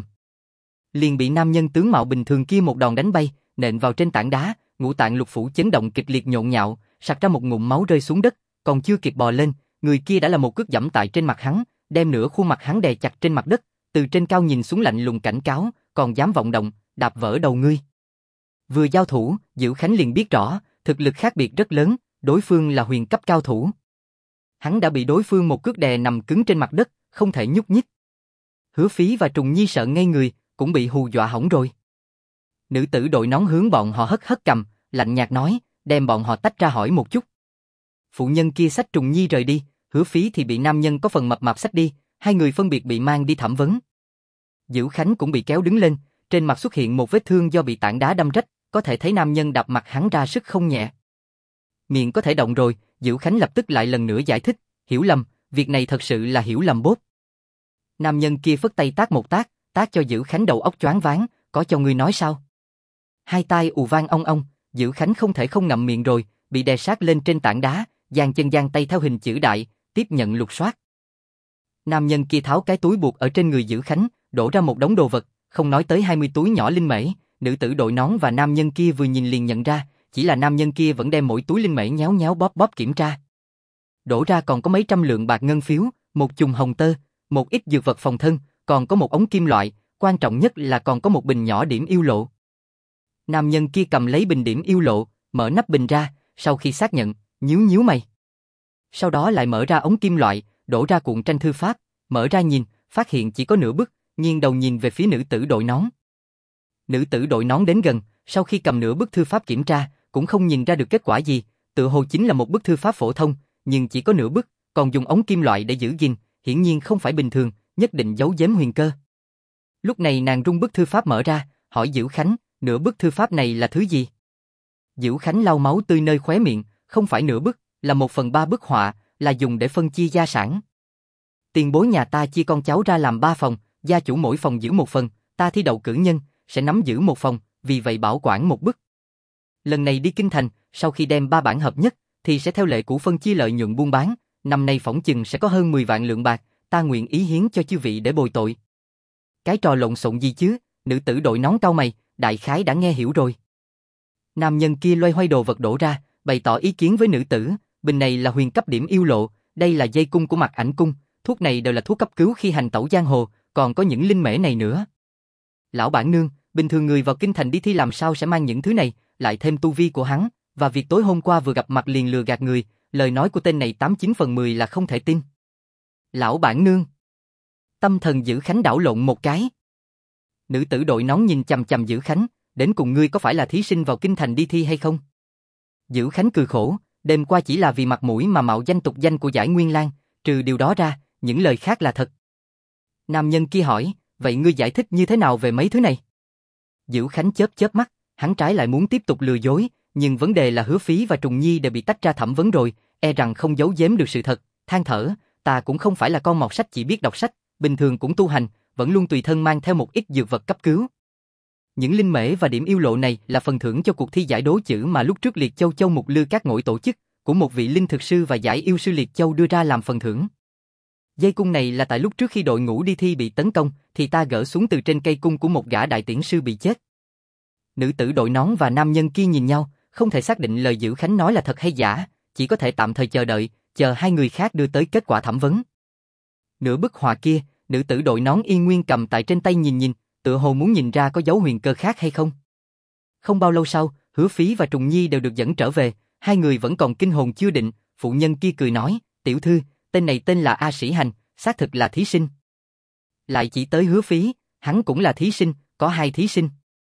Liền bị nam nhân tướng mạo bình thường kia một đòn đánh bay, nện vào trên tảng đá, ngũ tạng lục phủ chấn động kịch liệt nhộn nhạo, sặc ra một ngụm máu rơi xuống đất, còn chưa kịp bò lên, người kia đã là một cước giẫm tại trên mặt hắn, đem nửa khuôn mặt hắn đè chặt trên mặt đất, từ trên cao nhìn xuống lạnh lùng cảnh cáo, còn dám vọng động, đạp vỡ đầu ngươi. Vừa giao thủ, Dữ Khánh liền biết rõ, thực lực khác biệt rất lớn, đối phương là huyền cấp cao thủ. Hắn đã bị đối phương một cước đè nằm cứng trên mặt đất, không thể nhúc nhích. Hứa Phí và Trùng Nhi sợ ngây người, cũng bị hù dọa hỏng rồi. Nữ tử đội nón hướng bọn họ hất hất cầm, lạnh nhạt nói, đem bọn họ tách ra hỏi một chút. Phụ nhân kia xách Trùng Nhi rời đi, Hứa Phí thì bị nam nhân có phần mập mạp xách đi, hai người phân biệt bị mang đi thẩm vấn. Dữ Khánh cũng bị kéo đứng lên, trên mặt xuất hiện một vết thương do bị tảng đá đâm rách, có thể thấy nam nhân đạp mặt hắn ra sức không nhẹ. Miệng có thể động rồi, Dữ Khánh lập tức lại lần nữa giải thích, hiểu lầm, việc này thật sự là hiểu lầm bốt. Nam nhân kia phất tay tát một tát, tát cho Dữ Khánh đầu óc choáng váng, có cho ngươi nói sao? Hai tai ù vang ong ong, Dữ Khánh không thể không ngậm miệng rồi, bị đè sát lên trên tảng đá, giang chân giang tay theo hình chữ đại, tiếp nhận lục soát. Nam nhân kia tháo cái túi buộc ở trên người Dữ Khánh, đổ ra một đống đồ vật, không nói tới 20 túi nhỏ linh mễ, nữ tử đội nón và nam nhân kia vừa nhìn liền nhận ra, chỉ là nam nhân kia vẫn đem mỗi túi linh mễ nhéo nhéo bóp bóp kiểm tra. Đổ ra còn có mấy trăm lượng bạc ngân phiếu, một chùm hồng tơ, một ít dược vật phòng thân, còn có một ống kim loại, quan trọng nhất là còn có một bình nhỏ điểm yêu lộ. Nam nhân kia cầm lấy bình điểm yêu lộ, mở nắp bình ra, sau khi xác nhận, nhíu nhíu mày. Sau đó lại mở ra ống kim loại, đổ ra cuộn tranh thư pháp, mở ra nhìn, phát hiện chỉ có nửa bức, nghiêng đầu nhìn về phía nữ tử đội nón. Nữ tử đội nón đến gần, sau khi cầm nửa bức thư pháp kiểm tra, cũng không nhìn ra được kết quả gì, tự hồ chính là một bức thư pháp phổ thông, nhưng chỉ có nửa bức, còn dùng ống kim loại để giữ gìn, hiển nhiên không phải bình thường, nhất định giấu giếm huyền cơ. Lúc này nàng rung bức thư pháp mở ra, hỏi Dữ Khánh, nửa bức thư pháp này là thứ gì? Dữ Khánh lau máu tươi nơi khóe miệng, không phải nửa bức, là 1/3 bức họa, là dùng để phân chia gia sản. Tiền bối nhà ta chia con cháu ra làm 3 phòng, gia chủ mỗi phòng giữ 1 phần, ta thi đậu cử nhân, sẽ nắm giữ 1 phòng, vì vậy bảo quản 1 bức. Lần này đi kinh thành, sau khi đem 3 bản hợp nhất, thì sẽ theo lệ cũ phân chia lợi nhuận buôn bán, năm nay phỏng chừng sẽ có hơn 10 vạn lượng bạc, ta nguyện ý hiến cho chư vị để bồi tội. Cái trò lộn xộn gì chứ, nữ tử đội nón cau mày, đại khái đã nghe hiểu rồi. Nam nhân kia loay hoay đồ vật đổ ra, bày tỏ ý kiến với nữ tử, bình này là huyền cấp điểm yêu lộ, đây là dây cung của Mạc Ảnh cung, thuốc này đều là thuốc cấp cứu khi hành tẩu giang hồ, còn có những linh mễ này nữa. Lão bản nương, bình thường người vào kinh thành đi thi làm sao sẽ mang những thứ này, lại thêm tu vi của hắn, và việc tối hôm qua vừa gặp mặt liền lừa gạt người, lời nói của tên này 89 phần 10 là không thể tin. Lão bản nương. Tâm thần Dữ Khánh đảo lộn một cái. Nữ tử đội nón nhìn chằm chằm Dữ Khánh, đến cùng ngươi có phải là thí sinh vào kinh thành đi thi hay không? Dữ Khánh cười khổ, đêm qua chỉ là vì mặt mũi mà mạo danh tục danh của Giải Nguyên Lang, trừ điều đó ra, những lời khác là thật. Nam nhân kia hỏi, vậy ngươi giải thích như thế nào về mấy thứ này? Dữ Khánh chớp chớp mắt, hắn trái lại muốn tiếp tục lừa dối, nhưng vấn đề là Hứa Phí và Trùng Nhi đều bị tách ra thẩm vấn rồi, e rằng không giấu giếm được sự thật, than thở, ta cũng không phải là con mọt sách chỉ biết đọc sách, bình thường cũng tu hành, vẫn luôn tùy thân mang theo một ít dược vật cấp cứu. Những linh mễ và điểm yêu lộ này là phần thưởng cho cuộc thi giải đố chữ mà lúc trước Liệt Châu Châu Mục Lư các ngội tổ chức, của một vị linh thực sư và giải yêu sư Liệt Châu đưa ra làm phần thưởng. Dây cung này là tại lúc trước khi đội ngũ đi thi bị tấn công, thì ta gỡ xuống từ trên cây cung của một gã đại tiễn sư bị chết. Nữ tử đội nón và nam nhân kia nhìn nhau, không thể xác định lời Dữ Khánh nói là thật hay giả, chỉ có thể tạm thời chờ đợi, chờ hai người khác đưa tới kết quả thẩm vấn. Nửa bức họa kia, nữ tử đội nón y nguyên cầm tại trên tay nhìn nhìn, tựa hồ muốn nhìn ra có dấu huyền cơ khác hay không. Không bao lâu sau, Hứa Phí và Trùng Nhi đều được dẫn trở về, hai người vẫn còn kinh hồn chưa định, phụ nhân kia cười nói, tiểu thư, tên này tên là A Sĩ Hành, xác thực là thí sinh. Lại chỉ tới Hứa Phí, hắn cũng là thí sinh, có 2 thí sinh.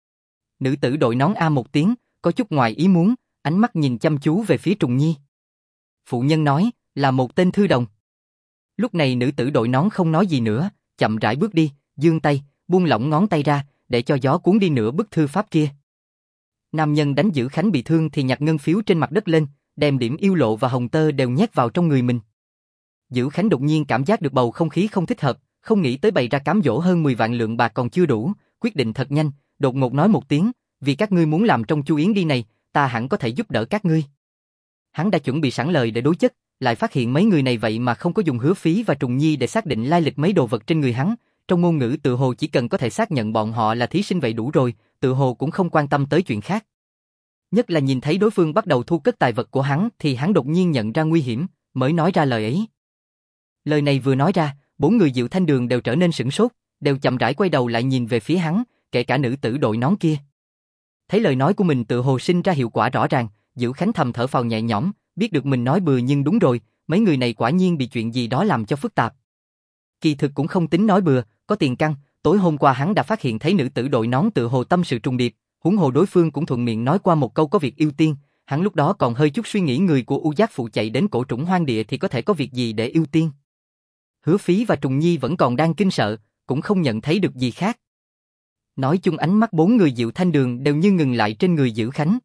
Nữ tử đội nón A một tiếng, có chút ngoài ý muốn, ánh mắt nhìn chăm chú về phía Trùng Nhi. Phụ nhân nói, là một tên thư đồng. Lúc này nữ tử đội nón không nói gì nữa, chậm rãi bước đi, giương tay, buông lỏng ngón tay ra, để cho gió cuốn đi nửa bức thư pháp kia. Nam nhân đánh Dữ Khánh bị thương thì nhặt ngân phiếu trên mặt đất lên, đem điểm yêu lộ và hồng tơ đều nhét vào trong người mình. Dữ Khánh đột nhiên cảm giác được bầu không khí không thích hợp, không nghĩ tới bày ra cám dỗ hơn 10 vạn lượng bạc còn chưa đủ, quyết định thật nhanh, đột ngột nói một tiếng, vì các ngươi muốn làm trong Chu Yến đi này, ta hẳn có thể giúp đỡ các ngươi. Hắn đã chuẩn bị sẵn lời để đối chất, lại phát hiện mấy người này vậy mà không có dùng Hứa Phí và Trùng Nhi để xác định lai lịch mấy đồ vật trên người hắn, trong ngôn ngữ tự hồ chỉ cần có thể xác nhận bọn họ là thí sinh vậy đủ rồi, tự hồ cũng không quan tâm tới chuyện khác. Nhất là nhìn thấy đối phương bắt đầu thu cất tài vật của hắn thì hắn đột nhiên nhận ra nguy hiểm, mới nói ra lời ấy. Lời này vừa nói ra, bốn người Diệu Thanh Đường đều trở nên sửng sốt, đều chậm rãi quay đầu lại nhìn về phía hắn, kể cả nữ tử đội nón kia. Thấy lời nói của mình tự hồ sinh ra hiệu quả rõ ràng, Diệu Khánh thầm thở phào nhẹ nhõm, biết được mình nói bừa nhưng đúng rồi, mấy người này quả nhiên bị chuyện gì đó làm cho phức tạp. Kỳ thực cũng không tính nói bừa, có tiền căn, tối hôm qua hắn đã phát hiện thấy nữ tử đội nón tự hồ tâm sự trùng điệp, huống hồ đối phương cũng thuận miệng nói qua một câu có việc ưu tiên, hắn lúc đó còn hơi chút suy nghĩ người của U Giác Phụ chạy đến cổ trũng hoang địa thì có thể có việc gì để ưu tiên. Hứa Phí và Trùng Nhi vẫn còn đang kinh sợ, cũng không nhận thấy được gì khác. Nói chung ánh mắt bốn người Diệu Thanh Đường đều như ngừng lại trên người Diệu Khánh.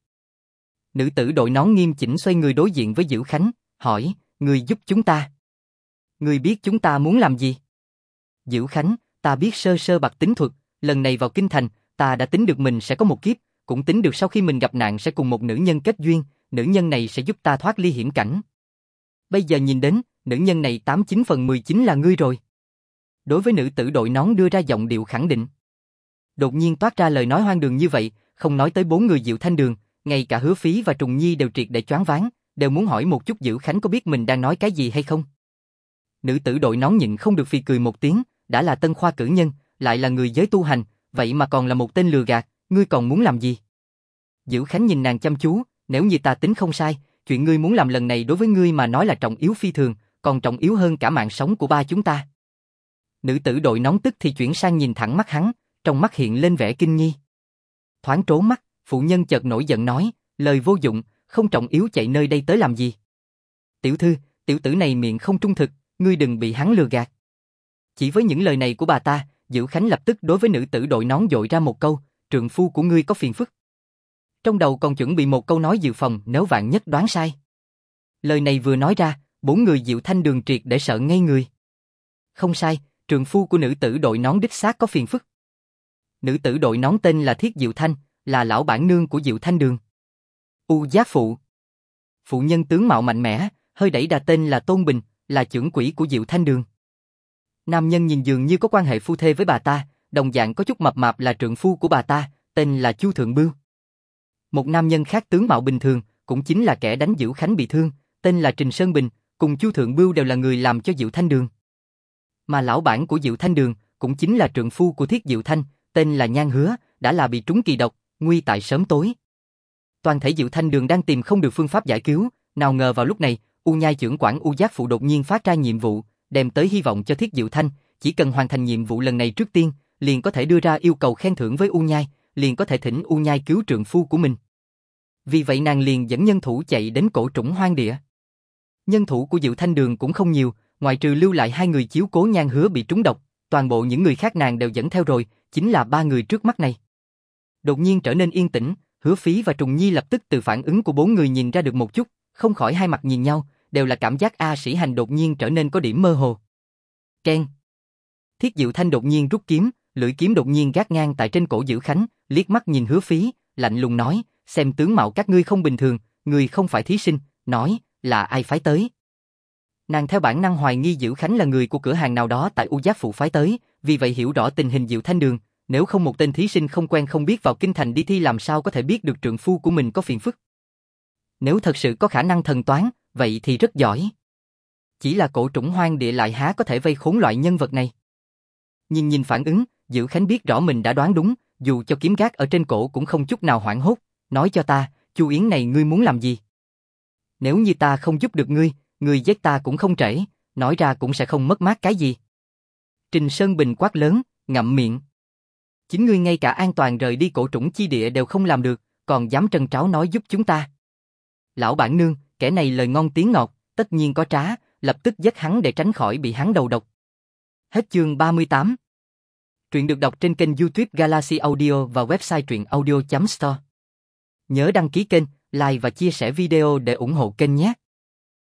Nữ tử đội nón nghiêm chỉnh xoay người đối diện với Diệu Khánh, hỏi, người giúp chúng ta. Người biết chúng ta muốn làm gì? Diệu Khánh, ta biết sơ sơ bạc tính thuật, lần này vào kinh thành, ta đã tính được mình sẽ có một kiếp, cũng tính được sau khi mình gặp nạn sẽ cùng một nữ nhân kết duyên, nữ nhân này sẽ giúp ta thoát ly hiểm cảnh. Bây giờ nhìn đến, nữ nhân này 89 phần 10 chính là ngươi rồi. Đối với nữ tử đội nón đưa ra giọng điệu khẳng định. Đột nhiên toát ra lời nói hoang đường như vậy, không nói tới bốn người Diệu Thanh Đường, ngay cả Hứa Phí và Trùng Nhi đều triệt để choáng váng, đều muốn hỏi một chút Diệu Khánh có biết mình đang nói cái gì hay không. Nữ tử đội nón nhịn không được phì cười một tiếng, đã là tân khoa cử nhân, lại là người giới tu hành, vậy mà còn là một tên lừa gạt, ngươi còn muốn làm gì? Diệu Khánh nhìn nàng chăm chú, nếu như ta tính không sai, chuyện ngươi muốn làm lần này đối với ngươi mà nói là trọng yếu phi thường, còn trọng yếu hơn cả mạng sống của ba chúng ta. Nữ tử đội nón tức thì chuyển sang nhìn thẳng mắt hắn, trong mắt hiện lên vẻ kinh nghi. Thoáng trố mắt, phụ nhân chợt nổi giận nói, lời vô dụng, không trọng yếu chạy nơi đây tới làm gì? Tiểu thư, tiểu tử này miệng không trung thực, ngươi đừng bị hắn lừa gạt. Chỉ với những lời này của bà ta, Diệu Khánh lập tức đối với nữ tử đội nón dội ra một câu, trượng phu của ngươi có phiền phức. Trong đầu còn chuẩn bị một câu nói dự phòng nếu vạn nhất đoán sai. Lời này vừa nói ra, bốn người Diệu Thanh Đường triệt để sợ ngây người. Không sai, trượng phu của nữ tử đội nón đích xác có phiền phức. Nữ tử đội nón tên là Thiết Diệu Thanh, là lão bản nương của Diệu Thanh Đường. U Giác Phụ. Phụ nhân tướng mạo mạnh mẽ, hơi đẩy đà tên là Tôn Bình, là trưởng quỹ của Diệu Thanh Đường. Nam nhân nhìn dường như có quan hệ phu thê với bà ta, đồng dạng có chút mập mạp là trượng phu của bà ta, tên là Chu Thượng Bưu. Một nam nhân khác tướng mạo bình thường, cũng chính là kẻ đánh Diệu Khánh bị thương, tên là Trình Sơn Bình, cùng Chu Thượng Bưu đều là người làm cho Diệu Thanh Đường. Mà lão bản của Diệu Thanh Đường, cũng chính là trượng phu của Thiết Diệu Thanh, tên là Nhan Hứa, đã là bị trúng kỳ độc, nguy tại sớm tối. Toàn thể Diệu Thanh Đường đang tìm không được phương pháp giải cứu, nào ngờ vào lúc này, U Nhai trưởng quản U Giác Phụ đột nhiên phát ra nhiệm vụ, đem tới hy vọng cho Thiết Diệu Thanh, chỉ cần hoàn thành nhiệm vụ lần này trước tiên, liền có thể đưa ra yêu cầu khen thưởng với U Nhai, liền có thể thỉnh U Nhai cứu trượng phu của mình. Vì vậy nàng liền dẫn nhân thủ chạy đến cổ trũng hoang địa. Nhân thủ của Diệu Thanh Đường cũng không nhiều, ngoại trừ lưu lại hai người chiếu cố Nhan Hứa bị trúng độc, toàn bộ những người khác nàng đều dẫn theo rồi, chính là ba người trước mắt này. Đột nhiên trở nên yên tĩnh, Hứa Phí và Trùng Nhi lập tức từ phản ứng của bốn người nhìn ra được một chút, không khỏi hai mặt nhìn nhau, đều là cảm giác A Sĩ Hành đột nhiên trở nên có điểm mơ hồ. Keng. Thiết Diệu Thanh đột nhiên rút kiếm, lưỡi kiếm đột nhiên gác ngang tại trên cổ Diệu Khánh, liếc mắt nhìn Hứa Phí, lạnh lùng nói, xem tướng mạo các ngươi không bình thường, người không phải thí sinh, nói, là ai phái tới. Nàng theo bản năng hoài nghi Diệu Khánh là người của cửa hàng nào đó tại U Giác Phụ phái tới, vì vậy hiểu rõ tình hình Diệu Thanh Đường, nếu không một tên thí sinh không quen không biết vào kinh thành đi thi làm sao có thể biết được trượng phu của mình có phiền phức. Nếu thật sự có khả năng thần toán, vậy thì rất giỏi. Chỉ là cổ trũng hoang địa lại há có thể vây khốn loại nhân vật này. Nhìn phản ứng, Diệu Khánh biết rõ mình đã đoán đúng, dù cho kiếm gác ở trên cổ cũng không chút nào hoảng hốt, nói cho ta, Chu Yến này ngươi muốn làm gì? Nếu như ta không giúp được ngươi giết ta cũng không trễ, nói ra cũng sẽ không mất mát cái gì. Trình Sơn Bình quát lớn, ngậm miệng. Chính ngươi ngay cả an toàn rời đi cổ trũng chi địa đều không làm được, còn dám trân tráo nói giúp chúng ta. Lão bản nương, kẻ này lời ngon tiếng ngọt, tất nhiên có trá, lập tức giết hắn để tránh khỏi bị hắn đầu độc. Hết chương 38. Truyện được đọc trên kênh YouTube Galaxy Audio và website truyệnaudio.store. Nhớ đăng ký kênh, like và chia sẻ video để ủng hộ kênh nhé.